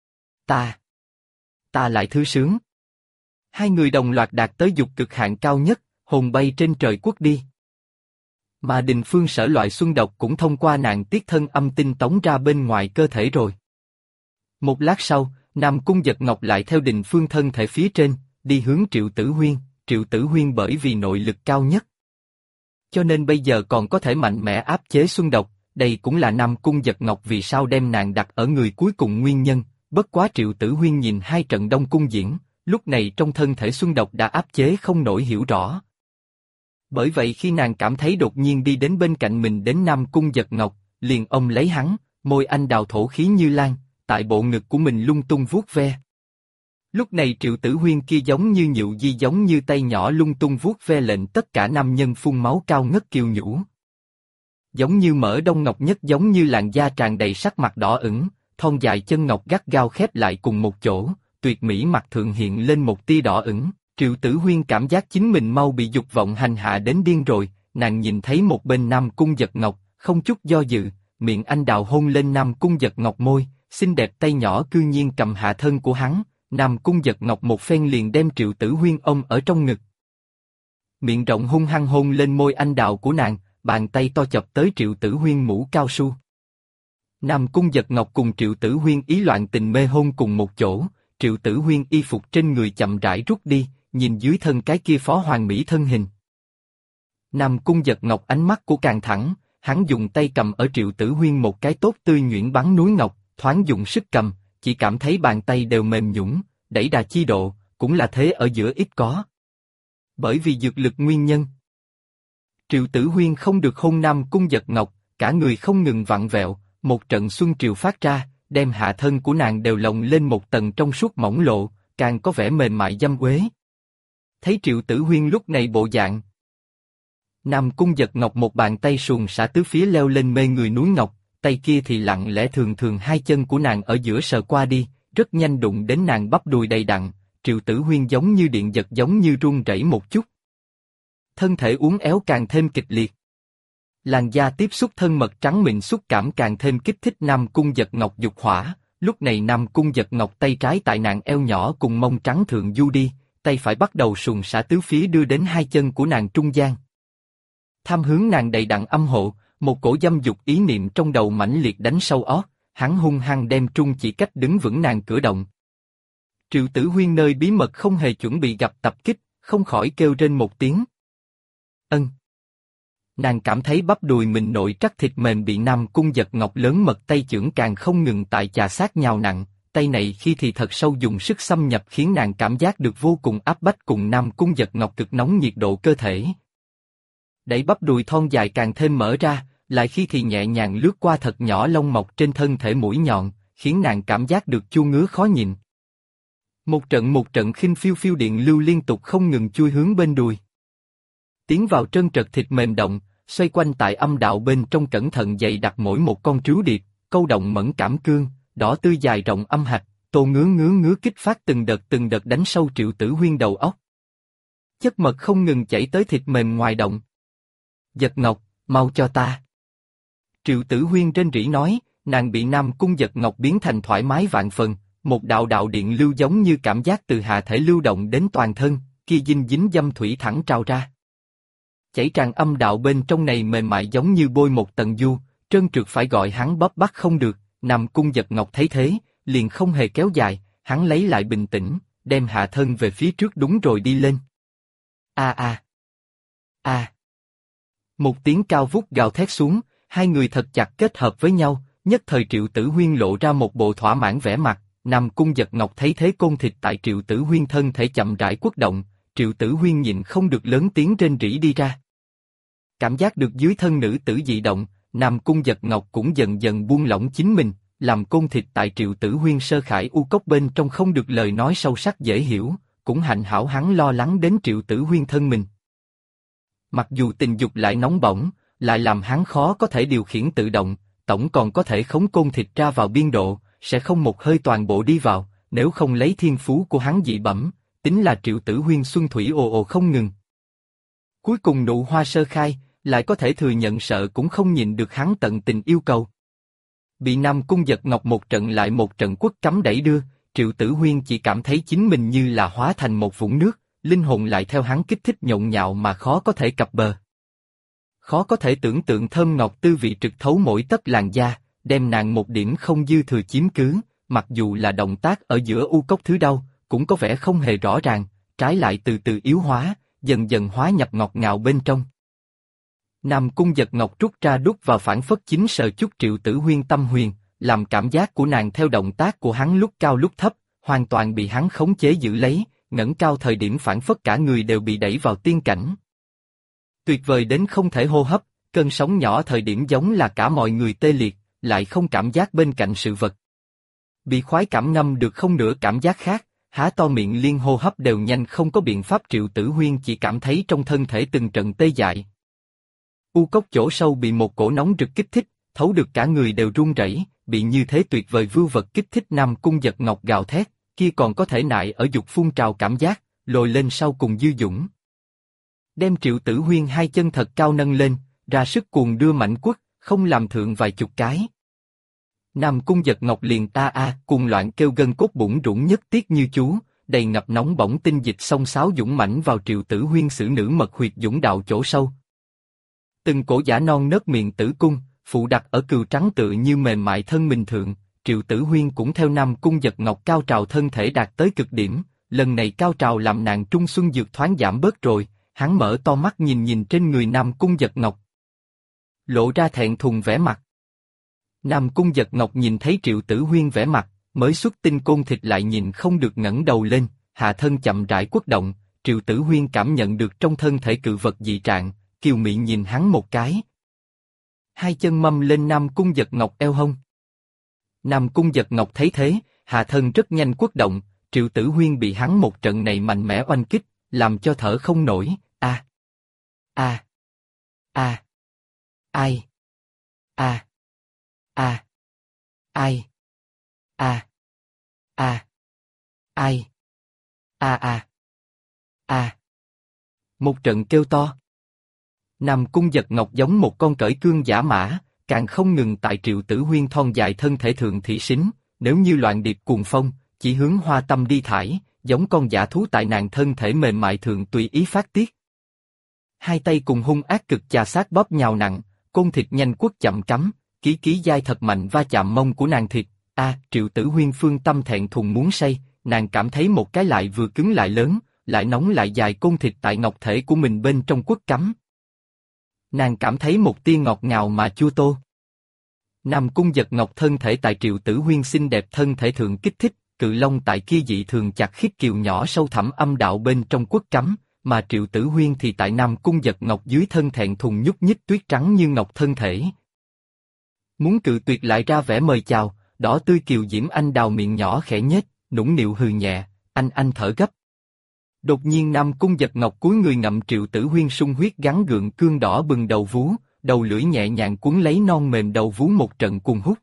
Ta lại thư sướng. Hai người đồng loạt đạt tới dục cực hạn cao nhất, hồn bay trên trời quất đi. Mà Đình Phương sở loại xuân độc cũng thông qua nạn tiết thân âm tinh tống ra bên ngoài cơ thể rồi. Một lát sau, Nam Cung Giật Ngọc lại theo Đình Phương thân thể phía trên, đi hướng Triệu Tử Huyên bởi vì nội lực cao nhất. Cho nên bây giờ còn có thể mạnh mẽ áp chế xuân độc, đây cũng là Nam Cung Giật Ngọc vì sao đem nàng đặt ở người cuối cùng nguyên nhân, bất quá Triệu Tử Huyên nhìn hai trận Đông Cung diễn, lúc này trong thân thể xuân độc đã áp chế không nổi hiểu rõ. Bởi vậy khi nàng cảm thấy đột nhiên đi đến bên cạnh mình đến Nam Cung Giật Ngọc, liền ôm lấy hắn, môi anh đào thổ khí như lan, tại bộ ngực của mình lung tung vuốt ve. Lúc này Triệu Tử Huyên kia giống như nhựu di giống như tay nhỏ lung tung vuốt ve lệnh tất cả nam nhân phun máu cao ngất kiều nhũ. Giống như mỡ đông ngọc nhất giống như làn da tràn đầy sắc mặt đỏ ửng, thon dài chân ngọc gắt gao khép lại cùng một chỗ, tuyệt mỹ mặt thượng hiện lên một tia đỏ ửng. Triệu Tử Huyên cảm giác chính mình mau bị dục vọng hành hạ đến điên rồi, nàng nhìn thấy một bên Nam Cung Giật Ngọc, không chút do dự, miệng anh đào hôn lên Nam Cung Giật Ngọc môi, xinh đẹp tay nhỏ cư nhiên cầm hạ thân của hắn, Nam Cung Giật Ngọc một phen liền đem Triệu Tử Huyên ôm ở trong ngực. Miệng rộng hung hăng hôn lên môi anh đào của nàng, bàn tay to chọc tới Triệu Tử Huyên mũ cao su. Nam Cung Giật Ngọc cùng Triệu Tử Huyên ý loạn tình mê hôn cùng một chỗ, Triệu Tử Huyên y phục trên người chậm rãi rút đi, nhìn dưới thân cái kia phó hoàng mỹ thân hình. Nam Cung Giật Ngọc ánh mắt của càng thẳng, hắn dùng tay cầm ở Triệu Tử Huyên một cái tốt tươi nhuyễn bắn núi ngọc, thoáng dùng sức cầm, chỉ cảm thấy bàn tay đều mềm nhũn, đẩy đà chi độ, cũng là thế ở giữa ít có. Bởi vì dược lực nguyên nhân, Triệu Tử Huyên không được hôn Nam Cung Giật Ngọc, cả người không ngừng vặn vẹo, một trận xuân triều phát ra, đem hạ thân của nàng đều lồng lên một tầng trong suốt mỏng lộ, càng có vẻ mềm mại dâm uế. Thấy Triệu Tử Huyên lúc này bộ dạng, Nam Cung Giật Ngọc một bàn tay xuồng xả tứ phía leo lên mê người núi ngọc, tay kia thì lặng lẽ thường thường hai chân của nàng ở giữa sờ qua đi, rất nhanh đụng đến nàng bắp đùi đầy đặn. Triệu Tử Huyên giống như điện giật, giống như run rẩy một chút. Thân thể uốn éo càng thêm kịch liệt. Làn da tiếp xúc thân mật trắng mịn xúc cảm càng thêm kích thích Nam Cung Giật Ngọc dục hỏa. Lúc này Nam Cung Giật Ngọc tay trái tại nàng eo nhỏ cùng mông trắng thượng du đi, tay phải bắt đầu xuồng xả tứ phía đưa đến hai chân của nàng trung gian. Tham hướng nàng đầy đặn âm hộ, một cổ dâm dục ý niệm trong đầu mãnh liệt đánh sâu ót, hắn hung hăng đem trung chỉ cách đứng vững nàng cử động. Triệu Tử Huyên nơi bí mật không hề chuẩn bị gặp tập kích, không khỏi kêu trên một tiếng. Ân. Nàng cảm thấy bắp đùi mình nội trắc thịt mềm bị Nam Cung Giật Ngọc lớn mật tay chưởng càng không ngừng tại chà sát nhào nặng, tay này khi thì thật sâu dùng sức xâm nhập khiến nàng cảm giác được vô cùng áp bách cùng Nam Cung Giật Ngọc cực nóng nhiệt độ cơ thể. Đẩy bắp đùi thon dài càng thêm mở ra, lại khi thì nhẹ nhàng lướt qua thật nhỏ lông mọc trên thân thể mũi nhọn, khiến nàng cảm giác được chua ngứa khó nhịn. Một trận khinh phiêu phiêu điện lưu liên tục không ngừng chui hướng bên đùi. Tiến vào trơn trật thịt mềm động, xoay quanh tại âm đạo bên trong cẩn thận dày đặt mỗi một con trứu điệp, câu động mẫn cảm cương, đỏ tươi dài rộng âm hạch, tô ngứa kích phát từng đợt đánh sâu Triệu Tử Huyên đầu óc. Chất mật không ngừng chảy tới thịt mềm ngoài động. Giật Ngọc, mau cho ta. Triệu Tử Huyên rên rỉ nói, nàng bị Nam Cung Giật Ngọc biến thành thoải mái vạn phần, một đạo điện lưu giống như cảm giác từ hạ thể lưu động đến toàn thân, kia dinh dính dâm thủy thẳng trào ra. Chảy tràn âm đạo bên trong này mềm mại giống như bôi một tầng du, trơn trượt phải gọi hắn bóp bắt không được. Nam Cung Giật Ngọc thấy thế, liền không hề kéo dài, hắn lấy lại bình tĩnh, đem hạ thân về phía trước đúng rồi đi lên. A. Một tiếng cao vút gào thét xuống, hai người thật chặt kết hợp với nhau, nhất thời Triệu Tử Huyên lộ ra một bộ thỏa mãn vẻ mặt. Nam Cung Giật Ngọc thấy thế côn thịt tại Triệu Tử Huyên thân thể chậm rãi quất động, Triệu Tử Huyên nhịn không được lớn tiếng rên rỉ đi ra. Cảm giác được dưới thân nữ tử dị động, Nam Cung Giật Ngọc cũng dần dần buông lỏng chính mình, làm côn thịt tại Triệu Tử Huyên sơ khải u cốc bên trong không được lời nói sâu sắc dễ hiểu, cũng hạnh hảo hắn lo lắng đến Triệu Tử Huyên thân mình. Mặc dù tình dục lại nóng bỏng, lại làm hắn khó có thể điều khiển tự động, tổng còn có thể khống côn thịt ra vào biên độ, sẽ không một hơi toàn bộ đi vào, nếu không lấy thiên phú của hắn dị bẩm, tính là Triệu Tử Huyên xuân thủy ồ ồ không ngừng. Cuối cùng nụ hoa sơ khai, lại có thể thừa nhận sợ cũng không nhịn được hắn tận tình yêu cầu. Bị Nam Cung Giật Ngọc một trận lại một trận quất cắm đẩy đưa, Triệu Tử Huyên chỉ cảm thấy chính mình như là hóa thành một vũng nước, linh hồn lại theo hắn kích thích nhộn nhạo mà khó có thể cập bờ. Khó có thể tưởng tượng thơm ngọt tư vị trực thấu mỗi tấc làn da, đem nàng một điểm không dư thừa chiếm cứ, mặc dù là động tác ở giữa u cốc thứ đau, cũng có vẻ không hề rõ ràng, trái lại từ từ yếu hóa, dần dần hóa nhập ngọt ngào bên trong. Nam Cung Giật Ngọc rút ra đút vào phản phất chính sờ chút Triệu Tử Huyên tâm huyền, làm cảm giác của nàng theo động tác của hắn lúc cao lúc thấp, hoàn toàn bị hắn khống chế giữ lấy, ngẩng cao thời điểm phản phất cả người đều bị đẩy vào tiên cảnh. Tuyệt vời đến không thể hô hấp, cơn sóng nhỏ thời điểm giống là cả mọi người tê liệt, lại không cảm giác bên cạnh sự vật. Bị khoái cảm ngâm được không nửa cảm giác khác, há to miệng liên hô hấp đều nhanh không có biện pháp. Triệu Tử Huyên chỉ cảm thấy trong thân thể từng trận tê dại. U cốc chỗ sâu bị một cổ nóng rực kích thích, thấu được cả người đều run rẩy, bị như thế tuyệt vời vưu vật kích thích. Nam Cung Giật Ngọc gào thét, kia còn có thể nại ở dục phun trào cảm giác, lồi lên sau cùng dư dũng. Đem Triệu Tử Huyên hai chân thật cao nâng lên, ra sức cuồng đưa mạnh quất, không làm thượng vài chục cái. Nam Cung Giật Ngọc liền cuồng loạn kêu gân cốt bủn rủn nhất tiết như chú, đầy ngập nóng bỏng tinh dịch xông xáo dũng mãnh vào Triệu Tử Huyên xử nữ mật huyệt dũng đạo chỗ sâu. Từng cổ giả non nớt miệng tử cung, phụ đặt ở cừu trắng tự như mềm mại thân mình thượng, Triệu Tử Huyên cũng theo Nam Cung Giật Ngọc cao trào thân thể đạt tới cực điểm, lần này cao trào làm nàng trung xuân dược thoáng giảm bớt rồi, hắn mở to mắt nhìn trên người Nam Cung Giật Ngọc. Lộ ra thẹn thùng vẻ mặt. Nam Cung Giật Ngọc nhìn thấy Triệu Tử Huyên vẻ mặt, mới xuất tinh côn thịt lại nhìn không được ngẩng đầu lên, hạ thân chậm rãi quất động, Triệu Tử Huyên cảm nhận được trong thân thể cự vật dị trạng, kiều mị nhìn hắn một cái. Hai chân mâm lên Nam Cung Giật Ngọc eo hông. Nam Cung Giật Ngọc thấy thế, hạ thân rất nhanh quất động, Triệu Tử Huyên bị hắn một trận này mạnh mẽ oanh kích, làm cho thở không nổi. A. Ai. A. A. Ai. A. A. Ai. A a. A. Một trận kêu to. Nam Cung Giật Ngọc giống một con cởi cương giả mã, càng không ngừng tại Triệu Tử Huyên thon dài thân thể thượng thị xính, nếu như loạn điệp cuồng phong, chỉ hướng hoa tâm đi thải, giống con dã thú tại nàng thân thể mềm mại thượng tùy ý phát tiết. Hai tay cùng hung ác cực chà sát bóp nhào nặng, côn thịt nhanh quất chậm cắm, ký ký dai thật mạnh va chạm mông của nàng thịt. Triệu Tử Huyên phương tâm thẹn thùng muốn say, nàng cảm thấy một cái lại vừa cứng lại lớn, lại nóng lại dài côn thịt tại ngọc thể của mình bên trong quất cắm. Nàng cảm thấy một tia ngọt ngào mà chua tô. Nam Cung Giật Ngọc thân thể tại Triệu Tử Huyên xinh đẹp thân thể thượng kích thích, cự long tại kia dị thường chặt khít kiều nhỏ sâu thẳm âm đạo bên trong quất cắm, mà Triệu Tử Huyên thì tại Nam Cung Giật Ngọc dưới thân thẹn thùng nhúc nhích tuyết trắng như ngọc thân thể. Muốn cự tuyệt lại ra vẻ mời chào, đỏ tươi kiều diễm anh đào miệng nhỏ khẽ nhếch, nũng nịu hừ nhẹ, anh thở gấp. Đột nhiên Nam Cung Giật Ngọc cúi người ngậm Triệu Tử Huyên sung huyết gắn gượng cương đỏ bừng đầu vú, đầu lưỡi nhẹ nhàng cuốn lấy non mềm đầu vú một trận cuồng hút.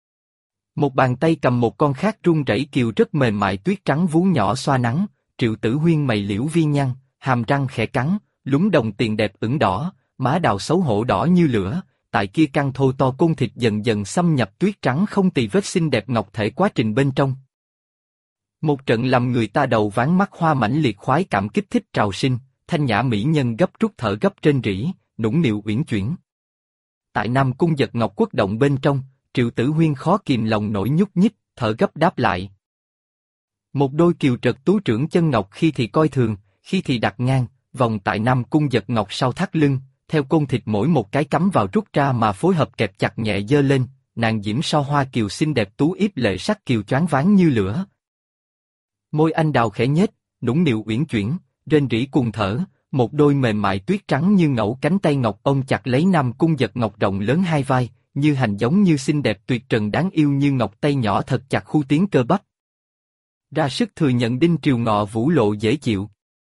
Một bàn tay cầm một con khác run rẩy kiều rất mềm mại tuyết trắng vú nhỏ xoa nắng, Triệu Tử Huyên mày liễu vi nhăn, hàm răng khẽ cắn, lúng đồng tiền đẹp ửng đỏ, má đào xấu hổ đỏ như lửa, tại kia căng thô to côn thịt dần dần xâm nhập tuyết trắng không tì vết xinh đẹp ngọc thể quá trình bên trong. Một trận làm người ta đầu váng mắt hoa mãnh liệt khoái cảm kích thích trào sinh, thanh nhã mỹ nhân gấp rút thở gấp trên rỉ, nũng nịu uyển chuyển. Tại Nam Cung Giật Ngọc quất động bên trong, Triệu Tử Huyên khó kìm lòng nổi nhúc nhích, thở gấp đáp lại. Một đôi kiều trật tú trưởng chân ngọc khi thì coi thường, khi thì đặt ngang, vòng tại Nam Cung Giật Ngọc sau thắt lưng, theo côn thịt mỗi một cái cắm vào rút ra mà phối hợp kẹp chặt nhẹ dơ lên, nàng diễm so hoa kiều xinh đẹp tú yếp lệ sắc kiều choáng váng như lửa. Môi anh đào khẽ nhếch, nũng nịu uyển chuyển, rên rỉ cuồng thở, một đôi mềm mại tuyết trắng như ngẫu cánh tay ngọc ôm chặt lấy Nam Cung Giật Ngọc rộng lớn hai vai, như hành giống như xinh đẹp tuyệt trần đáng yêu như ngọc tay nhỏ thật chặt khu tiến cơ bắp. Ra sức thừa nhận đinh triều ngọ vũ lộ dễ chịu.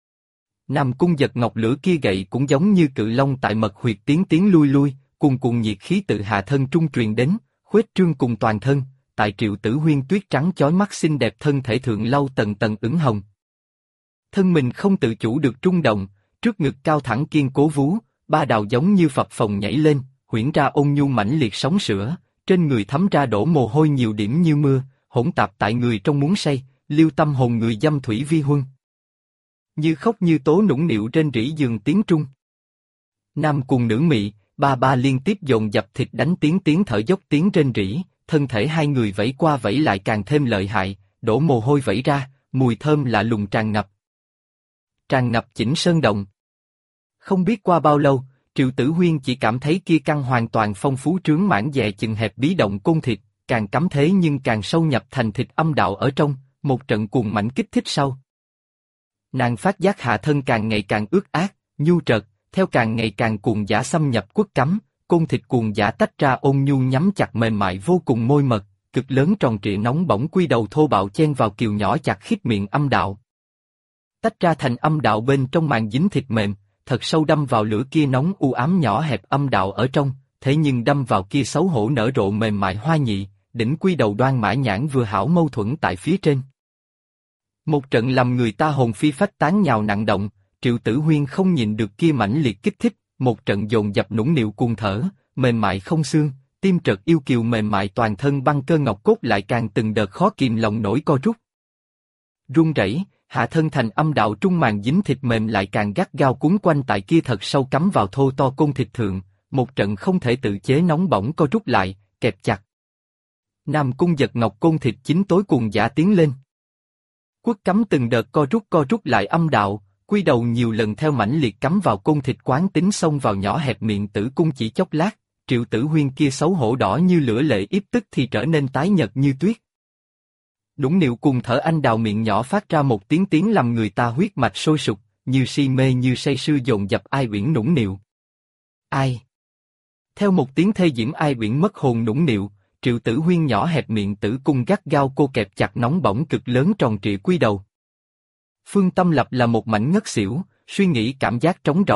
Nam Cung Giật Ngọc lửa kia gậy cũng giống như cự long tại mật huyệt tiến lui lui, cuồn cuộn nhiệt khí tự hạ thân trung truyền đến, khuếch trương cùng toàn thân, tại Triệu Tử Huyên tuyết trắng chói mắt xinh đẹp thân thể thượng lau tầng tầng ửng hồng. Thân mình không tự chủ được trung động, trước ngực cao thẳng kiên cố vú, ba đào giống như phập phồng nhảy lên, huyễn ra ôn nhu mãnh liệt sóng sữa, trên người thấm ra đổ mồ hôi nhiều điểm như mưa, hỗn tạp tại người trong muốn say, liêu tâm hồn người dâm thủy vi huân. Như khóc như tố nũng nịu trên rỉ giường tiếng trung. Nam cùng nữ mị, ba liên tiếp dồn dập thịt đánh tiếng thở dốc tiếng trên rỉ, thân thể hai người vẫy qua vẫy lại càng thêm lợi hại, đổ mồ hôi vẫy ra, mùi thơm lạ lùng tràn ngập. Tràn ngập chỉnh sơn động. Không biết qua bao lâu, Triệu Tử Huyên chỉ cảm thấy kia căn hoàn toàn phong phú trướng mãn dè chừng hẹp bí động côn thịt, càng cắm thế nhưng càng sâu nhập thành thịt âm đạo ở trong, một trận cuồng mãnh kích thích sau. Nàng phát giác hạ thân càng ngày càng ướt át, nhu trợt, theo càng ngày càng cuồng dã xâm nhập quất cắm, côn thịt cuồng dã tách ra ôn nhu nhắm chặt mềm mại vô cùng môi mật, cực lớn tròn trịa nóng bỏng quy đầu thô bạo chen vào kiều nhỏ chặt khít miệng âm đạo. Tách ra thành âm đạo bên trong màn dính thịt mềm, thật sâu đâm vào lửa kia nóng u ám nhỏ hẹp âm đạo ở trong, thế nhưng đâm vào kia xấu hổ nở rộ mềm mại hoa nhị, đỉnh quy đầu đoan mã nhãn vừa hảo mâu thuẫn tại phía trên. Một trận làm người ta hồn phi phách tán nhào nặng động, Triệu Tử Huyên không nhìn được kia mãnh liệt kích thích, một trận dồn dập nũng nịu cuồng thở, mềm mại không xương, tim trật yêu kiều mềm mại toàn thân băng cơ ngọc cốt lại càng từng đợt khó kìm lòng nổi co rút. Run rẩy, hạ thân thành âm đạo trung màn dính thịt mềm lại càng gắt gao cuốn quanh tại kia thật sâu cắm vào thô to côn thịt thượng, một trận không thể tự chế nóng bỏng co rút lại, kẹp chặt. Nam Cung Giật Ngọc côn thịt chính tối cuồng dã tiến lên. Quất cắm từng đợt co rút lại âm đạo, quy đầu nhiều lần theo mãnh liệt cắm vào côn thịt quán tính xông vào nhỏ hẹp miệng tử cung chỉ chốc lát, Triệu Tử Huyên kia xấu hổ đỏ như lửa lệ yếp tức thì trở nên tái nhợt như tuyết. Nũng nịu cùng thở anh đào miệng nhỏ phát ra một tiếng làm người ta huyết mạch sôi sục, như si mê như say sưa dồn dập ai uyển nũng nịu. Ai? Theo một tiếng thê diễm ai uyển mất hồn nũng nịu, Triệu Tử Huyên nhỏ hẹp miệng tử cung gắt gao cô kẹp chặt nóng bỏng cực lớn tròn trịa quy đầu. Phương Tâm Lập là một mảnh ngất xỉu, suy nghĩ cảm giác trống rỗng,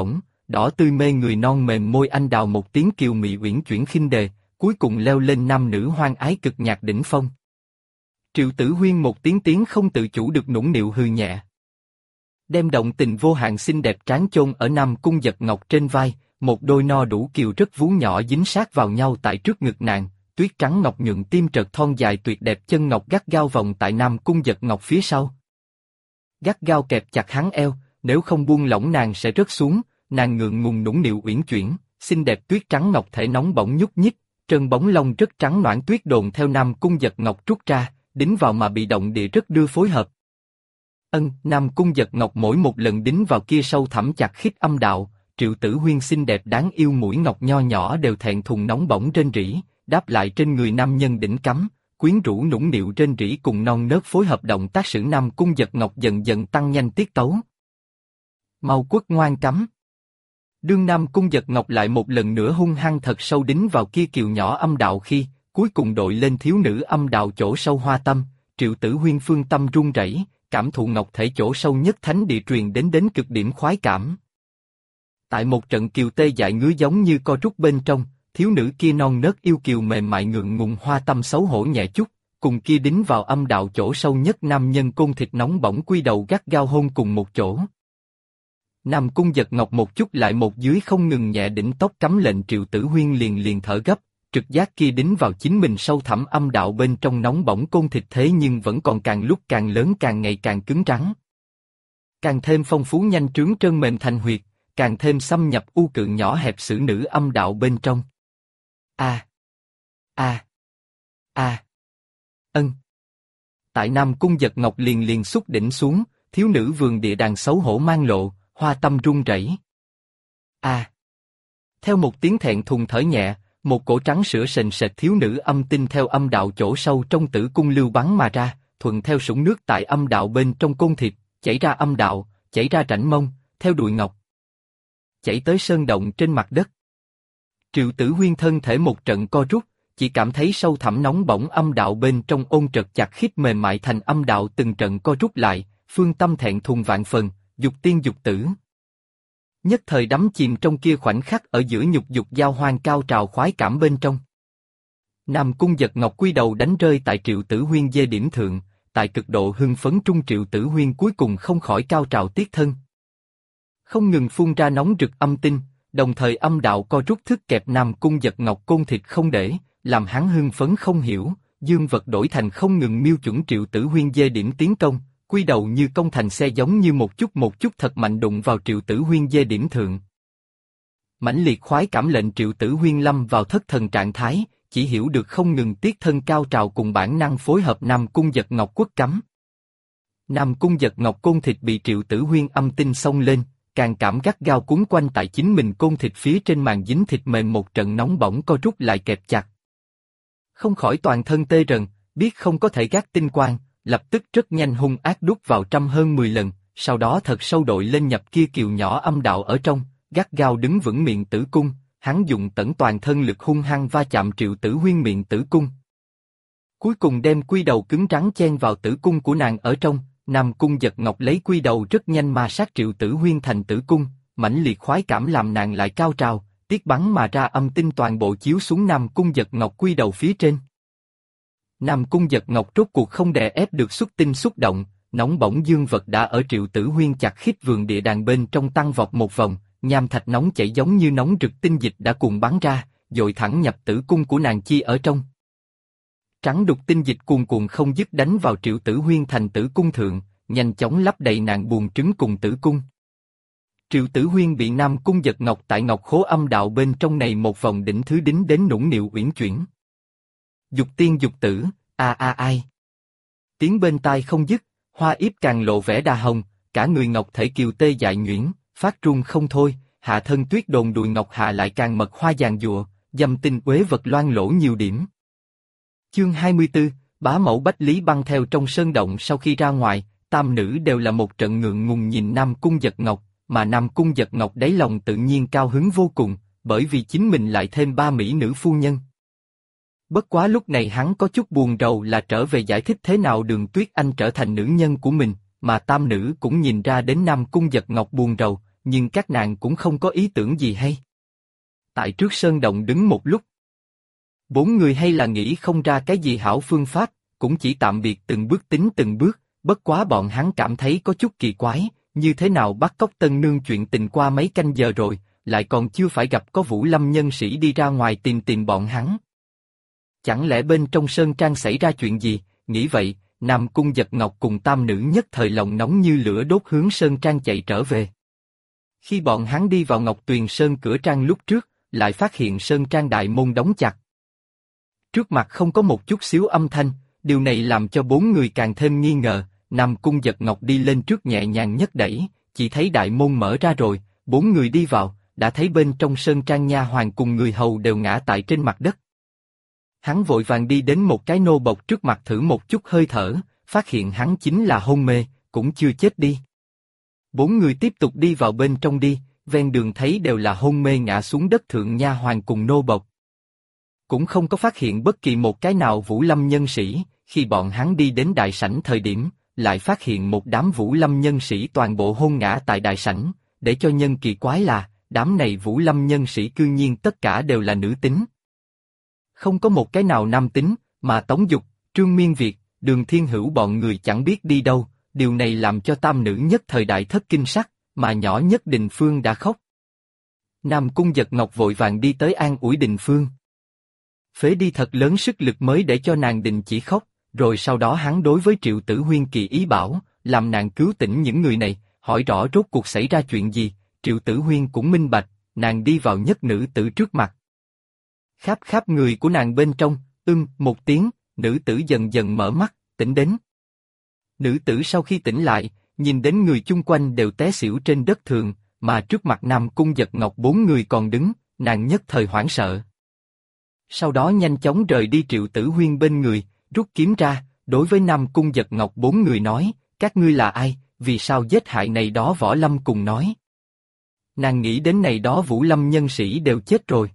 đỏ tươi mê người non mềm môi anh đào một tiếng kiều mị uyển chuyển khinh đề, cuối cùng leo lên nam nữ hoang ái cực nhạc đỉnh phong. Triệu Tử Huyên một tiếng không tự chủ được nũng nịu hừ nhẹ. Đem động tình vô hạn xinh đẹp tráng chôn ở Nam Cung Giật Ngọc trên vai, một đôi no đủ kiều rất vú nhỏ dính sát vào nhau tại trước ngực nàng, tuyết trắng ngọc nhuận tim trật thon dài tuyệt đẹp chân ngọc gắt gao vòng tại Nam Cung Giật Ngọc phía sau. Gắt gao kẹp chặt hắn eo, nếu không buông lỏng nàng sẽ rớt xuống, nàng ngượng ngùng nũng nịu uyển chuyển, xinh đẹp tuyết trắng ngọc thể nóng bỏng nhúc nhích, trơn bóng lông rất trắng nõn tuyết đồn theo Nam Cung Giật Ngọc trút ra, đính vào mà bị động địa rất đưa phối hợp. Nam Cung Giật Ngọc mỗi một lần đính vào kia sâu thẳm chặt khít âm đạo, Triệu Tử Huyên xinh đẹp đáng yêu mũi ngọc nho nhỏ đều thẹn thùng nóng bỏng rên rỉ, đáp lại trên người nam nhân đỉnh cắm, quyến rũ nũng nịu rên rỉ cùng non nớt phối hợp động tác sử Nam Cung Giật Ngọc dần dần tăng nhanh tiết tấu. Mau quất ngoan cắm. Đương Nam Cung Giật Ngọc lại một lần nữa hung hăng thật sâu đính vào kia kiều nhỏ âm đạo khi, cuối cùng đội lên thiếu nữ âm đạo chỗ sâu hoa tâm, Triệu Tử Huyên phương tâm run rẩy, cảm thụ ngọc thể chỗ sâu nhất thánh địa truyền đến cực điểm khoái cảm. Tại một trận kiều tê dại ngứa giống như co rút bên trong, thiếu nữ kia non nớt yêu kiều mềm mại ngượng ngùng hoa tâm xấu hổ nhẹ chút, cùng kia đính vào âm đạo chỗ sâu nhất nam nhân côn thịt nóng bỏng quy đầu gắt gao hôn cùng một chỗ. Nam Cung Giật Ngọc một chút lại một dưới không ngừng nhẹ đỉnh tóc cắm lệnh Triệu Tử Huyên liền thở gấp, trực giác kia đính vào chính mình sâu thẳm âm đạo bên trong nóng bỏng côn thịt thế nhưng vẫn còn càng lúc càng lớn càng ngày càng cứng rắn. Càng thêm phong phú nhanh trướng trơn mềm thành huyệt, càng thêm xâm nhập u cự nhỏ hẹp sử nữ âm đạo bên trong. Tại Nam Cung Giật Ngọc liền xúc đỉnh xuống, thiếu nữ vườn địa đàng xấu hổ mang lộ, hoa tâm run rẩy. Theo một tiếng thẹn thùng thở nhẹ, một cổ trắng sữa sền sệt thiếu nữ âm tinh theo âm đạo chỗ sâu trong tử cung lưu bắn mà ra, thuận theo sũng nước tại âm đạo bên trong côn thịt, chảy ra âm đạo, chảy ra rãnh mông, theo đùi ngọc, chảy tới sơn động trên mặt đất. Triệu Tử Huyên thân thể một trận co rút, chỉ cảm thấy sâu thẳm nóng bỏng âm đạo bên trong ôn trật chặt khít mềm mại thành âm đạo từng trận co rút lại, phương tâm thẹn thùng vạn phần, dục tiên dục tử. Nhất thời đắm chìm trong kia khoảnh khắc ở giữa nhục dục giao hoang cao trào khoái cảm bên trong. Nam Cung Giật Ngọc quy đầu đánh rơi tại Triệu Tử Huyên dê điểm thượng, tại cực độ hưng phấn trung Triệu Tử Huyên cuối cùng không khỏi cao trào tiết thân. Không ngừng phun ra nóng rực âm tinh, đồng thời âm đạo co rút thức kẹp Nam Cung Giật Ngọc côn thịt không để, làm hắn hưng phấn không hiểu, dương vật đổi thành không ngừng miêu chuẩn Triệu Tử Huyên dê điểm tiến công. Quy đầu như công thành xe giống như một chút thật mạnh đụng vào Triệu Tử Huyên dê điểm thượng. Mãnh liệt khoái cảm lệnh Triệu Tử Huyên lâm vào thất thần trạng thái, chỉ hiểu được không ngừng tiết thân cao trào cùng bản năng phối hợp Nam Cung Giật Ngọc quất cắm. Nam Cung Giật Ngọc côn thịt bị Triệu Tử Huyên âm tinh xông lên, càng cảm gắt gao cuốn quanh tại chính mình côn thịt phía trên màn dính thịt mềm một trận nóng bỏng co rút lại kẹp chặt. Không khỏi toàn thân tê rần, biết không có thể gác tinh quang. Lập tức rất nhanh hung ác đút vào trăm hơn 10 lần, sau đó thật sâu đội lên nhập kia kiều nhỏ âm đạo ở trong, gắt gao đứng vững miệng tử cung, hắn dùng tận toàn thân lực hung hăng va chạm Triệu Tử Huyên miệng tử cung. Cuối cùng đem quy đầu cứng rắn chen vào tử cung của nàng ở trong, Nam Cung Giật Ngọc lấy quy đầu rất nhanh ma sát Triệu Tử Huyên thành tử cung, mãnh liệt khoái cảm làm nàng lại cao trào, tiết bắn mà ra âm tinh toàn bộ chiếu xuống Nam Cung Giật Ngọc quy đầu phía trên. Nam Cung Giật Ngọc rốt cuộc không đè ép được xuất tinh xúc động, nóng bỏng dương vật đã ở Triệu Tử Huyên chặt khít vườn địa đàng bên trong tăng vọt một vòng, nham thạch nóng chảy giống như nóng rực tinh dịch đã cùng bắn ra, dội thẳng nhập tử cung của nàng chi ở trong. Trắng đục tinh dịch cuồn cuộn không dứt đánh vào Triệu Tử Huyên thành tử cung thượng, nhanh chóng lấp đầy nàng buồng trứng cùng tử cung. Triệu Tử Huyên bị Nam Cung Giật Ngọc tại ngọc khố âm đạo bên trong này một vòng đỉnh thứ đính đến nũng nịu uyển chuyển. Dục tiên dục tử, ai. Tiếng bên tai không dứt, hoa yếp càng lộ vẻ đa hồng, cả người ngọc thể kiều tê dại nhuyễn, phát run không thôi, hạ thân tuyết đồn đùi ngọc hạ lại càng mật hoa giàn giụa, dâm tinh uế vật loang lỗ nhiều điểm. Chương 24, bá mẫu Bách Lý Băng theo trong sơn động sau khi ra ngoài, tam nữ đều là một trận ngượng ngùng nhìn Nam Cung Giật Ngọc, mà Nam Cung Giật Ngọc đáy lòng tự nhiên cao hứng vô cùng, bởi vì chính mình lại thêm 3 mỹ nữ phu nhân. Bất quá lúc này hắn có chút buồn rầu là trở về giải thích thế nào Đường Tuyết Anh trở thành nữ nhân của mình, mà tam nữ cũng nhìn ra đến Nam Cung Giật Ngọc buồn rầu, nhưng các nàng cũng không có ý tưởng gì hay. Tại trước sơn động đứng một lúc. Bốn người hay là nghĩ không ra cái gì hảo phương pháp, cũng chỉ tạm biệt từng bước tính từng bước, bất quá bọn hắn cảm thấy có chút kỳ quái, như thế nào bắt cóc tân nương chuyện tình qua mấy canh giờ rồi, lại còn chưa phải gặp có Vũ Lâm nhân sĩ đi ra ngoài tìm bọn hắn. Chẳng lẽ bên trong sơn trang xảy ra chuyện gì, nghĩ vậy, Nam Cung Giật Ngọc cùng tam nữ nhất thời lòng nóng như lửa đốt hướng sơn trang chạy trở về. Khi bọn hắn đi vào Ngọc Tuyền Sơn cửa trang lúc trước, lại phát hiện sơn trang đại môn đóng chặt. Trước mặt không có một chút xíu âm thanh, điều này làm cho bốn người càng thêm nghi ngờ. Nam Cung Giật Ngọc đi lên trước nhẹ nhàng nhấc đẩy, chỉ thấy đại môn mở ra rồi, bốn người đi vào, đã thấy bên trong sơn trang nha hoàn cùng người hầu đều ngã tại trên mặt đất. Hắn vội vàng đi đến một cái nô bộc trước mặt thử một chút hơi thở, phát hiện hắn chính là hôn mê, cũng chưa chết đi. Bốn người tiếp tục đi vào bên trong đi, ven đường thấy đều là hôn mê ngã xuống đất thượng nha hoàn cùng nô bộc. Cũng không có phát hiện bất kỳ một cái nào Vũ Lâm nhân sĩ, khi bọn hắn đi đến đại sảnh thời điểm, lại phát hiện một đám Vũ Lâm nhân sĩ toàn bộ hôn ngã tại đại sảnh, để cho nhân kỳ quái là, đám này Vũ Lâm nhân sĩ cư nhiên tất cả đều là nữ tính. Không có một cái nào nam tính, mà Tống Dục, Trương Miên Việt, Đường Thiên Hữu bọn người chẳng biết đi đâu, điều này làm cho tam nữ nhất thời đại thất kinh sắc, mà nhỏ nhất Đình Phương đã khóc. Nam Cung Giật Ngọc vội vàng đi tới an ủi Đình Phương. Phế đi thật lớn sức lực mới để cho nàng đình chỉ khóc, rồi sau đó hắn đối với Triệu Tử Huyên kỳ ý bảo, làm nàng cứu tỉnh những người này, hỏi rõ rốt cuộc xảy ra chuyện gì. Triệu Tử Huyên cũng minh bạch, nàng đi vào nhất nữ tử trước mặt. Khắp người của nàng bên trong, một tiếng, nữ tử dần dần mở mắt, tỉnh đến. Nữ tử sau khi tỉnh lại, nhìn đến người chung quanh đều té xỉu trên đất thường, mà trước mặt Nam Cung Giật Ngọc bốn người còn đứng, nàng nhất thời hoảng sợ. Sau đó nhanh chóng rời đi Triệu Tử Huyên bên người, rút kiếm ra, đối với Nam Cung Giật Ngọc bốn người nói, các ngươi là ai, vì sao giết hại này đó Võ Lâm cùng nói. Nàng nghĩ đến này đó Vũ Lâm nhân sĩ đều chết rồi.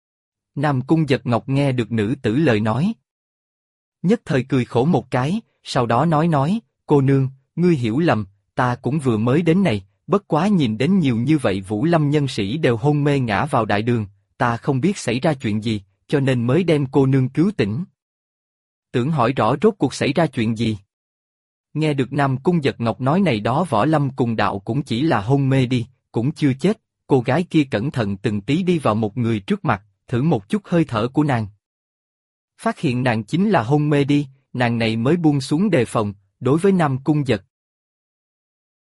Nam Cung Giật Ngọc nghe được nữ tử lời nói. Nhất thời cười khổ một cái, sau đó nói, cô nương, ngươi hiểu lầm, ta cũng vừa mới đến này, bất quá nhìn đến nhiều như vậy Vũ Lâm nhân sĩ đều hôn mê ngã vào đại đường, ta không biết xảy ra chuyện gì, cho nên mới đem cô nương cứu tỉnh. Tưởng hỏi rõ rốt cuộc xảy ra chuyện gì. Nghe được Nam Cung Giật Ngọc nói này đó Võ Lâm cùng đạo cũng chỉ là hôn mê đi, cũng chưa chết, cô gái kia cẩn thận từng tí đi vào một người trước mặt, thử một chút hơi thở của nàng. Phát hiện nàng chính là hôn mê đi, nàng này mới buông xuống đề phòng, đối với Nam Cung Giật,